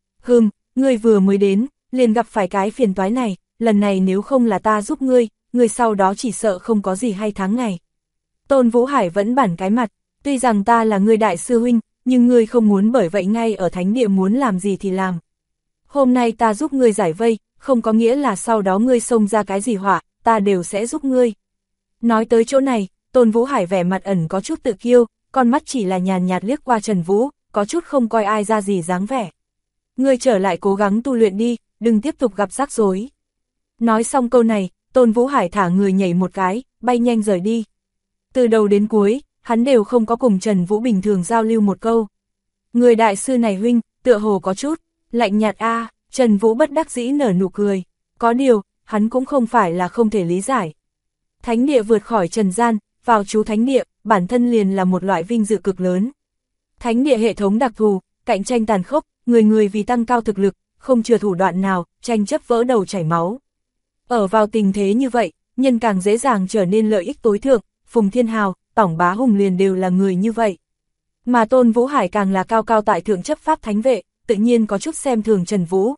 Ngươi vừa mới đến, liền gặp phải cái phiền toái này, lần này nếu không là ta giúp ngươi sau đó chỉ sợ không có gì hay tháng ngày. Tôn Vũ Hải vẫn bản cái mặt, tuy rằng ta là ngươi đại sư huynh, nhưng ngươi không muốn bởi vậy ngay ở thánh địa muốn làm gì thì làm. Hôm nay ta giúp ngươi giải vây, không có nghĩa là sau đó ngươi xông ra cái gì họa, ta đều sẽ giúp ngươi. Nói tới chỗ này, Tôn Vũ Hải vẻ mặt ẩn có chút tự kiêu, con mắt chỉ là nhàn nhạt liếc qua Trần Vũ, có chút không coi ai ra gì dáng vẻ. Ngươi trở lại cố gắng tu luyện đi, đừng tiếp tục gặp rắc rối. Nói xong câu này, Tôn Vũ Hải thả người nhảy một cái, bay nhanh rời đi. Từ đầu đến cuối, hắn đều không có cùng Trần Vũ bình thường giao lưu một câu. Người đại sư này huynh, tựa hồ có chút lạnh nhạt a. Trần Vũ bất đắc dĩ nở nụ cười, có điều, hắn cũng không phải là không thể lý giải. Thánh địa vượt khỏi trần gian, vào chú thánh địa, bản thân liền là một loại vinh dự cực lớn. Thánh địa hệ thống đặc thù, cạnh tranh tàn khốc, người vì tăng cao thực lực, không chừa thủ đoạn nào, tranh chấp vỡ đầu chảy máu. Ở vào tình thế như vậy, nhân càng dễ dàng trở nên lợi ích tối thượng, Phùng Thiên Hào, Tổng Bá Hùng liền đều là người như vậy. Mà Tôn Vũ Hải càng là cao cao tại thượng chấp pháp thánh vệ, tự nhiên có chút xem thường Trần Vũ.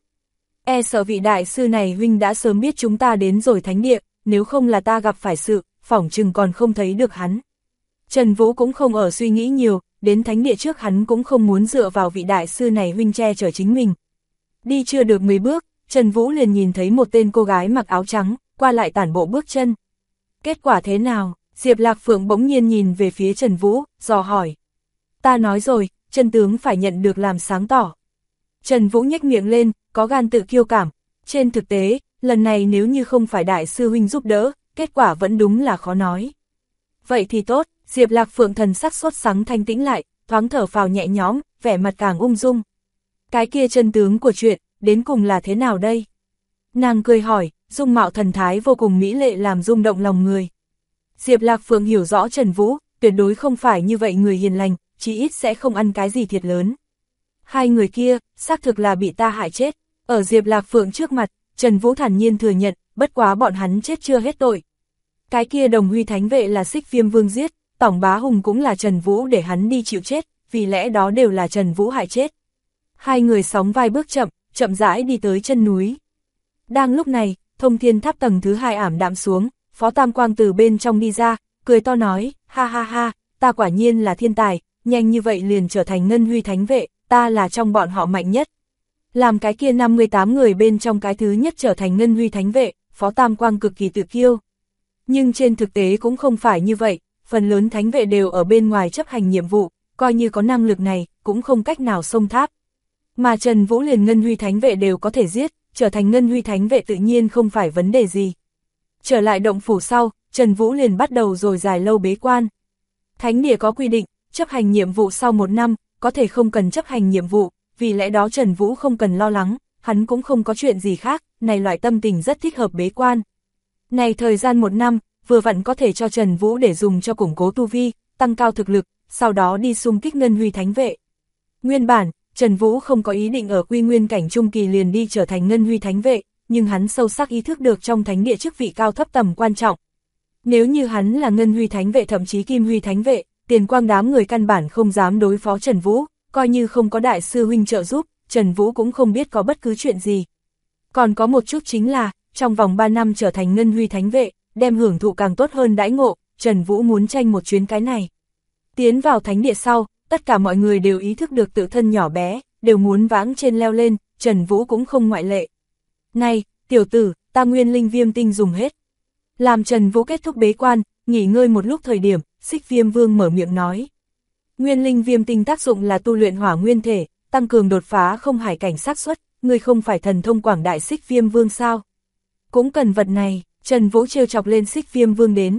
E sợ vị đại sư này huynh đã sớm biết chúng ta đến rồi thánh địa, nếu không là ta gặp phải sự, phỏng chừng còn không thấy được hắn. Trần Vũ cũng không ở suy nghĩ nhiều, đến thánh địa trước hắn cũng không muốn dựa vào vị đại sư này huynh che chở chính mình. Đi chưa được 10 bước, Trần Vũ liền nhìn thấy một tên cô gái mặc áo trắng, qua lại tản bộ bước chân. Kết quả thế nào? Diệp Lạc Phượng bỗng nhiên nhìn về phía Trần Vũ, dò hỏi. Ta nói rồi, chân tướng phải nhận được làm sáng tỏ. Trần Vũ nhếch miệng lên, có gan tự kiêu cảm. Trên thực tế, lần này nếu như không phải đại sư huynh giúp đỡ, kết quả vẫn đúng là khó nói. Vậy thì tốt, Diệp Lạc Phượng thần sắc sốt sắng thanh tĩnh lại, thoáng thở phào nhẹ nhõm, vẻ mặt càng ung dung. Cái kia chân tướng của chuyện, đến cùng là thế nào đây? Nàng cười hỏi, dung mạo thần thái vô cùng mỹ lệ làm rung động lòng người. Diệp Lạc Phượng hiểu rõ Trần Vũ, tuyệt đối không phải như vậy người hiền lành, chí ít sẽ không ăn cái gì thiệt lớn. Hai người kia, xác thực là bị ta hại chết. Ở Diệp Lạc Phượng trước mặt, Trần Vũ thản nhiên thừa nhận, bất quá bọn hắn chết chưa hết tội. Cái kia đồng huy thánh vệ là Xích Viêm Vương giết, Tổng Bá Hùng cũng là Trần Vũ để hắn đi chịu chết, vì lẽ đó đều là Trần Vũ hại chết. Hai người sóng vai bước chậm rãi đi tới chân núi. Đang lúc này, Thông Thiên Tháp tầng thứ 2 ảm đạm xuống, Phó Tam Quang từ bên trong đi ra, cười to nói, ha ha ha, ta quả nhiên là thiên tài, nhanh như vậy liền trở thành Ngân Huy Thánh Vệ, ta là trong bọn họ mạnh nhất. Làm cái kia 58 người bên trong cái thứ nhất trở thành Ngân Huy Thánh Vệ, Phó Tam Quang cực kỳ tự kiêu. Nhưng trên thực tế cũng không phải như vậy, phần lớn thánh vệ đều ở bên ngoài chấp hành nhiệm vụ, coi như có năng lực này, cũng không cách nào xông tháp. Mà Trần Vũ liền Ngân Huy Thánh Vệ đều có thể giết, trở thành Ngân Huy Thánh Vệ tự nhiên không phải vấn đề gì. Trở lại động phủ sau, Trần Vũ liền bắt đầu rồi dài lâu bế quan. Thánh địa có quy định, chấp hành nhiệm vụ sau 1 năm, có thể không cần chấp hành nhiệm vụ, vì lẽ đó Trần Vũ không cần lo lắng, hắn cũng không có chuyện gì khác, này loại tâm tình rất thích hợp bế quan. Này thời gian 1 năm, vừa vặn có thể cho Trần Vũ để dùng cho củng cố tu vi, tăng cao thực lực, sau đó đi xung kích Ngân Huy Thánh Vệ. Nguyên bản, Trần Vũ không có ý định ở quy nguyên cảnh trung kỳ liền đi trở thành Ngân Huy Thánh Vệ, nhưng hắn sâu sắc ý thức được trong thánh địa chức vị cao thấp tầm quan trọng. Nếu như hắn là Ngân Huy Thánh Vệ thậm chí Kim Huy Thánh Vệ, Tiền Quang đám người căn bản không dám đối phó Trần Vũ, coi như không có đại sư huynh trợ giúp, Trần Vũ cũng không biết có bất cứ chuyện gì. Còn có một chút chính là, trong vòng 3 năm trở thành Ngân Huy Thánh Vệ, đem hưởng thụ càng tốt hơn đãi ngộ, Trần Vũ muốn tranh một chuyến cái này. Tiến vào thánh địa sau, tất cả mọi người đều ý thức được tự thân nhỏ bé, đều muốn vãng trên leo lên, Trần Vũ cũng không ngoại lệ. Này, tiểu tử, ta nguyên linh viêm tinh dùng hết. Làm Trần Vũ kết thúc bế quan, nghỉ ngơi một lúc thời điểm, Xích Viêm Vương mở miệng nói. Nguyên linh viêm tinh tác dụng là tu luyện hỏa nguyên thể, tăng cường đột phá không hải cảnh xác suất, ngươi không phải thần thông quảng đại Xích Viêm Vương sao? Cũng cần vật này, Trần Vũ trêu chọc lên Xích Viêm Vương đến.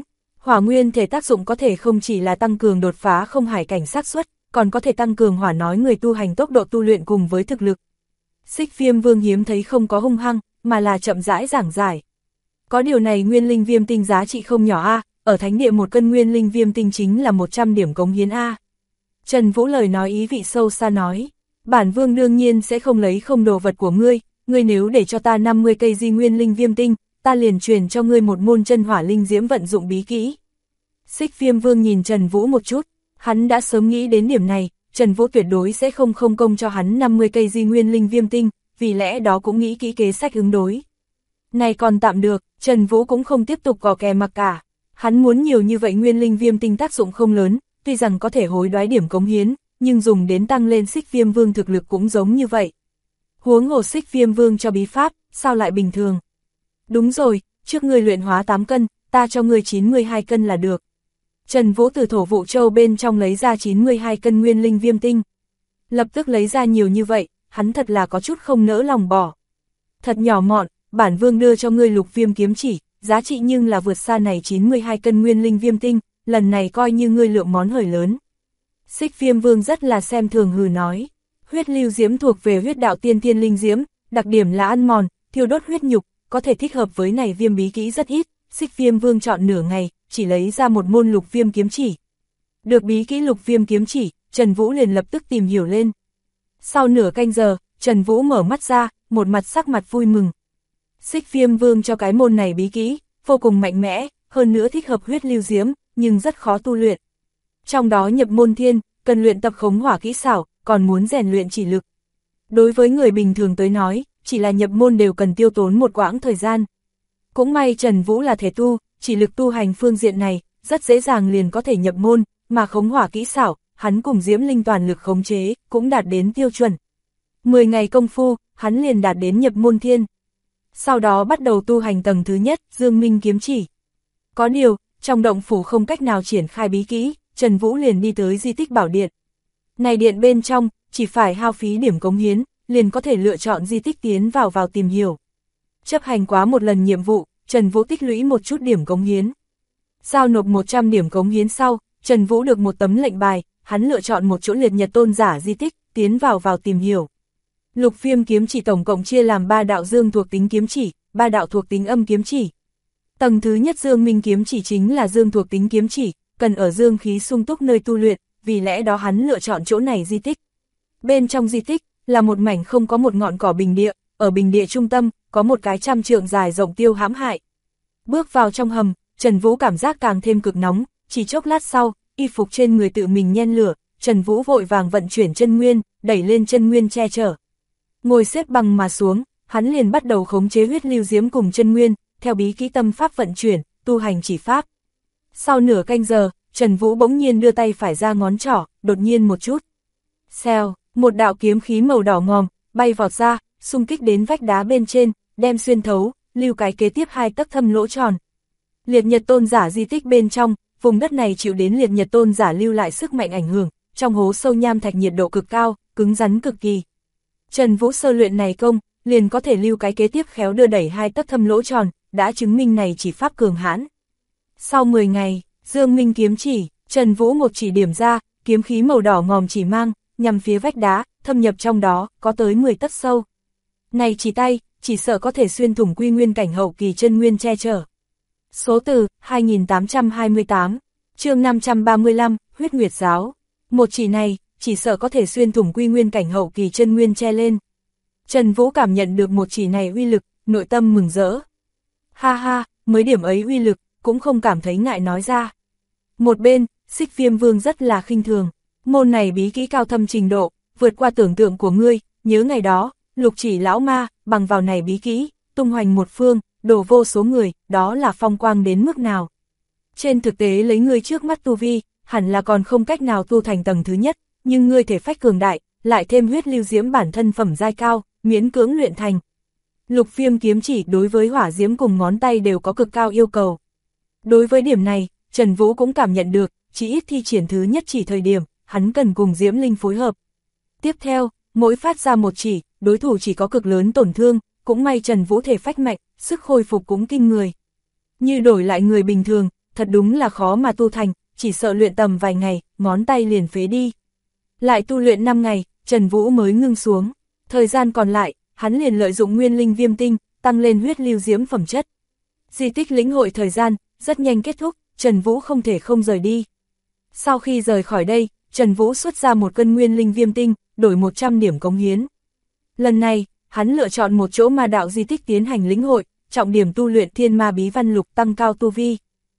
Hỏa nguyên thể tác dụng có thể không chỉ là tăng cường đột phá không hải cảnh xác suất, còn có thể tăng cường hỏa nói người tu hành tốc độ tu luyện cùng với thực lực. Xích Viêm Vương hiếm thấy không có hung hăng, mà là chậm rãi giảng giải. Có điều này nguyên linh viêm tinh giá trị không nhỏ a, ở thánh địa một cân nguyên linh viêm tinh chính là 100 điểm cống hiến a. Trần Vũ lời nói ý vị sâu xa nói, bản vương đương nhiên sẽ không lấy không đồ vật của ngươi nếu để cho ta 50 cây di nguyên linh viêm tinh, ta liền truyền cho ngươi một môn chân hỏa linh diễm vận dụng bí kỹ. Xích Viêm Vương nhìn Trần Vũ một chút, hắn đã sớm nghĩ đến điểm này, Trần Vũ tuyệt đối sẽ không công cho hắn 50 cây di nguyên linh viêm tinh, vì lẽ đó cũng nghĩ kỹ kế sách ứng đối. Này còn tạm được, Trần Vũ cũng không tiếp tục gò kè mặc cả, hắn muốn nhiều như vậy nguyên linh viêm tinh tác dụng không lớn, tuy rằng có thể hối đoái điểm cống hiến, nhưng dùng đến tăng lên Xích Viêm Vương thực lực cũng giống như vậy. Huống hồ Xích Viêm Vương cho bí pháp, sao lại bình thường? Đúng rồi, trước ngươi luyện hóa 8 cân, ta cho ngươi 92 cân là được. Trần Vũ từ thổ vụ châu bên trong lấy ra 92 cân nguyên linh viêm tinh. Lập tức lấy ra nhiều như vậy, hắn thật là có chút không nỡ lòng bỏ. Thật nhỏ mọn, bản vương đưa cho ngươi lục viêm kiếm chỉ, giá trị nhưng là vượt xa này 92 cân nguyên linh viêm tinh, lần này coi như ngươi lượng món hời lớn. Xích Viêm Vương rất là xem thường hừ nói, huyết lưu diễm thuộc về huyết đạo tiên thiên linh diễm, đặc điểm là ăn mòn, thiêu đốt huyết nhục, có thể thích hợp với này viêm bí kỹ rất ít. Xích Viêm Vương chọn nửa ngày, chỉ lấy ra một môn lục viêm kiếm chỉ. Được bí kỹ lục viêm kiếm chỉ, Trần Vũ liền lập tức tìm hiểu lên. Sau nửa canh giờ, Trần Vũ mở mắt ra, một mặt sắc mặt vui mừng. Xích Viêm Vương cho cái môn này bí kỹ, vô cùng mạnh mẽ, hơn nữa thích hợp huyết lưu diễm, nhưng rất khó tu luyện. Trong đó nhập môn thiên, cần luyện tập khống hỏa kỹ xảo, còn muốn rèn luyện chỉ lực. Đối với người bình thường tới nói, chỉ là nhập môn đều cần tiêu tốn một quãng thời gian. Cũng may Trần Vũ là thể tu, chỉ lực tu hành phương diện này, rất dễ dàng liền có thể nhập môn, mà khống hỏa kỹ xảo, hắn cùng Diễm Linh toàn lực khống chế, cũng đạt đến tiêu chuẩn. 10 ngày công phu, hắn liền đạt đến nhập môn thiên. Sau đó bắt đầu tu hành tầng thứ nhất, Dương Minh kiếm chỉ. Có điều, trong động phủ không cách nào triển khai bí kỹ, Trần Vũ liền đi tới di tích bảo điện. Này điện bên trong, chỉ phải hao phí điểm cống hiến, liền có thể lựa chọn di tích tiến vào tìm hiểu. Chấp hành quá một lần nhiệm vụ, Trần Vũ tích lũy một chút điểm cống hiến. Giao nộp 100 điểm cống hiến sau, Trần Vũ được một tấm lệnh bài, hắn lựa chọn một chỗ liệt nhật tôn giả di tích, tiến vào tìm hiểu. Lục viêm kiếm chỉ tổng cộng chia làm 3 đạo dương thuộc tính kiếm chỉ, 3 đạo thuộc tính âm kiếm chỉ. Tầng thứ nhất dương minh kiếm chỉ chính là dương thuộc tính kiếm chỉ, cần ở dương khí sung túc nơi tu luyện, vì lẽ đó hắn lựa chọn chỗ này di tích. Bên trong di tích, là một mảnh không có một ngọn cỏ bình địa, ở bình địa trung tâm, có một cái 100 trượng dài rộng tiêu hãm hại. Bước vào trong hầm, Trần Vũ cảm giác càng thêm cực nóng, chỉ chốc lát sau, y phục trên người tự mình nhen lửa, Trần Vũ vội vàng vận chuyển chân nguyên, đẩy lên chân nguyên che chở. Ngồi xếp bằng mà xuống, hắn liền bắt đầu khống chế huyết lưu diễm cùng chân nguyên, theo bí kỹ tâm pháp vận chuyển, tu hành chỉ pháp. Sau nửa canh giờ, Trần Vũ bỗng nhiên đưa tay phải ra ngón trỏ, đột nhiên một chút. Xèo, một đạo kiếm khí màu đỏ ngòm, bay vọt ra, xung kích đến vách đá bên trên, đem xuyên thấu, lưu cái kế tiếp 2 tấc thâm lỗ tròn. Liệt nhật tôn giả di tích bên trong, vùng đất này chịu đến liệt nhật tôn giả lưu lại sức mạnh ảnh hưởng, trong hố sâu nham thạch nhiệt độ cực cao, cứng rắn cực kỳ. Trần Vũ sơ luyện này công, liền có thể lưu cái kế tiếp khéo đưa đẩy 2 tấc thâm lỗ tròn, đã chứng minh này chỉ pháp cường hãn. Sau 10 ngày, Dương Minh kiếm chỉ, Trần Vũ một chỉ điểm ra, kiếm khí màu đỏ ngòm chỉ mang, nhằm phía vách đá, thâm nhập trong đó, có tới 10 tấc sâu. Này chỉ tay, chỉ sợ có thể xuyên thủng quy nguyên cảnh hậu kỳ chân nguyên che chở. Số từ, 2828, chương 535, huyết nguyệt giáo. Một chỉ này, chỉ sợ có thể xuyên thủng quy nguyên cảnh hậu kỳ chân nguyên che lên. Trần Vũ cảm nhận được một chỉ này uy lực, nội tâm mừng rỡ. Ha ha, mới điểm ấy uy lực, cũng không cảm thấy ngại nói ra. Một bên, Xích Viêm Vương rất là khinh thường, môn này bí kỹ cao thâm trình độ, vượt qua tưởng tượng của ngươi, nhớ ngày đó, Lục Chỉ lão ma, bằng vào này bí kỹ, tung hoành một phương, đổ vô số người, đó là phong quang đến mức nào. Trên thực tế lấy ngươi trước mắt tu vi, hẳn là còn không cách nào tu thành tầng thứ nhất, nhưng ngươi thể phách cường đại, lại thêm huyết lưu diễm bản thân phẩm giai cao, miễn cưỡng luyện thành. Lục viêm kiếm chỉ đối với hỏa diễm cùng ngón tay đều có cực cao yêu cầu. Đối với điểm này, Trần Vũ cũng cảm nhận được, chỉ ít thi triển thứ nhất chỉ thời điểm, hắn cần cùng Diễm Linh phối hợp. Tiếp theo, mỗi phát ra một chỉ, đối thủ chỉ có cực lớn tổn thương, cũng may Trần Vũ thể phách mạnh, sức hồi phục cũng kinh người. Như đổi lại người bình thường, thật đúng là khó mà tu thành, chỉ sợ luyện tầm vài ngày, ngón tay liền phế đi. Lại tu luyện 5 ngày, Trần Vũ mới ngưng xuống. Thời gian còn lại, hắn liền lợi dụng nguyên linh viêm tinh, tăng lên huyết lưu diễm phẩm chất. Di tích lĩnh hội thời gian, rất nhanh kết thúc, Trần Vũ không thể không rời đi. Sau khi rời khỏi đây, Trần Vũ xuất ra một cân nguyên linh viêm tinh, đổi 100 điểm cống hiến. Lần này, hắn lựa chọn một chỗ ma đạo di tích tiến hành lĩnh hội, trọng điểm tu luyện thiên ma bí văn lục tăng cao tu vi.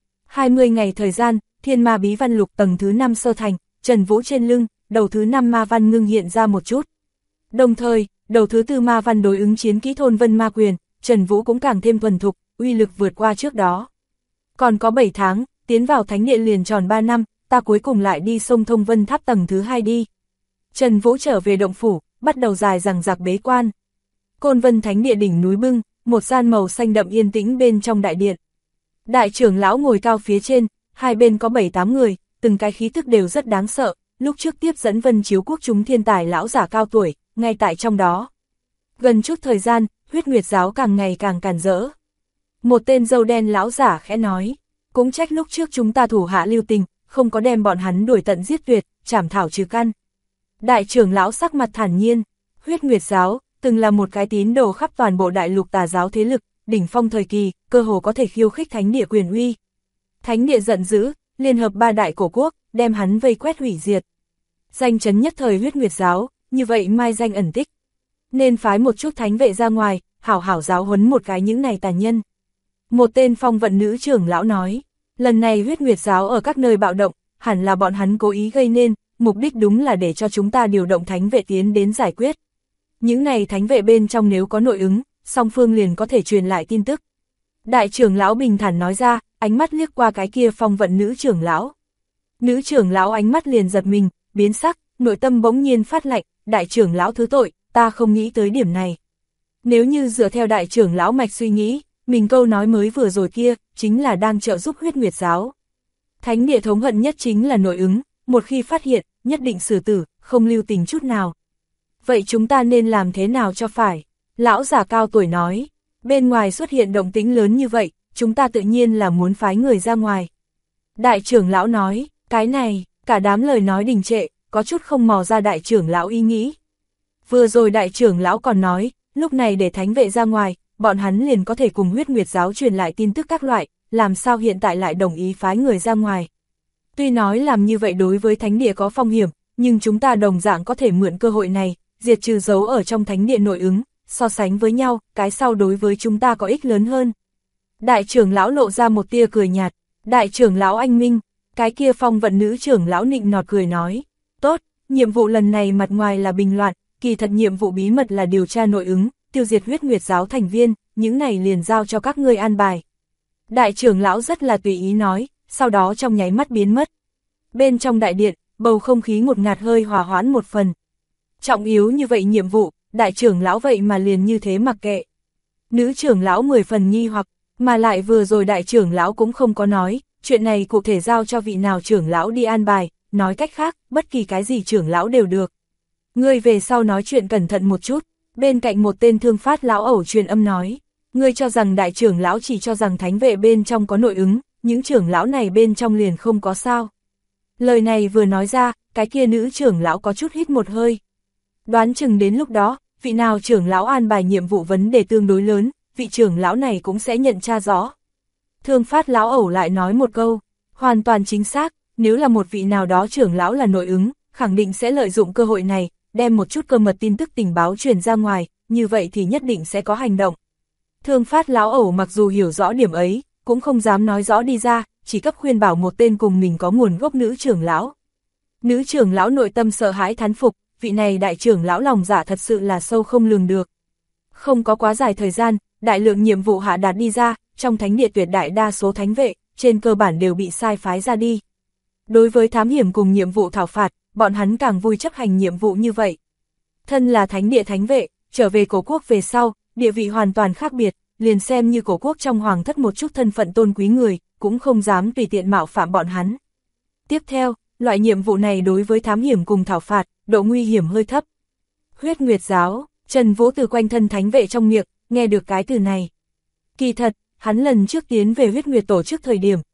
20 ngày thời gian, thiên ma bí văn lục tầng thứ 5 sơ thành, Trần Vũ trên lưng, đầu thứ 5 ma văn ngưng hiện ra một chút. Đồng thời, đầu thứ 4 ma văn đối ứng chiến kỹ thôn vân ma quyền, Trần Vũ cũng càng thêm thuần thục, uy lực vượt qua trước đó. Còn có 7 tháng, tiến vào thánh địa liền tròn 3 năm, ta cuối cùng lại đi sông Thông Vân Tháp tầng thứ 2 đi. Trần Vũ trở về động phủ, bắt đầu dài dằng dặc bế quan. Côn Vân Thánh địa đỉnh núi bưng, một gian màu xanh đậm yên tĩnh bên trong đại điện. Đại trưởng lão ngồi cao phía trên, hai bên có 7-8 người, từng cái khí tức đều rất đáng sợ, lúc trước tiếp dẫn Vân Chiếu Quốc chúng thiên tài lão giả cao tuổi, ngay tại trong đó. Gần chút thời gian, Huyết Nguyệt giáo càng ngày càng càn rỡ. Một tên râu đen lão giả khẽ nói, cũng trách lúc trước chúng ta thủ hạ lưu tình, không có đem bọn hắn đuổi tận giết tuyệt, trảm thảo trừ căn. Đại trưởng lão sắc mặt thản nhiên, Huyết Nguyệt giáo từng là một cái tín đồ khắp toàn bộ đại lục tà giáo thế lực, đỉnh phong thời kỳ, cơ hồ có thể khiêu khích thánh địa quyền uy. Thánh địa giận dữ, liên hợp 3 đại cổ quốc, đem hắn vây quét hủy diệt. Danh chấn nhất thời Huyết Nguyệt giáo, như vậy mai danh ẩn tích. Nên phái một chút thánh vệ ra ngoài, hảo hảo giáo huấn một cái những này tà nhân. Một tên phong vận nữ trưởng lão nói, lần này Huyết Nguyệt giáo ở các nơi bạo động, hẳn là bọn hắn cố ý gây nên, mục đích đúng là để cho chúng ta điều động thánh vệ tiến đến giải quyết. Những này thánh vệ bên trong nếu có nội ứng, song phương liền có thể truyền lại tin tức. Đại trưởng lão bình thản nói ra, ánh mắt liếc qua cái kia phong vận nữ trưởng lão. Nữ trưởng lão ánh mắt liền giật mình, biến sắc, nội tâm bỗng nhiên phát lạnh, đại trưởng lão thứ tội, ta không nghĩ tới điểm này. Nếu như dựa theo đại trưởng lão mạch suy nghĩ, mình câu nói mới vừa rồi kia, chính là đang trợ giúp Huyết Nguyệt giáo. Thánh địa thống hận nhất chính là nội ứng, một khi phát hiện, nhất định xử tử, không lưu tình chút nào. Vậy chúng ta nên làm thế nào cho phải? Lão già cao tuổi nói, bên ngoài xuất hiện động tĩnh lớn như vậy, chúng ta tự nhiên là muốn phái người ra ngoài. Đại trưởng lão nói, cái này, cả đám lời nói đình trệ, có chút không mò ra đại trưởng lão ý nghĩ. Vừa rồi đại trưởng lão còn nói, lúc này để thánh vệ ra ngoài, bọn hắn liền có thể cùng Huyết Nguyệt giáo truyền lại tin tức các loại, làm sao hiện tại lại đồng ý phái người ra ngoài. Tuy nói làm như vậy đối với thánh địa có phong hiểm, nhưng chúng ta đồng dạng có thể mượn cơ hội này, diệt trừ dấu ở trong thánh địa nội ứng, so sánh với nhau, cái sau đối với chúng ta có ích lớn hơn. Đại trưởng lão lộ ra một tia cười nhạt, đại trưởng lão anh minh, cái kia phong vận nữ trưởng lão nịnh nọt cười nói, tốt, nhiệm vụ lần này mặt ngoài là bình loạn, kỳ thật nhiệm vụ bí mật là điều tra nội ứng, tiêu diệt Huyết Nguyệt giáo thành viên, những này liền giao cho các ngươi an bài. Đại trưởng lão rất là tùy ý nói, sau đó trong nháy mắt biến mất. Bên trong đại điện, bầu không khí ngột ngạt hơi hòa hoãn một phần. Trọng yếu như vậy nhiệm vụ, đại trưởng lão vậy mà liền như thế mặc kệ. Nữ trưởng lão 10 phần nghi hoặc, mà lại vừa rồi đại trưởng lão cũng không có nói, chuyện này cụ thể giao cho vị nào trưởng lão đi an bài, nói cách khác, bất kỳ cái gì trưởng lão đều được. Ngươi về sau nói chuyện cẩn thận một chút, bên cạnh một tên thương phát lão ẩu truyền âm nói, ngươi cho rằng đại trưởng lão chỉ cho rằng thánh vệ bên trong có nội ứng, những trưởng lão này bên trong liền không có sao. Lời này vừa nói ra, cái kia nữ trưởng lão có chút hít một hơi. Đoán chừng đến lúc đó, vị nào trưởng lão an bài nhiệm vụ vấn đề tương đối lớn, vị trưởng lão này cũng sẽ nhận tra rõ. Thương phát lão ẩu lại nói một câu, hoàn toàn chính xác, nếu là một vị nào đó trưởng lão là nội ứng, khẳng định sẽ lợi dụng cơ hội này, đem một chút cơ mật tin tức tình báo truyền ra ngoài, như vậy thì nhất định sẽ có hành động. Thương phát lão ẩu mặc dù hiểu rõ điểm ấy, cũng không dám nói rõ đi ra, chỉ cấp khuyên bảo một tên cùng mình có nguồn gốc nữ trưởng lão. Nữ trưởng lão nội tâm sợ hãi thán phục, vị này đại trưởng lão lòng dạ thật sự là sâu không lường được. Không có quá dài thời gian, đại lượng nhiệm vụ hạ đạt đi ra, trong thánh địa tuyệt đại đa số thánh vệ, trên cơ bản đều bị sai phái ra đi. Đối với thám hiểm cùng nhiệm vụ thảo phạt, bọn hắn càng vui chấp hành nhiệm vụ như vậy. Thân là thánh địa thánh vệ, trở về cổ quốc về sau, địa vị hoàn toàn khác biệt, liền xem như cổ quốc trong hoàng thất một chút thân phận tôn quý người, cũng không dám tùy tiện mạo phạm bọn hắn. Tiếp theo, loại nhiệm vụ này đối với thám hiểm cùng thảo phạt, độ nguy hiểm hơi thấp. Huyết Nguyệt giáo, Trần Vũ từ quanh thân thánh vệ trong miệng, nghe được cái từ này. Kỳ thật, hắn lần trước tiến về Huyết Nguyệt tổ chức thời điểm,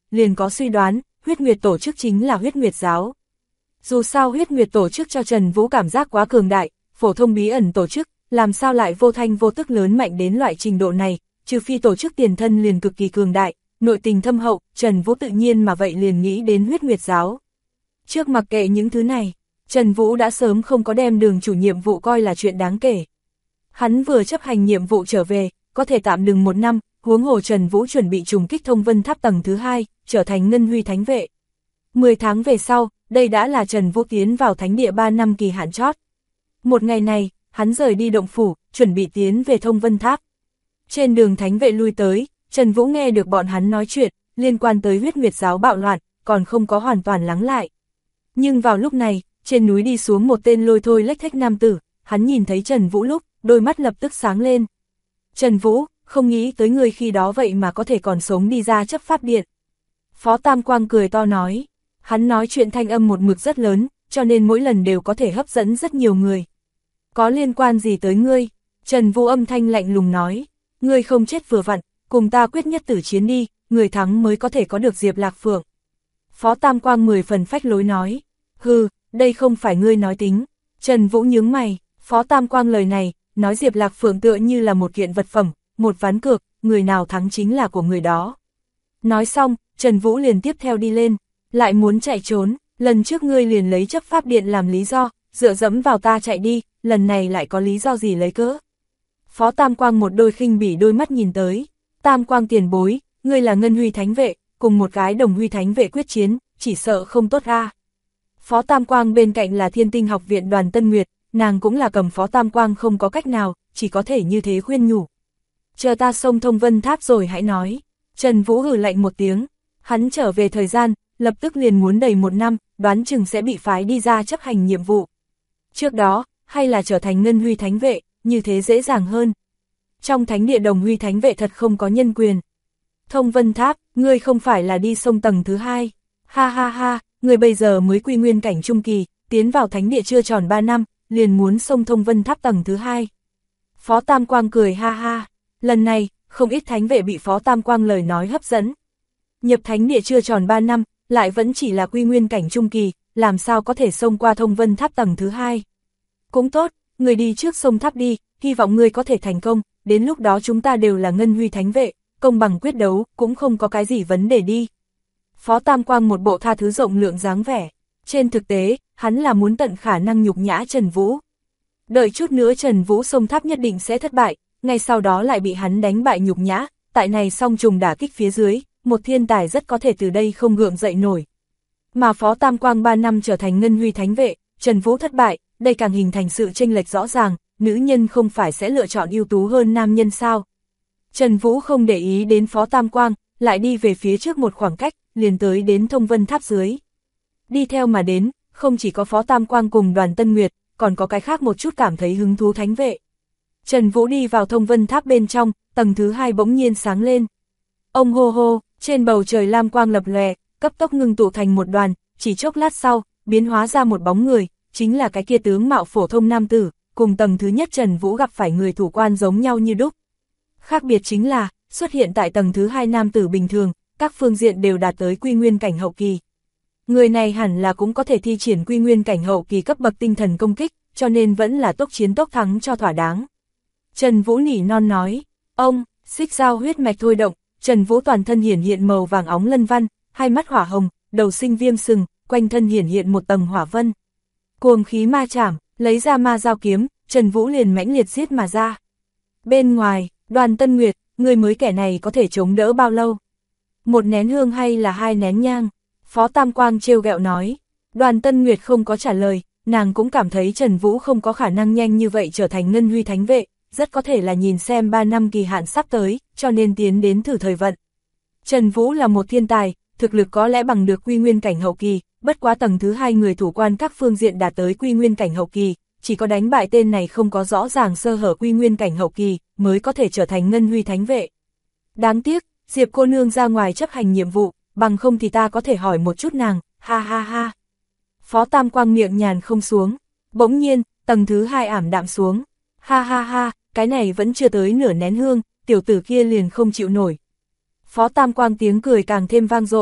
liền có suy đoán, huyết nguyệt tổ chức chính là huyết nguyệt giáo. Dù sao huyết nguyệt tổ chức cho Trần Vũ cảm giác quá cường đại, phổ thông bí ẩn tổ chức, làm sao lại vô thanh vô tức lớn mạnh đến loại trình độ này, trừ phi tổ chức tiền thân liền cực kỳ cường đại, nội tình thâm hậu, Trần Vũ tự nhiên mà vậy liền nghĩ đến huyết nguyệt giáo. Trước mặc kệ những thứ này, Trần Vũ đã sớm không có đem Đường chủ nhiệm vụ coi là chuyện đáng kể. Hắn vừa chấp hành nhiệm vụ trở về, có thể tạm dừng 1 năm, huống hồ Trần Vũ chuẩn bị trùng kích Thông Vân Tháp tầng thứ 2, trở thành Ngân Huy Thánh Vệ. 10 tháng về sau, đây đã là Trần Vũ tiến vào thánh địa 3 năm kỳ hạn chót. Một ngày này, hắn rời đi động phủ, chuẩn bị tiến về Thông Vân Tháp. Trên đường thánh vệ lui tới, Trần Vũ nghe được bọn hắn nói chuyện, liên quan tới huyết nguyệt giáo bạo loạn, còn không có hoàn toàn lắng lại. Nhưng vào lúc này, trên núi đi xuống một tên lôi thôi lếch thếch nam tử, hắn nhìn thấy Trần Vũ lúc, đôi mắt lập tức sáng lên. Trần Vũ, không nghĩ tới người khi đó vậy mà có thể còn sống đi ra chấp pháp điện. Phó Tam Quang cười to nói, hắn nói chuyện thanh âm một mực rất lớn, cho nên mỗi lần đều có thể hấp dẫn rất nhiều người. Có liên quan gì tới ngươi? Trần Vũ âm thanh lạnh lùng nói, ngươi không chết vừa vặn, cùng ta quyết nhất tử chiến đi, người thắng mới có thể có được Diệp Lạc Phượng. Phó Tam Quang 10 phần phách lối nói, hừ, đây không phải ngươi nói tính. Trần Vũ nhướng mày, Phó Tam Quang lời này, nói Diệp Lạc Phượng tựa như là một kiện vật phẩm, một ván cược, người nào thắng chính là của người đó. Nói xong, Trần Vũ liền tiếp theo đi lên, lại muốn chạy trốn, lần trước ngươi liền lấy chấp pháp điện làm lý do, dựa dẫm vào ta chạy đi, lần này lại có lý do gì lấy cớ. Phó Tam Quang một đôi khinh bỉ đôi mắt nhìn tới, Tam Quang tiền bối, ngươi là Ngân Huy Thánh Vệ, cùng một cái Đồng Huy Thánh Vệ quyết chiến, chỉ sợ không tốt a. Phó Tam Quang bên cạnh là Thiên Tinh học viện Đoàn Tân Nguyệt, nàng cũng là cầm Phó Tam Quang không có cách nào, chỉ có thể như thế khuyên nhủ. Chờ ta xông Thông Vân Tháp rồi hãy nói. Trần Vũ hừ lạnh một tiếng, hắn trở về thời gian, lập tức liền muốn đầy 1 năm, đoán chừng sẽ bị phái đi ra chấp hành nhiệm vụ. Trước đó, hay là trở thành Ngân Huy Thánh Vệ, như thế dễ dàng hơn. Trong thánh địa Đồng Huy Thánh Vệ thật không có nhân quyền. Thông Vân Tháp, ngươi không phải là đi sông tầng thứ 2. Ha ha ha, ngươi bây giờ mới quy nguyên cảnh trung kỳ, tiến vào thánh địa chưa tròn 3 năm, liền muốn sông Thông Vân Tháp tầng thứ 2. Phó Tam Quang cười ha ha, lần này, không ít thánh vệ bị Phó Tam Quang lời nói hấp dẫn. Nhập thánh địa chưa tròn 3 năm, lại vẫn chỉ là quy nguyên cảnh trung kỳ, làm sao có thể xông qua Thông Vân Tháp tầng thứ 2. Cũng tốt, người đi trước sông tháp đi, hy vọng ngươi có thể thành công, đến lúc đó chúng ta đều là Ngân Huy Thánh Vệ, công bằng quyết đấu, cũng không có cái gì vấn đề đi. Phó Tam Quang một bộ tha thứ rộng lượng dáng vẻ, trên thực tế, hắn là muốn tận khả năng nhục nhã Trần Vũ. Đợi chút nữa Trần Vũ sông tháp nhất định sẽ thất bại, ngay sau đó lại bị hắn đánh bại nhục nhã, tại này song trùng đả kích phía dưới, một thiên tài rất có thể từ đây không gượng dậy nổi. Mà Phó Tam Quang 3 năm trở thành Ngân Huy Thánh Vệ, Trần Vũ thất bại, đây càng hình thành sự chênh lệch rõ ràng, nữ nhân không phải sẽ lựa chọn ưu tú hơn nam nhân sao. Trần Vũ không để ý đến Phó Tam Quang, lại đi về phía trước một khoảng cách, liền tới đến Thông Vân Tháp dưới. Đi theo mà đến, không chỉ có Phó Tam Quang cùng Đoàn Tân Nguyệt, còn có cái khác một chút cảm thấy hứng thú thánh vệ. Trần Vũ đi vào Thông Vân Tháp bên trong, tầng thứ 2 bỗng nhiên sáng lên. Ông hô hô, trên bầu trời lam quang lập lòe, cấp tốc ngưng tụ thành một đoàn, chỉ chốc lát sau, biến hóa ra một bóng người, chính là cái kia tướng mạo phổ thông nam tử, cùng tầng thứ nhất Trần Vũ gặp phải người thủ quan giống nhau như đúc. Khác biệt chính là, xuất hiện tại tầng thứ 2 nam tử bình thường, các phương diện đều đạt tới quy nguyên cảnh hậu kỳ. Người này hẳn là cũng có thể thi triển quy nguyên cảnh hậu kỳ cấp bậc tinh thần công kích, cho nên vẫn là tốc chiến tốc thắng cho thỏa đáng. Trần Vũ nỉ non nói, ông, xích dao huyết mạch thôi động, Trần Vũ toàn thân hiển hiện màu vàng óng lân văn, hai mắt hỏa hồng, đầu sinh viêm sừng, quanh thân hiển hiện một tầng hỏa vân. Cuồng khí ma chảm, lấy ra ma dao kiếm, Trần Vũ liền mãnh liệt giết mà ra. Bên ngoài, Đoàn Tân Nguyệt, người mới kẻ này có thể chống đỡ bao lâu? Một nén hương hay là 2 nén nhang? Phó Tam Quang trêu ghẹo nói. Đoàn Tân Nguyệt không có trả lời, nàng cũng cảm thấy Trần Vũ không có khả năng nhanh như vậy trở thành Ngân Huy Thánh Vệ, rất có thể là nhìn xem 3 năm kỳ hạn sắp tới, cho nên tiến đến thử thời vận. Trần Vũ là một thiên tài, thực lực có lẽ bằng được quy nguyên cảnh hậu kỳ, bất quá tầng thứ 2 người thủ quan các phương diện đạt tới quy nguyên cảnh hậu kỳ, chỉ có đánh bại tên này không có rõ ràng sơ hở quy nguyên cảnh hậu kỳ, mới có thể trở thành Ngân Huy Thánh Vệ. Đáng tiếc, Diệp cô nương ra ngoài chấp hành nhiệm vụ, bằng không thì ta có thể hỏi một chút nàng, ha ha ha. Phó Tam Quang miệng nhàn không xuống, bỗng nhiên, tầng thứ 2 ảm đạm xuống, ha ha ha, cái này vẫn chưa tới nửa nén hương, tiểu tử kia liền không chịu nổi. Phó Tam Quang tiếng cười càng thêm vang dội,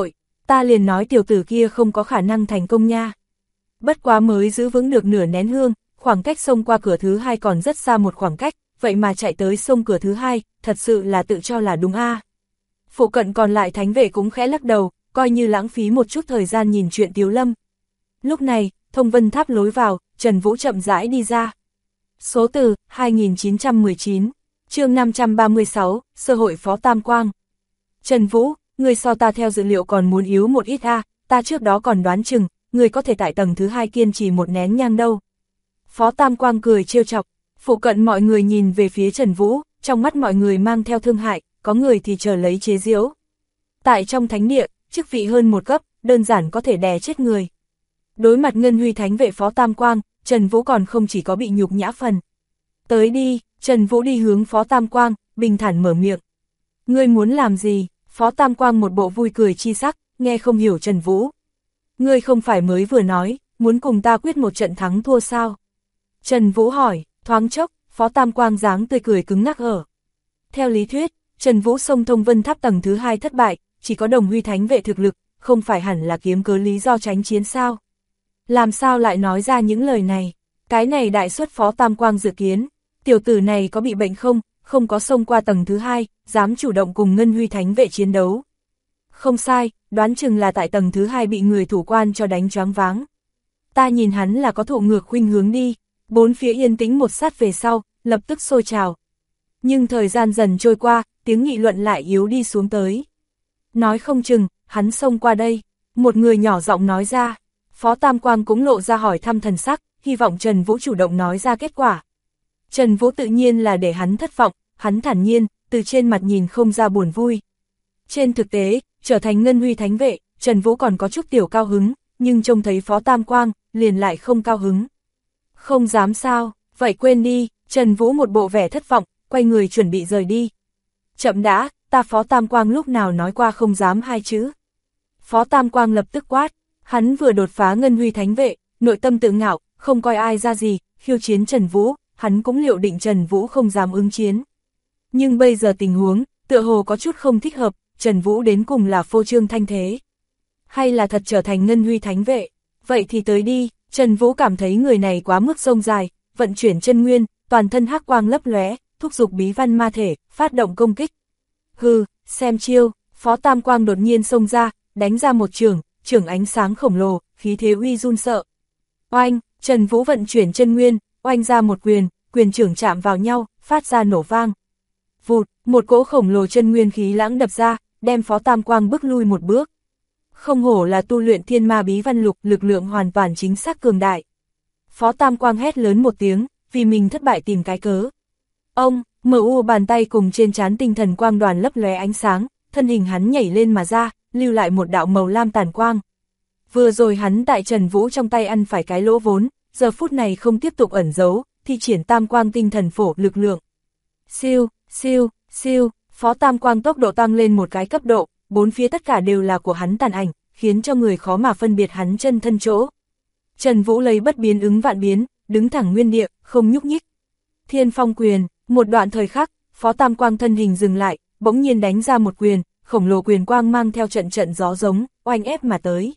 ta liền nói tiểu tử kia không có khả năng thành công nha. Bất quá mới giữ vững được nửa nén hương, khoảng cách xông qua cửa thứ hai còn rất xa một khoảng cách, vậy mà chạy tới xông cửa thứ hai, thật sự là tự cho là đúng a. Phụ cận còn lại thánh vệ cũng khẽ lắc đầu, coi như lãng phí một chút thời gian nhìn chuyện Tiếu Lâm. Lúc này, thông vân tháp lối vào, Trần Vũ chậm rãi đi ra. Số từ, 2919, chương 536, sơ hội Phó Tam Quang. Trần Vũ, người so ta theo dữ liệu còn muốn yếu một ít a, ta trước đó còn đoán chừng, người có thể tại tầng thứ hai kiên trì một nén nhang đâu. Phó Tam Quang cười trêu chọc, phụ cận mọi người nhìn về phía Trần Vũ, trong mắt mọi người mang theo thương hại, có người thì chờ lấy chế giễu. Tại trong thánh địa, chức vị hơn một cấp, đơn giản có thể đè chết người. Đối mặt Ngân Huy Thánh vệ Phó Tam Quang, Trần Vũ còn không chỉ có bị nhục nhã phần. Tới đi, Trần Vũ đi hướng Phó Tam Quang, bình thản mở miệng. Ngươi muốn làm gì? Phó Tam Quang một bộ vui cười chi sắc, nghe không hiểu Trần Vũ. Ngươi không phải mới vừa nói, muốn cùng ta quyết một trận thắng thua sao? Trần Vũ hỏi, thoáng chốc, Phó Tam Quang dáng tươi cười cứng ngắc ở. Theo lý thuyết, Trần Vũ xông thông vân tháp tầng thứ hai thất bại, chỉ có Đồng Huy Thánh vệ thực lực, không phải hẳn là kiếm cớ lý do tránh chiến sao? Làm sao lại nói ra những lời này? Cái này đại suất Phó Tam Quang dự kiến, tiểu tử này có bị bệnh không, không có xông qua tầng thứ hai, dám chủ động cùng Ngân Huy Thánh vệ chiến đấu. Không sai, đoán chừng là tại tầng thứ hai bị người thủ quan cho đánh choáng váng. Ta nhìn hắn là có thụ ngược khuynh hướng đi, bốn phía yên tĩnh một sát về sau, lập tức sôi trào. Nhưng thời gian dần trôi qua, tiếng nghị luận lại yếu đi xuống tới. Nói không chừng, hắn xông qua đây, một người nhỏ giọng nói ra. Phó Tam Quang cũng lộ ra hỏi thăm thần sắc, hy vọng Trần Vũ chủ động nói ra kết quả. Trần Vũ tự nhiên là để hắn thất vọng, hắn thản nhiên, từ trên mặt nhìn không ra buồn vui. Trên thực tế, trở thành Ngân Huy Thánh vệ, Trần Vũ còn có chút tiểu cao hứng, nhưng trông thấy Phó Tam Quang, liền lại không cao hứng. Không dám sao, vậy quên đi, Trần Vũ một bộ vẻ thất vọng, quay người chuẩn bị rời đi. Chậm đã, ta Phó Tam Quang lúc nào nói qua không dám hai chữ. Phó Tam Quang lập tức quát, hắn vừa đột phá Ngân Huy Thánh vệ, nội tâm tự ngạo, không coi ai ra gì, khiêu chiến Trần Vũ, hắn cũng liệu định Trần Vũ không dám ứng chiến. Nhưng bây giờ tình huống, tựa hồ có chút không thích hợp, Trần Vũ đến cùng là phô trương thanh thế. Hay là thật trở thành Ngân Huy Thánh vệ, vậy thì tới đi, Trần Vũ cảm thấy người này quá mức sông dài, vận chuyển chân nguyên, toàn thân hắc quang lấp lóe, thúc giục bí văn ma thể, phát động công kích. Hừ, xem chiêu, Phó Tam Quang đột nhiên xông ra, đánh ra một chưởng ánh sáng khổng lồ, khí thế uy run sợ. Oanh, Trần Vũ vận chuyển chân nguyên, oanh ra một quyền chưởng chạm vào nhau, phát ra nổ vang. Vụt, một cỗ khổng lồ chân nguyên khí lãng đập ra, đem Phó Tam Quang bước lui một bước. Không hổ là tu luyện thiên ma bí văn lục, lực lượng hoàn toàn chính xác cường đại. Phó Tam Quang hét lớn một tiếng, vì mình thất bại tìm cái cớ. Ông, MU bàn tay cùng trên trán tinh thần quang đoàn lấp lóe ánh sáng, thân hình hắn nhảy lên mà ra, lưu lại một đạo màu lam tàn quang. Vừa rồi hắn tại Trần Vũ trong tay ăn phải cái lỗ vốn, giờ phút này không tiếp tục ẩn giấu, thi triển tam quang tinh thần phổ lực lượng. Siêu, siêu, siêu, Phó Tam Quang tốc độ tăng lên một cái cấp độ, bốn phía tất cả đều là của hắn tàn ảnh, khiến cho người khó mà phân biệt hắn chân thân chỗ. Trần Vũ lấy bất biến ứng vạn biến, đứng thẳng nguyên địa, không nhúc nhích. Thiên Phong quyền, một đoạn thời khắc, Phó Tam Quang thân hình dừng lại, bỗng nhiên đánh ra một quyền, khổng lồ quyền quang mang theo trận trận gió giống, oanh ép mà tới.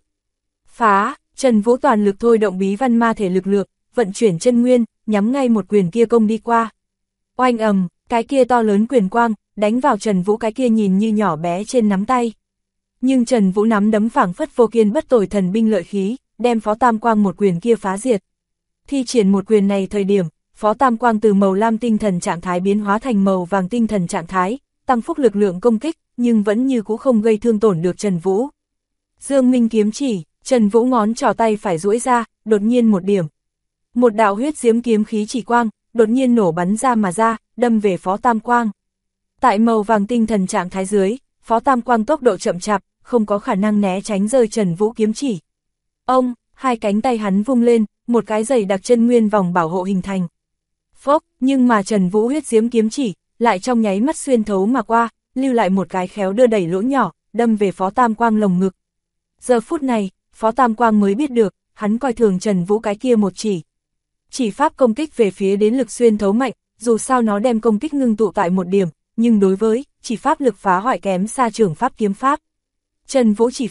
Phá, Trần Vũ toàn lực thôi động bí văn ma thể lực lượng, vận chuyển chân nguyên, nhắm ngay một quyền kia công đi qua. Oanh ầm, cái kia to lớn quyền quang, đánh vào Trần Vũ cái kia nhìn như nhỏ bé trên nắm tay. Nhưng Trần Vũ nắm đấm phảng phất vô kiên bất tồi thần binh lợi khí, đem Phó Tam Quang một quyền kia phá diệt. Thi triển một quyền này thời điểm, Phó Tam Quang từ màu lam tinh thần trạng thái biến hóa thành màu vàng tinh thần trạng thái, tăng phúc lực lượng công kích, nhưng vẫn như cũ không gây thương tổn được Trần Vũ. Dương Minh kiếm chỉ, Trần Vũ ngón trỏ tay phải duỗi ra, đột nhiên một điểm. Một đạo huyết diễm kiếm khí chỉ quang, đột nhiên nổ bắn ra mà ra, đâm về Phó Tam Quang. Tại màu vàng tinh thần trạng thái dưới, Phó Tam Quang tốc độ chậm chạp, không có khả năng né tránh rơi Trần Vũ kiếm chỉ. Ông, hai cánh tay hắn vung lên, một cái dày đặc chân nguyên vòng bảo hộ hình thành. Phốc, nhưng mà Trần Vũ huyết diễm kiếm chỉ, lại trong nháy mắt xuyên thấu mà qua, lưu lại một cái khéo đưa đẩy lỗ nhỏ, đâm về Phó Tam Quang lồng ngực. Giờ phút này, Phó Tam Quang mới biết được, hắn coi thường Trần Vũ cái kia một chỉ. Chỉ pháp công kích về phía đến lực xuyên thấu mạnh, dù sao nó đem công kích ngưng tụ tại một điểm, nhưng đối với chỉ pháp lực phá hoại kém xa trưởng pháp kiếm pháp. Trần Vũ chỉ pháp,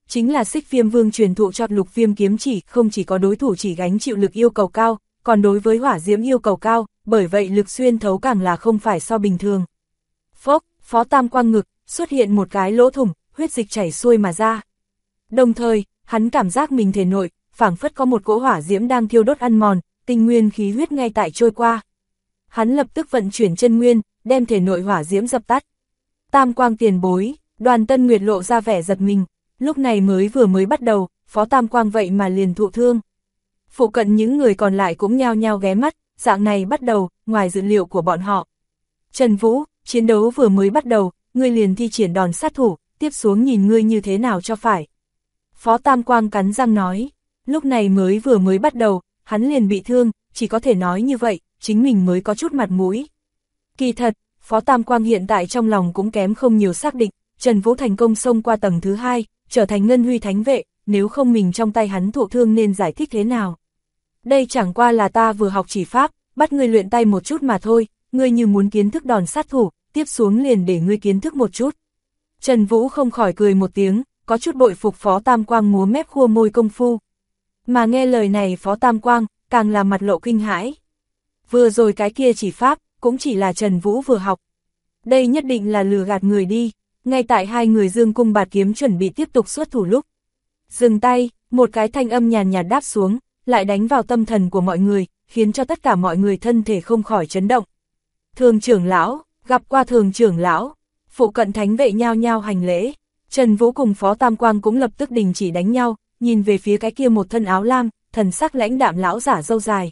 chính là Xích Viêm Vương truyền thụ cho Lục Viêm kiếm chỉ, không chỉ có đối thủ chỉ gánh chịu lực yêu cầu cao, còn đối với hỏa diễm yêu cầu cao, bởi vậy lực xuyên thấu càng là không phải so bình thường. Phốc, Phó Tam Quang ngực xuất hiện một cái lỗ thủng, huyết dịch chảy xuôi mà ra. Đồng thời, hắn cảm giác mình thể nội, phảng phất có một cỗ hỏa diễm đang thiêu đốt ăn mòn, tinh nguyên khí huyết ngay tại trôi qua. Hắn lập tức vận chuyển chân nguyên, đem thể nội hỏa diễm dập tắt. Tam Quang tiền bối, Đoàn Tân Nguyệt lộ ra vẻ giật mình, lúc này vừa mới bắt đầu, Phó Tam Quang vậy mà liền thụ thương. Phụ cận những người còn lại cũng nhao nhao ghé mắt, dạng này bắt đầu, ngoài dự liệu của bọn họ. Trần Vũ, chiến đấu vừa mới bắt đầu, ngươi liền thi triển đòn sát thủ, tiếp xuống nhìn ngươi như thế nào cho phải. Phó Tam Quang cắn răng nói, lúc này vừa mới bắt đầu, hắn liền bị thương, chỉ có thể nói như vậy, chính mình mới có chút mặt mũi. Kỳ thật, Phó Tam Quang hiện tại trong lòng cũng kém không nhiều xác định, Trần Vũ thành công xông qua tầng thứ 2, trở thành Ngân Huy Thánh Vệ, nếu không mình trong tay hắn thụ thương nên giải thích thế nào. Đây chẳng qua là ta vừa học chỉ pháp, bắt ngươi luyện tay một chút mà thôi, ngươi như muốn kiến thức đòn sát thủ, tiếp xuống liền để ngươi kiến thức một chút. Trần Vũ không khỏi cười một tiếng, có chút bội phục Phó Tam Quang múa mép khua môi công phu. Mà nghe lời này Phó Tam Quang, càng là mặt lộ kinh hãi. Vừa rồi cái kia chỉ pháp, cũng chỉ là Trần Vũ vừa học. Đây nhất định là lừa gạt người đi, ngay tại hai người dương cung bạt kiếm chuẩn bị tiếp tục xuất thủ lúc. Dừng tay, một cái thanh âm nhàn nhạt đáp xuống, lại đánh vào tâm thần của mọi người, khiến cho tất cả mọi người thân thể không khỏi chấn động. Thường trưởng lão, gặp qua thường trưởng lão, phụ cận thánh vệ nhao nhao hành lễ, Trần Vũ cùng Phó Tam Quang cũng lập tức đình chỉ đánh nhau, nhìn về phía cái kia một thân áo lam, thần sắc lãnh đạm lão giả râu dài.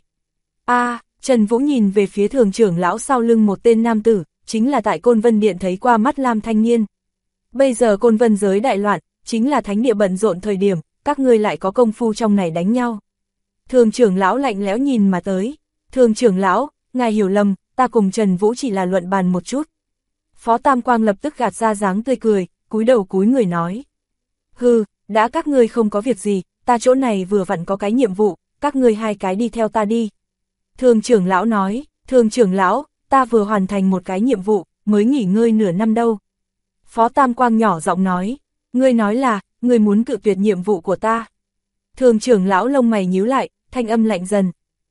Trần Vũ nhìn về phía thường trưởng lão sau lưng một tên nam tử, chính là tại Côn Vân Điện thấy qua mắt lam thanh niên. Bây giờ Côn Vân giới đại loạn, chính là thánh địa bận rộn thời điểm, các ngươi lại có công phu trong này đánh nhau. Thường trưởng lão lạnh lẽo nhìn mà tới, thường trưởng lão, ngài hiểu lầm, ta cùng Trần Vũ chỉ là luận bàn một chút. Phó Tam Quang lập tức gạt ra dáng tươi cười, cúi đầu cúi người nói. Hừ, đã các ngươi không có việc gì, ta chỗ này vừa vặn có cái nhiệm vụ, các ngươi hai cái đi theo ta đi. Thường trưởng lão nói, thường trưởng lão, ta vừa hoàn thành một cái nhiệm vụ, mới nghỉ ngơi nửa năm đâu. Phó Tam Quang nhỏ giọng nói, ngươi nói là, ngươi muốn cự tuyệt nhiệm vụ của ta. Thường trưởng lão lông mày nhíu lại, thanh âm lạnh dần.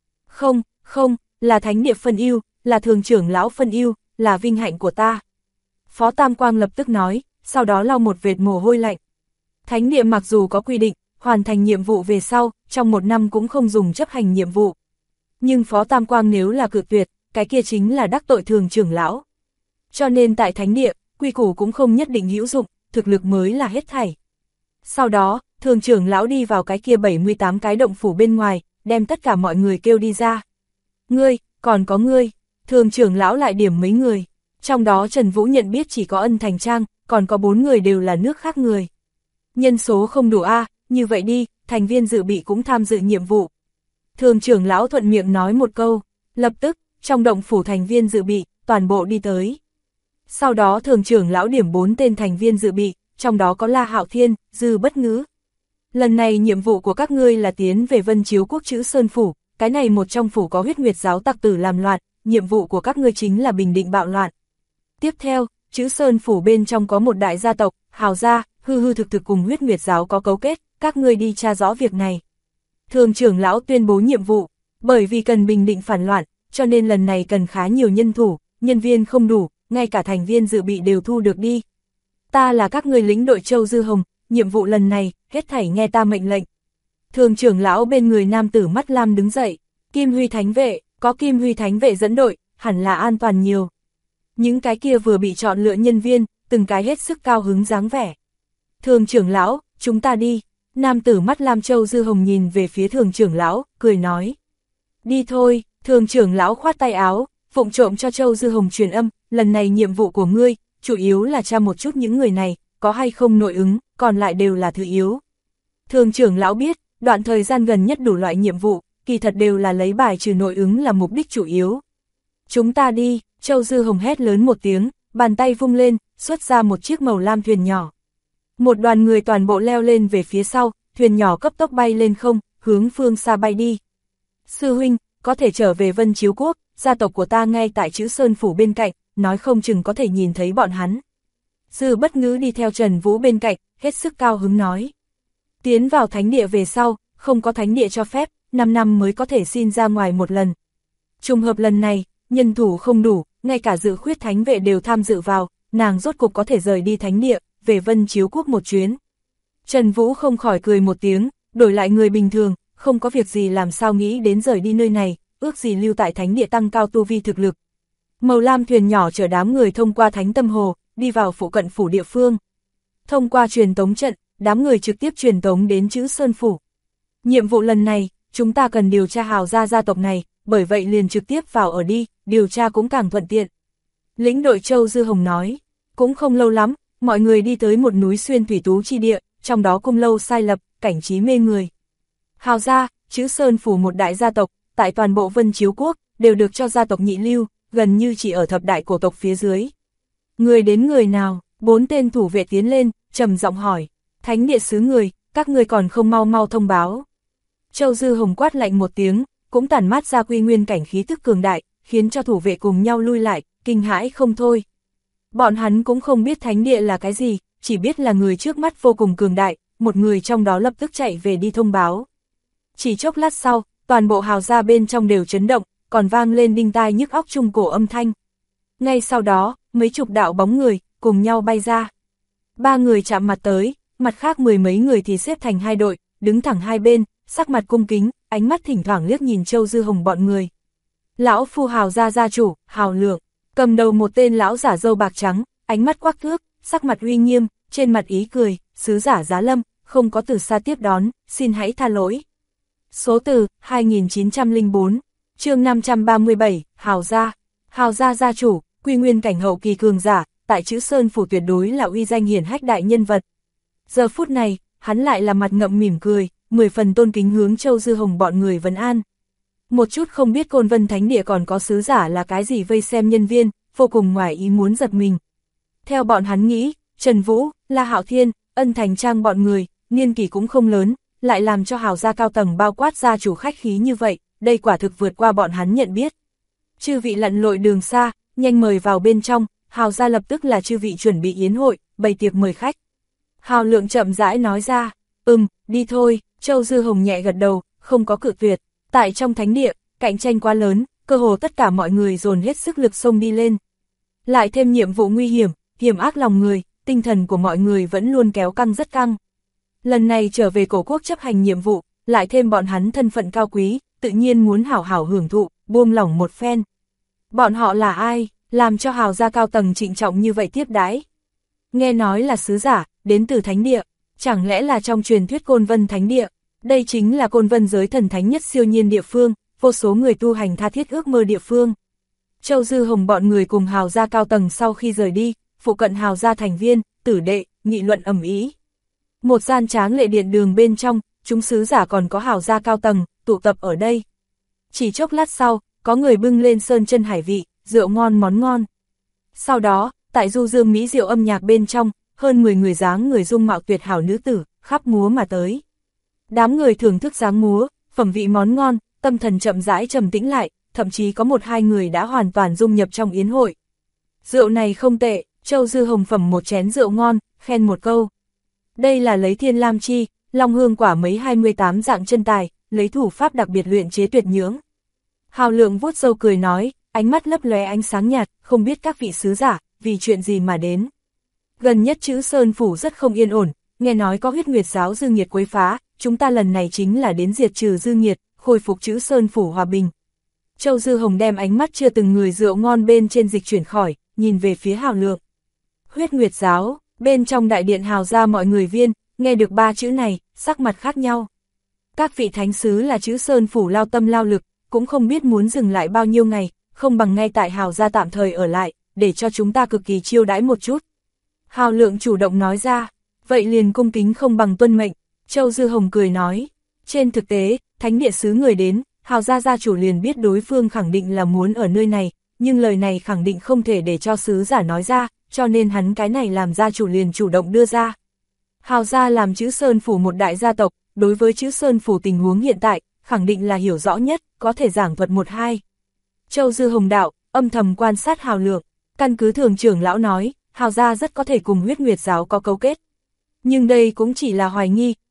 Không, là thánh địa phân ưu, là thường trưởng lão phân ưu, là vinh hạnh của ta. Phó Tam Quang lập tức nói, sau đó lau một vệt mồ hôi lạnh. Thánh địa mặc dù có quy định, hoàn thành nhiệm vụ về sau, trong một năm cũng không dùng chấp hành nhiệm vụ. Nhưng Phó Tam Quang nếu là cự tuyệt, cái kia chính là đắc tội thường trưởng lão. Cho nên tại thánh địa, quy củ cũng không nhất định hữu dụng, thực lực mới là hết thảy. Sau đó, thường trưởng lão đi vào cái kia 78 cái động phủ bên ngoài, đem tất cả mọi người kêu đi ra. Ngươi, còn có ngươi, thường trưởng lão lại điểm mấy người. Trong đó Trần Vũ nhận biết chỉ có Ân Thành Trang, còn có 4 người đều là nước khác người. Nhân số không đủ như vậy đi, thành viên dự bị cũng tham dự nhiệm vụ. Thường trưởng lão thuận miệng nói một câu, lập tức, trong động phủ thành viên dự bị, toàn bộ đi tới. Sau đó thường trưởng lão điểm 4 tên thành viên dự bị, trong đó có La Hạo Thiên, Dư Bất Ngữ. Lần này nhiệm vụ của các ngươi là tiến về Vân Chiếu Quốc Chữ Sơn Phủ, cái này một trong phủ có Huyết Nguyệt giáo tặc tử làm loạn, nhiệm vụ của các ngươi chính là bình định bạo loạn. Tiếp theo, Chữ Sơn Phủ bên trong có một đại gia tộc, Hào gia, hư thực cùng Huyết Nguyệt giáo có cấu kết, các ngươi đi tra rõ việc này. Thường trưởng lão tuyên bố nhiệm vụ, bởi vì cần bình định phản loạn, cho nên lần này cần khá nhiều nhân thủ, nhân viên không đủ, ngay cả thành viên dự bị đều thu được đi. Ta là các ngươi lĩnh đội Châu Dư Hồng, nhiệm vụ lần này, hết thảy nghe ta mệnh lệnh. Thường trưởng lão bên người nam tử mắt lam đứng dậy, Kim Huy Thánh Vệ, có Kim Huy Thánh Vệ dẫn đội, hẳn là an toàn nhiều. Những cái kia vừa bị chọn lựa nhân viên, từng cái hết sức cao hứng dáng vẻ. Thường trưởng lão, chúng ta đi. Nam tử mắt lam Châu Dư Hồng nhìn về phía thường trưởng lão, cười nói. Đi thôi, thường trưởng lão khoát tay áo, vụng trộm cho Châu Dư Hồng truyền âm, lần này nhiệm vụ của ngươi, chủ yếu là tra một chút những người này, có hay không nội ứng, còn lại đều là thứ yếu. Thường trưởng lão biết, đoạn thời gian gần nhất đủ loại nhiệm vụ, kỳ thật đều là lấy bài trừ nội ứng là mục đích chủ yếu. Chúng ta đi, Châu Dư Hồng hét lớn một tiếng, bàn tay vung lên, xuất ra một chiếc màu lam thuyền nhỏ. Một đoàn người toàn bộ leo lên về phía sau, thuyền nhỏ cấp tốc bay lên không, hướng phương xa bay đi. Sư huynh, có thể trở về Vân Chiếu Quốc, gia tộc của ta ngay tại Chữ Sơn Phủ bên cạnh, nói không chừng có thể nhìn thấy bọn hắn. Dư Bất Ngữ đi theo Trần Vũ bên cạnh, hết sức cao hứng nói. Tiến vào thánh địa về sau, không có thánh địa cho phép, 5 năm mới có thể xin ra ngoài một lần. Trùng hợp lần này, nhân thủ không đủ, ngay cả dự khuyết thánh vệ đều tham dự vào, nàng rốt cục có thể rời đi thánh địa, về Vân Chiếu Quốc một chuyến. Trần Vũ không khỏi cười một tiếng, đổi lại người bình thường, không có việc gì làm sao nghĩ đến rời đi nơi này, ước gì lưu tại thánh địa tăng cao tu vi thực lực. Màu lam thuyền nhỏ chở đám người thông qua Thánh Tâm Hồ, đi vào phụ cận phủ địa phương. Thông qua truyền tống trận, đám người trực tiếp truyền tống đến Chữ Sơn Phủ. Nhiệm vụ lần này, chúng ta cần điều tra Hào gia gia tộc này, bởi vậy liền trực tiếp vào ở đi, điều tra cũng càng thuận tiện. Lĩnh đội Châu Dư Hồng nói, cũng không lâu lắm, mọi người đi tới một núi xuyên thủy tú chi địa, trong đó cung lâu sai lập, cảnh trí mê người. Hào gia, Chữ Sơn Phủ một đại gia tộc, tại toàn bộ Vân Chiếu Quốc, đều được cho gia tộc nhị lưu, gần như chỉ ở thập đại cổ tộc phía dưới. Người đến người nào, 4 tên thủ vệ tiến lên, trầm giọng hỏi, thánh địa sứ người, các ngươi còn không mau mau thông báo. Châu Dư Hồng quát lạnh một tiếng, cũng tản mát ra quy nguyên cảnh khí tức cường đại, khiến cho thủ vệ cùng nhau lui lại, kinh hãi không thôi. Bọn hắn cũng không biết thánh địa là cái gì, chỉ biết là người trước mắt vô cùng cường đại, một người trong đó lập tức chạy về đi thông báo. Chỉ chốc lát sau, toàn bộ Hào gia bên trong đều chấn động, còn vang lên đinh tai nhức óc trung cổ âm thanh. Ngay sau đó, mấy chục đạo bóng người, cùng nhau bay ra. 3 người chạm mặt tới, mặt khác 10 mấy người thì xếp thành 2 đội, đứng thẳng hai bên, sắc mặt cung kính, ánh mắt thỉnh thoảng liếc nhìn Châu Dư Hồng bọn người. Lão phu Hào gia gia chủ, Hào Lượng, cầm đầu một tên lão giả râu bạc trắng, ánh mắt quắc thước, sắc mặt uy nghiêm, trên mặt ý cười, sứ giả Giá Lâm, không có từ xa tiếp đón, xin hãy tha lỗi. Số từ, 2904, chương 537, Hào gia gia chủ, quy nguyên cảnh hậu kỳ cường giả, tại Chữ Sơn Phủ tuyệt đối là uy danh hiển hách đại nhân vật. Giờ phút này, hắn lại là mặt ngậm mỉm cười, 10 phần tôn kính hướng Châu Dư Hồng bọn người vấn an. Một chút không biết Côn Vân Thánh Địa còn có sứ giả là cái gì vây xem nhân viên, vô cùng ngoài ý muốn giật mình. Theo bọn hắn nghĩ, Trần Vũ, La Hạo Thiên, Ân Thành Trang bọn người, niên kỷ cũng không lớn, lại làm cho Hào gia cao tầng bao quát gia chủ khách khí như vậy, đây quả thực vượt qua bọn hắn nhận biết. Chư vị lặn lội đường xa, nhanh mời vào bên trong, Hào gia lập tức là chư vị chuẩn bị yến hội, bày tiệc mời khách. Hào Lượng chậm rãi nói ra, đi thôi, Châu Dư Hồng nhẹ gật đầu, không có cự tuyệt. Tại trong thánh địa, cạnh tranh quá lớn, cơ hồ tất cả mọi người dồn hết sức lực xông đi lên. Lại thêm nhiệm vụ nguy hiểm, hiểm ác lòng người, tinh thần của mọi người vẫn luôn kéo căng rất căng. Lần này trở về cổ quốc chấp hành nhiệm vụ, lại thêm bọn hắn thân phận cao quý, tự nhiên muốn hảo hảo hưởng thụ, buông lỏng một phen. Bọn họ là ai, làm cho Hào gia cao tầng trịnh trọng như vậy tiếp đãi? Nghe nói là sứ giả, đến từ thánh địa, chẳng lẽ là trong truyền thuyết Côn Vân Thánh Địa? Đây chính là Côn Vân giới thần thánh nhất siêu nhiên địa phương, vô số người tu hành tha thiết ước mơ địa phương. Châu Dư Hồng bọn người cùng Hào gia cao tầng sau khi rời đi, phụ cận Hào gia thành viên, tử đệ, nghị luận ầm ĩ. Một gian tráng lệ điện đường bên trong, chúng sứ giả còn có Hào gia cao tầng, tụ tập ở đây. Chỉ chốc lát sau, có người bưng lên sơn chân hải vị, rượu ngon món ngon. Sau đó, tại du dương mỹ diệu âm nhạc bên trong, hơn 10 người dáng người dung mạo tuyệt hảo nữ tử, khắp múa mà tới. Đám người thưởng thức dáng múa, phẩm vị món ngon, tâm thần chậm rãi trầm tĩnh lại, thậm chí có 1-2 người đã hoàn toàn dung nhập trong yến hội. Rượu này không tệ, Châu Dư Hồng phẩm một chén rượu ngon, khen một câu. Đây là lấy thiên lam chi, long hương quả mấy 28 dạng chân tài, lấy thủ pháp đặc biệt luyện chế tuyệt nhưỡng. Hào Lượng vuốt râu cười nói, ánh mắt lấp lóe ánh sáng nhạt, không biết các vị sứ giả, vì chuyện gì mà đến. Gần nhất Chữ Sơn Phủ rất không yên ổn, nghe nói có huyết nguyệt giáo dư nghiệt quấy phá, chúng ta lần này chính là đến diệt trừ dư nghiệt, khôi phục Chữ Sơn Phủ hòa bình. Châu Dư Hồng đem ánh mắt chưa từng người rượu ngon bên trên dịch chuyển khỏi, nhìn về phía Hào Lượng. Huyết nguyệt giáo, bên trong đại điện Hào gia mọi người viên, nghe được 3 chữ này, sắc mặt khác nhau. Các vị thánh sứ là Chữ Sơn Phủ lao tâm lao lực, cũng không biết muốn dừng lại bao nhiêu ngày, không bằng ngay tại Hào gia tạm thời ở lại, để cho chúng ta cực kỳ chiêu đãi một chút. Hào Lượng chủ động nói ra, vậy liền cung kính không bằng tuân mệnh. Châu Dư Hồng cười nói, trên thực tế, thánh địa sứ người đến, Hào gia gia chủ liền biết đối phương khẳng định là muốn ở nơi này, nhưng lời này khẳng định không thể để cho sứ giả nói ra, cho nên hắn cái này làm gia chủ liền chủ động đưa ra. Hào gia làm Chữ Sơn Phủ một đại gia tộc, đối với Chữ Sơn Phủ tình huống hiện tại, khẳng định là hiểu rõ nhất, có thể giảng thuật 1-2. Châu Dư Hồng đạo, âm thầm quan sát Hào Lượng, căn cứ thường trưởng lão nói, Hào gia rất có thể cùng huyết nguyệt giáo có cấu kết. Nhưng đây cũng chỉ là hoài nghi,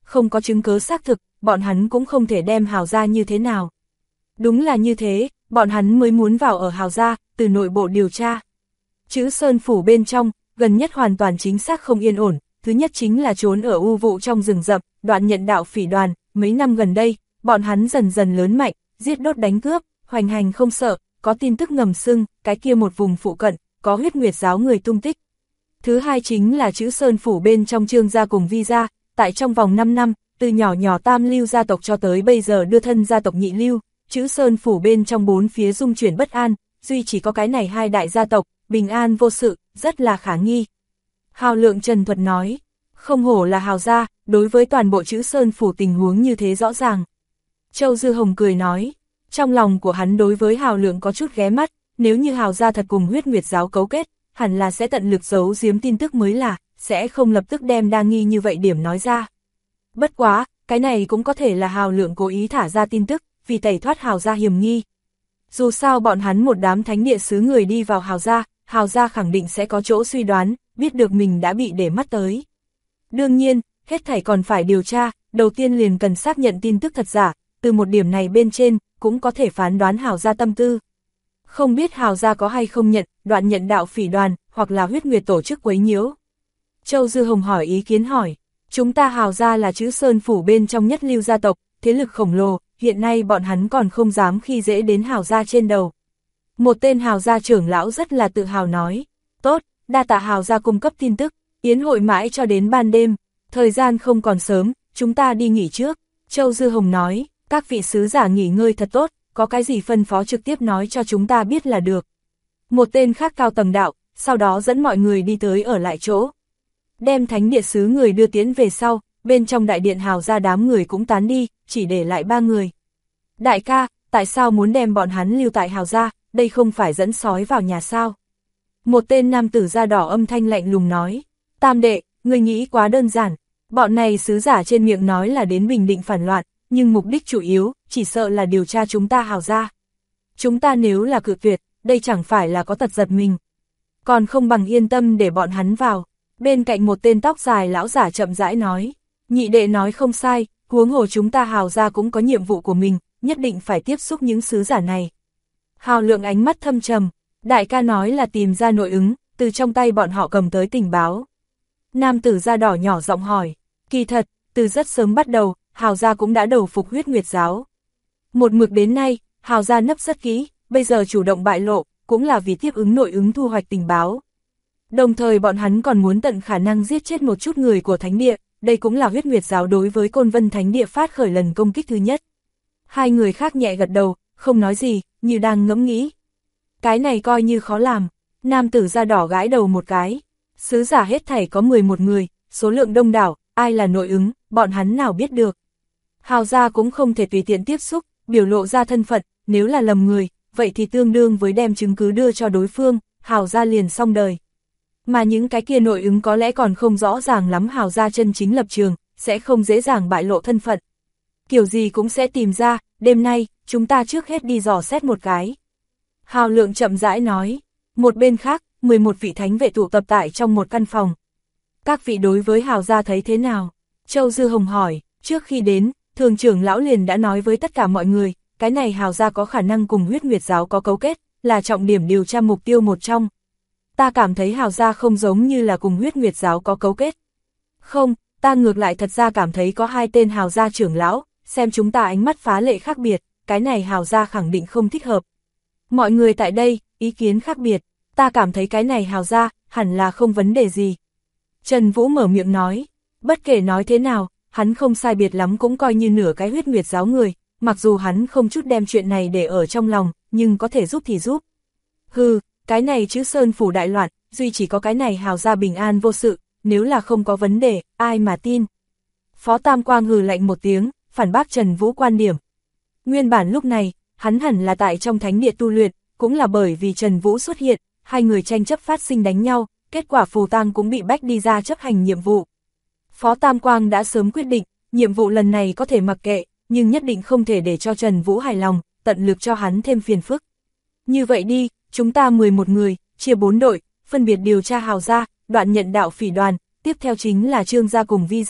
không có chứng cứ xác thực, bọn hắn cũng không thể đem Hào gia như thế nào. Đúng là như thế, bọn hắn mới muốn vào ở Hào gia, từ nội bộ điều tra. Chữ Sơn phủ bên trong, gần nhất hoàn toàn chính xác không yên ổn, thứ nhất chính là trốn ở u vụ trong rừng rậm, Đoạn Nhận đạo phỉ đoàn, mấy năm gần đây, bọn hắn dần dần lớn mạnh, giết đốt đánh cướp, hoành hành không sợ, có tin tức ngầm sưng, cái kia một vùng phụ cận, có huyết nguyệt giáo người tung tích. Thứ hai chính là chữ Sơn phủ bên trong Trương gia cùng Vi gia, tại trong vòng 5 năm, từ nhỏ nhỏ tam lưu gia tộc cho tới bây giờ đưa thân gia tộc nhị lưu, chữ Sơn phủ bên trong bốn phía dung chuyển bất an, duy chỉ có cái này hai đại gia tộc, bình an vô sự, rất là khả nghi. Hào Lượng trần thuật nói, không hổ là Hào gia, đối với toàn bộ chữ Sơn phủ tình huống như thế rõ ràng. Châu Dư Hồng cười nói, trong lòng của hắn đối với Hào Lượng có chút ghé mắt, nếu như Hào gia thật cùng huyết nguyệt giáo cấu kết, hẳn là sẽ tận lực giấu giếm tin tức mới là, sẽ không lập tức đem đa nghi như vậy điểm nói ra. Bất quá, cái này cũng có thể là Hào Lượng cố ý thả ra tin tức, vì tẩy thoát Hào gia hiểm nghi. Dù sao bọn hắn một đám thánh địa sứ người đi vào Hào gia khẳng định sẽ có chỗ suy đoán, biết được mình đã bị để mắt tới. Đương nhiên, hết thảy còn phải điều tra, đầu tiên liền cần xác nhận tin tức thật giả, từ một điểm này bên trên, cũng có thể phán đoán Hào gia tâm tư. Không biết Hào gia có hay không nhận, Đoạn Nhận đạo phỉ đoàn, hoặc là huyết nguyệt tổ chức quấy nhiễu. Châu Dư Hồng hỏi ý kiến hỏi, chúng ta Hào gia là chữ Sơn phủ bên trong nhất lưu gia tộc, thế lực khổng lồ, hiện nay bọn hắn còn không dám khi dễ đến Hào gia trên đầu. Một tên Hào gia trưởng lão rất là tự hào nói, tốt, đa tạ Hào gia cung cấp tin tức, yến hội mãi cho đến ban đêm, thời gian không còn sớm, chúng ta đi nghỉ trước. Châu Dư Hồng nói, các vị sứ giả nghỉ ngơi thật tốt, có cái gì phân phó trực tiếp nói cho chúng ta biết là được. Một tên khác cao tầng đạo, sau đó dẫn mọi người đi tới ở lại chỗ. Đem thánh địa sứ người đưa tiến về sau, bên trong đại điện Hào gia đám người cũng tán đi, chỉ để lại 3 người. Đại ca, tại sao muốn đem bọn hắn lưu tại Hào gia, đây không phải dẫn sói vào nhà sao? Một tên nam tử da đỏ âm thanh lạnh lùng nói, Tam đệ, người nghĩ quá đơn giản, bọn này sứ giả trên miệng nói là đến bình định phản loạn, nhưng mục đích chủ yếu, chỉ sợ là điều tra chúng ta Hào gia. Chúng ta nếu là cự tuyệt, đây chẳng phải là có tật giật mình. Còn không bằng yên tâm để bọn hắn vào. Bên cạnh một tên tóc dài lão giả chậm rãi nói, nhị đệ nói không sai, huống hồ chúng ta Hào gia cũng có nhiệm vụ của mình, nhất định phải tiếp xúc những sứ giả này. Hào Lượng ánh mắt thâm trầm, đại ca nói là tìm ra nội ứng, từ trong tay bọn họ cầm tới tình báo. Nam tử da đỏ nhỏ giọng hỏi, kỳ thật, từ rất sớm bắt đầu, Hào gia cũng đã đầu phục huyết nguyệt giáo. Một mực đến nay, Hào gia nấp rất kỹ, bây giờ chủ động bại lộ, cũng là vì tiếp ứng nội ứng thu hoạch tình báo. Đồng thời bọn hắn còn muốn tận khả năng giết chết một chút người của thánh địa, đây cũng là huyết nguyệt giáo đối với Côn Vân thánh địa phát khởi lần công kích thứ nhất. Hai người khác nhẹ gật đầu, không nói gì, như đang ngẫm nghĩ. Cái này coi như khó làm, nam tử da đỏ gãi đầu một cái. Sứ giả hết thảy có 11 người, số lượng đông đảo, ai là nội ứng, bọn hắn nào biết được. Hào gia cũng không thể tùy tiện tiếp xúc, biểu lộ ra thân phận, nếu là lầm người, vậy thì tương đương với đem chứng cứ đưa cho đối phương, Hào gia liền xong đời. Mà những cái kia nội ứng có lẽ còn không rõ ràng lắm Hào gia chân chính lập trường, sẽ không dễ dàng bại lộ thân phận. Kiểu gì cũng sẽ tìm ra, đêm nay, chúng ta trước hết đi dò xét một cái. Hào Lượng chậm rãi nói, một bên khác, 11 vị thánh vệ tụ tập tại trong một căn phòng. Các vị đối với Hào gia thấy thế nào? Châu Dư Hồng hỏi, trước khi đến, thường trưởng lão liền đã nói với tất cả mọi người, cái này Hào gia có khả năng cùng huyết nguyệt giáo có cấu kết, là trọng điểm điều tra mục tiêu một trong. Ta cảm thấy Hào gia không giống như là cùng huyết nguyệt giáo có cấu kết. Không, ta ngược lại thật ra cảm thấy có 2 tên Hào gia trưởng lão, xem chúng ta ánh mắt phá lệ khác biệt, cái này Hào gia khẳng định không thích hợp. Mọi người tại đây, ý kiến khác biệt, ta cảm thấy cái này Hào gia, hẳn là không vấn đề gì. Trần Vũ mở miệng nói, bất kể nói thế nào, hắn không sai biệt lắm cũng coi như nửa cái huyết nguyệt giáo người, mặc dù hắn không chút đem chuyện này để ở trong lòng, nhưng có thể giúp thì giúp. Hừ, cái này chữ Sơn phủ đại loạn, duy chỉ có cái này Hào gia bình an vô sự, nếu là không có vấn đề, ai mà tin. Phó Tam Quang hừ lạnh một tiếng, phản bác Trần Vũ quan điểm. Nguyên bản lúc này, hắn hẳn là tại trong thánh địa tu luyện, cũng là bởi vì Trần Vũ xuất hiện, hai người tranh chấp phát sinh đánh nhau, kết quả Phù Tang cũng bị bách đi ra chấp hành nhiệm vụ. Phó Tam Quang đã sớm quyết định, nhiệm vụ lần này có thể mặc kệ, nhưng nhất định không thể để cho Trần Vũ hài lòng, tận lực cho hắn thêm phiền phức. Như vậy đi, chúng ta 11 người, chia 4 đội, phân biệt điều tra Hào gia, Đoạn Nhận đạo phỉ đoàn, tiếp theo chính là Trương gia cùng Vi gia,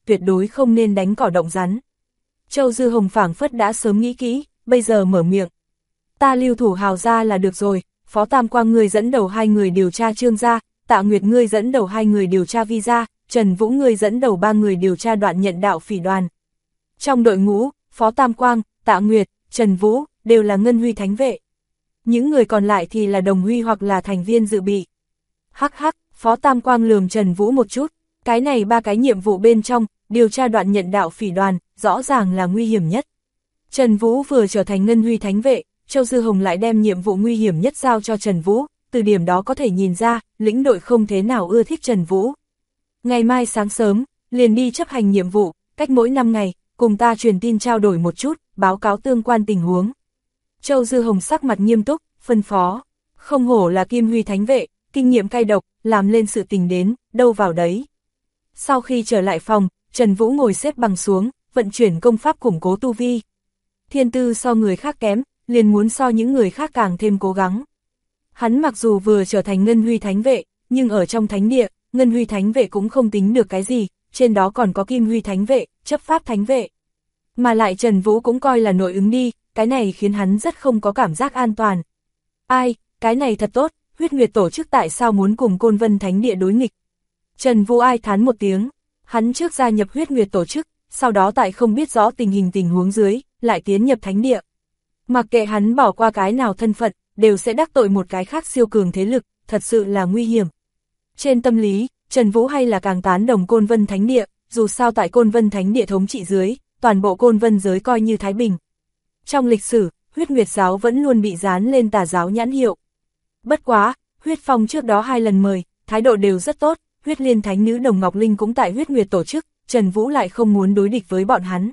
tuyệt đối không nên đánh cỏ động rắn. Châu Dư Hồng phảng phất đã sớm nghĩ kỹ, bây giờ mở miệng. Ta lưu thủ Hào gia là được rồi, Phó Tam Quang ngươi dẫn đầu 2 người điều tra Trương gia, Tạ Nguyệt ngươi dẫn đầu 2 người điều tra Vi gia, Trần Vũ ngươi dẫn đầu 3 người điều tra Đoạn Nhận đạo phỉ đoàn. Trong đội ngũ, Phó Tam Quang, Tạ Nguyệt, Trần Vũ, đều là Ngân Huy thánh vệ. Những người còn lại thì là đồng huy hoặc là thành viên dự bị. Hắc hắc, Phó Tam Quang lườm Trần Vũ một chút, cái này 3 cái nhiệm vụ bên trong, điều tra Đoạn Nhận đạo phỉ đoàn, rõ ràng là nguy hiểm nhất. Trần Vũ vừa trở thành Ngân Huy thánh vệ, Châu Dư Hồng lại đem nhiệm vụ nguy hiểm nhất giao cho Trần Vũ, từ điểm đó có thể nhìn ra, lĩnh đội không thế nào ưa thích Trần Vũ. Ngày mai sáng sớm, liền đi chấp hành nhiệm vụ, cách mỗi 5 ngày, cùng ta truyền tin trao đổi một chút, báo cáo tương quan tình huống. Châu Dư Hồng sắc mặt nghiêm túc, phân phó, không hổ là Kim Huy thánh vệ, kinh nghiệm cay độc, làm lên sự tình đến, đâu vào đấy. Sau khi trở lại phòng, Trần Vũ ngồi xếp bằng xuống, vận chuyển công pháp củng cố tu vi. Thiên tư so người khác kém, liền muốn so những người khác càng thêm cố gắng. Hắn mặc dù vừa trở thành Ngân Huy thánh vệ, nhưng ở trong thánh địa, Ngân Huy thánh vệ cũng không tính được cái gì, trên đó còn có Kim Huy thánh vệ, chấp pháp thánh vệ. Mà lại Trần Vũ cũng coi là nội ứng đi, cái này khiến hắn rất không có cảm giác an toàn. Ai, cái này thật tốt, Huyết Nguyệt tổ chức tại sao muốn cùng Côn Vân thánh địa đối nghịch. Trần Vũ ai thán một tiếng, hắn trước gia nhập Huyết Nguyệt tổ chức, sau đó tại không biết rõ tình huống dưới, lại tiến nhập thánh địa. Mặc kệ hắn bỏ qua cái nào thân phận, đều sẽ đắc tội một cái khác siêu cường thế lực, thật sự là nguy hiểm. Trên tâm lý, Trần Vũ hay là càng tán đồng Côn Vân thánh địa, dù sao tại Côn Vân thánh địa thống trị dưới, toàn bộ Côn Vân giới coi như Thái Bình. Trong lịch sử, Huyết Nguyệt giáo vẫn luôn bị dán lên tà giáo nhãn hiệu. Bất quá, Huyết Phong trước đó 2 lần mời, thái độ đều rất tốt, Huyết Liên thánh nữ Đồng Ngọc Linh cũng tại Huyết Nguyệt tổ chức, Trần Vũ lại không muốn đối địch với bọn hắn.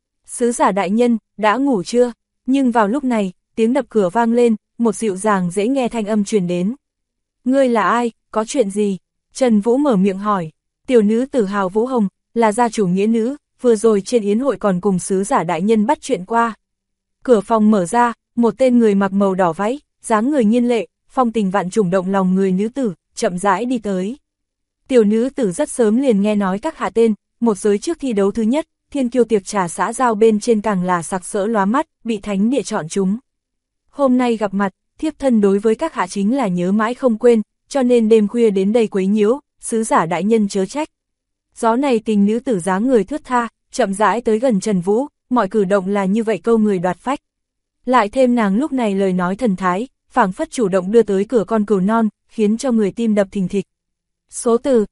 Sứ giả đại nhân, đã ngủ chưa? Nhưng vào lúc này, tiếng đập cửa vang lên, một dịu dàng dễ nghe thanh âm truyền đến. Ngươi là ai, có chuyện gì? Trần Vũ mở miệng hỏi. Tiểu nữ tử Hào Vũ Hồng, là gia chủ nghĩa nữ, vừa rồi trên yến hội còn cùng sứ giả đại nhân bắt chuyện qua. Cửa phòng mở ra, một tên người mặc màu đỏ váy, dáng người nghiên lệ, phong tình vạn trùng động lòng người nữ tử, chậm rãi đi tới. Tiểu nữ tử rất sớm liền nghe nói các hạ tên, một giới trước thi đấu thứ nhất, Thiên Kiêu tiệc trà xã giao bên trên càng là sặc sỡ lóa mắt, bị thánh địa chọn chúng. Hôm nay gặp mặt, thiếp thân đối với các hạ chính là nhớ mãi không quên, cho nên đêm khuya đến đây quấy nhiễu, sứ giả đại nhân chớ trách. Gió này tình nữ tử dáng người thướt tha, chậm rãi tới gần Trần Vũ, mọi cử động là như vậy câu người đoạt phách. Lại thêm nàng lúc này lời nói thần thái, phảng phất chủ động đưa tới cửa con cừu non, khiến cho người tim đập thình thịch. Số từ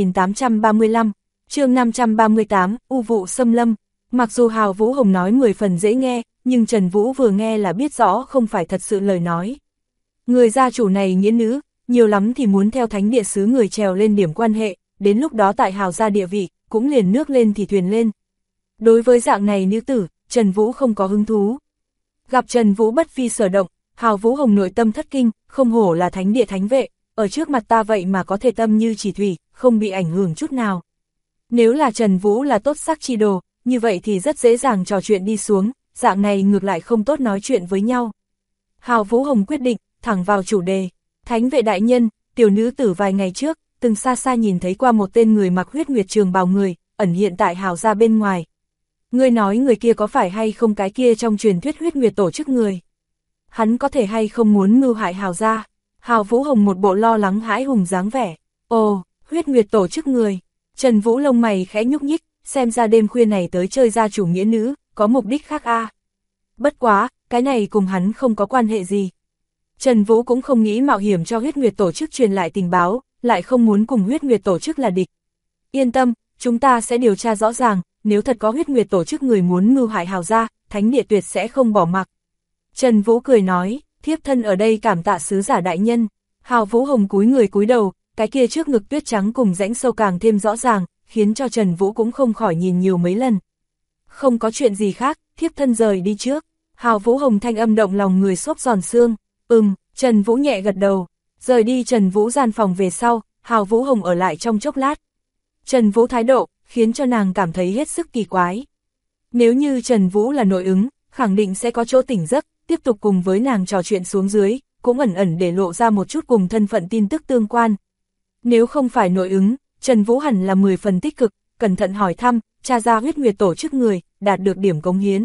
2835, chương 538, U vụ xâm lâm. Mặc dù Hào Vũ Hồng nói 10 phần dễ nghe, nhưng Trần Vũ vừa nghe là biết rõ không phải thật sự lời nói. Người gia chủ này nghĩa nữ, nhiều lắm thì muốn theo thánh địa sứ người trèo lên điểm quan hệ, đến lúc đó tại Hào gia địa vị, cũng liền nước lên thì thuyền lên. Đối với dạng này nữ tử, Trần Vũ không có hứng thú. Gặp Trần Vũ bất phi sở động, Hào Vũ Hồng nội tâm thất kinh, không hổ là thánh địa thánh vệ, ở trước mặt ta vậy mà có thể tâm như chỉ thủy, không bị ảnh hưởng chút nào. Nếu là Trần Vũ là tốt sắc chi đồ, như vậy thì rất dễ dàng trò chuyện đi xuống, dạng này ngược lại không tốt nói chuyện với nhau. Hào Vũ Hồng quyết định, thẳng vào chủ đề. Thánh vệ đại nhân, tiểu nữ tử vài ngày trước, từng xa xa nhìn thấy qua một tên người mặc huyết nguyệt trường bào người, ẩn hiện tại Hào gia bên ngoài. Ngươi nói người kia có phải hay không cái kia trong truyền thuyết huyết nguyệt tổ chức người? Hắn có thể hay không muốn mưu hại Hào gia? Hào Vũ Hồng một bộ lo lắng hãi hùng dáng vẻ. Ồ, huyết nguyệt tổ chức người. Trần Vũ lông mày khẽ nhúc nhích, xem ra đêm khuya này tới chơi gia chủ nghĩa nữ, có mục đích khác a. Bất quá, cái này cùng hắn không có quan hệ gì. Trần Vũ cũng không nghĩ mạo hiểm cho huyết nguyệt tổ chức truyền lại tình báo, lại không muốn cùng huyết nguyệt tổ chức là địch. Yên tâm, chúng ta sẽ điều tra rõ ràng, nếu thật có huyết nguyệt tổ chức người muốn mưu hại Hào gia, thánh địa tuyệt sẽ không bỏ mặc. Trần Vũ cười nói, thiếp thân ở đây cảm tạ sứ giả đại nhân. Hào Vũ Hồng cúi người cúi đầu, cái kia trước ngực tuyết trắng cùng rãnh sâu càng thêm rõ ràng, khiến cho Trần Vũ cũng không khỏi nhìn nhiều mấy lần. Không có chuyện gì khác, thiếp thân rời đi trước. Hào Vũ Hồng thanh âm động lòng người xốp giòn xương. Trần Vũ nhẹ gật đầu. Rời đi Trần Vũ gian phòng về sau, Hào Vũ Hồng ở lại trong chốc lát. Trần Vũ thái độ, khiến cho nàng cảm thấy hết sức kỳ quái. Nếu như Trần Vũ là nội ứng, khẳng định sẽ có chỗ tỉnh giấc, tiếp tục cùng với nàng trò chuyện xuống dưới, cũng ẩn ẩn để lộ ra một chút cùng thân phận tin tức tương quan. Nếu không phải nội ứng, Trần Vũ hẳn là 10 phần tích cực, cẩn thận hỏi thăm, tra ra huyết nguyệt tổ chức người, đạt được điểm cống hiến.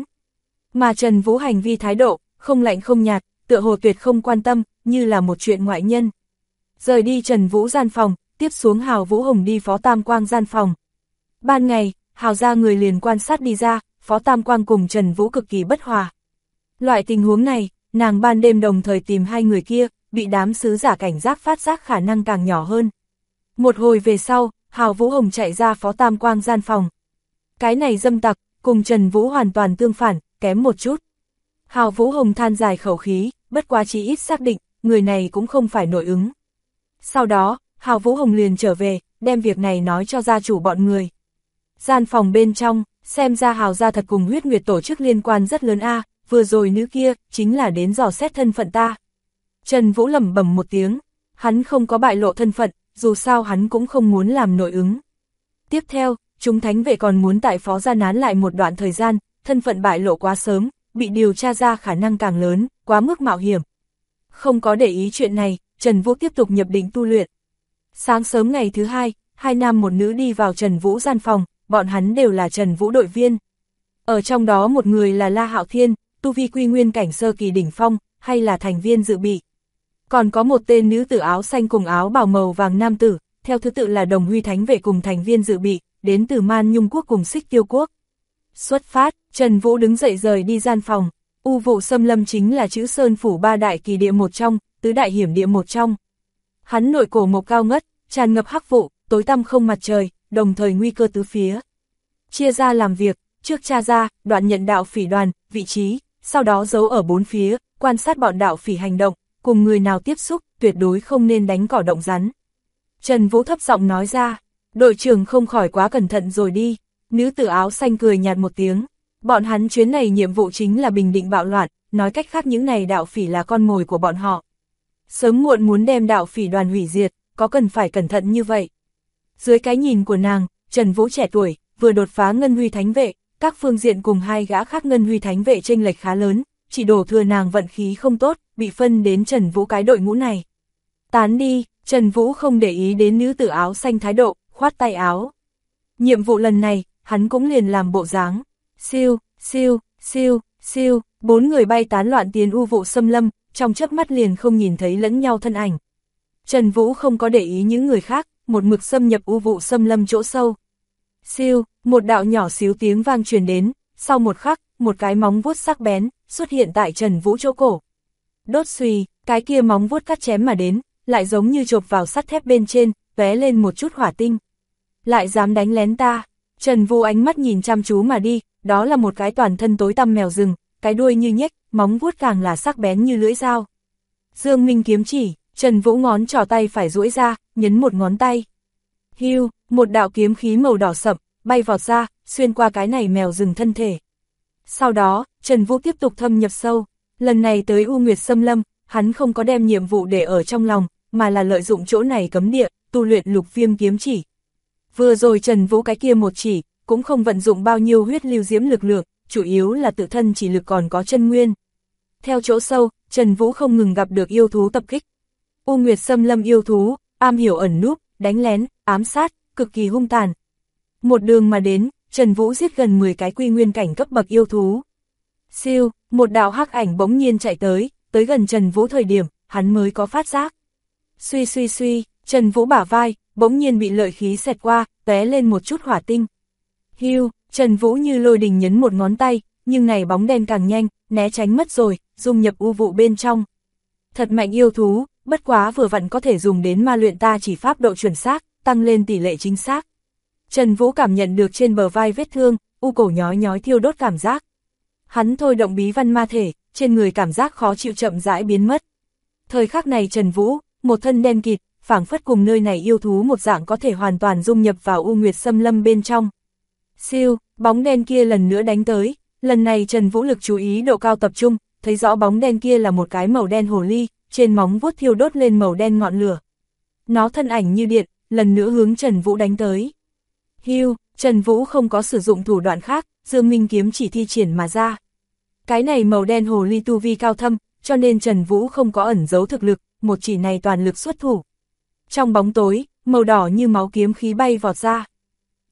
Mà Trần Vũ hành vi thái độ, không lạnh không nhạt, tựa hồ tuyệt không quan tâm, như là một chuyện ngoại nhân. Rời đi Trần Vũ gian phòng, tiếp xuống Hào Vũ Hồng đi Phó Tam Quang gian phòng. Ban ngày, Hào ra người liền quan sát đi ra, Phó Tam Quang cùng Trần Vũ cực kỳ bất hòa. Loại tình huống này, nàng ban đêm đồng thời tìm hai người kia, bị đám sứ giả cảnh giác phát giác khả năng càng nhỏ hơn. Một hồi về sau, Hào Vũ Hồng chạy ra Phó Tam Quang gian phòng. Cái này dâm tặc, cùng Trần Vũ hoàn toàn tương phản, kém một chút. Hào Vũ Hồng than dài khẩu khí, bất quá chỉ ít xác định, người này cũng không phải nội ứng. Sau đó, Hào Vũ Hồng liền trở về, đem việc này nói cho gia chủ bọn người. Gian phòng bên trong, xem ra Hào gia thật cùng huyết nguyệt tổ chức liên quan rất lớn a, vừa rồi nữ kia, chính là đến dò xét thân phận ta. Trần Vũ lẩm bẩm một tiếng, hắn không có bại lộ thân phận, dù sao hắn cũng không muốn làm nội ứng. Tiếp theo, chúng thánh vệ còn muốn tại Phó gia nán lại một đoạn thời gian, thân phận bại lộ quá sớm, bị điều tra ra khả năng càng lớn, quá mức mạo hiểm. Không có để ý chuyện này, Trần Vũ tiếp tục nhập định tu luyện. Sáng sớm ngày thứ hai, hai nam một nữ đi vào Trần Vũ gian phòng, bọn hắn đều là Trần Vũ đội viên. Ở trong đó một người là La Hạo Thiên, tu vi quy nguyên cảnh sơ kỳ đỉnh phong, hay là thành viên dự bị. Còn có một tên nữ tử áo xanh cùng áo bào màu vàng nam tử, theo thứ tự là Đồng Huy thánh vệ cùng thành viên dự bị, đến từ Man Nhung quốc cùng Xích Tiêu quốc. Xuất phát, Trần Vũ đứng dậy rời đi gian phòng. U Vụ Xâm Lâm chính là chữ Sơn phủ ba đại kỳ địa một trong, tứ đại hiểm địa một trong. Hắn nội cổ mộc cao ngất, tràn ngập hắc vụ, tối tăm không mặt trời, đồng thời nguy cơ tứ phía. Chia ra làm việc, trước tra ra, đoạn nhận đạo phỉ đoàn, vị trí, sau đó giấu ở bốn phía, quan sát bọn đạo phỉ hành động, cùng người nào tiếp xúc, tuyệt đối không nên đánh cỏ động rắn. Trần Vũ thấp giọng nói ra, đội trưởng không khỏi quá cẩn thận rồi đi. Nữ tử áo xanh cười nhạt một tiếng, bọn hắn chuyến này nhiệm vụ chính là bình định bạo loạn, nói cách khác những này đạo phỉ là con mồi của bọn họ. Sớm muộn muốn đem đạo phỉ đoàn hủy diệt, có cần phải cẩn thận như vậy. Dưới cái nhìn của nàng, Trần Vũ trẻ tuổi, vừa đột phá Ngân Huy Thánh vệ, các phương diện cùng hai gã khác Ngân Huy Thánh vệ chênh lệch khá lớn, chỉ đổ thừa nàng vận khí không tốt, bị phân đến Trần Vũ cái đội ngũ này. Tán đi, Trần Vũ không để ý đến nữ tử áo xanh thái độ, khoát tay áo. Nhiệm vụ lần này, hắn cũng liền làm bộ dáng. Siêu, siêu, siêu, siêu, bốn người bay tán loạn tiến U Vụ Xâm Lâm, trong chớp mắt liền không nhìn thấy lẫn nhau thân ảnh. Trần Vũ không có để ý những người khác, một mực xâm nhập U Vụ Xâm Lâm chỗ sâu. Siêu, một đạo nhỏ xíu tiếng vang truyền đến, sau một khắc, một cái móng vuốt sắc bén xuất hiện tại Trần Vũ chỗ cổ. Đốt xùy, cái kia móng vuốt cắt chém mà đến, lại giống như chộp vào sắt thép bên trên, tóe lên một chút hỏa tinh. Lại dám đánh lén ta. Trần Vũ ánh mắt nhìn chăm chú mà đi, đó là một cái toàn thân tối tăm mèo rừng, cái đuôi như nhếch, móng vuốt càng là sắc bén như lưỡi dao. Dương Minh kiếm chỉ, Trần Vũ ngón trỏ tay phải duỗi ra, nhấn một ngón tay. Hưu, một đạo kiếm khí màu đỏ sậm, bay vọt ra, xuyên qua cái này mèo rừng thân thể. Sau đó, Trần Vũ tiếp tục thâm nhập sâu, lần này tới U Nguyệt Xâm Lâm, hắn không có đem nhiệm vụ để ở trong lòng, mà là lợi dụng chỗ này cấm địa, tu luyện Lục Viêm kiếm chỉ. Vừa rồi Trần Vũ cái kia một chỉ, cũng không vận dụng bao nhiêu huyết lưu diễm lực lượng, chủ yếu là tự thân chỉ lực còn có chân nguyên. Theo chỗ sâu, Trần Vũ không ngừng gặp được yêu thú tập kích. U Nguyệt Xâm Lâm yêu thú, am hiểu ẩn núp, đánh lén, ám sát, cực kỳ hung tàn. Một đường mà đến, Trần Vũ giết gần 10 cái quy nguyên cảnh cấp bậc yêu thú. Siêu, một đạo hắc ảnh bỗng nhiên chạy tới gần Trần Vũ thời điểm, hắn mới có phát giác. Suy suy suy, Trần Vũ bả vai, bỗng nhiên bị lợi khí xẹt qua, tóe lên một chút hỏa tinh. Hưu, Trần Vũ như lôi đình nhấn một ngón tay, nhưng này bóng đen càng nhanh, né tránh mất rồi, dung nhập u vụ bên trong. Thật mạnh yêu thú, bất quá vừa vặn có thể dùng đến ma luyện ta chỉ pháp độ chuẩn xác, tăng lên tỷ lệ chính xác. Trần Vũ cảm nhận được trên bờ vai vết thương, u cổ nhói nhói thiêu đốt cảm giác. Hắn thôi động bí văn ma thể, trên người cảm giác khó chịu chậm rãi biến mất. Thời khắc này Trần Vũ, một thân đen kịt, phảng phất cùng nơi này yêu thú một dạng có thể hoàn toàn dung nhập vào U Nguyệt Xâm Lâm bên trong. Siêu, bóng đen kia lần nữa đánh tới, lần này Trần Vũ lực chú ý độ cao tập trung, thấy rõ bóng đen kia là một cái màu đen hồ ly, trên móng vuốt thiêu đốt lên màu đen ngọn lửa. Nó thân ảnh như điện, lần nữa hướng Trần Vũ đánh tới. Hưu, Trần Vũ không có sử dụng thủ đoạn khác, Dương Minh kiếm chỉ thi triển mà ra. Cái này màu đen hồ ly tu vi cao thâm, cho nên Trần Vũ không có ẩn giấu thực lực, một chỉ này toàn lực xuất thủ. Trong bóng tối, màu đỏ như máu kiếm khí bay vọt ra.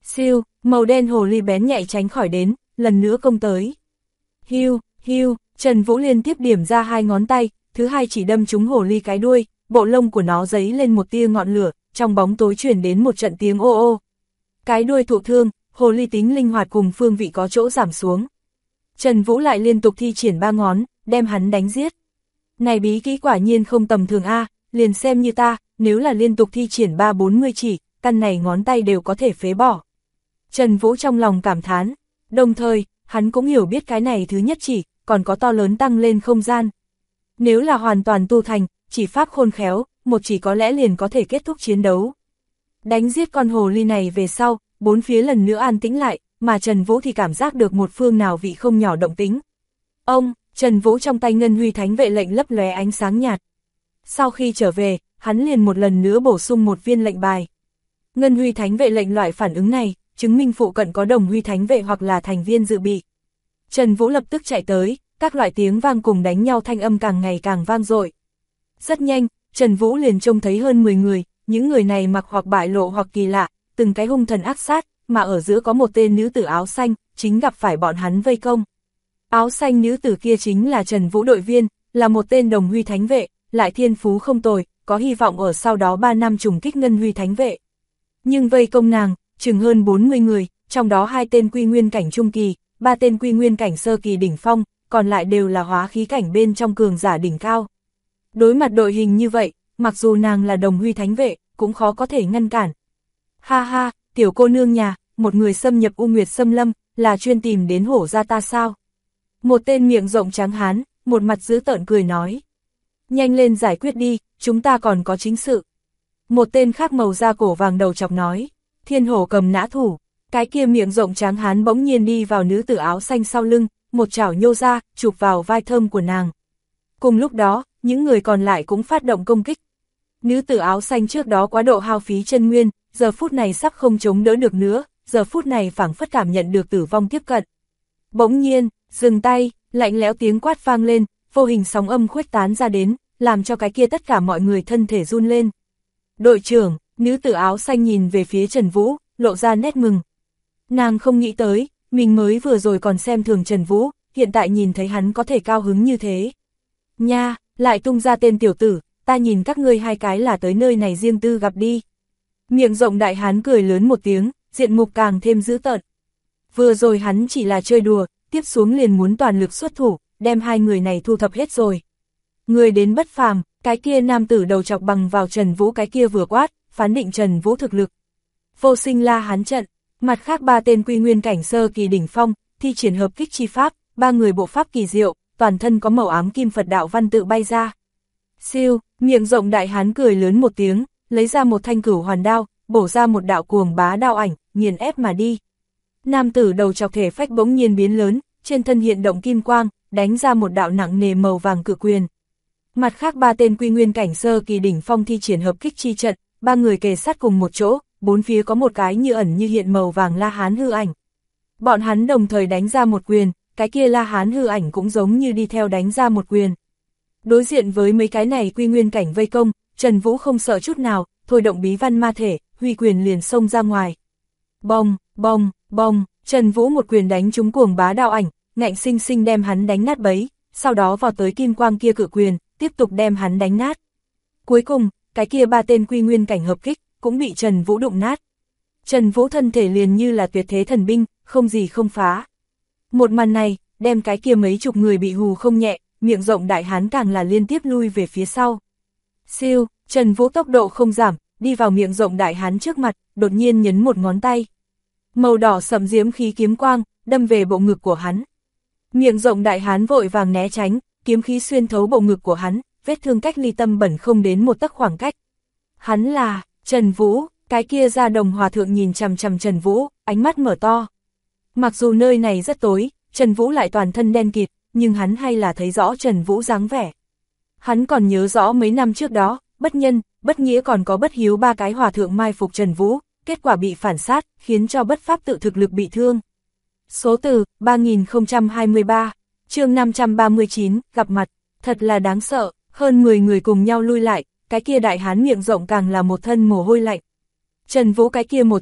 Siêu, màu đen hồ ly bén nhạy tránh khỏi đến, lần nữa công tới. Hiu, hiu, Trần Vũ liên tiếp điểm ra 2 ngón tay, thứ hai chỉ đâm trúng hồ ly cái đuôi, bộ lông của nó giấy lên một tia ngọn lửa, trong bóng tối truyền đến một trận tiếng ô ô. Cái đuôi thụ thương, hồ ly tính linh hoạt cùng phương vị có chỗ giảm xuống. Trần Vũ lại liên tục thi triển 3 ngón, đem hắn đánh giết. Này bí kỹ quả nhiên không tầm thường a, liền xem như ta, nếu là liên tục thi triển 3-40 chỉ, căn này ngón tay đều có thể phế bỏ. Trần Vũ trong lòng cảm thán, đồng thời, hắn cũng hiểu biết cái này thứ nhất chỉ, còn có to lớn tăng lên không gian. Nếu là hoàn toàn tu thành, chỉ pháp khôn khéo, một chỉ có lẽ liền có thể kết thúc chiến đấu. Đánh giết con hồ ly này về sau, bốn phía lần nữa an tĩnh lại, mà Trần Vũ thì cảm giác được một phương nào vị không nhỏ động tính. Trần Vũ trong tay Ngân Huy Thánh Vệ lệnh lấp lóe ánh sáng nhạt. Sau khi trở về, hắn liền một lần nữa bổ sung một viên lệnh bài. Ngân Huy Thánh Vệ lệnh loại phản ứng này, chứng minh phụ cận có Đồng Huy Thánh Vệ hoặc là thành viên dự bị. Trần Vũ lập tức chạy tới, các loại tiếng vang cùng đánh nhau thanh âm càng ngày càng vang dội. Rất nhanh, Trần Vũ liền trông thấy hơn 10 người, những người này mặc hoặc bại lộ hoặc kỳ lạ, từng cái hung thần ác sát, mà ở giữa có một tên nữ tử áo xanh, chính gặp phải bọn hắn vây công. Áo xanh nữ tử kia chính là Trần Vũ đội viên, là một tên Đồng Huy Thánh Vệ, lại thiên phú không tồi, có hy vọng ở sau đó 3 năm trùng kích Ngân Huy Thánh Vệ. Nhưng vây công nàng, chừng hơn 40 người, trong đó 2 tên quy nguyên cảnh trung kỳ, 3 tên quy nguyên cảnh sơ kỳ đỉnh phong, còn lại đều là hóa khí cảnh bên trong cường giả đỉnh cao. Đối mặt đội hình như vậy, mặc dù nàng là Đồng Huy Thánh Vệ, cũng khó có thể ngăn cản. Ha ha, tiểu cô nương nhà, một người xâm nhập U Nguyệt Xâm Lâm, là chuyên tìm đến hổ ra ta sao? Một tên miệng rộng trắng hán, một mặt dữ tợn cười nói. Nhanh lên giải quyết đi, chúng ta còn có chính sự. Một tên khác màu da cổ vàng đầu chọc nói. Thiên hổ cầm nã thủ, cái kia miệng rộng trắng hán bỗng nhiên đi vào nữ tử áo xanh sau lưng, một chảo nhô ra, chụp vào vai thơm của nàng. Cùng lúc đó, những người còn lại cũng phát động công kích. Nữ tử áo xanh trước đó quá độ hao phí chân nguyên, giờ phút này sắp không chống đỡ được nữa, giờ phút này phảng phất cảm nhận được tử vong tiếp cận. Bỗng nhiên, dừng tay, lạnh lẽo tiếng quát vang lên, vô hình sóng âm khuếch tán ra đến, làm cho cái kia tất cả mọi người thân thể run lên. Đội trưởng, nữ tử áo xanh nhìn về phía Trần Vũ, lộ ra nét mừng. Nàng không nghĩ tới, mình mới vừa rồi còn xem thường Trần Vũ, hiện tại nhìn thấy hắn có thể cao hứng như thế. Nha, lại tung ra tên tiểu tử, ta nhìn các ngươi 2 cái là tới nơi này riêng tư gặp đi. Miệng rộng đại hán cười lớn một tiếng, diện mục càng thêm dữ tợn. Vừa rồi hắn chỉ là chơi đùa, tiếp xuống liền muốn toàn lực xuất thủ, đem 2 người này thu thập hết rồi. Người đến bất phàm, cái kia nam tử đầu chọc bằng vào Trần Vũ cái kia vừa quát, phán định Trần Vũ thực lực. Vô sinh la hán trận, mặt khác 3 tên quy nguyên cảnh sơ kỳ đỉnh phong, thi triển hợp kích chi pháp, 3 người bộ pháp kỳ diệu, toàn thân có màu ám kim Phật đạo văn tự bay ra. Siêu, miệng rộng đại hán cười lớn một tiếng, lấy ra một thanh cửu hoàn đao, bổ ra một đạo cuồng bá đao ảnh, nghiền ép mà đi. Nam tử đầu chọc thể phách bỗng nhiên biến lớn, trên thân hiện động kim quang, đánh ra một đạo nặng nề màu vàng cự quyền. Mặt khác 3 tên quy nguyên cảnh sơ kỳ đỉnh phong thi triển hợp kích chi trận, 3 người kề sát cùng một chỗ, bốn phía có một cái như ẩn như hiện màu vàng la hán hư ảnh. Bọn hắn đồng thời đánh ra một quyền, cái kia la hán hư ảnh cũng giống như đi theo đánh ra một quyền. Đối diện với mấy cái này quy nguyên cảnh vây công, Trần Vũ không sợ chút nào, thôi động bí văn ma thể, huy quyền liền xông ra ngoài. Bong, bong, bong, Trần Vũ một quyền đánh trúng cuồng bá đao ảnh, ngạnh sinh sinh đem hắn đánh nát bấy, sau đó vào tới kim quang kia cự quyền, tiếp tục đem hắn đánh nát. Cuối cùng, cái kia 3 tên quy nguyên cảnh hợp kích, cũng bị Trần Vũ đụng nát. Trần Vũ thân thể liền như là tuyệt thế thần binh, không gì không phá. Một màn này, đem cái kia mấy chục người bị hù không nhẹ, miệng rộng đại hán càng là liên tiếp lui về phía sau. Siêu, Trần Vũ tốc độ không giảm, đi vào miệng rộng đại hán trước mặt, đột nhiên nhấn một ngón tay. Màu đỏ sẫm diễm khí kiếm quang, đâm về bộ ngực của hắn. Miệng rộng đại hán vội vàng né tránh, kiếm khí xuyên thấu bộ ngực của hắn, vết thương cách ly tâm bẩn không đến một tấc khoảng cách. Hắn là Trần Vũ, cái kia da đồng hòa thượng nhìn chằm chằm Trần Vũ, ánh mắt mở to. Mặc dù nơi này rất tối, Trần Vũ lại toàn thân đen kịt, nhưng hắn hay là thấy rõ Trần Vũ dáng vẻ. Hắn còn nhớ rõ mấy năm trước đó, bất nhân, bất nghĩa còn có bất hiếu 3 cái hòa thượng mai phục Trần Vũ, kết quả bị phản sát, khiến cho bất pháp tự thực lực bị thương. Số từ 3023, chương 539, gặp mặt, thật là đáng sợ, hơn 10 người cùng nhau lui lại, cái kia đại hán miệng rộng càng là một thân mồ hôi lạnh. Trần Vũ cái kia một chỉ,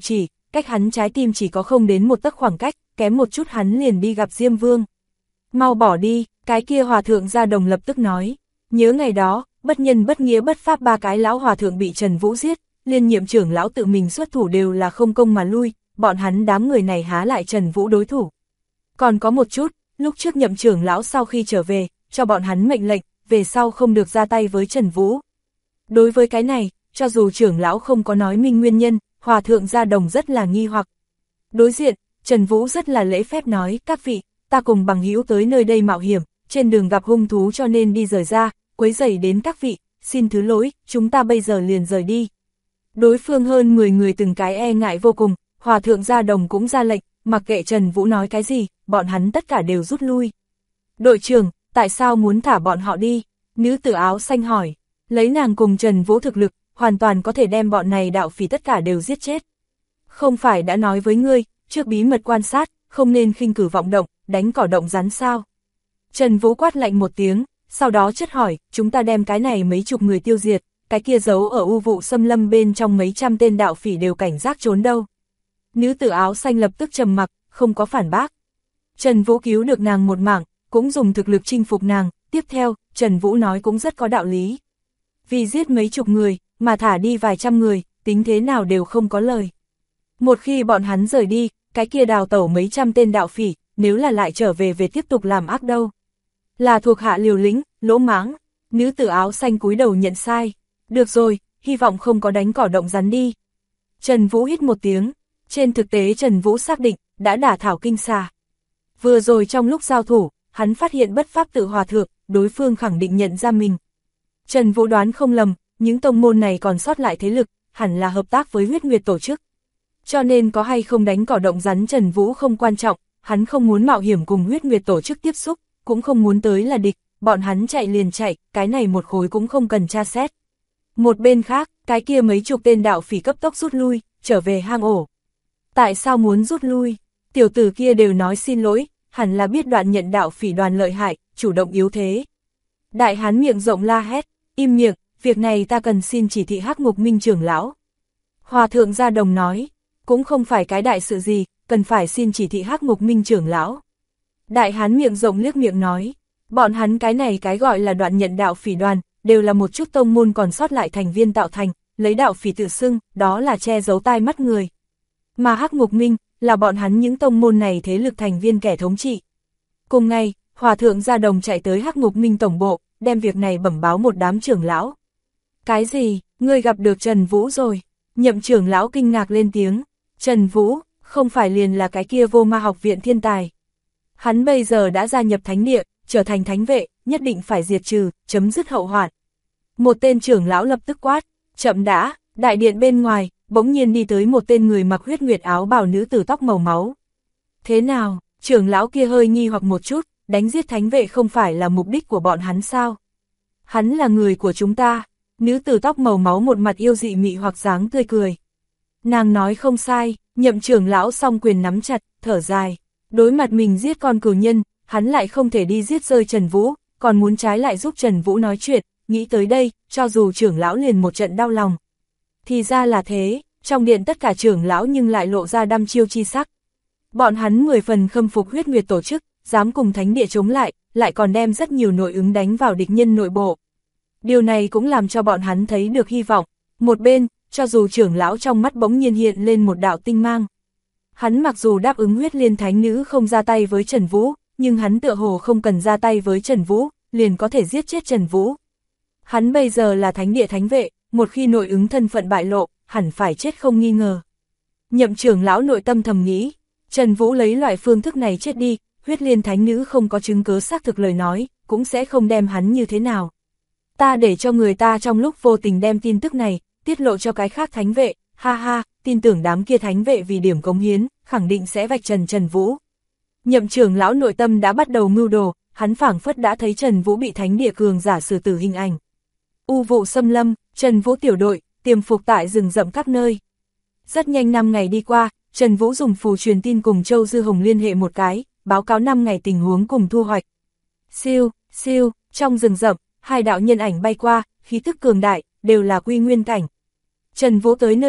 cách hắn trái tim chỉ có không đến một tấc khoảng cách, kém một chút hắn liền đi gặp Diêm Vương. Mau bỏ đi, cái kia hòa thượng Gia Đồng lập tức nói, nhớ ngày đó, bất nhân bất nghĩa bất pháp 3 cái lão hòa thượng bị Trần Vũ giết, liên nhiệm trưởng lão tự mình xuất thủ đều là không công mà lui, bọn hắn đám người này há lại Trần Vũ đối thủ. Còn có một chút, lúc trước nhậm trưởng lão sau khi trở về, cho bọn hắn mệnh lệnh, về sau không được ra tay với Trần Vũ. Đối với cái này, cho dù trưởng lão không có nói minh nguyên nhân, hòa thượng Gia Đồng rất là nghi hoặc. Đối diện, Trần Vũ rất là lễ phép nói, các vị, ta cùng bằng hữu tới nơi đây mạo hiểm, trên đường gặp hung thú cho nên đi rời ra, quấy rầy đến các vị, xin thứ lỗi, chúng ta bây giờ liền rời đi. Đối phương hơn 10 người từng cái e ngại vô cùng, hòa thượng Gia Đồng cũng ra lệnh, mặc kệ Trần Vũ nói cái gì, bọn hắn tất cả đều rút lui. Đội trưởng, tại sao muốn thả bọn họ đi? Nữ tử áo xanh hỏi, lấy nàng cùng Trần Vũ thực lực, hoàn toàn có thể đem bọn này đạo phỉ tất cả đều giết chết. Không phải đã nói với ngươi, trước bí mật quan sát, không nên khinh cử vọng động, đánh cỏ động rắn sao? Trần Vũ quát lạnh một tiếng, sau đó chất hỏi, chúng ta đem cái này mấy chục người tiêu diệt, cái kia giấu ở u vụ xâm lâm bên trong mấy trăm tên đạo phỉ đều cảnh giác trốn đâu. Nữ tử áo xanh lập tức trầm mặc, không có phản bác. Trần Vũ cứu được nàng một mảng, cũng dùng thực lực chinh phục nàng, tiếp theo, Trần Vũ nói cũng rất có đạo lý. Vì giết mấy chục người, mà thả đi vài trăm người, tính thế nào đều không có lời. Một khi bọn hắn rời đi, cái kia đào tẩu mấy trăm tên đạo phỉ, nếu là lại trở về tiếp tục làm ác đâu. Là thuộc hạ liều lĩnh, lỗ mãng, nữ tử áo xanh cúi đầu nhận sai. Được rồi, hy vọng không có đánh cỏ động rắn đi. Trần Vũ hít một tiếng, trên thực tế Trần Vũ xác định, đã đả thảo kinh xà. Vừa rồi trong lúc giao thủ, hắn phát hiện bất pháp tự hòa thượng, đối phương khẳng định nhận ra mình. Trần Vũ đoán không lầm, những tông môn này còn sót lại thế lực, hẳn là hợp tác với huyết nguyệt tổ chức. Cho nên có hay không đánh cỏ động rắn Trần Vũ không quan trọng, hắn không muốn mạo hiểm cùng huyết nguyệt tổ chức tiếp xúc, cũng không muốn tới là địch, bọn hắn chạy liền chạy, cái này một khối cũng không cần tra xét. Một bên khác, cái kia mấy chục tên đạo phỉ cấp tốc rút lui, trở về hang ổ. Tại sao muốn rút lui? Tiểu tử kia đều nói xin lỗi, hẳn là biết đoạn nhận đạo phỉ đoàn lợi hại, chủ động yếu thế. Đại hán miệng rộng la hét, im miệng, việc này ta cần xin chỉ thị Hắc Ngục Minh trưởng lão. Hòa thượng Gia Đồng nói, cũng không phải cái đại sự gì, cần phải xin chỉ thị Hắc Ngục Minh trưởng lão. Đại hán miệng rộng liếc miệng nói, bọn hắn cái này cái gọi là đoạn nhận đạo phỉ đoàn, đều là một chút tông môn còn sót lại thành viên tạo thành, lấy đạo phỉ tự xưng, đó là che giấu tai mắt người. Mà Hắc Ngục Minh, là bọn hắn những tông môn này thế lực thành viên kẻ thống trị. Cùng ngày, Hòa thượng Gia Đồng chạy tới Hắc Ngục Minh tổng bộ, đem việc này bẩm báo một đám trưởng lão. Cái gì, ngươi gặp được Trần Vũ rồi? Nhậm trưởng lão kinh ngạc lên tiếng, Trần Vũ, không phải liền là cái kia Vô Ma học viện thiên tài. Hắn bây giờ đã gia nhập thánh địa, trở thành thánh vệ, nhất định phải diệt trừ, chấm dứt hậu hoạn. Một tên trưởng lão lập tức quát, chậm đã, đại điện bên ngoài, bỗng nhiên đi tới một tên người mặc huyết nguyệt áo bào nữ tử tóc màu máu. Thế nào, trưởng lão kia hơi nghi hoặc một chút, đánh giết thánh vệ không phải là mục đích của bọn hắn sao? Hắn là người của chúng ta. Nữ tử tóc màu máu một mặt yêu dị mị hoặc dáng tươi cười. Nàng nói không sai, nhậm trưởng lão song quyền nắm chặt, thở dài. Đối mặt mình giết con cừu nhân, hắn lại không thể đi giết rơi Trần Vũ, còn muốn trái lại giúp Trần Vũ nói chuyện, nghĩ tới đây, cho dù trưởng lão liền một trận đau lòng. Thì ra là thế, trong điện tất cả trưởng lão nhưng lại lộ ra đăm chiêu chi sắc. Bọn hắn 10 phần khâm phục huyết nguyệt tổ chức, dám cùng thánh địa chống lại còn đem rất nhiều nội ứng đánh vào địch nhân nội bộ. Điều này cũng làm cho bọn hắn thấy được hy vọng. Một bên, cho dù trưởng lão trong mắt bỗng nhiên hiện lên một đạo tinh mang. Hắn mặc dù đáp ứng huyết liên thánh nữ không ra tay với Trần Vũ, nhưng hắn tựa hồ không cần ra tay với Trần Vũ, liền có thể giết chết Trần Vũ. Hắn bây giờ là thánh địa thánh vệ, một khi nội ứng thân phận bại lộ, hẳn phải chết không nghi ngờ. Nhậm trưởng lão nội tâm thầm nghĩ, Trần Vũ lấy loại phương thức này chết đi, huyết liên thánh nữ không có chứng cứ xác thực lời nói, cũng sẽ không đem hắn như thế nào. Ta để cho người ta trong lúc vô tình đem tin tức này, tiết lộ cho cái khác thánh vệ, ha ha, tin tưởng đám kia thánh vệ vì điểm cống hiến, khẳng định sẽ vạch trần Trần Vũ. Nhậm trưởng lão nội tâm đã bắt đầu mưu đồ, hắn phảng phất đã thấy Trần Vũ bị thánh địa cường giả xử tử hình ảnh. U vụ xâm lâm, Trần Vũ tiểu đội, tiềm phục tại rừng rậm các nơi. Rất nhanh 5 ngày đi qua, Trần Vũ dùng phù truyền tin cùng Châu Dư Hồng liên hệ một cái, báo cáo 5 ngày tình huống cùng thu hoạch. Siêu, siêu, trong rừng rậm, hai đạo nhân ảnh bay qua, khí tức cường đại, đều là quy nguyên cảnh. Trần Vũ tới nơi này,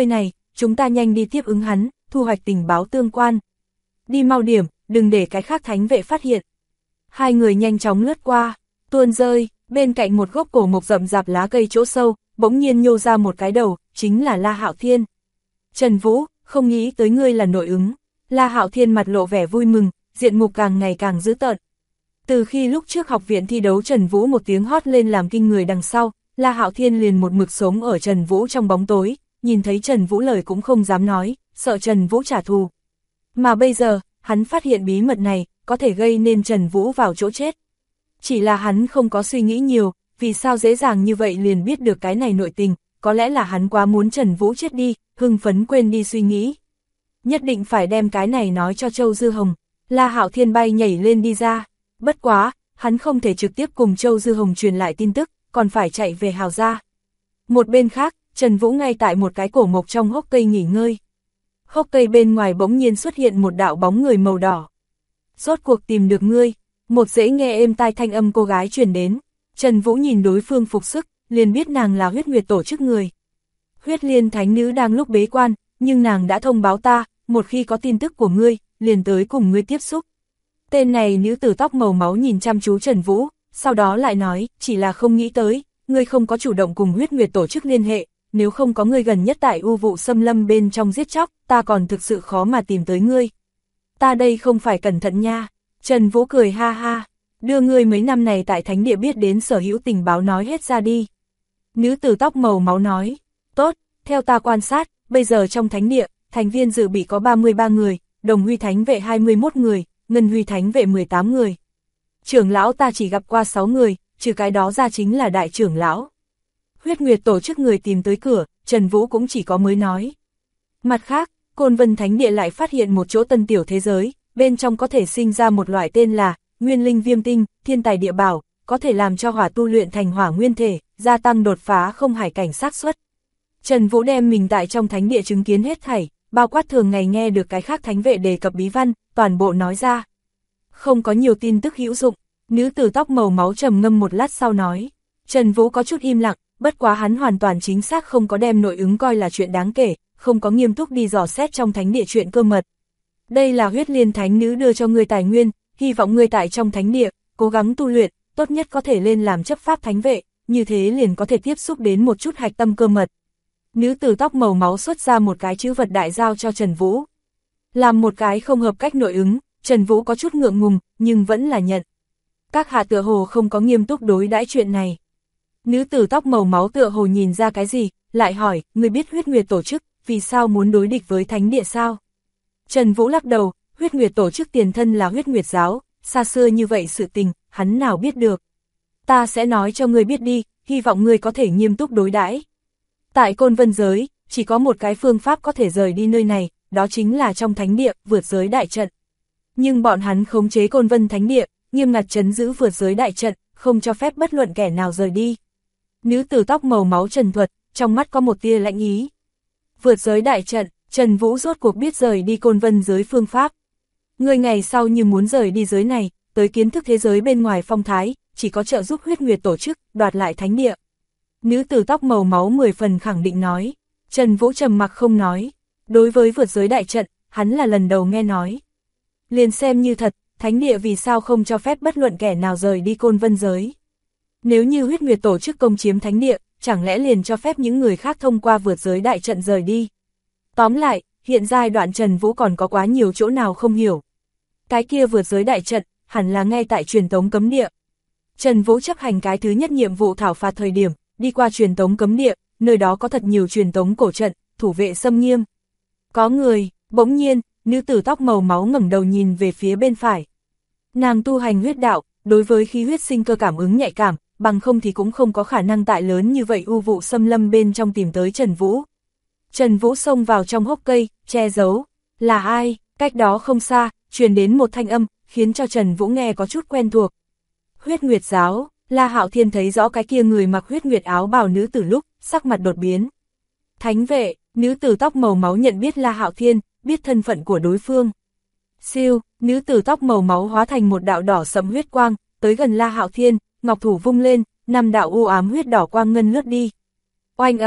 chúng ta nhanh đi tiếp ứng hắn, thu hoạch tình báo tương quan. Đi mau điểm, đừng để cái khác thánh vệ phát hiện. Hai người nhanh chóng lướt qua, tuôn rơi, bên cạnh một gốc cổ mộc rậm rạp lá cây chỗ sâu, bỗng nhiên nhô ra một cái đầu, chính là La Hạo Thiên. Trần Vũ, không nghĩ tới ngươi là nội ứng. La Hạo Thiên mặt lộ vẻ vui mừng, diện mục càng ngày càng dữ tợn. Từ khi lúc trước học viện thi đấu Trần Vũ một tiếng hót lên làm kinh người đằng sau, La Hạo Thiên liền một mực sống ở Trần Vũ trong bóng tối, nhìn thấy Trần Vũ lời cũng không dám nói, sợ Trần Vũ trả thù. Mà bây giờ, hắn phát hiện bí mật này, có thể gây nên Trần Vũ vào chỗ chết. Chỉ là hắn không có suy nghĩ nhiều, vì sao dễ dàng như vậy liền biết được cái này nội tình, có lẽ là hắn quá muốn Trần Vũ chết đi, hưng phấn quên đi suy nghĩ. Nhất định phải đem cái này nói cho Châu Dư Hồng. La Hạo Thiên bay nhảy lên đi ra. Bất quá, hắn không thể trực tiếp cùng Châu Dư Hồng truyền lại tin tức, còn phải chạy về Hào gia. Một bên khác, Trần Vũ ngay tại một cái cổ mộc trong hốc cây nghỉ ngơi. Hốc cây bên ngoài bỗng nhiên xuất hiện một đạo bóng người màu đỏ. Rốt cuộc tìm được ngươi, một dễ nghe êm tai thanh âm cô gái truyền đến. Trần Vũ nhìn đối phương phục sức, liền biết nàng là Huyết Nguyệt tổ chức người. Huyết Liên Thánh Nữ đang lúc bế quan, nhưng nàng đã thông báo ta, một khi có tin tức của ngươi, liền tới cùng ngươi tiếp xúc. Tên này nữ tử tóc màu máu nhìn chăm chú Trần Vũ, sau đó lại nói, chỉ là không nghĩ tới, ngươi không có chủ động cùng Huyết Nguyệt tổ chức liên hệ, nếu không có ngươi gần nhất tại U Vụ Xâm Lâm bên trong giết chóc, ta còn thực sự khó mà tìm tới ngươi. Ta đây không phải cẩn thận nha. Trần Vũ cười ha ha, đưa ngươi mấy năm này tại thánh địa biết đến sở hữu tình báo nói hết ra đi. Nữ tử tóc màu máu nói, tốt, theo ta quan sát, bây giờ trong thánh địa, thành viên dự bị có 33 người, Đồng Huy Thánh vệ 21 người, Ngân Huy Thánh vệ 18 người. Trưởng lão ta chỉ gặp qua 6 người, trừ cái đó ra chính là đại trưởng lão. Huyết Nguyệt tổ chức người tìm tới cửa, Trần Vũ cũng chỉ có mới nói. Mặt khác, Côn Vân Thánh địa lại phát hiện một chỗ tân tiểu thế giới, bên trong có thể sinh ra một loại tên là Nguyên Linh Viêm Tinh, thiên tài địa bảo, có thể làm cho hỏa tu luyện thành hỏa nguyên thể, gia tăng đột phá không hải cảnh xác suất. Trần Vũ đem mình tại trong thánh địa chứng kiến hết thảy, bao quát thường ngày nghe được cái khác thánh vệ đề cập bí văn, toàn bộ nói ra. Không có nhiều tin tức hữu dụng, nữ tử tóc màu máu trầm ngâm một lát sau nói. Trần Vũ có chút im lặng, bất quá hắn hoàn toàn chính xác không có đem nội ứng coi là chuyện đáng kể, không có nghiêm túc đi dò xét trong thánh địa chuyện cơ mật. Đây là Huyết Liên Thánh Nữ đưa cho ngươi tài nguyên, hy vọng ngươi tại trong thánh địa, cố gắng tu luyện, tốt nhất có thể lên làm chấp pháp thánh vệ, như thế liền có thể tiếp xúc đến một chút hạch tâm cơ mật. Nữ tử tóc màu máu xuất ra một cái chữ vật đại giao cho Trần Vũ. Làm một cái không hợp cách nội ứng, Trần Vũ có chút ngượng ngùng, nhưng vẫn là nhận. Các hạ tựa hồ không có nghiêm túc đối đãi chuyện này. Nữ tử tóc màu máu tựa hồ nhìn ra cái gì, lại hỏi, ngươi biết Huyết Nguyệt tổ chức, vì sao muốn đối địch với thánh địa sao? Trần Vũ lắc đầu, Huyết Nguyệt tổ chức tiền thân là Huyết Nguyệt giáo, xa xưa như vậy sự tình, hắn nào biết được. Ta sẽ nói cho ngươi biết đi, hy vọng ngươi có thể nghiêm túc đối đãi. Tại Côn Vân giới, chỉ có một cái phương pháp có thể rời đi nơi này, đó chính là trong thánh địa, vượt giới đại trận. Nhưng bọn hắn khống chế Côn Vân thánh địa, nghiêm ngặt trấn giữ vượt giới đại trận, không cho phép bất luận kẻ nào rời đi. Nữ tử tóc màu máu trần thuật, trong mắt có một tia lạnh ý. Vượt giới đại trận, Trần Vũ rốt cuộc biết rời đi Côn Vân giới phương pháp. Người ngày sau như muốn rời đi giới này, tới kiến thức thế giới bên ngoài phong thái, chỉ có trợ giúp Huyết Nguyệt tổ chức, đoạt lại thánh địa. Nữ tử tóc màu máu 10 phần khẳng định nói. Trần Vũ trầm mặc không nói. Đối với vượt giới đại trận, hắn là lần đầu nghe nói. Liền xem như thật, thánh địa vì sao không cho phép bất luận kẻ nào rời đi Côn Vân giới. Nếu như Huyết Nguyệt tổ chức công chiếm thánh địa, chẳng lẽ liền cho phép những người khác thông qua vượt giới đại trận rời đi. Tóm lại, hiện giai đoạn Trần Vũ còn có quá nhiều chỗ nào không hiểu. Cái kia vượt giới đại trận, hẳn là ngay tại truyền tống cấm địa. Trần Vũ chấp hành cái thứ nhất nhiệm vụ thảo phạt thời điểm, đi qua truyền tống cấm địa, nơi đó có thật nhiều truyền tống cổ trận, thủ vệ xâm nghiêm. Có người, bỗng nhiên, nữ tử tóc màu máu ngẩng đầu nhìn về phía bên phải. Nàng tu hành huyết đạo, đối với khí huyết sinh cơ cảm ứng nhạy cảm, bằng không thì cũng không có khả năng tại lớn như vậy U Vụ Xâm Lâm bên trong tìm tới Trần Vũ. Trần Vũ xông vào trong hốc cây, che giấu. Là ai? Cách đó không xa, truyền đến một thanh âm, khiến cho Trần Vũ nghe có chút quen thuộc. Huyết Nguyệt giáo. La Hạo Thiên thấy rõ cái kia người mặc huyết nguyệt áo bào nữ tử lúc, sắc mặt đột biến. Thánh vệ, nữ tử tóc màu máu nhận biết La Hạo Thiên, biết thân phận của đối phương. Siêu, nữ tử tóc màu máu hóa thành một đạo đỏ sẫm huyết quang, tới gần La Hạo Thiên, ngọc thủ vung lên, 5 đạo u ám huyết đỏ quang ngân lướt đi. Oanh ầm,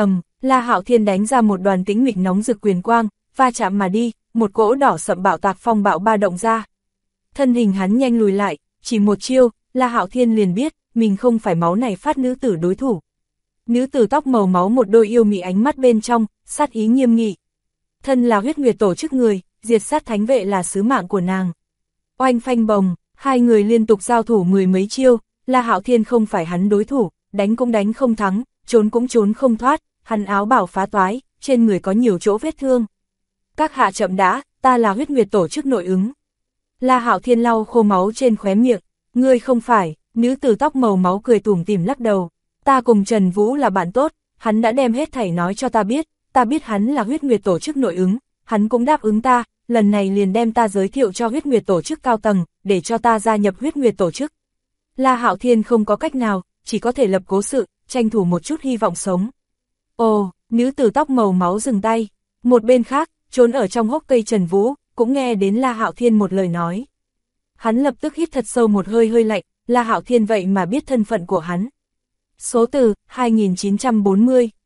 La Hạo Thiên đánh ra một đoàn tĩnh mịch nóng rực quyền quang, va chạm mà đi, một cỗ đỏ sậm bạo tạc phong bạo ba động ra. Thân hình hắn nhanh lùi lại, chỉ một chiêu, La Hạo Thiên liền biết, mình không phải máu này phát nữ tử đối thủ. Nữ tử tóc màu máu một đôi yêu mị ánh mắt bên trong, sát ý nghiêm nghị. Thân là huyết nguyệt tổ chức người, diệt sát thánh vệ là sứ mạng của nàng. Oanh phanh bồng, hai người liên tục giao thủ mười mấy chiêu, La Hạo Thiên không phải hắn đối thủ, đánh cũng đánh không thắng, trốn cũng trốn không thoát, hắn áo bào phá toái, trên người có nhiều chỗ vết thương. Các hạ chậm đã, ta là huyết nguyệt tổ chức nội ứng. La Hạo Thiên lau khô máu trên khóe miệng, ngươi không phải, nữ tử tóc màu máu cười tủm tỉm lắc đầu. Ta cùng Trần Vũ là bạn tốt, hắn đã đem hết thảy nói cho ta biết hắn là huyết nguyệt tổ chức nội ứng, hắn cũng đáp ứng ta, lần này liền đem ta giới thiệu cho huyết nguyệt tổ chức cao tầng, để cho ta gia nhập huyết nguyệt tổ chức. La Hạo Thiên không có cách nào, chỉ có thể lập cố sự, tranh thủ một chút hy vọng sống. Ồ, nữ tử tóc màu máu dừng tay, một bên khác, trốn ở trong hốc cây Trần Vũ, cũng nghe đến La Hạo Thiên một lời nói. Hắn lập tức hít thật sâu một hơi lạnh, La Hạo Thiên vậy mà biết thân phận của hắn. Số từ, 2940.